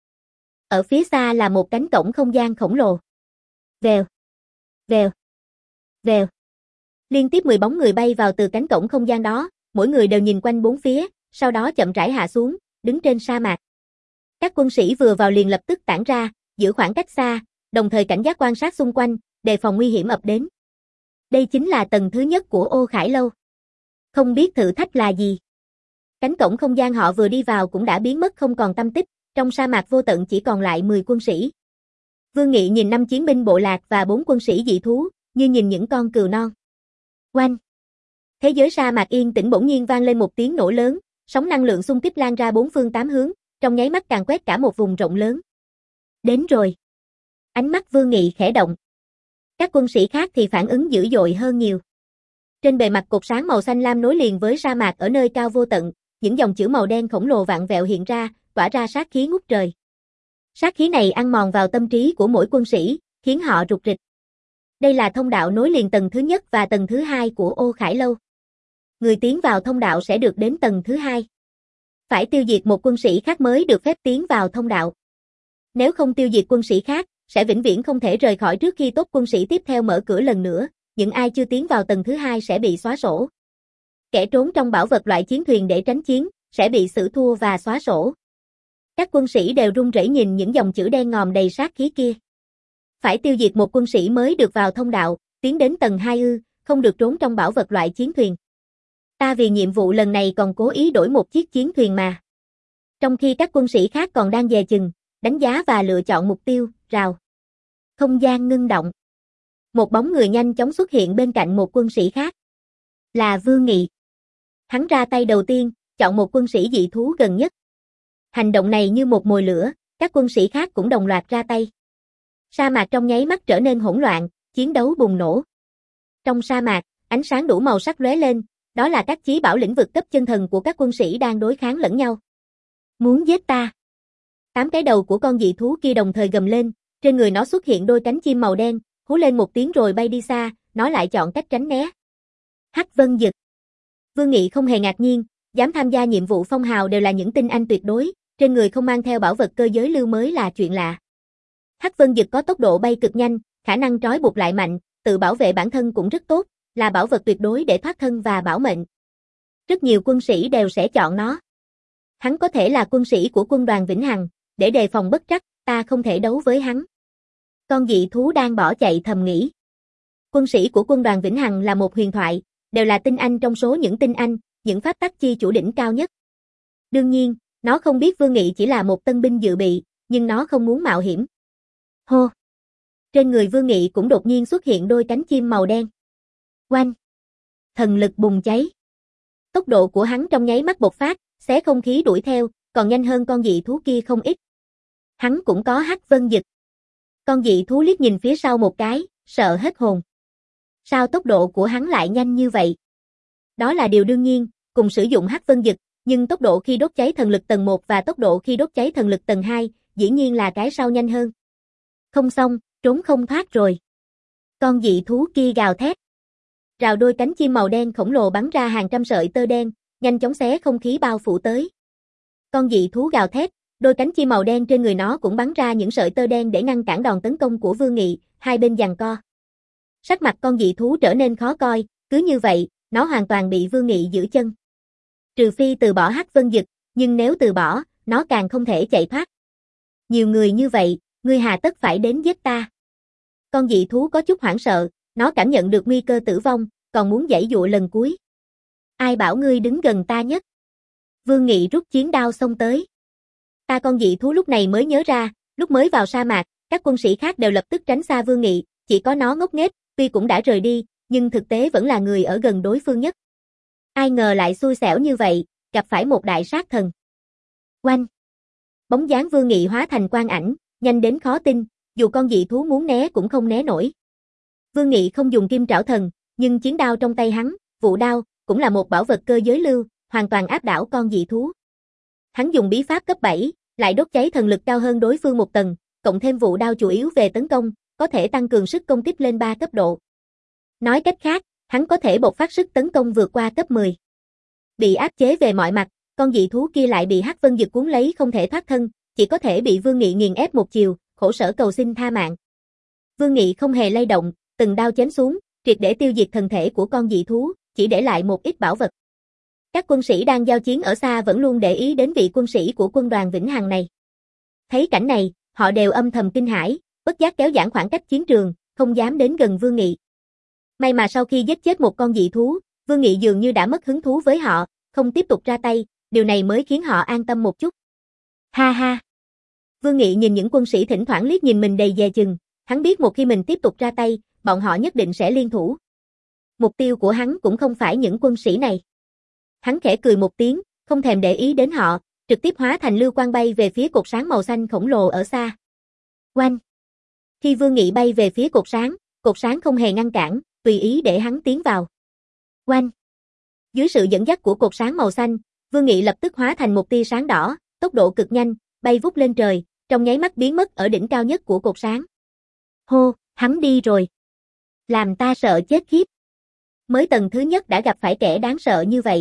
Ở phía xa là một cánh cổng không gian khổng lồ. Vèo, vèo, vèo. Liên tiếp mười bóng người bay vào từ cánh cổng không gian đó, mỗi người đều nhìn quanh bốn phía, sau đó chậm rãi hạ xuống, đứng trên sa mạc. Các quân sĩ vừa vào liền lập tức tản ra, giữ khoảng cách xa, đồng thời cảnh giác quan sát xung quanh, đề phòng nguy hiểm ập đến. Đây chính là tầng thứ nhất của Ô Khải Lâu. Không biết thử thách là gì. Cánh cổng không gian họ vừa đi vào cũng đã biến mất không còn tăm tích, trong sa mạc vô tận chỉ còn lại mười quân sĩ. Vương Nghị nhìn năm chiến binh bộ lạc và bốn quân sĩ dị thú, như nhìn những con cừu non. Oanh! Thế giới sa mạc yên tĩnh bỗng nhiên vang lên một tiếng nổ lớn, sóng năng lượng xung kích lan ra bốn phương tám hướng, trong nháy mắt càn quét cả một vùng rộng lớn. Đến rồi. Ánh mắt Vương Nghị khẽ động. Các quân sĩ khác thì phản ứng dữ dội hơn nhiều. Trên bề mặt cột sáng màu xanh lam nối liền với sa mạc ở nơi cao vô tận, những dòng chữ màu đen khổng lồ vạn vẹo hiện ra, tỏa ra sát khí ngút trời. Sát khí này ăn mòn vào tâm trí của mỗi quân sĩ, khiến họ rục rịch. Đây là thông đạo nối liền tầng thứ nhất và tầng thứ hai của Ô Khải Lâu. Người tiến vào thông đạo sẽ được đến tầng thứ hai. Phải tiêu diệt một quân sĩ khác mới được phép tiến vào thông đạo. Nếu không tiêu diệt quân sĩ khác, sẽ vĩnh viễn không thể rời khỏi trước khi tốt quân sĩ tiếp theo mở cửa lần nữa, những ai chưa tiến vào tầng thứ hai sẽ bị xóa sổ. Kẻ trốn trong bảo vật loại chiến thuyền để tránh chiến, sẽ bị xử thua và xóa sổ. Các quân sĩ đều run rẩy nhìn những dòng chữ đen ngòm đầy sát khí kia. Phải tiêu diệt một quân sĩ mới được vào thông đạo, tiến đến tầng hai ư, không được trốn trong bảo vật loại chiến thuyền. Ta vì nhiệm vụ lần này còn cố ý đổi một chiếc chiến thuyền mà. Trong khi các quân sĩ khác còn đang dè chừng, đánh giá và lựa chọn mục tiêu, rào. Không gian ngưng động. Một bóng người nhanh chóng xuất hiện bên cạnh một quân sĩ khác. Là Vương Nghị. Hắn ra tay đầu tiên, chọn một quân sĩ dị thú gần nhất. Hành động này như một mồi lửa, các quân sĩ khác cũng đồng loạt ra tay. Sa mạc trong nháy mắt trở nên hỗn loạn, chiến đấu bùng nổ. Trong sa mạc, ánh sáng đủ màu sắc lóe lên, đó là các chí bảo lĩnh vực cấp chân thần của các quân sĩ đang đối kháng lẫn nhau. Muốn giết ta? Tám cái đầu của con dị thú kia đồng thời gầm lên, trên người nó xuất hiện đôi cánh chim màu đen, hú lên một tiếng rồi bay đi xa, nó lại chọn cách tránh né. Hắc Vân Dực. Vương Nghị không hề ngạc nhiên, dám tham gia nhiệm vụ phong hào đều là những tinh anh tuyệt đối, trên người không mang theo bảo vật cơ giới lưu mới là chuyện lạ. Hắc Vân Dực có tốc độ bay cực nhanh, khả năng trói buộc lại mạnh, tự bảo vệ bản thân cũng rất tốt, là bảo vật tuyệt đối để thoát thân và bảo mệnh. Rất nhiều quân sĩ đều sẽ chọn nó. Hắn có thể là quân sĩ của quân đoàn Vĩnh Hằng, để đề phòng bất trắc, ta không thể đấu với hắn. Con dị thú đang bỏ chạy thầm nghĩ. Quân sĩ của quân đoàn Vĩnh Hằng là một huyền thoại, đều là tinh anh trong số những tinh anh, những pháp tắc chi chủ đỉnh cao nhất. Đương nhiên, nó không biết Vương Nghị chỉ là một tân binh dự bị, nhưng nó không muốn mạo hiểm. Hô! Trên người Vương Nghị cũng đột nhiên xuất hiện đôi cánh chim màu đen. Oanh! Thần lực bùng cháy. Tốc độ của hắn trong nháy mắt bộc phát, xé không khí đuổi theo, còn nhanh hơn con dị thú kia không ít. Hắn cũng có Hắc Vân Dực. Con dị thú liếc nhìn phía sau một cái, sợ hết hồn. Sao tốc độ của hắn lại nhanh như vậy? Đó là điều đương nhiên, cùng sử dụng Hắc Vân Dực, nhưng tốc độ khi đốt cháy thần lực tầng một và tốc độ khi đốt cháy thần lực tầng hai, dĩ nhiên là cái sau nhanh hơn. Không xong, trốn không thoát rồi. Con dị thú kia gào thét. Rào đôi cánh chim màu đen khổng lồ bắn ra hàng trăm sợi tơ đen, nhanh chóng xé không khí bao phủ tới. Con dị thú gào thét, đôi cánh chim màu đen trên người nó cũng bắn ra những sợi tơ đen để ngăn cản đòn tấn công của Vương Nghị, hai bên giằng co. Sắc mặt con dị thú trở nên khó coi, cứ như vậy, nó hoàn toàn bị Vương Nghị giữ chân. Trừ phi từ bỏ Hắc Vân Dực, nhưng nếu từ bỏ, nó càng không thể chạy thoát. Nhiều người như vậy, ngươi hà tất phải đến giết ta. Con dị thú có chút hoảng sợ, nó cảm nhận được nguy cơ tử vong, còn muốn giãy dụa lần cuối. Ai bảo ngươi đứng gần ta nhất? Vương Nghị rút chiến đao xông tới. Ta con dị thú lúc này mới nhớ ra, lúc mới vào sa mạc, các quân sĩ khác đều lập tức tránh xa Vương Nghị, chỉ có nó ngốc nghếch, tuy cũng đã rời đi, nhưng thực tế vẫn là người ở gần đối phương nhất. Ai ngờ lại xui xẻo như vậy, gặp phải một đại sát thần. Oanh! Bóng dáng Vương Nghị hóa thành quang ảnh, nhanh đến khó tin, dù con dị thú muốn né cũng không né nổi. Vương Nghị không dùng kim trảo thần, nhưng chiến đao trong tay hắn, vụ đao, cũng là một bảo vật cơ giới lưu, hoàn toàn áp đảo con dị thú. Hắn dùng bí pháp cấp bảy, lại đốt cháy thần lực cao hơn đối phương một tầng, cộng thêm vụ đao chủ yếu về tấn công, có thể tăng cường sức công kích lên ba cấp độ. Nói cách khác, hắn có thể bộc phát sức tấn công vượt qua cấp mười. Bị áp chế về mọi mặt, con dị thú kia lại bị Hắc Vân Dực cuốn lấy không thể thoát thân, chỉ có thể bị Vương Nghị nghiền ép một chiều, khổ sở cầu xin tha mạng. Vương Nghị không hề lay động, từng đao chém xuống, triệt để tiêu diệt thần thể của con dị thú, chỉ để lại một ít bảo vật. Các quân sĩ đang giao chiến ở xa vẫn luôn để ý đến vị quân sĩ của quân đoàn Vĩnh Hằng này. Thấy cảnh này, họ đều âm thầm kinh hãi, bất giác kéo giãn khoảng cách chiến trường, không dám đến gần Vương Nghị. May mà sau khi giết chết một con dị thú, Vương Nghị dường như đã mất hứng thú với họ, không tiếp tục ra tay, điều này mới khiến họ an tâm một chút. Ha ha! Vương Nghị nhìn những quân sĩ thỉnh thoảng liếc nhìn mình đầy dè chừng, hắn biết một khi mình tiếp tục ra tay, bọn họ nhất định sẽ liên thủ. Mục tiêu của hắn cũng không phải những quân sĩ này. Hắn khẽ cười một tiếng, không thèm để ý đến họ, trực tiếp hóa thành lưu quang bay về phía cột sáng màu xanh khổng lồ ở xa. Oanh! Khi Vương Nghị bay về phía cột sáng, cột sáng không hề ngăn cản, tùy ý để hắn tiến vào. Oanh! Dưới sự dẫn dắt của cột sáng màu xanh, Vương Nghị lập tức hóa thành một tia sáng đỏ, tốc độ cực nhanh, bay vút lên trời, trong nháy mắt biến mất ở đỉnh cao nhất của cột sáng. Hô, hắn đi rồi. Làm ta sợ chết khiếp. Mới tầng thứ nhất đã gặp phải kẻ đáng sợ như vậy.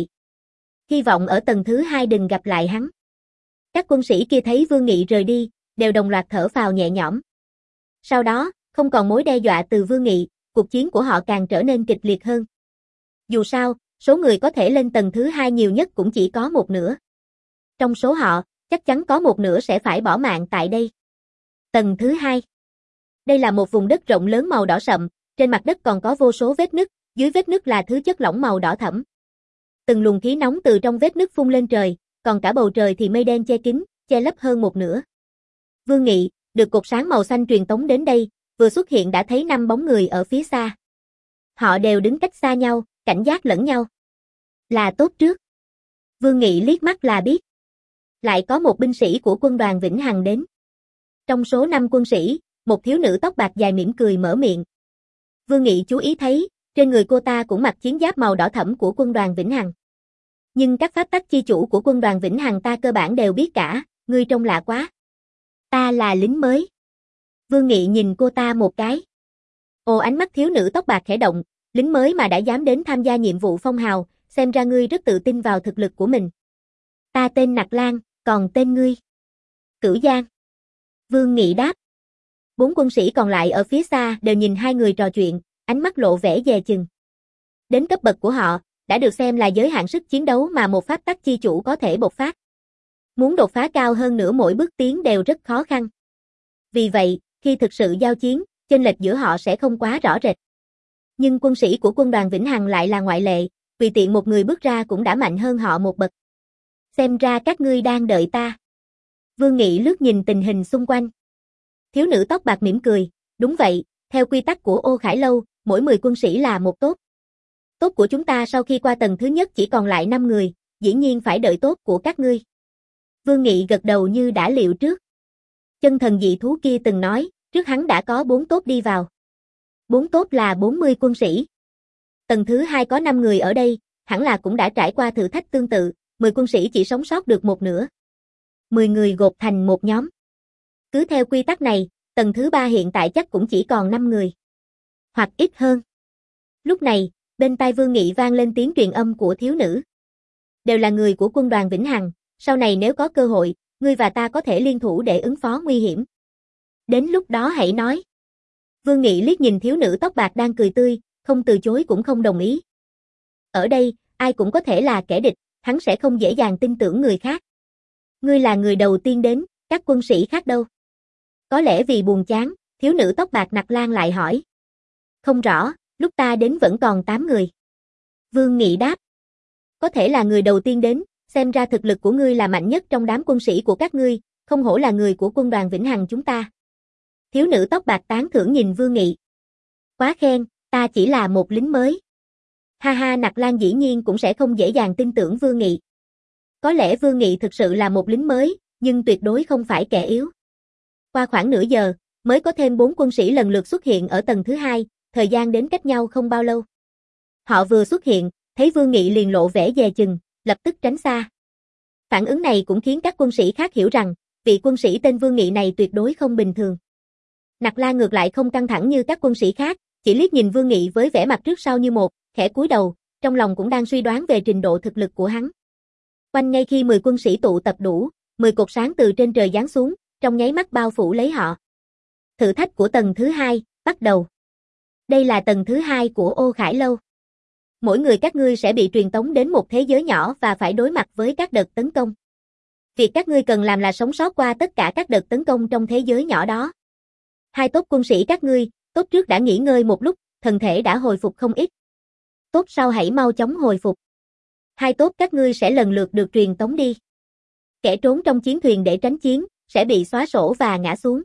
Hy vọng ở tầng thứ hai đừng gặp lại hắn. Các quân sĩ kia thấy Vương Nghị rời đi, đều đồng loạt thở phào nhẹ nhõm. Sau đó, không còn mối đe dọa từ Vương Nghị, cuộc chiến của họ càng trở nên kịch liệt hơn. Dù sao, số người có thể lên tầng thứ hai nhiều nhất cũng chỉ có một nửa. Trong số họ, chắc chắn có một nửa sẽ phải bỏ mạng tại đây. Tầng thứ hai. Đây là một vùng đất rộng lớn màu đỏ sậm, trên mặt đất còn có vô số vết nứt, dưới vết nứt là thứ chất lỏng màu đỏ thẫm. Từng luồng khí nóng từ trong vết nứt phun lên trời, còn cả bầu trời thì mây đen che kín, che lấp hơn một nửa. Vương Nghị, được cột sáng màu xanh truyền tống đến đây, vừa xuất hiện đã thấy năm bóng người ở phía xa. Họ đều đứng cách xa nhau, cảnh giác lẫn nhau. Là tốt trước. Vương Nghị liếc mắt là biết. Lại có một binh sĩ của quân đoàn Vĩnh Hằng đến. Trong số năm quân sĩ, một thiếu nữ tóc bạc dài mỉm cười mở miệng. Vương Nghị chú ý thấy, trên người cô ta cũng mặc chiến giáp màu đỏ thẫm của quân đoàn Vĩnh Hằng. Nhưng các pháp tắc chi chủ của quân đoàn Vĩnh Hằng ta cơ bản đều biết cả, ngươi trông lạ quá. Ta là lính mới. Vương Nghị nhìn cô ta một cái. Ồ, ánh mắt thiếu nữ tóc bạc khẽ động, lính mới mà đã dám đến tham gia nhiệm vụ phong hào, xem ra ngươi rất tự tin vào thực lực của mình. Ta tên Nặc Lan, còn tên ngươi? Cửu Giang. Vương Nghị đáp. Bốn quân sĩ còn lại ở phía xa đều nhìn hai người trò chuyện, ánh mắt lộ vẻ dè chừng. Đến cấp bậc của họ, đã được xem là giới hạn sức chiến đấu mà một pháp tắc chi chủ có thể bộc phát. Muốn đột phá cao hơn nữa mỗi bước tiến đều rất khó khăn. Vì vậy, khi thực sự giao chiến, chênh lệch giữa họ sẽ không quá rõ rệt. Nhưng quân sĩ của quân đoàn Vĩnh Hằng lại là ngoại lệ, tùy tiện một người bước ra cũng đã mạnh hơn họ một bậc. Xem ra các ngươi đang đợi ta. Vương Nghị lướt nhìn tình hình xung quanh. Thiếu nữ tóc bạc mỉm cười, đúng vậy, theo quy tắc của Ô Khải Lâu, mỗi mười quân sĩ là một tốt. Tốt của chúng ta sau khi qua tầng thứ nhất chỉ còn lại năm người, dĩ nhiên phải đợi tốt của các ngươi. Vương Nghị gật đầu như đã liệu trước. Chân thần dị thú kia từng nói, trước hắn đã có bốn tốt đi vào. Bốn tốt là bốn mươi quân sĩ. Tầng thứ hai có năm người ở đây, hẳn là cũng đã trải qua thử thách tương tự, mười quân sĩ chỉ sống sót được một nửa. mười người gộp thành một nhóm. Cứ theo quy tắc này, tầng thứ ba hiện tại chắc cũng chỉ còn năm người. Hoặc ít hơn. Lúc này, bên tai Vương Nghị vang lên tiếng truyền âm của thiếu nữ. Đều là người của quân đoàn Vĩnh Hằng, sau này nếu có cơ hội, ngươi và ta có thể liên thủ để ứng phó nguy hiểm. Đến lúc đó hãy nói. Vương Nghị liếc nhìn thiếu nữ tóc bạc đang cười tươi, không từ chối cũng không đồng ý. Ở đây, ai cũng có thể là kẻ địch, hắn sẽ không dễ dàng tin tưởng người khác. Ngươi là người đầu tiên đến, các quân sĩ khác đâu? Có lẽ vì buồn chán, thiếu nữ tóc bạc Nặc Lan lại hỏi. Không rõ, lúc ta đến vẫn còn tám người. Vương Nghị đáp. Có thể là người đầu tiên đến, xem ra thực lực của ngươi là mạnh nhất trong đám quân sĩ của các ngươi, không hổ là người của quân đoàn Vĩnh Hằng chúng ta. Thiếu nữ tóc bạc tán thưởng nhìn Vương Nghị. Quá khen, ta chỉ là một lính mới. Ha ha, Nặc Lan dĩ nhiên cũng sẽ không dễ dàng tin tưởng Vương Nghị. Có lẽ Vương Nghị thực sự là một lính mới, nhưng tuyệt đối không phải kẻ yếu. Qua khoảng nửa giờ, mới có thêm bốn quân sĩ lần lượt xuất hiện ở tầng thứ hai, thời gian đến cách nhau không bao lâu. Họ vừa xuất hiện, thấy Vương Nghị liền lộ vẻ dè chừng, lập tức tránh xa. Phản ứng này cũng khiến các quân sĩ khác hiểu rằng, vị quân sĩ tên Vương Nghị này tuyệt đối không bình thường. Nặc La ngược lại không căng thẳng như các quân sĩ khác, chỉ liếc nhìn Vương Nghị với vẻ mặt trước sau như một, khẽ cúi đầu, trong lòng cũng đang suy đoán về trình độ thực lực của hắn. Quanh ngay khi mười quân sĩ tụ tập đủ, mười cột sáng từ trên trời giáng xuống, trong nháy mắt bao phủ lấy họ. Thử thách của tầng thứ hai, bắt đầu. Đây là tầng thứ hai của Ô Khải Lâu. Mỗi người các ngươi sẽ bị truyền tống đến một thế giới nhỏ và phải đối mặt với các đợt tấn công. Việc các ngươi cần làm là sống sót qua tất cả các đợt tấn công trong thế giới nhỏ đó. Hai tốt quân sĩ các ngươi, tốt trước đã nghỉ ngơi một lúc, thân thể đã hồi phục không ít. Tốt sau hãy mau chóng hồi phục. Hai tốt các ngươi sẽ lần lượt được truyền tống đi. Kẻ trốn trong chiến thuyền để tránh chiến, sẽ bị xóa sổ và ngã xuống.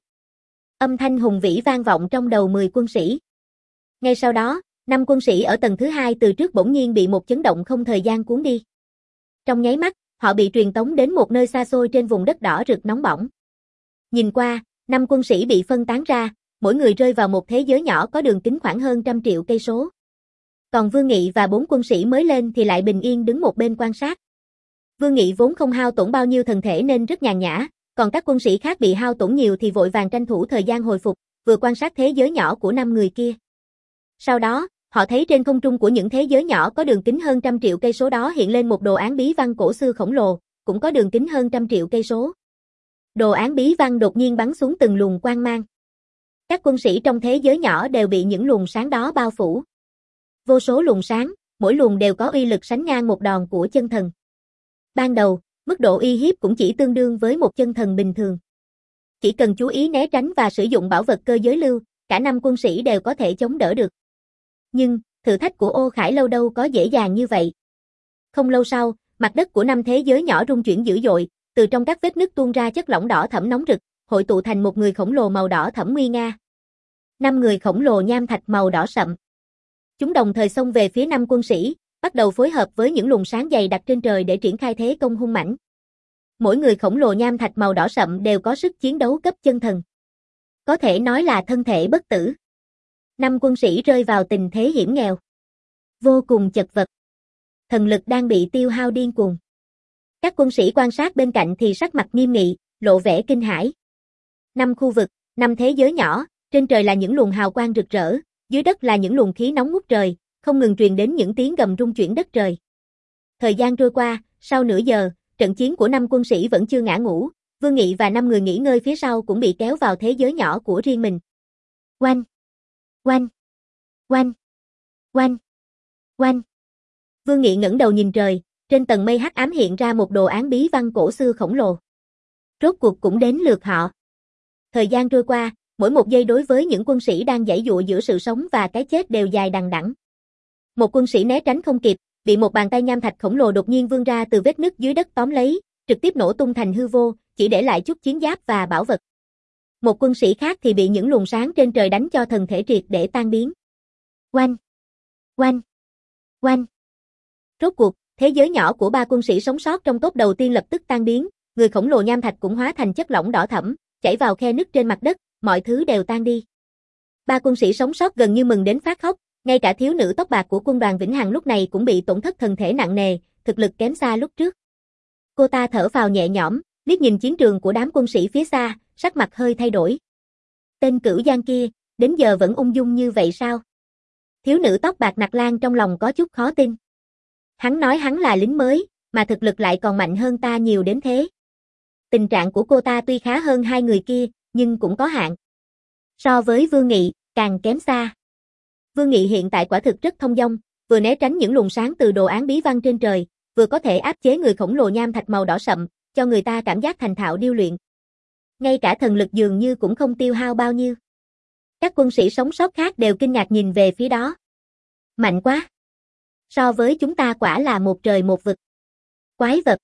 Âm thanh hùng vĩ vang vọng trong đầu mười quân sĩ. Ngay sau đó, năm quân sĩ ở tầng thứ hai từ trước bỗng nhiên bị một chấn động không thời gian cuốn đi. Trong nháy mắt, họ bị truyền tống đến một nơi xa xôi trên vùng đất đỏ rực nóng bỏng. Nhìn qua, năm quân sĩ bị phân tán ra, mỗi người rơi vào một thế giới nhỏ có đường kính khoảng hơn trăm triệu cây số. Còn Vương Nghị và bốn quân sĩ mới lên thì lại bình yên đứng một bên quan sát. Vương Nghị vốn không hao tổn bao nhiêu thần thể nên rất nhàn nhã, còn các quân sĩ khác bị hao tổn nhiều thì vội vàng tranh thủ thời gian hồi phục, vừa quan sát thế giới nhỏ của năm người kia. Sau đó, họ thấy trên không trung của những thế giới nhỏ có đường kính hơn trăm triệu cây số đó hiện lên một đồ án bí văn cổ xưa khổng lồ, cũng có đường kính hơn trăm triệu cây số. Đồ án bí văn đột nhiên bắn xuống từng luồng quang mang. Các quân sĩ trong thế giới nhỏ đều bị những luồng sáng đó bao phủ. Vô số luồng sáng, mỗi luồng đều có uy lực sánh ngang một đòn của chân thần. Ban đầu, mức độ uy hiếp cũng chỉ tương đương với một chân thần bình thường. Chỉ cần chú ý né tránh và sử dụng bảo vật cơ giới lưu, cả năm quân sĩ đều có thể chống đỡ được. Nhưng, thử thách của Ô Khải Lâu đâu có dễ dàng như vậy. Không lâu sau, mặt đất của năm thế giới nhỏ rung chuyển dữ dội, từ trong các vết nứt tuôn ra chất lỏng đỏ thẫm nóng rực, hội tụ thành một người khổng lồ màu đỏ thẫm nguy nga. Năm người khổng lồ nham thạch màu đỏ sậm. Chúng đồng thời xông về phía năm quân sĩ, bắt đầu phối hợp với những luồng sáng dày đặc trên trời để triển khai thế công hung mãnh. Mỗi người khổng lồ nham thạch màu đỏ sậm đều có sức chiến đấu cấp chân thần. Có thể nói là thân thể bất tử. Năm quân sĩ rơi vào tình thế hiểm nghèo. Vô cùng chật vật. Thần lực đang bị tiêu hao điên cuồng. Các quân sĩ quan sát bên cạnh thì sắc mặt nghiêm nghị, lộ vẻ kinh hãi. Năm khu vực, năm thế giới nhỏ, trên trời là những luồng hào quang rực rỡ, dưới đất là những luồng khí nóng ngút trời, không ngừng truyền đến những tiếng gầm rung chuyển đất trời. Thời gian trôi qua, sau nửa giờ, trận chiến của năm quân sĩ vẫn chưa ngã ngũ, Vương Nghị và năm người nghỉ ngơi phía sau cũng bị kéo vào thế giới nhỏ của riêng mình. Oanh! Oanh! Oanh! Oanh! Oanh! Vương Nghị ngẩng đầu nhìn trời, trên tầng mây hắc ám hiện ra một đồ án bí văn cổ xưa khổng lồ. Rốt cuộc cũng đến lượt họ. Thời gian trôi qua, mỗi một giây đối với những quân sĩ đang giãy giụa giữa sự sống và cái chết đều dài đằng đẵng. Một quân sĩ né tránh không kịp, bị một bàn tay nham thạch khổng lồ đột nhiên vươn ra từ vết nứt dưới đất tóm lấy, trực tiếp nổ tung thành hư vô, chỉ để lại chút chiến giáp và bảo vật. Một quân sĩ khác thì bị những luồng sáng trên trời đánh cho thần thể triệt để tan biến. Oanh! Oanh! Oanh! Rốt cuộc, thế giới nhỏ của ba quân sĩ sống sót trong top đầu tiên lập tức tan biến, người khổng lồ nham thạch cũng hóa thành chất lỏng đỏ thẫm, chảy vào khe nứt trên mặt đất, mọi thứ đều tan đi. Ba quân sĩ sống sót gần như mừng đến phát khóc, ngay cả thiếu nữ tóc bạc của quân đoàn Vĩnh Hằng lúc này cũng bị tổn thất thần thể nặng nề, thực lực kém xa lúc trước. Cô ta thở phào nhẹ nhõm, liếc nhìn chiến trường của đám quân sĩ phía xa, sắc mặt hơi thay đổi. Tên Cửu Giang kia, đến giờ vẫn ung dung như vậy sao? Thiếu nữ tóc bạc Nặc Lan trong lòng có chút khó tin. Hắn nói hắn là lính mới, mà thực lực lại còn mạnh hơn ta nhiều đến thế. Tình trạng của cô ta tuy khá hơn hai người kia, nhưng cũng có hạn. So với Vương Nghị, càng kém xa. Vương Nghị hiện tại quả thực rất thông dong, vừa né tránh những luồng sáng từ đồ án bí văn trên trời, vừa có thể áp chế người khổng lồ nham thạch màu đỏ sậm, cho người ta cảm giác thành thạo điêu luyện. Ngay cả thần lực dường như cũng không tiêu hao bao nhiêu. Các quân sĩ sống sót khác đều kinh ngạc nhìn về phía đó. Mạnh quá! So với chúng ta quả là một trời một vực. Quái vật!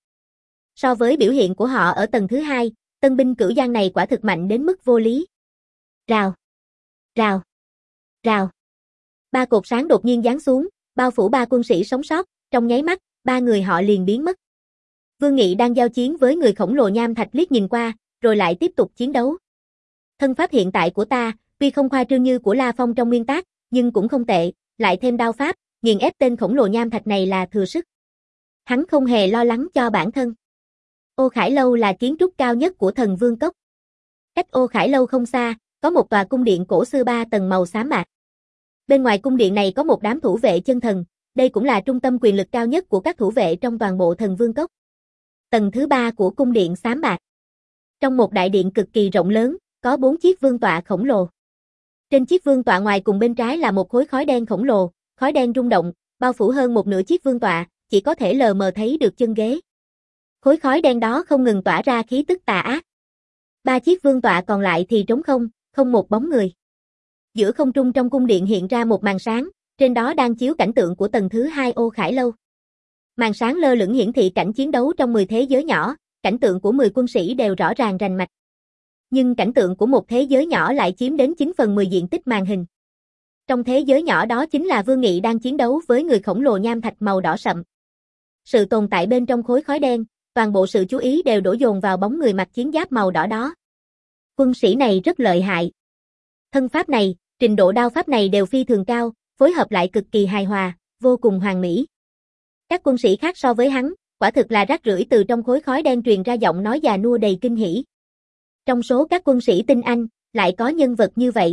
So với biểu hiện của họ ở tầng thứ hai, tân binh Cửu Giang này quả thực mạnh đến mức vô lý. Rào! Rào! Rào! Ba cột sáng đột nhiên giáng xuống, bao phủ ba quân sĩ sống sót, trong nháy mắt, ba người họ liền biến mất. Vương Nghị đang giao chiến với người khổng lồ nham thạch liếc nhìn qua, rồi lại tiếp tục chiến đấu. Thân pháp hiện tại của ta, tuy không khoa trương như của La Phong trong nguyên tác, nhưng cũng không tệ, lại thêm đao pháp, nghiền ép tên khổng lồ nham thạch này là thừa sức. Hắn không hề lo lắng cho bản thân. Ô Khải Lâu là kiến trúc cao nhất của Thần Vương Cốc. Cách Ô Khải Lâu không xa, có một tòa cung điện cổ xưa ba tầng màu xám bạc. Bên ngoài cung điện này có một đám thủ vệ chân thần, đây cũng là trung tâm quyền lực cao nhất của các thủ vệ trong toàn bộ Thần Vương Cốc. Tầng thứ ba của cung điện xám bạc. Trong một đại điện cực kỳ rộng lớn, có bốn chiếc vương tọa khổng lồ. Trên chiếc vương tọa ngoài cùng bên trái là một khối khói đen khổng lồ, khói đen rung động, bao phủ hơn một nửa chiếc vương tọa, chỉ có thể lờ mờ thấy được chân ghế. Khối khói đen đó không ngừng tỏa ra khí tức tà ác. Ba chiếc vương tọa còn lại thì trống không, không một bóng người. Giữa không trung trong cung điện hiện ra một màn sáng, trên đó đang chiếu cảnh tượng của tầng thứ hai Ô Khải Lâu. Màn sáng lơ lửng hiển thị cảnh chiến đấu trong mười thế giới nhỏ, cảnh tượng của mười quân sĩ đều rõ ràng rành mạch. Nhưng cảnh tượng của một thế giới nhỏ lại chiếm đến chín phần mười diện tích màn hình. Trong thế giới nhỏ đó chính là Vương Nghị đang chiến đấu với người khổng lồ nham thạch màu đỏ sậm. Sự tồn tại bên trong khối khói đen, toàn bộ sự chú ý đều đổ dồn vào bóng người mặc chiến giáp màu đỏ đó. Quân sĩ này rất lợi hại. Thân pháp này, trình độ đao pháp này đều phi thường cao, phối hợp lại cực kỳ hài hòa, vô cùng hoàn mỹ. Các quân sĩ khác so với hắn, quả thực là rác rưởi. Từ trong khối khói đen truyền ra giọng nói già nua đầy kinh hỉ. Trong số các quân sĩ tinh anh, lại có nhân vật như vậy.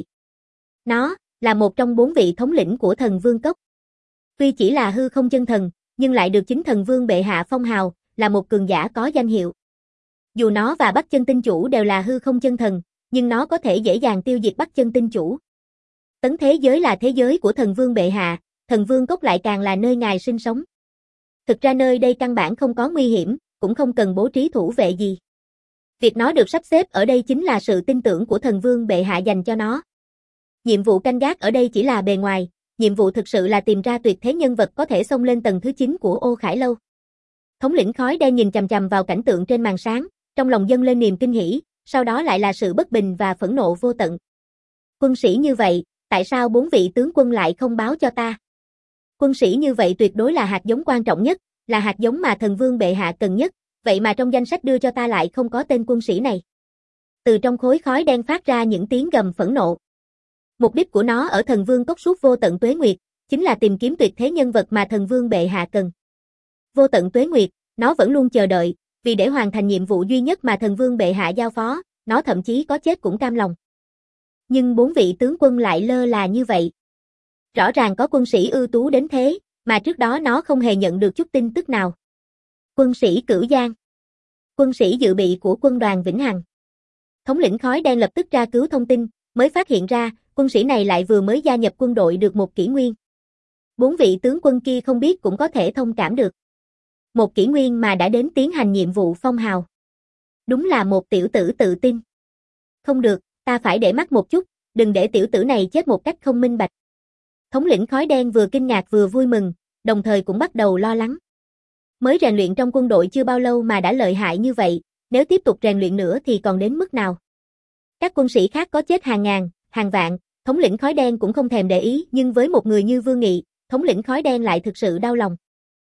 Nó là một trong bốn vị thống lĩnh của Thần Vương Cốc. Tuy chỉ là hư không chân thần, nhưng lại được chính Thần Vương bệ hạ phong hào, là một cường giả có danh hiệu. Dù nó và Bắc Chân Tinh Chủ đều là hư không chân thần, nhưng nó có thể dễ dàng tiêu diệt Bắc Chân Tinh Chủ. Tấn thế giới là thế giới của Thần Vương bệ hạ, Thần Vương Cốc lại càng là nơi ngài sinh sống. Thực ra nơi đây căn bản không có nguy hiểm, cũng không cần bố trí thủ vệ gì. Việc nó được sắp xếp ở đây chính là sự tin tưởng của Thần Vương bệ hạ dành cho nó. Nhiệm vụ canh gác ở đây chỉ là bề ngoài, nhiệm vụ thực sự là tìm ra tuyệt thế nhân vật có thể xông lên tầng thứ chín của Ô Khải Lâu. Thống lĩnh khói đen nhìn chằm chằm vào cảnh tượng trên màn sáng, trong lòng dâng lên niềm kinh hỉ, sau đó lại là sự bất bình và phẫn nộ vô tận. Quân sĩ như vậy, tại sao bốn vị tướng quân lại không báo cho ta? Quân sĩ như vậy tuyệt đối là hạt giống quan trọng nhất, là hạt giống mà Thần Vương bệ hạ cần nhất, vậy mà trong danh sách đưa cho ta lại không có tên quân sĩ này. Từ trong khối khói đen phát ra những tiếng gầm phẫn nộ. Mục đích của nó ở Thần Vương Cốc suốt vô tận tuế nguyệt, chính là tìm kiếm tuyệt thế nhân vật mà Thần Vương bệ hạ cần. Vô tận tuế nguyệt, nó vẫn luôn chờ đợi, vì để hoàn thành nhiệm vụ duy nhất mà Thần Vương bệ hạ giao phó, nó thậm chí có chết cũng cam lòng. Nhưng bốn vị tướng quân lại lơ là như vậy. Rõ ràng có quân sĩ ưu tú đến thế, mà trước đó nó không hề nhận được chút tin tức nào. Quân sĩ Cửu Giang. Quân sĩ dự bị của quân đoàn Vĩnh Hằng. Thống lĩnh khói đen lập tức tra cứu thông tin, mới phát hiện ra, quân sĩ này lại vừa mới gia nhập quân đội được một kỷ nguyên. Bốn vị tướng quân kia không biết cũng có thể thông cảm được. Một kỷ nguyên mà đã đến tiến hành nhiệm vụ phong hào. Đúng là một tiểu tử tự tin. Không được, ta phải để mắt một chút, đừng để tiểu tử này chết một cách không minh bạch. Thống lĩnh khói đen vừa kinh ngạc vừa vui mừng, đồng thời cũng bắt đầu lo lắng. Mới rèn luyện trong quân đội chưa bao lâu mà đã lợi hại như vậy, nếu tiếp tục rèn luyện nữa thì còn đến mức nào? Các quân sĩ khác có chết hàng ngàn, hàng vạn, thống lĩnh khói đen cũng không thèm để ý, nhưng với một người như Vương Nghị, thống lĩnh khói đen lại thực sự đau lòng.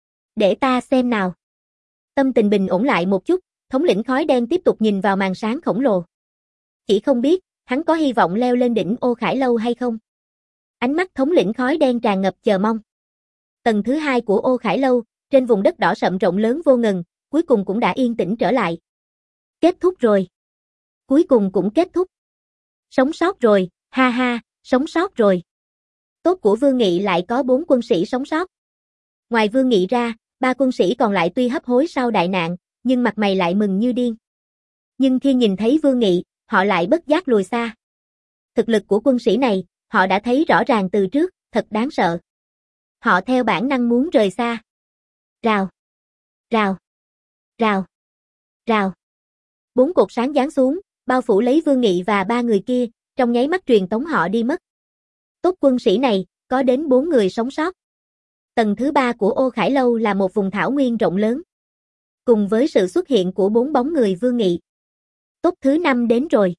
Để ta xem nào. Tâm tình bình ổn lại một chút, thống lĩnh khói đen tiếp tục nhìn vào màn sáng khổng lồ. Chỉ không biết, hắn có hy vọng leo lên đỉnh Ô Khải Lâu hay không? Ánh mắt thống lĩnh khói đen tràn ngập chờ mong. Tầng thứ hai của Ô Khải Lâu, trên vùng đất đỏ sậm rộng lớn vô ngần, cuối cùng cũng đã yên tĩnh trở lại. Kết thúc rồi. Cuối cùng cũng kết thúc. Sống sót rồi, ha ha, sống sót rồi. Tốt của Vương Nghị lại có bốn quân sĩ sống sót. Ngoài Vương Nghị ra, ba quân sĩ còn lại tuy hấp hối sau đại nạn, nhưng mặt mày lại mừng như điên. Nhưng khi nhìn thấy Vương Nghị, họ lại bất giác lùi xa. Thực lực của quân sĩ này, họ đã thấy rõ ràng từ trước, thật đáng sợ. Họ theo bản năng muốn rời xa. Rào, rào, rào, rào. Bốn cột sáng giáng xuống, bao phủ lấy Vương Nghị và ba người kia, trong nháy mắt truyền tống họ đi mất. Tốt quân sĩ này, có đến bốn người sống sót. Tầng thứ ba của Ô Khải Lâu là một vùng thảo nguyên rộng lớn. Cùng với sự xuất hiện của bốn bóng người Vương Nghị. Tốt thứ năm đến rồi.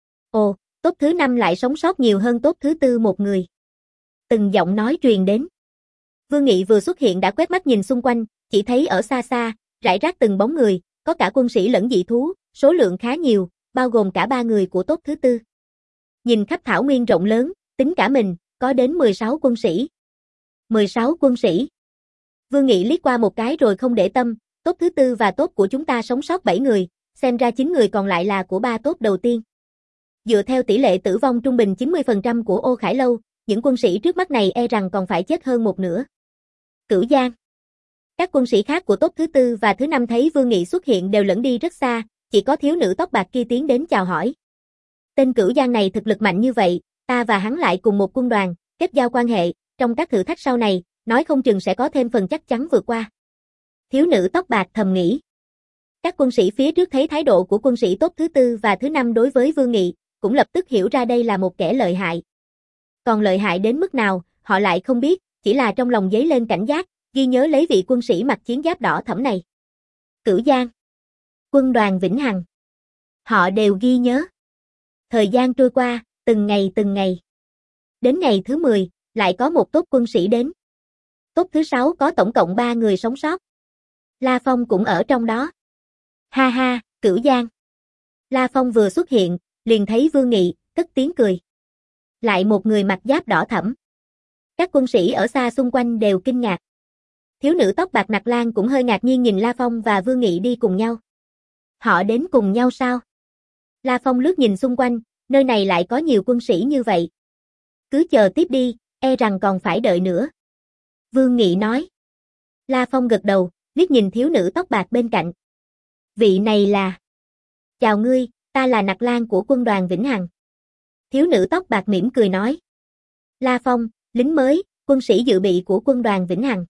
Ồ, tốt thứ năm lại sống sót nhiều hơn tốt thứ tư một người. Từng giọng nói truyền đến. Vương Nghị vừa xuất hiện đã quét mắt nhìn xung quanh, chỉ thấy ở xa xa, rải rác từng bóng người, có cả quân sĩ lẫn dị thú, số lượng khá nhiều, bao gồm cả ba người của tốt thứ tư. Nhìn khắp thảo nguyên rộng lớn, tính cả mình, có đến mười sáu quân sĩ. mười sáu quân sĩ. Vương Nghị liếc qua một cái rồi không để tâm, tốt thứ tư và tốt của chúng ta sống sót bảy người, xem ra chín người còn lại là của ba tốt đầu tiên. Dựa theo tỷ lệ tử vong trung bình chín mươi phần trăm của Ô Khải Lâu, những quân sĩ trước mắt này e rằng còn phải chết hơn một nửa. Cửu Giang. Các quân sĩ khác của tốt thứ tư và thứ năm thấy Vương Nghị xuất hiện đều lẫn đi rất xa, chỉ có thiếu nữ tóc bạc kia tiến đến chào hỏi. Tên Cửu Giang này thực lực mạnh như vậy, ta và hắn lại cùng một quân đoàn, kết giao quan hệ, trong các thử thách sau này, nói không chừng sẽ có thêm phần chắc chắn vượt qua. Thiếu nữ tóc bạc thầm nghĩ. Các quân sĩ phía trước thấy thái độ của quân sĩ tốt thứ tư và thứ năm đối với Vương Nghị, cũng lập tức hiểu ra đây là một kẻ lợi hại. Còn lợi hại đến mức nào, họ lại không biết, chỉ là trong lòng dấy lên cảnh giác, ghi nhớ lấy vị quân sĩ mặc chiến giáp đỏ thẫm này. Cửu Giang. Quân đoàn Vĩnh Hằng. Họ đều ghi nhớ. Thời gian trôi qua, từng ngày từng ngày. Đến ngày thứ mười, lại có một tốt quân sĩ đến. Tốt thứ sáu có tổng cộng ba người sống sót. La Phong cũng ở trong đó. Ha ha, Cửu Giang. La Phong vừa xuất hiện, liền thấy Vương Nghị, cất tiếng cười. Lại một người mặc giáp đỏ thẫm. Các quân sĩ ở xa xung quanh đều kinh ngạc. Thiếu nữ tóc bạc Nặc Lan cũng hơi ngạc nhiên nhìn La Phong và Vương Nghị đi cùng nhau. Họ đến cùng nhau sao? La Phong lướt nhìn xung quanh, nơi này lại có nhiều quân sĩ như vậy. Cứ chờ tiếp đi, e rằng còn phải đợi nữa. Vương Nghị nói. La Phong gật đầu, liếc nhìn thiếu nữ tóc bạc bên cạnh. Vị này là... Chào ngươi, ta là Nặc Lan của quân đoàn Vĩnh Hằng. Thiếu nữ tóc bạc mỉm cười nói. La Phong, lính mới, quân sĩ dự bị của quân đoàn Vĩnh Hằng.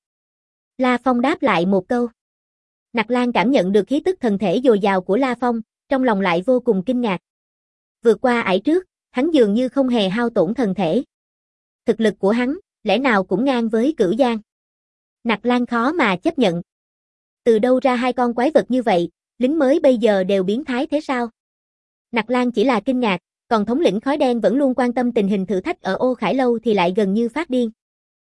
La Phong đáp lại một câu. Nặc Lan cảm nhận được khí tức thần thể dồi dào của La Phong, trong lòng lại vô cùng kinh ngạc. Vượt qua ải trước, hắn dường như không hề hao tổn thần thể. Thực lực của hắn, lẽ nào cũng ngang với Cửu Giang. Nặc Lan khó mà chấp nhận. Từ đâu ra hai con quái vật như vậy, lính mới bây giờ đều biến thái thế sao? Nặc Lan chỉ là kinh ngạc, còn thống lĩnh khói đen vẫn luôn quan tâm tình hình thử thách ở Ô Khải Lâu thì lại gần như phát điên.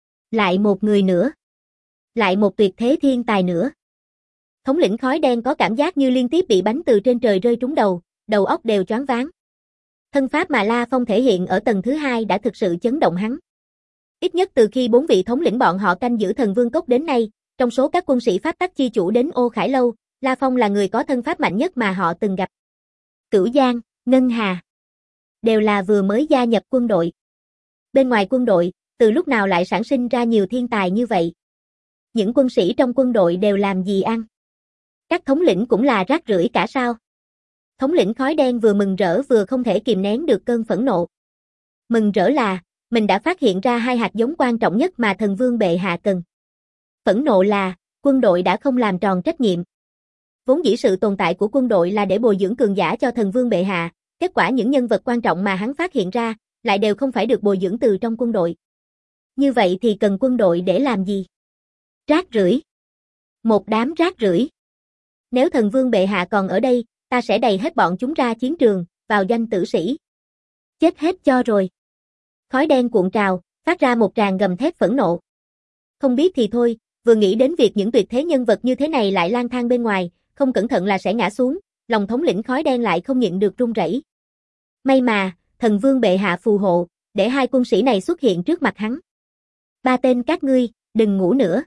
Lại một người nữa. Lại một tuyệt thế thiên tài nữa. Thống lĩnh khói đen có cảm giác như liên tiếp bị bánh từ trên trời rơi trúng đầu, đầu óc đều choáng váng. Thân pháp mà La Phong thể hiện ở tầng thứ hai đã thực sự chấn động hắn. Ít nhất từ khi bốn vị thống lĩnh bọn họ canh giữ Thần Vương Cốc đến nay, trong số các quân sĩ pháp tắc chi chủ đến Ô Khải Lâu, La Phong là người có thân pháp mạnh nhất mà họ từng gặp. Cửu Giang, Ngân Hà đều là vừa mới gia nhập quân đội. Bên ngoài quân đội, từ lúc nào lại sản sinh ra nhiều thiên tài như vậy? Những quân sĩ trong quân đội đều làm gì ăn? Các thống lĩnh cũng là rác rưởi cả sao? Thống lĩnh khói đen vừa mừng rỡ vừa không thể kìm nén được cơn phẫn nộ. Mừng rỡ là, mình đã phát hiện ra hai hạt giống quan trọng nhất mà thần vương bệ hạ cần. Phẫn nộ là, quân đội đã không làm tròn trách nhiệm. Vốn dĩ sự tồn tại của quân đội là để bồi dưỡng cường giả cho thần vương bệ hạ, kết quả những nhân vật quan trọng mà hắn phát hiện ra, lại đều không phải được bồi dưỡng từ trong quân đội. Như vậy thì cần quân đội để làm gì? Rác rưởi. Một đám rác rưởi. Nếu thần vương bệ hạ còn ở đây, ta sẽ đẩy hết bọn chúng ra chiến trường, vào doanh tử sĩ. Chết hết cho rồi. Khói đen cuộn trào, phát ra một tràng gầm thét phẫn nộ. Không biết thì thôi, vừa nghĩ đến việc những tuyệt thế nhân vật như thế này lại lang thang bên ngoài, không cẩn thận là sẽ ngã xuống, lòng thống lĩnh khói đen lại không nhịn được run rẩy. May mà, thần vương bệ hạ phù hộ, để hai quân sĩ này xuất hiện trước mặt hắn. Ba tên các ngươi, đừng ngủ nữa.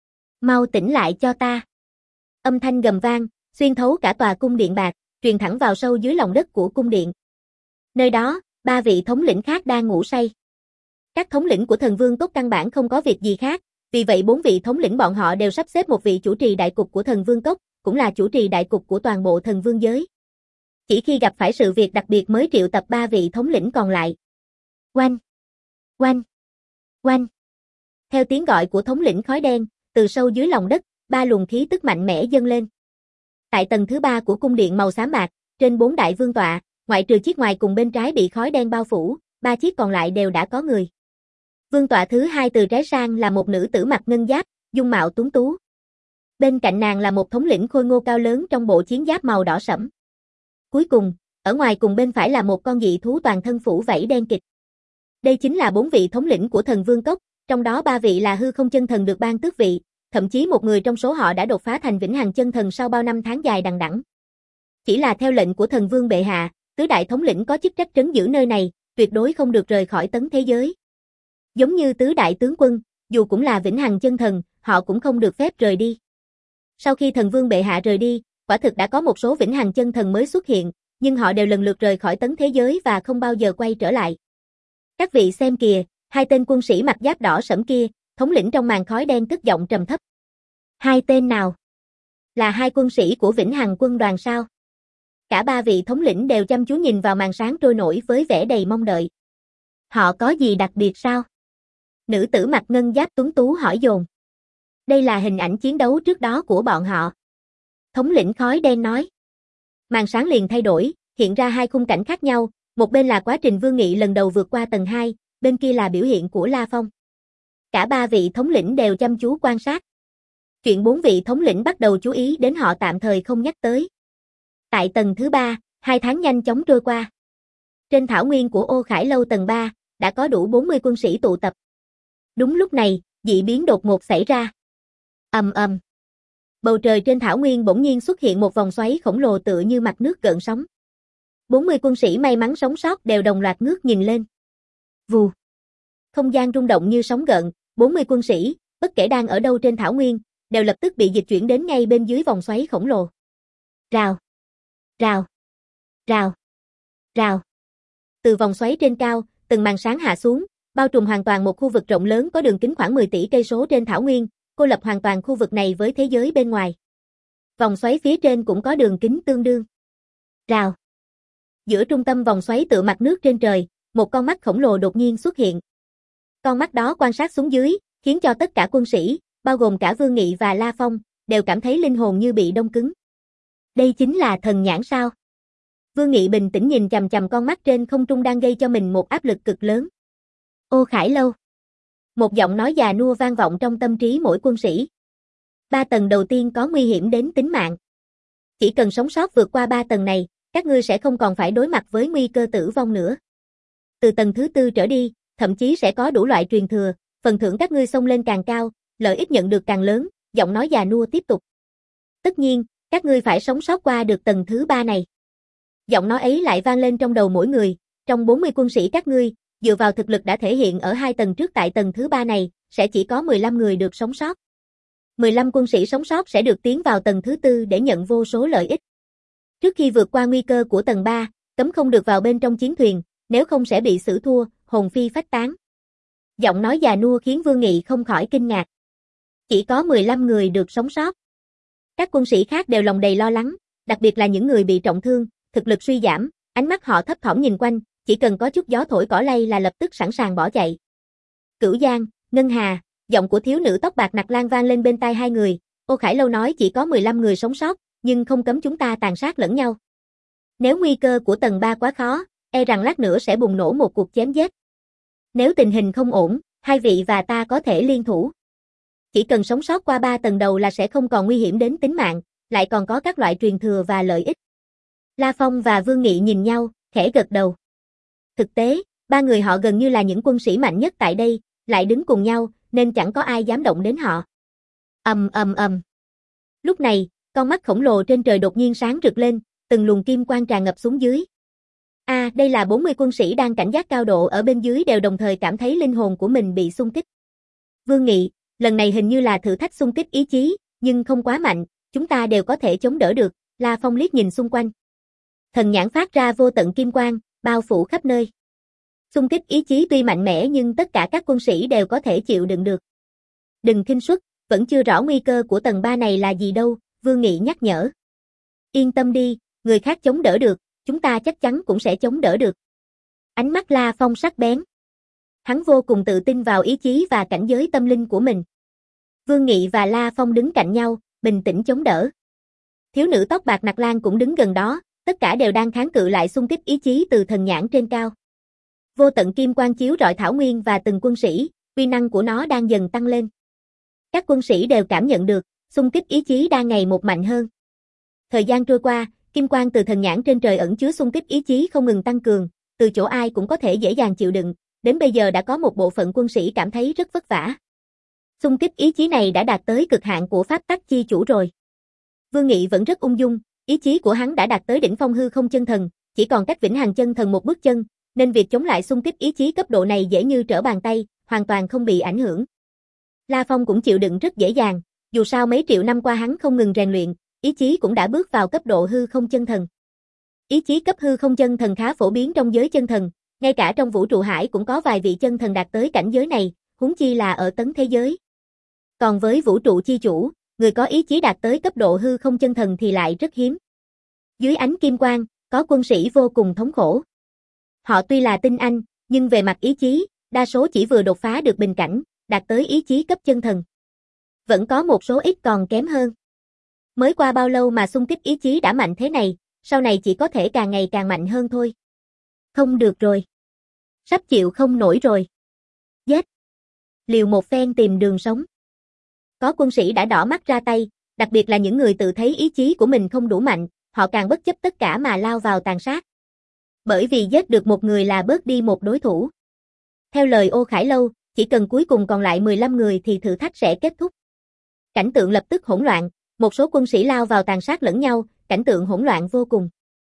Mau tỉnh lại cho ta. Âm thanh gầm vang, xuyên thấu cả tòa cung điện bạc, truyền thẳng vào sâu dưới lòng đất của cung điện. Nơi đó, ba vị thống lĩnh khác đang ngủ say. Các thống lĩnh của thần vương cốc căn bản không có việc gì khác, vì vậy bốn vị thống lĩnh bọn họ đều sắp xếp một vị chủ trì đại cục của thần vương cốc, cũng là chủ trì đại cục của toàn bộ thần vương giới. Chỉ khi gặp phải sự việc đặc biệt mới triệu tập ba vị thống lĩnh còn lại. Oanh! Oanh! Oanh! Theo tiếng gọi của thống lĩnh khói đen, từ sâu dưới lòng đất, ba luồng khí tức mạnh mẽ dâng lên. Tại tầng thứ ba của cung điện màu xám bạc, trên bốn đại vương tọa, ngoại trừ chiếc ngoài cùng bên trái bị khói đen bao phủ, ba chiếc còn lại đều đã có người. Vương tọa thứ hai từ trái sang là một nữ tử mặc ngân giáp, dung mạo tuấn tú. Bên cạnh nàng là một thống lĩnh khôi ngô cao lớn trong bộ chiến giáp màu đỏ sẫm. Cuối cùng, ở ngoài cùng bên phải là một con dị thú toàn thân phủ vảy đen kịt. Đây chính là bốn vị thống lĩnh của thần vương cốc, trong đó ba vị là hư không chân thần được ban tước vị, thậm chí một người trong số họ đã đột phá thành vĩnh hằng chân thần sau bao năm tháng dài đằng đẵng. Chỉ là theo lệnh của thần vương bệ hạ, tứ đại thống lĩnh có chức trách trấn giữ nơi này, tuyệt đối không được rời khỏi tấn thế giới. Giống như tứ đại tướng quân, dù cũng là vĩnh hằng chân thần, họ cũng không được phép rời đi. Sau khi thần vương bệ hạ rời đi, quả thực đã có một số vĩnh hằng chân thần mới xuất hiện, nhưng họ đều lần lượt rời khỏi tấn thế giới và không bao giờ quay trở lại. Các vị xem kìa, hai tên quân sĩ mặc giáp đỏ sẫm kia, thống lĩnh trong màn khói đen cất giọng trầm thấp. Hai tên nào? Là hai quân sĩ của Vĩnh Hằng quân đoàn sao? Cả ba vị thống lĩnh đều chăm chú nhìn vào màn sáng trôi nổi với vẻ đầy mong đợi. Họ có gì đặc biệt sao? Nữ tử mặc ngân giáp tuấn tú hỏi dồn. Đây là hình ảnh chiến đấu trước đó của bọn họ. Thống lĩnh khói đen nói. Màn sáng liền thay đổi, hiện ra hai khung cảnh khác nhau, một bên là quá trình Vương Nghị lần đầu vượt qua tầng hai, bên kia là biểu hiện của La Phong. Cả ba vị thống lĩnh đều chăm chú quan sát. Chuyện bốn vị thống lĩnh bắt đầu chú ý đến họ tạm thời không nhắc tới. Tại tầng thứ ba, hai tháng nhanh chóng trôi qua. Trên thảo nguyên của Ô Khải Lâu tầng ba, đã có đủ bốn mươi quân sĩ tụ tập. Đúng lúc này, dị biến đột ngột xảy ra. Ầm ầm. Bầu trời trên thảo nguyên bỗng nhiên xuất hiện một vòng xoáy khổng lồ tựa như mặt nước gợn sóng. bốn mươi quân sĩ may mắn sống sót đều đồng loạt ngước nhìn lên. Vù. Không gian rung động như sóng gợn, bốn mươi quân sĩ, bất kể đang ở đâu trên thảo nguyên, đều lập tức bị dịch chuyển đến ngay bên dưới vòng xoáy khổng lồ. Rào. Rào. Rào. Rào. Từ vòng xoáy trên cao, từng màn sáng hạ xuống, bao trùm hoàn toàn một khu vực rộng lớn có đường kính khoảng mười tỷ cây số trên thảo nguyên, cô lập hoàn toàn khu vực này với thế giới bên ngoài. Vòng xoáy phía trên cũng có đường kính tương đương. Rào. Giữa trung tâm vòng xoáy tựa mặt nước trên trời, một con mắt khổng lồ đột nhiên xuất hiện. Con mắt đó quan sát xuống dưới, khiến cho tất cả quân sĩ, bao gồm cả Vương Nghị và La Phong, đều cảm thấy linh hồn như bị đông cứng. Đây chính là thần nhãn sao? Vương Nghị bình tĩnh nhìn chằm chằm con mắt trên không trung đang gây cho mình một áp lực cực lớn. Ô Khải Lâu. Một giọng nói già nua vang vọng trong tâm trí mỗi quân sĩ. Ba tầng đầu tiên có nguy hiểm đến tính mạng. Chỉ cần sống sót vượt qua ba tầng này, các ngươi sẽ không còn phải đối mặt với nguy cơ tử vong nữa. Từ tầng thứ tư trở đi, thậm chí sẽ có đủ loại truyền thừa, phần thưởng các ngươi xông lên càng cao, lợi ích nhận được càng lớn, giọng nói già nua tiếp tục. Tất nhiên, các ngươi phải sống sót qua được tầng thứ ba này. Giọng nói ấy lại vang lên trong đầu mỗi người, trong bốn mươi quân sĩ các ngươi, dựa vào thực lực đã thể hiện ở hai tầng trước tại tầng thứ ba này, sẽ chỉ có mười lăm người được sống sót. mười lăm quân sĩ sống sót sẽ được tiến vào tầng thứ tư để nhận vô số lợi ích. Trước khi vượt qua nguy cơ của tầng ba, cấm không được vào bên trong chiến thuyền, nếu không sẽ bị xử thua, hồn phi phách tán. Giọng nói già nua khiến Vương Nghị không khỏi kinh ngạc. Chỉ có mười lăm người được sống sót. Các quân sĩ khác đều lòng đầy lo lắng, đặc biệt là những người bị trọng thương, thực lực suy giảm, ánh mắt họ thấp thỏm nhìn quanh, chỉ cần có chút gió thổi cỏ lay là lập tức sẵn sàng bỏ chạy. Cửu Giang, Ngân Hà, giọng của thiếu nữ tóc bạc nặc lan vang lên bên tai hai người, Ô Khải Lâu nói chỉ có mười lăm người sống sót, nhưng không cấm chúng ta tàn sát lẫn nhau. Nếu nguy cơ của tầng ba quá khó, e rằng lát nữa sẽ bùng nổ một cuộc chém giết. Nếu tình hình không ổn, hai vị và ta có thể liên thủ. Chỉ cần sống sót qua ba tầng đầu là sẽ không còn nguy hiểm đến tính mạng, lại còn có các loại truyền thừa và lợi ích. La Phong và Vương Nghị nhìn nhau, khẽ gật đầu. Thực tế, ba người họ gần như là những quân sĩ mạnh nhất tại đây, lại đứng cùng nhau, nên chẳng có ai dám động đến họ. Ầm ầm ầm. Lúc này, con mắt khổng lồ trên trời đột nhiên sáng rực lên, từng luồng kim quang tràn ngập xuống dưới. A, à, đây là bốn mươi quân sĩ đang cảnh giác cao độ ở bên dưới đều đồng thời cảm thấy linh hồn của mình bị xung kích. Vương Nghị, lần này hình như là thử thách xung kích ý chí, nhưng không quá mạnh, chúng ta đều có thể chống đỡ được. La Phong liếc nhìn xung quanh. Thần nhãn phát ra vô tận kim quang, bao phủ khắp nơi. Xung kích ý chí tuy mạnh mẽ nhưng tất cả các quân sĩ đều có thể chịu đựng được. Đừng khinh suất, vẫn chưa rõ nguy cơ của tầng ba này là gì đâu, Vương Nghị nhắc nhở. Yên tâm đi, người khác chống đỡ được, chúng ta chắc chắn cũng sẽ chống đỡ được. Ánh mắt La Phong sắc bén. Hắn vô cùng tự tin vào ý chí và cảnh giới tâm linh của mình. Vương Nghị và La Phong đứng cạnh nhau, bình tĩnh chống đỡ. Thiếu nữ tóc bạc nặc lan cũng đứng gần đó, tất cả đều đang kháng cự lại xung kích ý chí từ thần nhãn trên cao. Vô tận kim quang chiếu rọi thảo nguyên và từng quân sĩ, uy năng của nó đang dần tăng lên. Các quân sĩ đều cảm nhận được, xung kích ý chí đang ngày một mạnh hơn. Thời gian trôi qua, kim quang từ thần nhãn trên trời ẩn chứa xung kích ý chí không ngừng tăng cường, từ chỗ ai cũng có thể dễ dàng chịu đựng, đến bây giờ đã có một bộ phận quân sĩ cảm thấy rất vất vả. Xung kích ý chí này đã đạt tới cực hạn của pháp tắc chi chủ rồi. Vương Nghị vẫn rất ung dung, ý chí của hắn đã đạt tới đỉnh phong hư không chân thần, chỉ còn cách vĩnh hằng chân thần một bước chân, nên việc chống lại xung kích ý chí cấp độ này dễ như trở bàn tay, hoàn toàn không bị ảnh hưởng. La Phong cũng chịu đựng rất dễ dàng, dù sao mấy triệu năm qua hắn không ngừng rèn luyện, ý chí cũng đã bước vào cấp độ hư không chân thần. Ý chí cấp hư không chân thần khá phổ biến trong giới chân thần, ngay cả trong vũ trụ hải cũng có vài vị chân thần đạt tới cảnh giới này, huống chi là ở tấn thế giới. Còn với vũ trụ chi chủ, người có ý chí đạt tới cấp độ hư không chân thần thì lại rất hiếm. Dưới ánh kim quang, có quân sĩ vô cùng thống khổ. Họ tuy là tinh anh, nhưng về mặt ý chí, đa số chỉ vừa đột phá được bình cảnh, đạt tới ý chí cấp chân thần. Vẫn có một số ít còn kém hơn. Mới qua bao lâu mà xung kích ý chí đã mạnh thế này, sau này chỉ có thể càng ngày càng mạnh hơn thôi. Không được rồi. Sắp chịu không nổi rồi. Giết. Liều một phen tìm đường sống. Có quân sĩ đã đỏ mắt ra tay, đặc biệt là những người tự thấy ý chí của mình không đủ mạnh, họ càng bất chấp tất cả mà lao vào tàn sát. Bởi vì giết được một người là bớt đi một đối thủ. Theo lời Ô Khải Lâu, chỉ cần cuối cùng còn lại mười lăm người thì thử thách sẽ kết thúc. Cảnh tượng lập tức hỗn loạn, một số quân sĩ lao vào tàn sát lẫn nhau, cảnh tượng hỗn loạn vô cùng.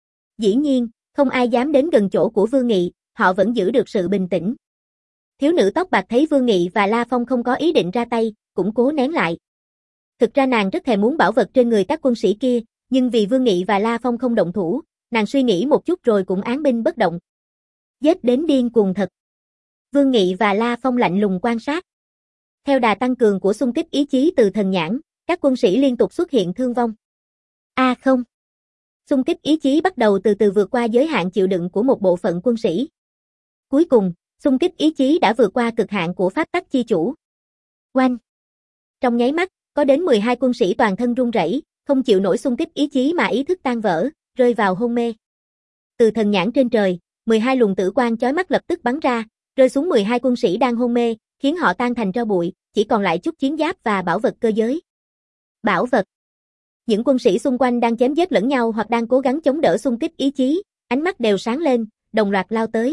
Dĩ nhiên, không ai dám đến gần chỗ của Vương Nghị, họ vẫn giữ được sự bình tĩnh. Thiếu nữ tóc bạc thấy Vương Nghị và La Phong không có ý định ra tay, cũng cố nén lại. Thực ra nàng rất thèm muốn bảo vật trên người các quân sĩ kia, nhưng vì Vương Nghị và La Phong không động thủ, nàng suy nghĩ một chút rồi cũng án binh bất động. Giết đến điên cuồng thật. Vương Nghị và La Phong lạnh lùng quan sát. Theo đà tăng cường của xung kích ý chí từ thần nhãn, các quân sĩ liên tục xuất hiện thương vong. A à không. Xung kích ý chí bắt đầu từ từ vượt qua giới hạn chịu đựng của một bộ phận quân sĩ. Cuối cùng, xung kích ý chí đã vượt qua cực hạn của pháp tắc chi chủ. Oanh! Trong nháy mắt, có đến mười hai quân sĩ toàn thân run rẩy, không chịu nổi xung kích ý chí mà ý thức tan vỡ, rơi vào hôn mê. Từ thần nhãn trên trời, mười hai luồng tử quang chói mắt lập tức bắn ra, rơi xuống mười hai quân sĩ đang hôn mê, khiến họ tan thành tro bụi, chỉ còn lại chút chiến giáp và bảo vật cơ giới. Bảo vật. Những quân sĩ xung quanh đang chém giết lẫn nhau hoặc đang cố gắng chống đỡ xung kích ý chí, ánh mắt đều sáng lên, đồng loạt lao tới.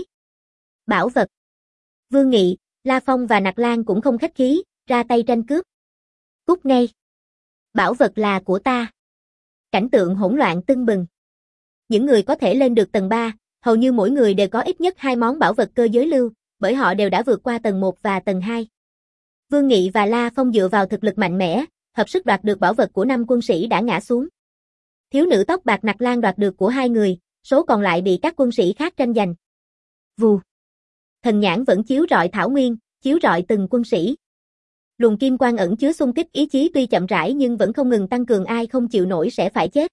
Bảo vật. Vương Nghị, La Phong và Nặc Lan cũng không khách khí, ra tay tranh cướp. Cút ngay. Bảo vật là của ta. Cảnh tượng hỗn loạn tưng bừng. Những người có thể lên được tầng ba, hầu như mỗi người đều có ít nhất hai món bảo vật cơ giới lưu, bởi họ đều đã vượt qua tầng một và tầng hai. Vương Nghị và La Phong dựa vào thực lực mạnh mẽ, hợp sức đoạt được bảo vật của năm quân sĩ đã ngã xuống. Thiếu nữ tóc bạc Nặc Lan đoạt được của hai người, số còn lại bị các quân sĩ khác tranh giành. Vù. Thần nhãn vẫn chiếu rọi thảo nguyên, chiếu rọi từng quân sĩ. Luồng kim quang ẩn chứa xung kích ý chí tuy chậm rãi nhưng vẫn không ngừng tăng cường, ai không chịu nổi sẽ phải chết.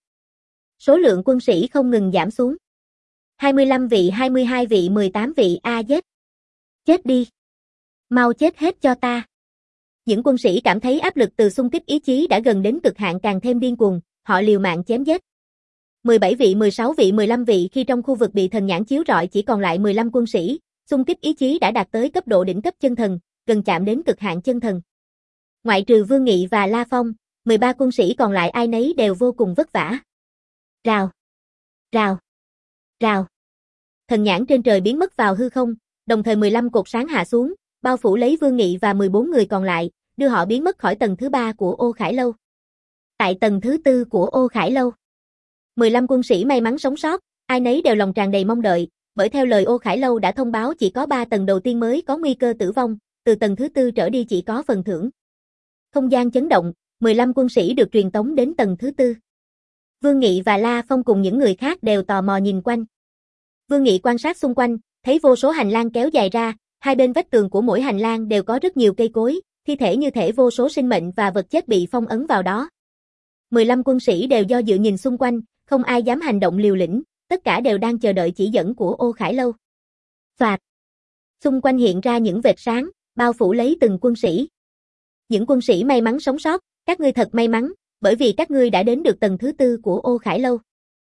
Số lượng quân sĩ không ngừng giảm xuống. hai mươi lăm vị, hai mươi hai vị, mười tám vị, a giết. Chết đi. Mau chết hết cho ta. Những quân sĩ cảm thấy áp lực từ xung kích ý chí đã gần đến cực hạn càng thêm điên cuồng, họ liều mạng chém giết. mười bảy vị, mười sáu vị, mười lăm vị khi trong khu vực bị thần nhãn chiếu rọi chỉ còn lại mười lăm quân sĩ, xung kích ý chí đã đạt tới cấp độ đỉnh cấp chân thần, gần chạm đến cực hạn chân thần. Ngoại trừ Vương Nghị và La Phong, mười ba quân sĩ còn lại ai nấy đều vô cùng vất vả. Rào, rào, rào. Thần nhãn trên trời biến mất vào hư không, đồng thời mười lăm cột sáng hạ xuống, bao phủ lấy Vương Nghị và mười bốn người còn lại, đưa họ biến mất khỏi tầng thứ ba của Ô Khải Lâu. Tại tầng thứ tư của Ô Khải Lâu, mười lăm quân sĩ may mắn sống sót, ai nấy đều lòng tràn đầy mong đợi, bởi theo lời Ô Khải Lâu đã thông báo chỉ có ba tầng đầu tiên mới có nguy cơ tử vong, từ tầng thứ tư trở đi chỉ có phần thưởng. Không gian chấn động, mười lăm quân sĩ được truyền tống đến tầng thứ tư. Vương Nghị và La Phong cùng những người khác đều tò mò nhìn quanh. Vương Nghị quan sát xung quanh, thấy vô số hành lang kéo dài ra, hai bên vách tường của mỗi hành lang đều có rất nhiều cây cối, thi thể như thể vô số sinh mệnh và vật chết bị phong ấn vào đó. mười lăm quân sĩ đều do dự nhìn xung quanh, không ai dám hành động liều lĩnh, tất cả đều đang chờ đợi chỉ dẫn của Ô Khải Lâu. Phạt. Xung quanh hiện ra những vệt sáng, bao phủ lấy từng quân sĩ. Những quân sĩ may mắn sống sót, các ngươi thật may mắn, bởi vì các ngươi đã đến được tầng thứ tư của Ô Khải Lâu.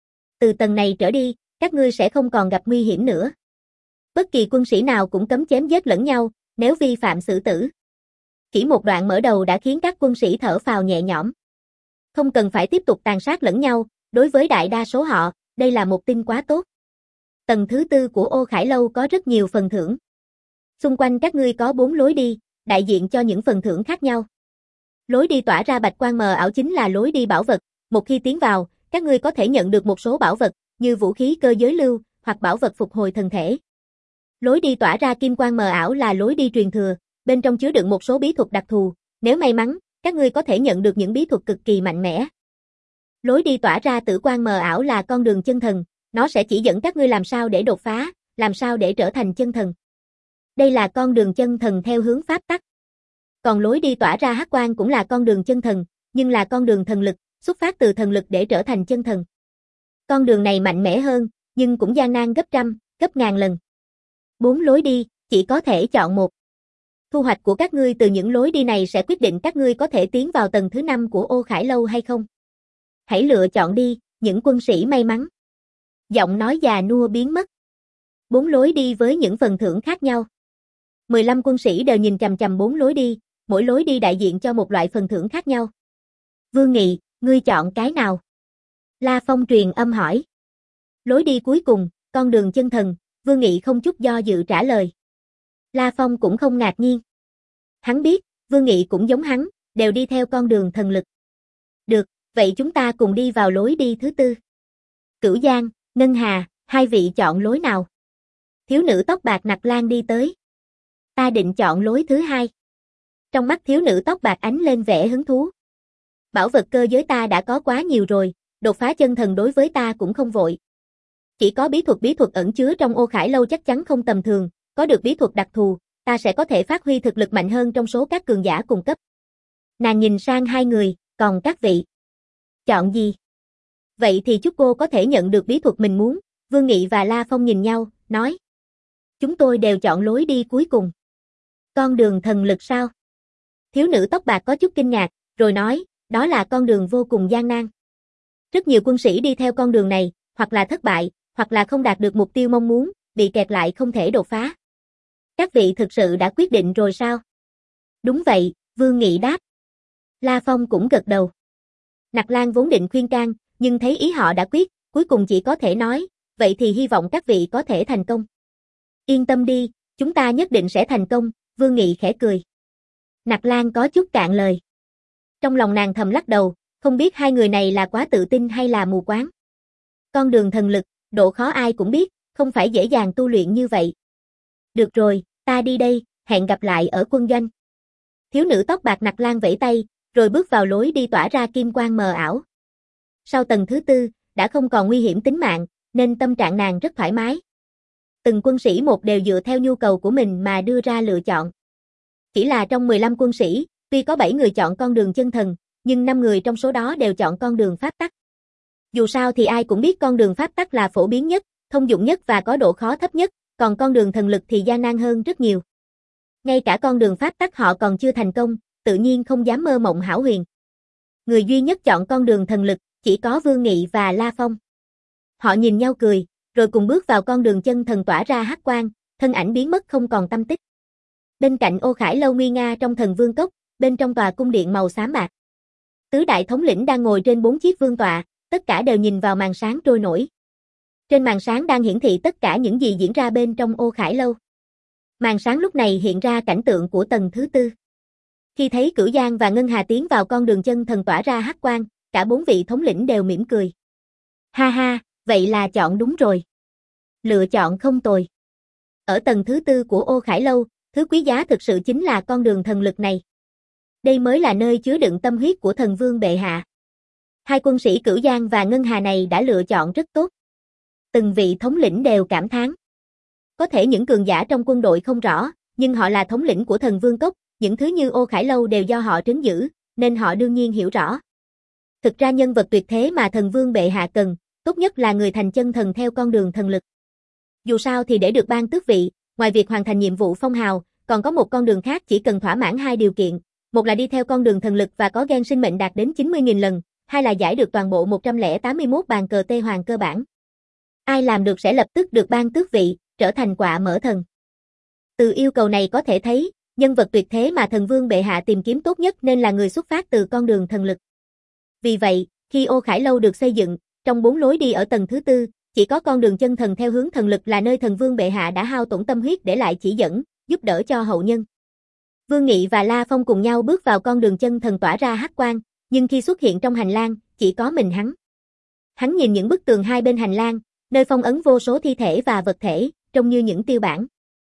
Từ tầng này trở đi, các ngươi sẽ không còn gặp nguy hiểm nữa. Bất kỳ quân sĩ nào cũng cấm chém giết lẫn nhau, nếu vi phạm xử tử. Chỉ một đoạn mở đầu đã khiến các quân sĩ thở phào nhẹ nhõm. Không cần phải tiếp tục tàn sát lẫn nhau, đối với đại đa số họ, đây là một tin quá tốt. Tầng thứ tư của Ô Khải Lâu có rất nhiều phần thưởng. Xung quanh các ngươi có bốn lối đi, đại diện cho những phần thưởng khác nhau. Lối đi tỏa ra bạch quang mờ ảo chính là lối đi bảo vật, một khi tiến vào, các ngươi có thể nhận được một số bảo vật, như vũ khí cơ giới lưu, hoặc bảo vật phục hồi thần thể. Lối đi tỏa ra kim quang mờ ảo là lối đi truyền thừa, bên trong chứa đựng một số bí thuật đặc thù, nếu may mắn, các ngươi có thể nhận được những bí thuật cực kỳ mạnh mẽ. Lối đi tỏa ra tử quang mờ ảo là con đường chân thần, nó sẽ chỉ dẫn các ngươi làm sao để đột phá, làm sao để trở thành chân thần. Đây là con đường chân thần theo hướng pháp tắc. Còn lối đi tỏa ra hắc quang cũng là con đường chân thần, nhưng là con đường thần lực, xuất phát từ thần lực để trở thành chân thần. Con đường này mạnh mẽ hơn, nhưng cũng gian nan gấp trăm, gấp ngàn lần. Bốn lối đi, chỉ có thể chọn một. Thu hoạch của các ngươi từ những lối đi này sẽ quyết định các ngươi có thể tiến vào tầng thứ năm của Ô Khải Lâu hay không. Hãy lựa chọn đi, những quân sĩ may mắn. Giọng nói già nua biến mất. Bốn lối đi với những phần thưởng khác nhau. mười lăm quân sĩ đều nhìn chằm chằm bốn lối đi, mỗi lối đi đại diện cho một loại phần thưởng khác nhau. Vương Nghị, ngươi chọn cái nào? La Phong truyền âm hỏi. Lối đi cuối cùng, con đường chân thần, Vương Nghị không chút do dự trả lời. La Phong cũng không ngạc nhiên. Hắn biết, Vương Nghị cũng giống hắn, đều đi theo con đường thần lực. Được, vậy chúng ta cùng đi vào lối đi thứ tư. Cửu Giang, Ngân Hà, hai vị chọn lối nào? Thiếu nữ tóc bạc Nặc Lan đi tới. Ta định chọn lối thứ hai. Trong mắt thiếu nữ tóc bạc ánh lên vẻ hứng thú. Bảo vật cơ giới ta đã có quá nhiều rồi, đột phá chân thần đối với ta cũng không vội. Chỉ có bí thuật bí thuật ẩn chứa trong Ô Khải Lâu chắc chắn không tầm thường, có được bí thuật đặc thù, ta sẽ có thể phát huy thực lực mạnh hơn trong số các cường giả cùng cấp. Nàng nhìn sang hai người, còn các vị. Chọn gì? Vậy thì chúc cô có thể nhận được bí thuật mình muốn, Vương Nghị và La Phong nhìn nhau, nói. Chúng tôi đều chọn lối đi cuối cùng. Con đường thần lực sao? Thiếu nữ tóc bạc có chút kinh ngạc, rồi nói, đó là con đường vô cùng gian nan. Rất nhiều quân sĩ đi theo con đường này, hoặc là thất bại, hoặc là không đạt được mục tiêu mong muốn, bị kẹt lại không thể đột phá. Các vị thực sự đã quyết định rồi sao? Đúng vậy, Vương Nghị đáp. La Phong cũng gật đầu. Nặc Lan vốn định khuyên can, nhưng thấy ý họ đã quyết, cuối cùng chỉ có thể nói, vậy thì hy vọng các vị có thể thành công. Yên tâm đi, chúng ta nhất định sẽ thành công, Vương Nghị khẽ cười. Nặc Lan có chút cạn lời. Trong lòng nàng thầm lắc đầu, không biết hai người này là quá tự tin hay là mù quáng. Con đường thần lực, độ khó ai cũng biết, không phải dễ dàng tu luyện như vậy. Được rồi, ta đi đây, hẹn gặp lại ở quân doanh. Thiếu nữ tóc bạc Nặc Lan vẫy tay, rồi bước vào lối đi tỏa ra kim quang mờ ảo. Sau tầng thứ tư, đã không còn nguy hiểm tính mạng, nên tâm trạng nàng rất thoải mái. Từng quân sĩ một đều dựa theo nhu cầu của mình mà đưa ra lựa chọn. Chỉ là trong mười lăm quân sĩ, tuy có bảy người chọn con đường chân thần, nhưng năm người trong số đó đều chọn con đường pháp tắc. Dù sao thì ai cũng biết con đường pháp tắc là phổ biến nhất, thông dụng nhất và có độ khó thấp nhất, còn con đường thần lực thì gian nan hơn rất nhiều. Ngay cả con đường pháp tắc họ còn chưa thành công, tự nhiên không dám mơ mộng hão huyền. Người duy nhất chọn con đường thần lực, chỉ có Vương Nghị và La Phong. Họ nhìn nhau cười, rồi cùng bước vào con đường chân thần tỏa ra hắc quang, thân ảnh biến mất không còn tăm tích. Bên cạnh Ô Khải Lâu nguy nga trong Thần Vương Cốc, bên trong tòa cung điện màu xám bạc. Tứ đại thống lĩnh đang ngồi trên bốn chiếc vương tọa, tất cả đều nhìn vào màn sáng trôi nổi. Trên màn sáng đang hiển thị tất cả những gì diễn ra bên trong Ô Khải Lâu. Màn sáng lúc này hiện ra cảnh tượng của tầng thứ tư. Khi thấy Cửu Giang và Ngân Hà tiến vào con đường chân thần tỏa ra hắc quang, cả bốn vị thống lĩnh đều mỉm cười. Ha ha, vậy là chọn đúng rồi. Lựa chọn không tồi. Ở tầng thứ tư của Ô Khải Lâu, thứ quý giá thực sự chính là con đường thần lực này. Đây mới là nơi chứa đựng tâm huyết của thần vương bệ hạ. Hai quân sĩ Cửu Giang và Ngân Hà này đã lựa chọn rất tốt. Từng vị thống lĩnh đều cảm thán. Có thể những cường giả trong quân đội không rõ, nhưng họ là thống lĩnh của Thần Vương Cốc, những thứ như Ô Khải Lâu đều do họ trấn giữ, nên họ đương nhiên hiểu rõ. Thực ra nhân vật tuyệt thế mà thần vương bệ hạ cần, tốt nhất là người thành chân thần theo con đường thần lực. Dù sao thì để được ban tước vị, ngoài việc hoàn thành nhiệm vụ phong hào, còn có một con đường khác chỉ cần thỏa mãn hai điều kiện, một là đi theo con đường thần lực và có gen sinh mệnh đạt đến chín mươi nghìn lần, hai là giải được toàn bộ một trăm tám mươi mốt bàn cờ tê hoàng cơ bản. Ai làm được sẽ lập tức được ban tước vị, trở thành quạ mở thần. Từ yêu cầu này có thể thấy, nhân vật tuyệt thế mà thần vương bệ hạ tìm kiếm tốt nhất nên là người xuất phát từ con đường thần lực. Vì vậy, khi Ô Khải Lâu được xây dựng, trong bốn lối đi ở tầng thứ tư, chỉ có con đường chân thần theo hướng thần lực là nơi thần vương bệ hạ đã hao tổn tâm huyết để lại chỉ dẫn, giúp đỡ cho hậu nhân. Vương Nghị và La Phong cùng nhau bước vào con đường chân thần tỏa ra hắc quang, nhưng khi xuất hiện trong hành lang, chỉ có mình hắn. Hắn nhìn những bức tường hai bên hành lang, nơi phong ấn vô số thi thể và vật thể, trông như những tiêu bản.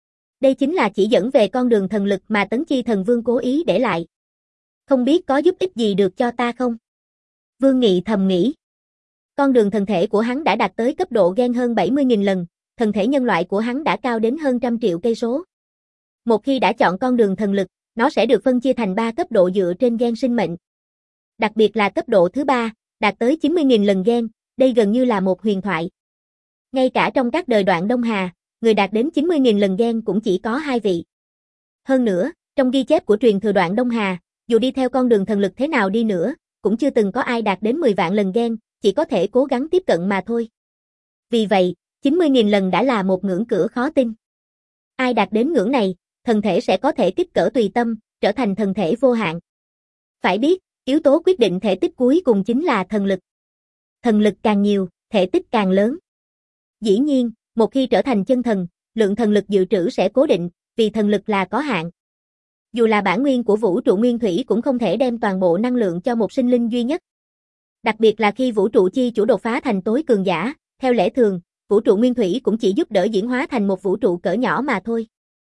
Đây chính là chỉ dẫn về con đường thần lực mà Tấn Chi Thần Vương cố ý để lại. Không biết có giúp ích gì được cho ta không? Vương Nghị thầm nghĩ. Con đường thần thể của hắn đã đạt tới cấp độ gen hơn bảy mươi nghìn lần, thần thể nhân loại của hắn đã cao đến hơn trăm triệu cây số. Một khi đã chọn con đường thần lực, nó sẽ được phân chia thành ba cấp độ dựa trên gen sinh mệnh. Đặc biệt là cấp độ thứ ba, đạt tới chín mươi nghìn lần gen, đây gần như là một huyền thoại. Ngay cả trong các đời Đoạn Đông Hà, người đạt đến chín mươi nghìn lần gen cũng chỉ có hai vị. Hơn nữa, trong ghi chép của truyền thừa Đoạn Đông Hà, dù đi theo con đường thần lực thế nào đi nữa, cũng chưa từng có ai đạt đến mười vạn lần gen, chỉ có thể cố gắng tiếp cận mà thôi. Vì vậy, chín mươi nghìn lần đã là một ngưỡng cửa khó tin. Ai đạt đến ngưỡng này, thần thể sẽ có thể kích cỡ tùy tâm, trở thành thần thể vô hạn. Phải biết, yếu tố quyết định thể tích cuối cùng chính là thần lực. Thần lực càng nhiều, thể tích càng lớn. Dĩ nhiên, một khi trở thành chân thần, lượng thần lực dự trữ sẽ cố định, vì thần lực là có hạn. Dù là bản nguyên của vũ trụ nguyên thủy cũng không thể đem toàn bộ năng lượng cho một sinh linh duy nhất. Đặc biệt là khi vũ trụ chi chủ đột phá thành tối cường giả, theo lẽ thường, vũ trụ nguyên thủy cũng chỉ giúp đỡ diễn hóa thành một vũ trụ cỡ nhỏ mà thôi.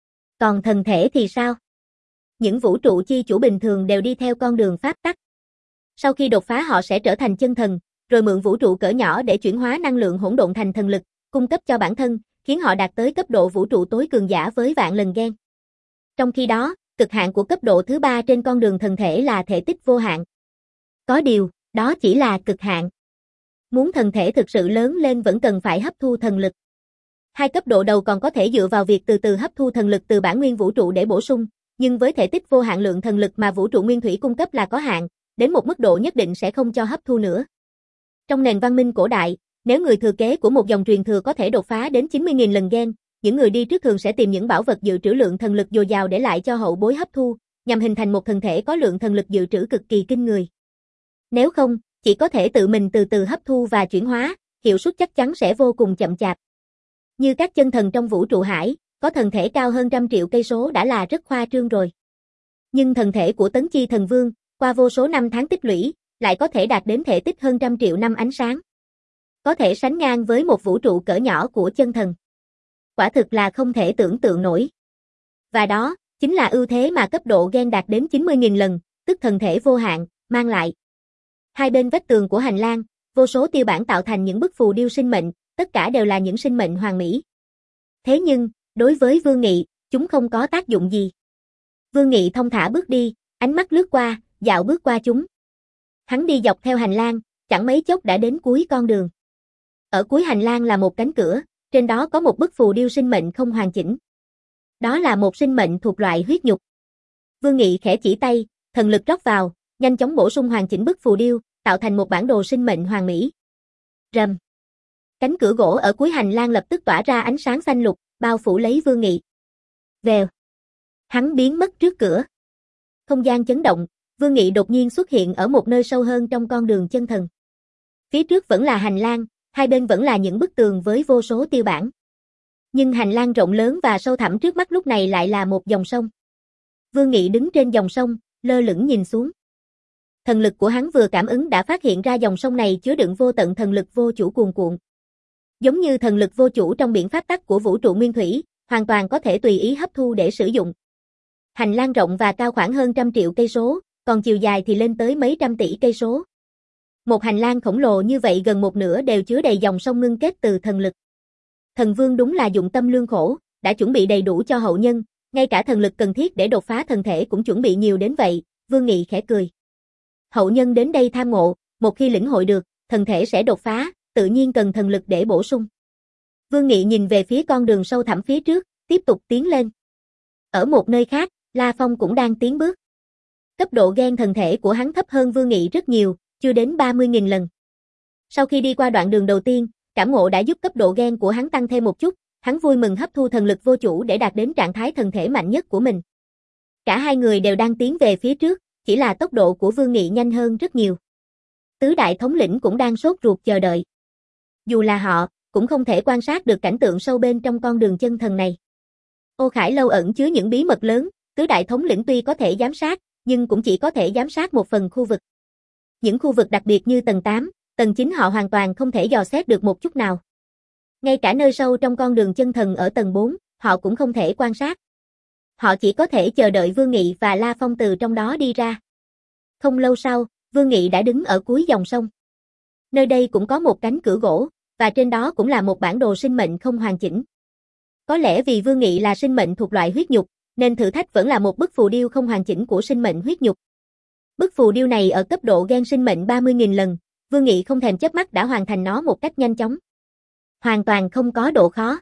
Còn thần thể thì sao? Những vũ trụ chi chủ bình thường đều đi theo con đường pháp tắc. Sau khi đột phá họ sẽ trở thành chân thần, rồi mượn vũ trụ cỡ nhỏ để chuyển hóa năng lượng hỗn độn thành thần lực, cung cấp cho bản thân, khiến họ đạt tới cấp độ vũ trụ tối cường giả với vạn lần gen. Trong khi đó, cực hạn của cấp độ thứ ba trên con đường thần thể là thể tích vô hạn. Có điều, đó chỉ là cực hạn. Muốn thần thể thực sự lớn lên vẫn cần phải hấp thu thần lực. Hai cấp độ đầu còn có thể dựa vào việc từ từ hấp thu thần lực từ bản nguyên vũ trụ để bổ sung, nhưng với thể tích vô hạn lượng thần lực mà vũ trụ nguyên thủy cung cấp là có hạn, đến một mức độ nhất định sẽ không cho hấp thu nữa. Trong nền văn minh cổ đại, nếu người thừa kế của một dòng truyền thừa có thể đột phá đến chín mươi nghìn lần gen, những người đi trước thường sẽ tìm những bảo vật dự trữ lượng thần lực dồi dào để lại cho hậu bối hấp thu, nhằm hình thành một thần thể có lượng thần lực dự trữ cực kỳ kinh người. Nếu không, chỉ có thể tự mình từ từ hấp thu và chuyển hóa, hiệu suất chắc chắn sẽ vô cùng chậm chạp. Như các chân thần trong vũ trụ hải, có thần thể cao hơn trăm triệu cây số đã là rất khoa trương rồi. Nhưng thần thể của Tấn Chi Thần Vương, qua vô số năm tháng tích lũy, lại có thể đạt đến thể tích hơn trăm triệu năm ánh sáng. Có thể sánh ngang với một vũ trụ cỡ nhỏ của chân thần. Quả thực là không thể tưởng tượng nổi. Và đó, chính là ưu thế mà cấp độ gen đạt đến chín mươi nghìn lần, tức thần thể vô hạn, mang lại. Hai bên vách tường của hành lang, vô số tiêu bản tạo thành những bức phù điêu sinh mệnh, tất cả đều là những sinh mệnh hoàn mỹ. Thế nhưng, đối với Vương Nghị, chúng không có tác dụng gì. Vương Nghị thong thả bước đi, ánh mắt lướt qua, dạo bước qua chúng. Hắn đi dọc theo hành lang, chẳng mấy chốc đã đến cuối con đường. Ở cuối hành lang là một cánh cửa, trên đó có một bức phù điêu sinh mệnh không hoàn chỉnh. Đó là một sinh mệnh thuộc loại huyết nhục. Vương Nghị khẽ chỉ tay, thần lực rót vào, nhanh chóng bổ sung hoàn chỉnh bức phù điêu, tạo thành một bản đồ sinh mệnh hoàn mỹ. Rầm. Cánh cửa gỗ ở cuối hành lang lập tức tỏa ra ánh sáng xanh lục, bao phủ lấy Vương Nghị. Vèo. Hắn biến mất trước cửa. Không gian chấn động, Vương Nghị đột nhiên xuất hiện ở một nơi sâu hơn trong con đường chân thần. Phía trước vẫn là hành lang, hai bên vẫn là những bức tường với vô số tiêu bản. Nhưng hành lang rộng lớn và sâu thẳm trước mắt lúc này lại là một dòng sông. Vương Nghị đứng trên dòng sông, lơ lửng nhìn xuống. Thần lực của hắn vừa cảm ứng đã phát hiện ra dòng sông này chứa đựng vô tận thần lực vô chủ cuồn cuộn. Giống như thần lực vô chủ trong biển pháp tắc của vũ trụ nguyên thủy, hoàn toàn có thể tùy ý hấp thu để sử dụng. Hành lang rộng và cao khoảng hơn trăm triệu cây số, còn chiều dài thì lên tới mấy trăm tỷ cây số. Một hành lang khổng lồ như vậy gần một nửa đều chứa đầy dòng sông ngưng kết từ thần lực. Thần Vương đúng là dụng tâm lương khổ, đã chuẩn bị đầy đủ cho hậu nhân, ngay cả thần lực cần thiết để đột phá thần thể cũng chuẩn bị nhiều đến vậy, Vương Nghị khẽ cười. Hậu nhân đến đây tham ngộ, một khi lĩnh hội được, thần thể sẽ đột phá, tự nhiên cần thần lực để bổ sung. Vương Nghị nhìn về phía con đường sâu thẳm phía trước, tiếp tục tiến lên. Ở một nơi khác, La Phong cũng đang tiến bước. Cấp độ gen thần thể của hắn thấp hơn Vương Nghị rất nhiều, chưa đến ba mươi nghìn lần. Sau khi đi qua đoạn đường đầu tiên, cảm ngộ đã giúp cấp độ gen của hắn tăng thêm một chút, hắn vui mừng hấp thu thần lực vô chủ để đạt đến trạng thái thần thể mạnh nhất của mình. Cả hai người đều đang tiến về phía trước, chỉ là tốc độ của Vương Nghị nhanh hơn rất nhiều. Tứ đại thống lĩnh cũng đang sốt ruột chờ đợi. Dù là họ, cũng không thể quan sát được cảnh tượng sâu bên trong con đường chân thần này. Ô Khải Lâu ẩn chứa những bí mật lớn, tứ đại thống lĩnh tuy có thể giám sát, nhưng cũng chỉ có thể giám sát một phần khu vực. Những khu vực đặc biệt như tầng tám, tầng chín họ hoàn toàn không thể dò xét được một chút nào. Ngay cả nơi sâu trong con đường chân thần ở tầng bốn, họ cũng không thể quan sát. Họ chỉ có thể chờ đợi Vương Nghị và La Phong từ trong đó đi ra. Không lâu sau, Vương Nghị đã đứng ở cuối dòng sông. Nơi đây cũng có một cánh cửa gỗ, và trên đó cũng là một bản đồ sinh mệnh không hoàn chỉnh. Có lẽ vì Vương Nghị là sinh mệnh thuộc loại huyết nhục, nên thử thách vẫn là một bức phù điêu không hoàn chỉnh của sinh mệnh huyết nhục. Bức phù điêu này ở cấp độ gen sinh mệnh ba mươi nghìn lần, Vương Nghị không thèm chớp mắt đã hoàn thành nó một cách nhanh chóng. Hoàn toàn không có độ khó.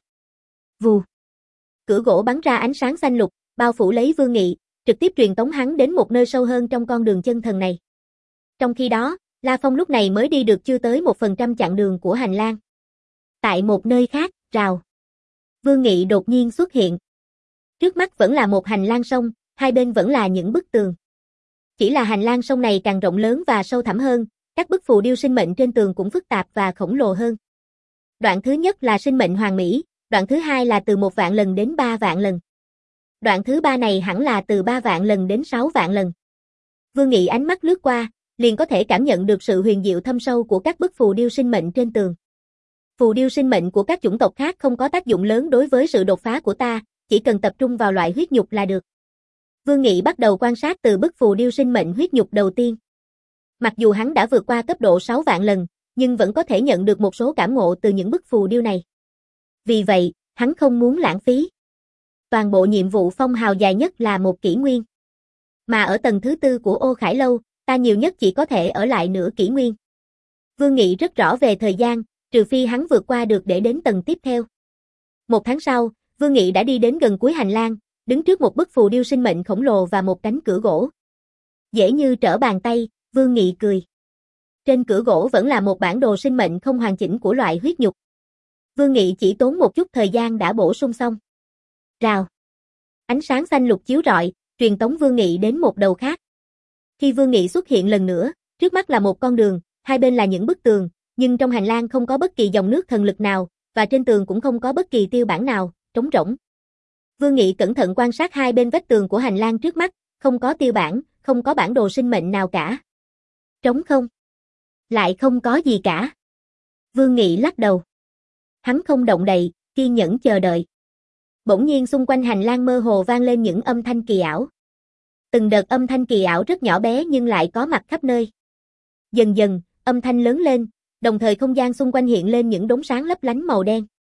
Vù. Cửa gỗ bắn ra ánh sáng xanh lục, bao phủ lấy Vương Nghị, trực tiếp truyền tống hắn đến một nơi sâu hơn trong con đường chân thần này. Trong khi đó, La Phong lúc này mới đi được chưa tới một phần trăm chặng đường của hành lang. Tại một nơi khác, rào. Vương Nghị đột nhiên xuất hiện. Trước mắt vẫn là một hành lang sông, hai bên vẫn là những bức tường. Chỉ là hành lang sông này càng rộng lớn và sâu thẳm hơn, các bức phù điêu sinh mệnh trên tường cũng phức tạp và khổng lồ hơn. Đoạn thứ nhất là sinh mệnh hoàn mỹ, đoạn thứ hai là từ một vạn lần đến ba vạn lần. Đoạn thứ ba này hẳn là từ ba vạn lần đến sáu vạn lần. Vương Nghị ánh mắt lướt qua, liền có thể cảm nhận được sự huyền diệu thâm sâu của các bức phù điêu sinh mệnh trên tường. Phù điêu sinh mệnh của các chủng tộc khác không có tác dụng lớn đối với sự đột phá của ta, chỉ cần tập trung vào loại huyết nhục là được. Vương Nghị bắt đầu quan sát từ bức phù điêu sinh mệnh huyết nhục đầu tiên. Mặc dù hắn đã vượt qua cấp độ sáu vạn lần, nhưng vẫn có thể nhận được một số cảm ngộ từ những bức phù điêu này. Vì vậy, hắn không muốn lãng phí. Toàn bộ nhiệm vụ phong hào dài nhất là một kỷ nguyên. Mà ở tầng thứ tư của Ô Khải Lâu, ta nhiều nhất chỉ có thể ở lại nửa kỷ nguyên. Vương Nghị rất rõ về thời gian, trừ phi hắn vượt qua được để đến tầng tiếp theo. Một tháng sau, Vương Nghị đã đi đến gần cuối hành lang, đứng trước một bức phù điêu sinh mệnh khổng lồ và một cánh cửa gỗ. Dễ như trở bàn tay, Vương Nghị cười. Trên cửa gỗ vẫn là một bản đồ sinh mệnh không hoàn chỉnh của loại huyết nhục. Vương Nghị chỉ tốn một chút thời gian đã bổ sung xong. Rào. Ánh sáng xanh lục chiếu rọi, truyền tống Vương Nghị đến một đầu khác. Khi Vương Nghị xuất hiện lần nữa, trước mắt là một con đường, hai bên là những bức tường, nhưng trong hành lang không có bất kỳ dòng nước thần lực nào, và trên tường cũng không có bất kỳ tiêu bản nào, trống rỗng. Vương Nghị cẩn thận quan sát hai bên vách tường của hành lang trước mắt, không có tiêu bản, không có bản đồ sinh mệnh nào cả. Trống không. Lại không có gì cả. Vương Nghị lắc đầu. Hắn không động đậy, kiên nhẫn chờ đợi. Bỗng nhiên xung quanh hành lang mơ hồ vang lên những âm thanh kỳ ảo. Từng đợt âm thanh kỳ ảo rất nhỏ bé nhưng lại có mặt khắp nơi. Dần dần, âm thanh lớn lên, đồng thời không gian xung quanh hiện lên những đốm sáng lấp lánh màu đen.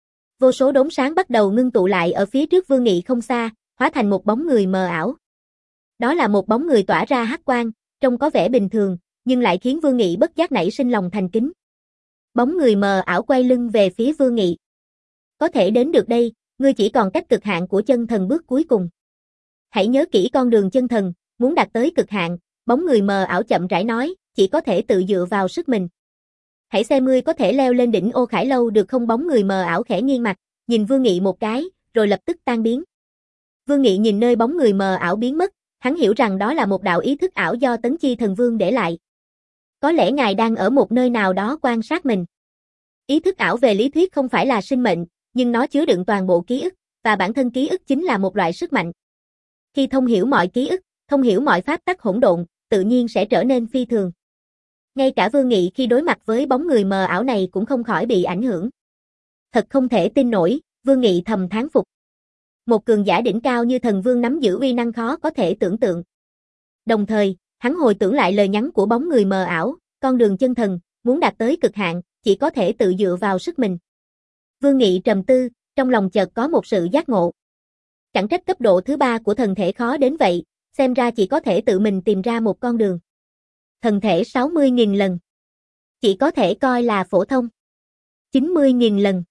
Vô số đốm sáng bắt đầu ngưng tụ lại ở phía trước Vương Nghị không xa, hóa thành một bóng người mờ ảo. Đó là một bóng người tỏa ra hắc quang, trông có vẻ bình thường, nhưng lại khiến Vương Nghị bất giác nảy sinh lòng thành kính. Bóng người mờ ảo quay lưng về phía Vương Nghị. Có thể đến được đây, ngươi chỉ còn cách cực hạn của chân thần bước cuối cùng. Hãy nhớ kỹ con đường chân thần, muốn đạt tới cực hạn, bóng người mờ ảo chậm rãi nói, chỉ có thể tự dựa vào sức mình. Hãy xem ngươi có thể leo lên đỉnh Ô Khải Lâu được không? Bóng người mờ ảo khẽ nghiêng mặt, nhìn Vương Nghị một cái, rồi lập tức tan biến. Vương Nghị nhìn nơi bóng người mờ ảo biến mất, hắn hiểu rằng đó là một đạo ý thức ảo do Tấn Chi Thần Vương để lại. Có lẽ ngài đang ở một nơi nào đó quan sát mình. Ý thức ảo về lý thuyết không phải là sinh mệnh, nhưng nó chứa đựng toàn bộ ký ức, và bản thân ký ức chính là một loại sức mạnh. Khi thông hiểu mọi ký ức, thông hiểu mọi pháp tắc hỗn độn, tự nhiên sẽ trở nên phi thường. Ngay cả Vương Nghị khi đối mặt với bóng người mờ ảo này cũng không khỏi bị ảnh hưởng. Thật không thể tin nổi, Vương Nghị thầm thán phục. Một cường giả đỉnh cao như thần vương nắm giữ uy năng khó có thể tưởng tượng. Đồng thời, hắn hồi tưởng lại lời nhắn của bóng người mờ ảo, con đường chân thần, muốn đạt tới cực hạn, chỉ có thể tự dựa vào sức mình. Vương Nghị trầm tư, trong lòng chợt có một sự giác ngộ. Chẳng trách cấp độ thứ ba của thần thể khó đến vậy, xem ra chỉ có thể tự mình tìm ra một con đường. Thần thể sáu mươi nghìn lần. Chỉ có thể coi là phổ thông. chín mươi nghìn lần.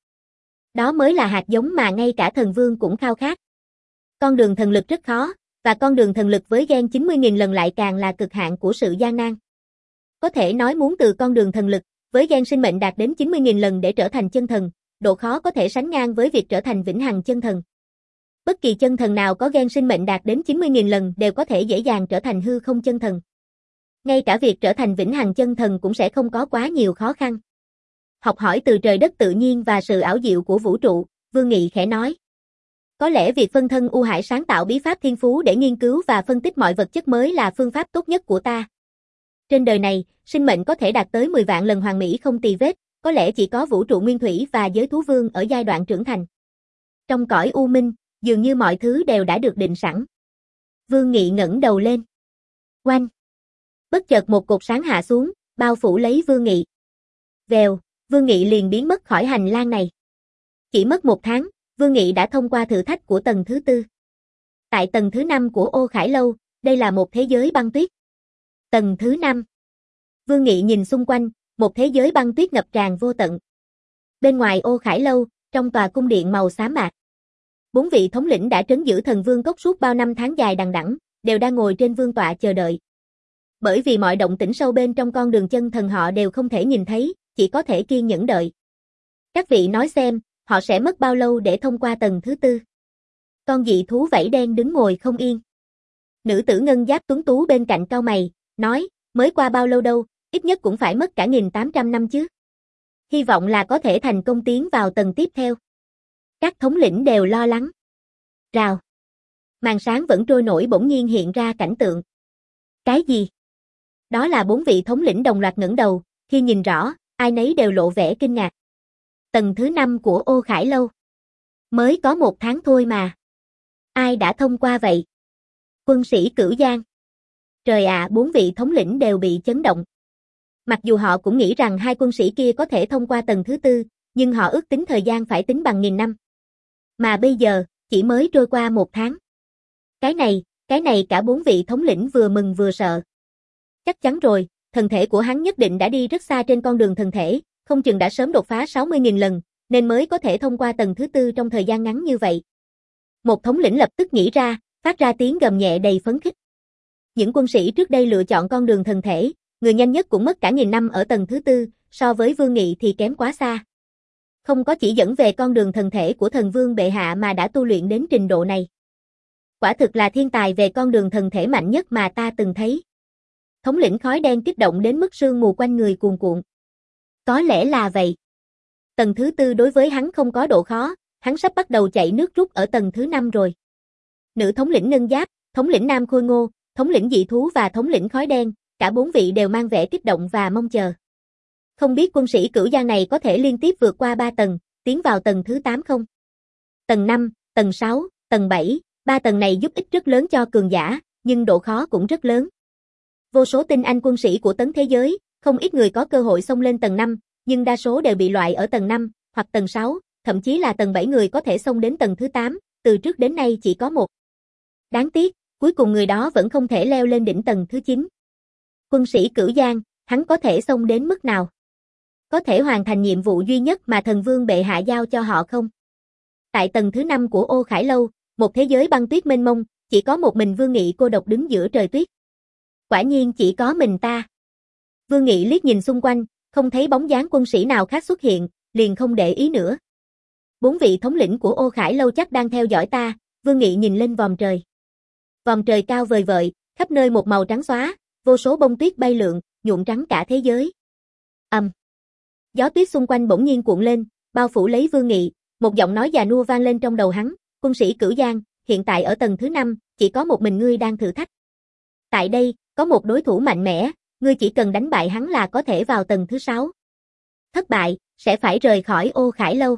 Đó mới là hạt giống mà ngay cả thần vương cũng khao khát. Con đường thần lực rất khó, và con đường thần lực với gen chín mươi nghìn lần lại càng là cực hạn của sự gian nan. Có thể nói muốn từ con đường thần lực, với gen sinh mệnh đạt đến chín mươi nghìn lần để trở thành chân thần, độ khó có thể sánh ngang với việc trở thành vĩnh hằng chân thần. Bất kỳ chân thần nào có gen sinh mệnh đạt đến chín mươi nghìn lần đều có thể dễ dàng trở thành hư không chân thần. Ngay cả việc trở thành vĩnh hằng chân thần cũng sẽ không có quá nhiều khó khăn. Học hỏi từ trời đất tự nhiên và sự ảo diệu của vũ trụ, Vương Nghị khẽ nói. Có lẽ việc phân thân U Hải sáng tạo bí pháp thiên phú để nghiên cứu và phân tích mọi vật chất mới là phương pháp tốt nhất của ta. Trên đời này, sinh mệnh có thể đạt tới mười vạn lần hoàn mỹ không tì vết, có lẽ chỉ có vũ trụ nguyên thủy và giới thú vương ở giai đoạn trưởng thành. Trong cõi u minh, dường như mọi thứ đều đã được định sẵn. Vương Nghị ngẩng đầu lên. Oanh! Bất chợt một cột sáng hạ xuống, bao phủ lấy Vương Nghị. Vèo, Vương Nghị liền biến mất khỏi hành lang này. Chỉ mất một tháng, Vương Nghị đã thông qua thử thách của tầng thứ tư. Tại tầng thứ năm của Ô Khải Lâu, đây là một thế giới băng tuyết. Tầng thứ năm. Vương Nghị nhìn xung quanh, một thế giới băng tuyết ngập tràn vô tận. Bên ngoài Ô Khải Lâu, trong tòa cung điện màu xám bạc, bốn vị thống lĩnh đã trấn giữ Thần Vương Cốc suốt bao năm tháng dài đằng đẵng, đều đang ngồi trên vương tọa chờ đợi. Bởi vì mọi động tĩnh sâu bên trong con đường chân thần họ đều không thể nhìn thấy, chỉ có thể kiên nhẫn đợi. Các vị nói xem, họ sẽ mất bao lâu để thông qua tầng thứ tư? Con dị thú vảy đen đứng ngồi không yên. Nữ tử ngân giáp tuấn tú bên cạnh cau mày, nói, mới qua bao lâu đâu, ít nhất cũng phải mất cả nghìn tám trăm năm chứ. Hy vọng là có thể thành công tiến vào tầng tiếp theo. Các thống lĩnh đều lo lắng. Rào. Màn sáng vẫn trôi nổi bỗng nhiên hiện ra cảnh tượng. Cái gì? Đó là bốn vị thống lĩnh đồng loạt ngẩng đầu, khi nhìn rõ, ai nấy đều lộ vẻ kinh ngạc. Tầng thứ năm của Ô Khải Lâu. Mới có một tháng thôi mà. Ai đã thông qua vậy? Quân sĩ Cửu Giang. Trời ạ, bốn vị thống lĩnh đều bị chấn động. Mặc dù họ cũng nghĩ rằng hai quân sĩ kia có thể thông qua tầng thứ tư, nhưng họ ước tính thời gian phải tính bằng nghìn năm. Mà bây giờ, chỉ mới trôi qua một tháng. Cái này, cái này cả bốn vị thống lĩnh vừa mừng vừa sợ. Chắc chắn rồi, thần thể của hắn nhất định đã đi rất xa trên con đường thần thể, không chừng đã sớm đột phá sáu mươi nghìn lần, nên mới có thể thông qua tầng thứ tư trong thời gian ngắn như vậy. Một thống lĩnh lập tức nghĩ ra, phát ra tiếng gầm nhẹ đầy phấn khích. Những quân sĩ trước đây lựa chọn con đường thần thể, người nhanh nhất cũng mất cả nghìn năm ở tầng thứ tư, so với Vương Nghị thì kém quá xa. Không có chỉ dẫn về con đường thần thể của thần vương bệ hạ mà đã tu luyện đến trình độ này. Quả thực là thiên tài về con đường thần thể mạnh nhất mà ta từng thấy. Thống lĩnh khói đen kích động đến mức sương mù quanh người cuồn cuộn. Có lẽ là vậy. Tầng thứ tư đối với hắn không có độ khó, hắn sắp bắt đầu chạy nước rút ở tầng thứ năm rồi. Nữ thống lĩnh ngân giáp, thống lĩnh nam khôi ngô, thống lĩnh dị thú và thống lĩnh khói đen, cả bốn vị đều mang vẻ kích động và mong chờ. Không biết quân sĩ Cửu Giang này có thể liên tiếp vượt qua ba tầng, tiến vào tầng thứ tám không? Tầng năm, tầng sáu, tầng bảy, ba tầng này giúp ích rất lớn cho cường giả, nhưng độ khó cũng rất lớn. Vô số tinh anh quân sĩ của tấn thế giới, không ít người có cơ hội xông lên tầng năm, nhưng đa số đều bị loại ở tầng năm, hoặc tầng sáu, thậm chí là tầng bảy người có thể xông đến tầng thứ tám, từ trước đến nay chỉ có một. Đáng tiếc, cuối cùng người đó vẫn không thể leo lên đỉnh tầng thứ chín. Quân sĩ Cửu Giang, hắn có thể xông đến mức nào? Có thể hoàn thành nhiệm vụ duy nhất mà thần vương bệ hạ giao cho họ không? Tại tầng thứ năm của Ô Khải Lâu, một thế giới băng tuyết mênh mông, chỉ có một mình Vương Nghị cô độc đứng giữa trời tuyết. Quả nhiên chỉ có mình ta. Vương Nghị liếc nhìn xung quanh, không thấy bóng dáng quân sĩ nào khác xuất hiện, liền không để ý nữa. Bốn vị thống lĩnh của Ô Khải Lâu chắc đang theo dõi ta, Vương Nghị nhìn lên vòm trời. Vòm trời cao vời vợi, khắp nơi một màu trắng xóa, vô số bông tuyết bay lượn, nhuộm trắng cả thế giới. Ầm. Um. Gió tuyết xung quanh bỗng nhiên cuộn lên, bao phủ lấy Vương Nghị, một giọng nói già nua vang lên trong đầu hắn, "Quân sĩ Cửu Giang, hiện tại ở tầng thứ năm, chỉ có một mình ngươi đang thử thách. Tại đây, có một đối thủ mạnh mẽ, ngươi chỉ cần đánh bại hắn là có thể vào tầng thứ sáu. Thất bại, sẽ phải rời khỏi Ô Khải Lâu."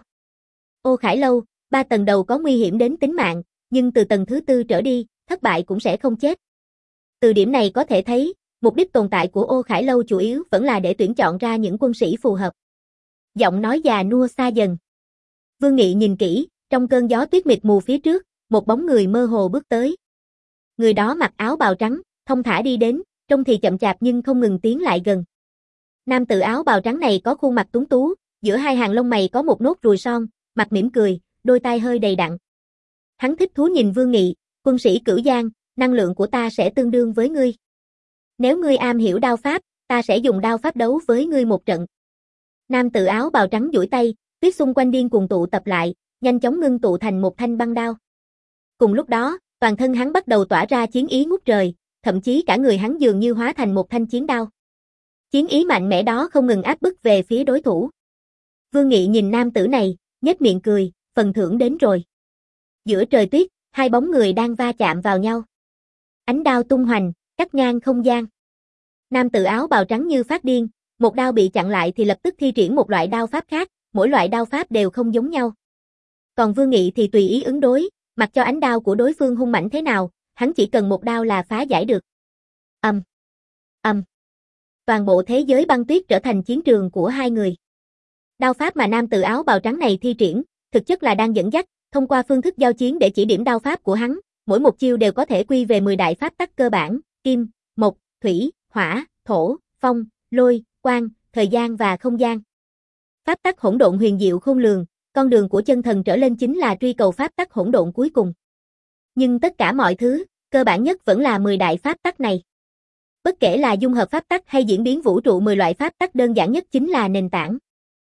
Ô Khải Lâu, ba tầng đầu có nguy hiểm đến tính mạng, nhưng từ tầng thứ tư trở đi, thất bại cũng sẽ không chết. Từ điểm này có thể thấy, mục đích tồn tại của Ô Khải Lâu chủ yếu vẫn là để tuyển chọn ra những quân sĩ phù hợp. Giọng nói già nua xa dần. Vương Nghị nhìn kỹ, trong cơn gió tuyết mịt mù phía trước, một bóng người mơ hồ bước tới. Người đó mặc áo bào trắng, thong thả đi đến, trông thì chậm chạp nhưng không ngừng tiến lại gần. Nam tử áo bào trắng này có khuôn mặt tuấn tú, giữa hai hàng lông mày có một nốt ruồi son, mặt mỉm cười, đôi tai hơi đầy đặn. Hắn thích thú nhìn Vương Nghị, "Quân sĩ Cửu Giang, năng lượng của ta sẽ tương đương với ngươi. Nếu ngươi am hiểu đao pháp, ta sẽ dùng đao pháp đấu với ngươi một trận." Nam tử áo bào trắng duỗi tay, tuyết xung quanh điên cuồng tụ tập lại, nhanh chóng ngưng tụ thành một thanh băng đao. Cùng lúc đó, toàn thân hắn bắt đầu tỏa ra chiến ý ngút trời, thậm chí cả người hắn dường như hóa thành một thanh chiến đao. Chiến ý mạnh mẽ đó không ngừng áp bức về phía đối thủ. Vương Nghị nhìn nam tử này, nhếch miệng cười, phần thưởng đến rồi. Giữa trời tuyết, hai bóng người đang va chạm vào nhau. Ánh đao tung hoành, cắt ngang không gian. Nam tử áo bào trắng như phát điên, một đao bị chặn lại thì lập tức thi triển một loại đao pháp khác, mỗi loại đao pháp đều không giống nhau. Còn Vương Nghị thì tùy ý ứng đối, mặc cho ánh đao của đối phương hung mãnh thế nào, hắn chỉ cần một đao là phá giải được. Ầm, um, ầm. Um. Toàn bộ thế giới băng tuyết trở thành chiến trường của hai người. Đao pháp mà nam tử áo bào trắng này thi triển, thực chất là đang dẫn dắt, thông qua phương thức giao chiến để chỉ điểm đao pháp của hắn, mỗi một chiêu đều có thể quy về mười đại pháp tắc cơ bản, kim, mộc, thủy, hỏa, thổ, phong, lôi, quang, thời gian và không gian. Pháp tắc hỗn độn huyền diệu khôn lường, con đường của chân thần trở lên chính là truy cầu pháp tắc hỗn độn cuối cùng. Nhưng tất cả mọi thứ, cơ bản nhất vẫn là mười đại pháp tắc này. Bất kể là dung hợp pháp tắc hay diễn biến vũ trụ mười loại pháp tắc đơn giản nhất chính là nền tảng.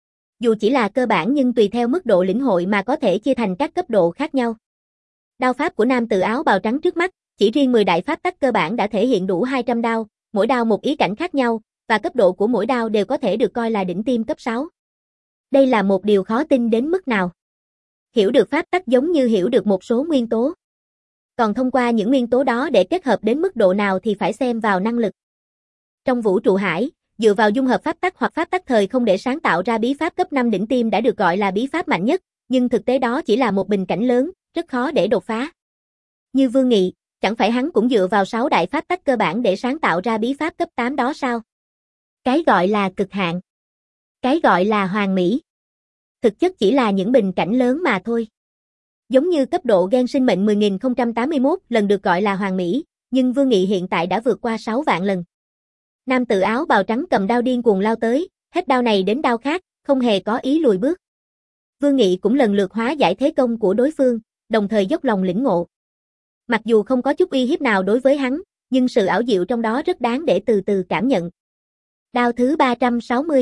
Dù chỉ là cơ bản nhưng tùy theo mức độ lĩnh hội mà có thể chia thành các cấp độ khác nhau. Đao pháp của nam tử áo bào trắng trước mắt, chỉ riêng mười đại pháp tắc cơ bản đã thể hiện đủ hai trăm đao, mỗi đao một ý cảnh khác nhau, và cấp độ của mỗi đao đều có thể được coi là đỉnh tiêm cấp sáu. Đây là một điều khó tin đến mức nào. Hiểu được pháp tắc giống như hiểu được một số nguyên tố. Còn thông qua những nguyên tố đó để kết hợp đến mức độ nào thì phải xem vào năng lực. Trong vũ trụ hải, dựa vào dung hợp pháp tắc hoặc pháp tắc thời không để sáng tạo ra bí pháp cấp năm đỉnh tiêm đã được gọi là bí pháp mạnh nhất, nhưng thực tế đó chỉ là một bình cảnh lớn, rất khó để đột phá. Như Vương Nghị, chẳng phải hắn cũng dựa vào sáu đại pháp tắc cơ bản để sáng tạo ra bí pháp cấp tám đó sao? Cái gọi là cực hạn. Cái gọi là hoàn mỹ. Thực chất chỉ là những bình cảnh lớn mà thôi. Giống như cấp độ gen sinh mệnh mười nghìn không trăm tám mươi mốt lần được gọi là hoàn mỹ, nhưng Vương Nghị hiện tại đã vượt qua sáu vạn lần. Nam tử áo bào trắng cầm đao điên cuồng lao tới, hết đao này đến đao khác, không hề có ý lùi bước. Vương Nghị cũng lần lượt hóa giải thế công của đối phương, đồng thời dốc lòng lĩnh ngộ. Mặc dù không có chút uy hiếp nào đối với hắn, nhưng sự ảo diệu trong đó rất đáng để từ từ cảm nhận. Đao thứ ba trăm sáu mươi.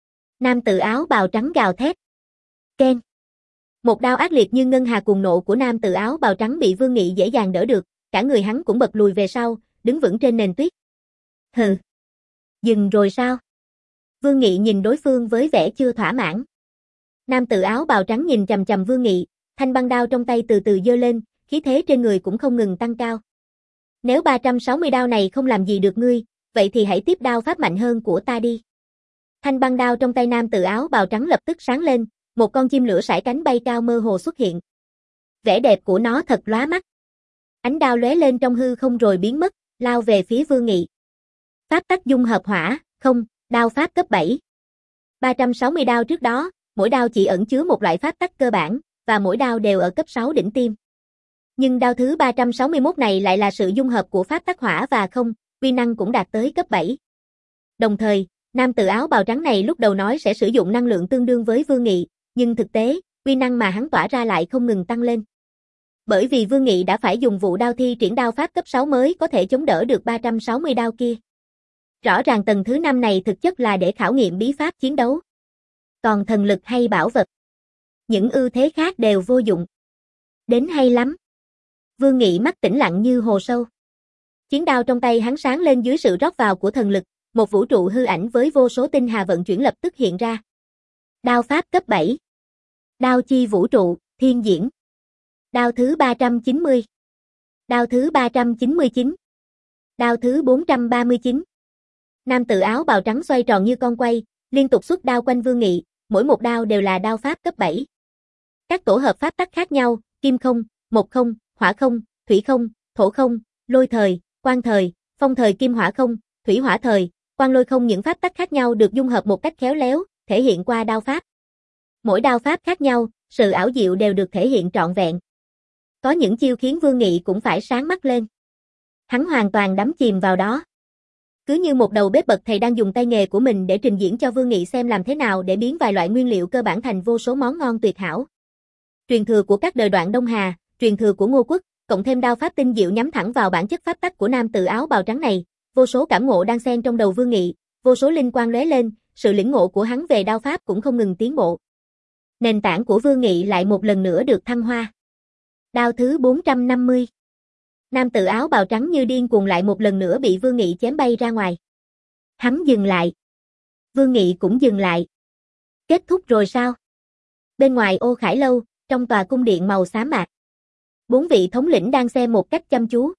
Nam tử áo bào trắng gào thét. Keng. Một đao ác liệt như ngân hà cuồng nộ của nam tử áo bào trắng bị Vương Nghị dễ dàng đỡ được, cả người hắn cũng bật lùi về sau, đứng vững trên nền tuyết. Hừ. Dừng rồi sao? Vương Nghị nhìn đối phương với vẻ chưa thỏa mãn. Nam tử áo bào trắng nhìn chằm chằm Vương Nghị, thanh băng đao trong tay từ từ giơ lên, khí thế trên người cũng không ngừng tăng cao. Nếu ba trăm sáu mươi đao này không làm gì được ngươi, vậy thì hãy tiếp đao pháp mạnh hơn của ta đi. Thanh băng đao trong tay nam tử áo bào trắng lập tức sáng lên, một con chim lửa sải cánh bay cao mơ hồ xuất hiện. Vẻ đẹp của nó thật lóa mắt. Ánh đao lóe lên trong hư không rồi biến mất, lao về phía Vương Nghị. Pháp tắc dung hợp hỏa, không, đao pháp cấp bảy. ba trăm sáu mươi đao trước đó, mỗi đao chỉ ẩn chứa một loại pháp tắc cơ bản, và mỗi đao đều ở cấp sáu đỉnh tiêm. Nhưng đao thứ ba trăm sáu mươi mốt này lại là sự dung hợp của pháp tắc hỏa và không, uy năng cũng đạt tới cấp bảy. Đồng thời, nam tử áo bào trắng này lúc đầu nói sẽ sử dụng năng lượng tương đương với Vương Nghị, nhưng thực tế, uy năng mà hắn tỏa ra lại không ngừng tăng lên. Bởi vì Vương Nghị đã phải dùng vụ đao thi triển đao pháp cấp sáu mới có thể chống đỡ được ba trăm sáu mươi đao kia. Rõ ràng tầng thứ năm này thực chất là để khảo nghiệm bí pháp chiến đấu. Còn thần lực hay bảo vật, những ưu thế khác đều vô dụng. Đến hay lắm. Vương Nghị mắt tĩnh lặng như hồ sâu. Chiến đao trong tay hắn sáng lên dưới sự rót vào của thần lực, một vũ trụ hư ảnh với vô số tinh hà vận chuyển lập tức hiện ra. Đao pháp cấp bảy. Đao chi vũ trụ, thiên diễn. Đao thứ ba trăm chín mươi. Đao thứ ba trăm chín mươi chín. Đao thứ bốn trăm ba mươi chín. Nam tử áo bào trắng xoay tròn như con quay, liên tục xuất đao quanh Vương Nghị, mỗi một đao đều là đao pháp cấp bảy. Các tổ hợp pháp tắc khác nhau, kim không, mộc không, hỏa không, thủy không, thổ không, lôi thời, quang thời, phong thời kim hỏa không, thủy hỏa thời, quang lôi không, những pháp tắc khác nhau được dung hợp một cách khéo léo, thể hiện qua đao pháp. Mỗi đao pháp khác nhau, sự ảo diệu đều được thể hiện trọn vẹn. Có những chiêu khiến Vương Nghị cũng phải sáng mắt lên. Hắn hoàn toàn đắm chìm vào đó. Cứ như một đầu bếp bậc thầy đang dùng tay nghề của mình để trình diễn cho Vương Nghị xem làm thế nào để biến vài loại nguyên liệu cơ bản thành vô số món ngon tuyệt hảo. Truyền thừa của các đời Đoạn Đông Hà, truyền thừa của Ngô Quốc, cộng thêm đao pháp tinh diệu nhắm thẳng vào bản chất pháp tắc của nam tử áo bào trắng này, vô số cảm ngộ đang xen trong đầu Vương Nghị, vô số linh quang lóe lên, sự lĩnh ngộ của hắn về đao pháp cũng không ngừng tiến bộ. Nền tảng của Vương Nghị lại một lần nữa được thăng hoa. Đao thứ bốn trăm năm mươi. Nam tử áo bào trắng như điên cuồng lại một lần nữa bị Vương Nghị chém bay ra ngoài. Hắn dừng lại. Vương Nghị cũng dừng lại. Kết thúc rồi sao? Bên ngoài Ô Khải Lâu, trong tòa cung điện màu xám bạc, bốn vị thống lĩnh đang xem một cách chăm chú.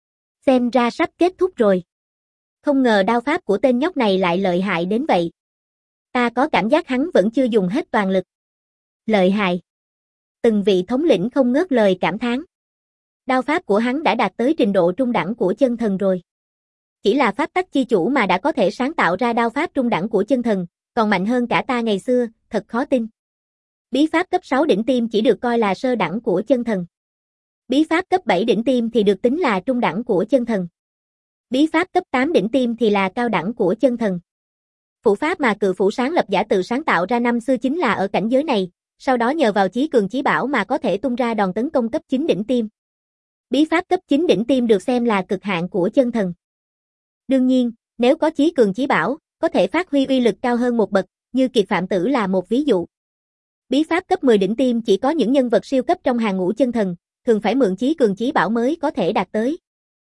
Xem ra sắp kết thúc rồi. Không ngờ đao pháp của tên nhóc này lại lợi hại đến vậy. Ta có cảm giác hắn vẫn chưa dùng hết toàn lực. Lợi hại. Từng vị thống lĩnh không ngớt lời cảm thán. Đao pháp của hắn đã đạt tới trình độ trung đẳng của chân thần rồi. Chỉ là pháp tắc chi chủ mà đã có thể sáng tạo ra đao pháp trung đẳng của chân thần, còn mạnh hơn cả ta ngày xưa, thật khó tin. Bí pháp cấp sáu đỉnh tiêm chỉ được coi là sơ đẳng của chân thần. Bí pháp cấp bảy đỉnh tiêm thì được tính là trung đẳng của chân thần. Bí pháp cấp tám đỉnh tiêm thì là cao đẳng của chân thần. Phụ pháp mà cự phủ sáng lập giả tự sáng tạo ra năm xưa chính là ở cảnh giới này, sau đó nhờ vào chí cường chí bảo mà có thể tung ra đòn tấn công cấp chín đỉnh tiêm. Bí pháp cấp chín đỉnh tiêm được xem là cực hạn của chân thần. Đương nhiên, nếu có chí cường chí bảo, có thể phát huy uy lực cao hơn một bậc, như Kiệt Phạm Tử là một ví dụ. Bí pháp cấp mười đỉnh tiêm chỉ có những nhân vật siêu cấp trong hàng ngũ chân thần, thường phải mượn chí cường chí bảo mới có thể đạt tới.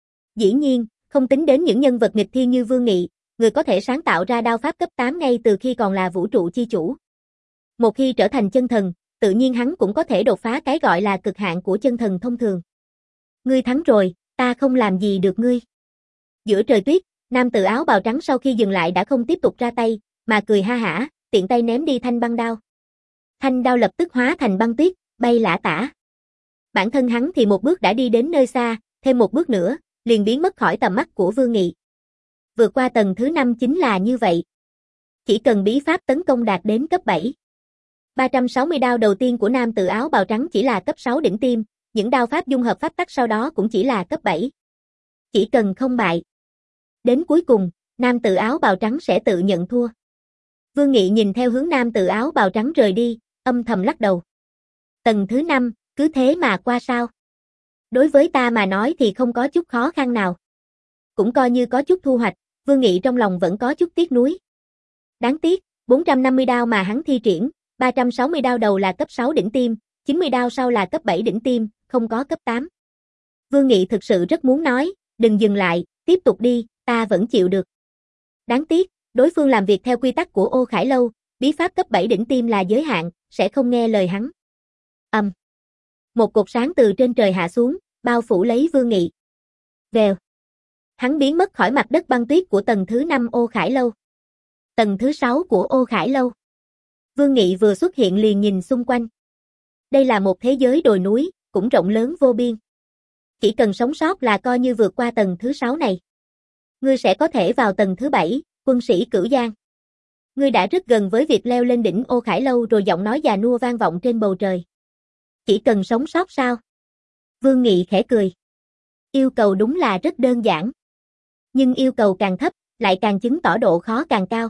Dĩ nhiên, không tính đến những nhân vật nghịch thiên như Vương Nghị, người có thể sáng tạo ra đao pháp cấp tám ngay từ khi còn là vũ trụ chi chủ. Một khi trở thành chân thần, tự nhiên hắn cũng có thể đột phá cái gọi là cực hạn của chân thần thông thường. Ngươi thắng rồi, ta không làm gì được ngươi. Giữa trời tuyết, nam tử áo bào trắng sau khi dừng lại đã không tiếp tục ra tay, mà cười ha hả, tiện tay ném đi thanh băng đao. Thanh đao lập tức hóa thành băng tuyết, bay lả tả. Bản thân hắn thì một bước đã đi đến nơi xa, thêm một bước nữa, liền biến mất khỏi tầm mắt của Vương Nghị. Vượt qua tầng thứ năm chính là như vậy. Chỉ cần bí pháp tấn công đạt đến cấp bảy. ba trăm sáu mươi đao đầu tiên của nam tử áo bào trắng chỉ là cấp sáu đỉnh tiêm, những đao pháp dung hợp pháp tắc sau đó cũng chỉ là cấp bảy. Chỉ cần không bại. Đến cuối cùng, nam tử áo bào trắng sẽ tự nhận thua. Vương Nghị nhìn theo hướng nam tử áo bào trắng rời đi, âm thầm lắc đầu. Tầng thứ năm, cứ thế mà qua sao? Đối với ta mà nói thì không có chút khó khăn nào. Cũng coi như có chút thu hoạch, Vương Nghị trong lòng vẫn có chút tiếc nuối. Đáng tiếc, bốn trăm năm mươi đao mà hắn thi triển, ba trăm sáu mươi đao đầu là cấp sáu đỉnh tiêm, chín mươi đao sau là cấp bảy đỉnh tiêm, không có cấp tám. Vương Nghị thực sự rất muốn nói, đừng dừng lại, tiếp tục đi, ta vẫn chịu được. Đáng tiếc, đối phương làm việc theo quy tắc của Ô Khải Lâu, bí pháp cấp bảy đỉnh tiêm là giới hạn, sẽ không nghe lời hắn. Ầm. Um. Một cột sáng từ trên trời hạ xuống, bao phủ lấy Vương Nghị. Vèo. Hắn biến mất khỏi mặt đất băng tuyết của tầng thứ năm Ô Khải Lâu. Tầng thứ sáu của Ô Khải Lâu. Vương Nghị vừa xuất hiện liền nhìn xung quanh. Đây là một thế giới đồi núi, cũng rộng lớn vô biên. Chỉ cần sống sót là coi như vượt qua tầng thứ sáu này. Ngươi sẽ có thể vào tầng thứ bảy, quân sĩ Cửu Giang. Ngươi đã rất gần với việc leo lên đỉnh Ô Khải Lâu rồi, giọng nói già nua vang vọng trên bầu trời. Chỉ cần sống sót sao? Vương Nghị khẽ cười. Yêu cầu đúng là rất đơn giản. Nhưng yêu cầu càng thấp, lại càng chứng tỏ độ khó càng cao.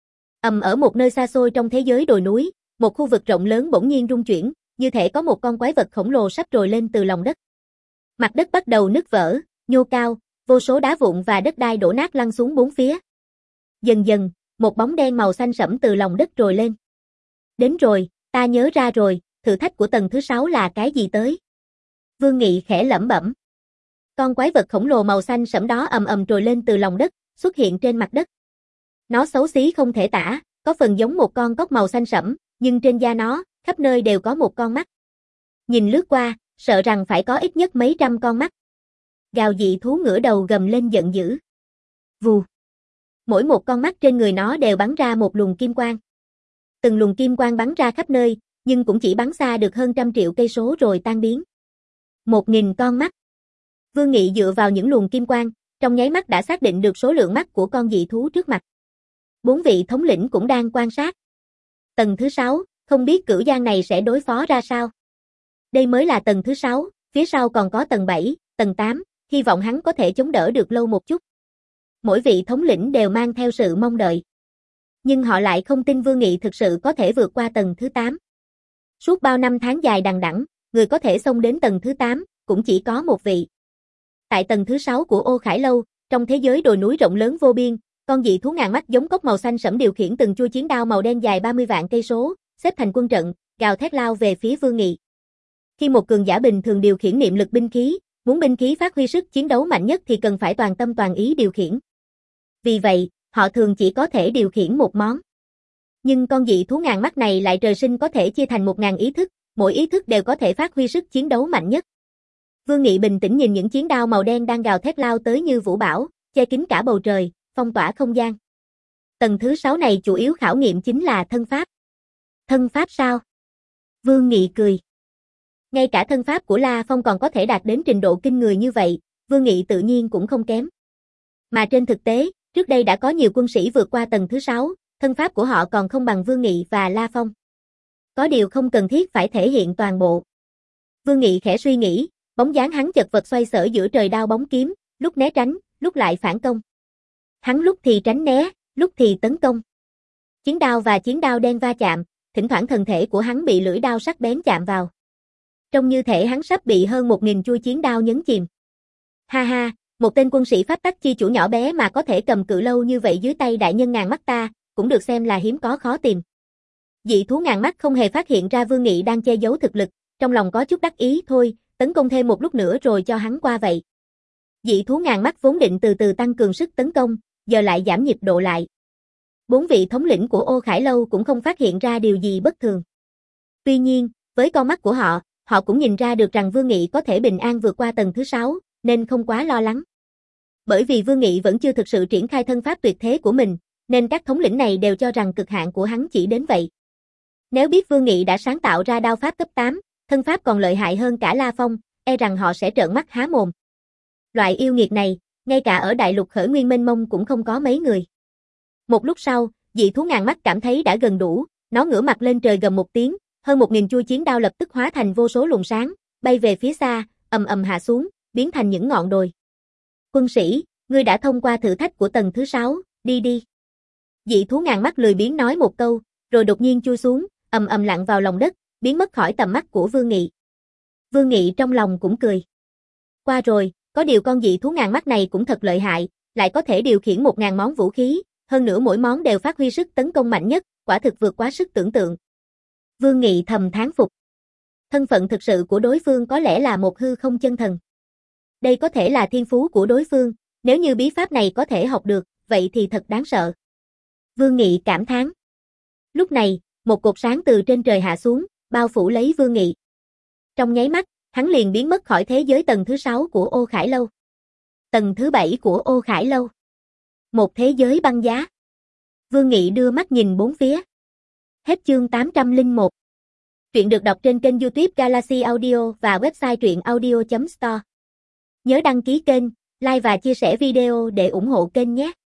Ầm, ở một nơi xa xôi trong thế giới đồi núi, một khu vực rộng lớn bỗng nhiên rung chuyển, như thể có một con quái vật khổng lồ sắp trồi lên từ lòng đất. Mặt đất bắt đầu nứt vỡ, nhô cao, vô số đá vụn và đất đai đổ nát lăn xuống bốn phía. Dần dần, một bóng đen màu xanh sẫm từ lòng đất trồi lên. Đến rồi, ta nhớ ra rồi, thử thách của tầng thứ sáu là cái gì tới? Vương Nghị khẽ lẩm bẩm. Con quái vật khổng lồ màu xanh sẫm đó ầm ầm trồi lên từ lòng đất, xuất hiện trên mặt đất. Nó xấu xí không thể tả, có phần giống một con cóc màu xanh sẫm, nhưng trên da nó, khắp nơi đều có một con mắt. Nhìn lướt qua, sợ rằng phải có ít nhất mấy trăm con mắt. Gào dị thú ngửa đầu gầm lên giận dữ. Vù. Mỗi một con mắt trên người nó đều bắn ra một luồng kim quang. Từng luồng kim quang bắn ra khắp nơi, nhưng cũng chỉ bắn xa được hơn trăm triệu cây số rồi tan biến. Một nghìn con mắt. Vương Nghị dựa vào những luồng kim quang, trong nháy mắt đã xác định được số lượng mắt của con dị thú trước mặt. Bốn vị thống lĩnh cũng đang quan sát. Tầng thứ sáu, không biết Cửu Giang này sẽ đối phó ra sao. Đây mới là tầng thứ sáu, phía sau còn có tầng bảy, tầng tám, hy vọng hắn có thể chống đỡ được lâu một chút. Mỗi vị thống lĩnh đều mang theo sự mong đợi. Nhưng họ lại không tin Vương Nghị thực sự có thể vượt qua tầng thứ tám. Suốt bao năm tháng dài đằng đẵng, người có thể xông đến tầng thứ tám, cũng chỉ có một vị. Tại tầng thứ sáu của Ô Khải Lâu, trong thế giới đồi núi rộng lớn vô biên, con dị thú ngàn mắt giống cốc màu xanh sẫm điều khiển từng chuôi chiến đao màu đen dài ba mươi vạn cây số, xếp thành quân trận, gào thét lao về phía Vương Nghị. Khi một cường giả bình thường điều khiển niệm lực binh khí, muốn binh khí phát huy sức chiến đấu mạnh nhất thì cần phải toàn tâm toàn ý điều khiển. Vì vậy, họ thường chỉ có thể điều khiển một món. Nhưng con dị thú ngàn mắt này lại trời sinh có thể chia thành một ngàn ý thức, mỗi ý thức đều có thể phát huy sức chiến đấu mạnh nhất. Vương Nghị bình tĩnh nhìn những chiến đao màu đen đang gào thét lao tới như vũ bão, che kín cả bầu trời, phong tỏa không gian. Tầng thứ sáu này chủ yếu khảo nghiệm chính là thân pháp. Thân pháp sao? Vương Nghị cười. Ngay cả thân pháp của La Phong còn có thể đạt đến trình độ kinh người như vậy, Vương Nghị tự nhiên cũng không kém. Mà trên thực tế, trước đây đã có nhiều quân sĩ vượt qua tầng thứ sáu, thân pháp của họ còn không bằng Vương Nghị và La Phong. Có điều không cần thiết phải thể hiện toàn bộ. Vương Nghị khẽ suy nghĩ, bóng dáng hắn chật vật xoay sở giữa trời đao bóng kiếm, lúc né tránh, lúc lại phản công. Hắn lúc thì tránh né, lúc thì tấn công. Chiến đao và chiến đao đen va chạm, thỉnh thoảng thân thể của hắn bị lưỡi đao sắc bén chạm vào. Trông như thể hắn sắp bị hơn một nghìn chuôi chiến đao nhấn chìm. Ha ha, một tên quân sĩ pháp tắc chi chủ nhỏ bé mà có thể cầm cự lâu như vậy dưới tay đại nhân ngàn mắt ta, cũng được xem là hiếm có khó tìm. Dị thú ngàn mắt không hề phát hiện ra Vương Nghị đang che giấu thực lực, trong lòng có chút đắc ý, thôi, tấn công thêm một lúc nữa rồi cho hắn qua vậy. Dị thú ngàn mắt vốn định từ từ tăng cường sức tấn công, giờ lại giảm nhịp độ lại. Bốn vị thống lĩnh của Ô Khải Lâu cũng không phát hiện ra điều gì bất thường. Tuy nhiên, với con mắt của họ, họ cũng nhìn ra được rằng Vương Nghị có thể bình an vượt qua tầng thứ sáu, nên không quá lo lắng. Bởi vì Vương Nghị vẫn chưa thực sự triển khai thân pháp tuyệt thế của mình, nên các thống lĩnh này đều cho rằng cực hạn của hắn chỉ đến vậy. Nếu biết Vương Nghị đã sáng tạo ra đao pháp cấp tám, thân pháp còn lợi hại hơn cả La Phong, e rằng họ sẽ trợn mắt há mồm. Loại yêu nghiệt này, ngay cả ở đại lục khởi nguyên mênh mông cũng không có mấy người. Một lúc sau, dị thú ngàn mắt cảm thấy đã gần đủ, nó ngửa mặt lên trời gầm một tiếng, hơn một nghìn chuôi chiến đao lập tức hóa thành vô số luồng sáng, bay về phía xa, ầm ầm hạ xuống, biến thành những ngọn đồi. Quân sĩ, ngươi đã thông qua thử thách của tầng thứ sáu, đi đi. Dị thú ngàn mắt lười biếng nói một câu, rồi đột nhiên chui xuống, ầm ầm lặn vào lòng đất, biến mất khỏi tầm mắt của Vương Nghị. Vương Nghị trong lòng cũng cười. Qua rồi, có điều con dị thú ngàn mắt này cũng thật lợi hại, lại có thể điều khiển một ngàn món vũ khí, hơn nữa mỗi món đều phát huy sức tấn công mạnh nhất, quả thực vượt quá sức tưởng tượng. Vương Nghị thầm thán phục. Thân phận thực sự của đối phương có lẽ là một hư không chân thần. Đây có thể là thiên phú của đối phương, nếu như bí pháp này có thể học được, vậy thì thật đáng sợ. Vương Nghị cảm thán. Lúc này, một cột sáng từ trên trời hạ xuống, bao phủ lấy Vương Nghị. Trong nháy mắt, hắn liền biến mất khỏi thế giới tầng thứ sáu của Ô Khải Lâu. Tầng thứ bảy của Ô Khải Lâu. Một thế giới băng giá. Vương Nghị đưa mắt nhìn bốn phía. Hết chương tám trăm lẻ một. Truyện được đọc trên kênh YouTube Galaxy Audio và website truyện audio chấm store. Nhớ đăng ký kênh, like và chia sẻ video để ủng hộ kênh nhé.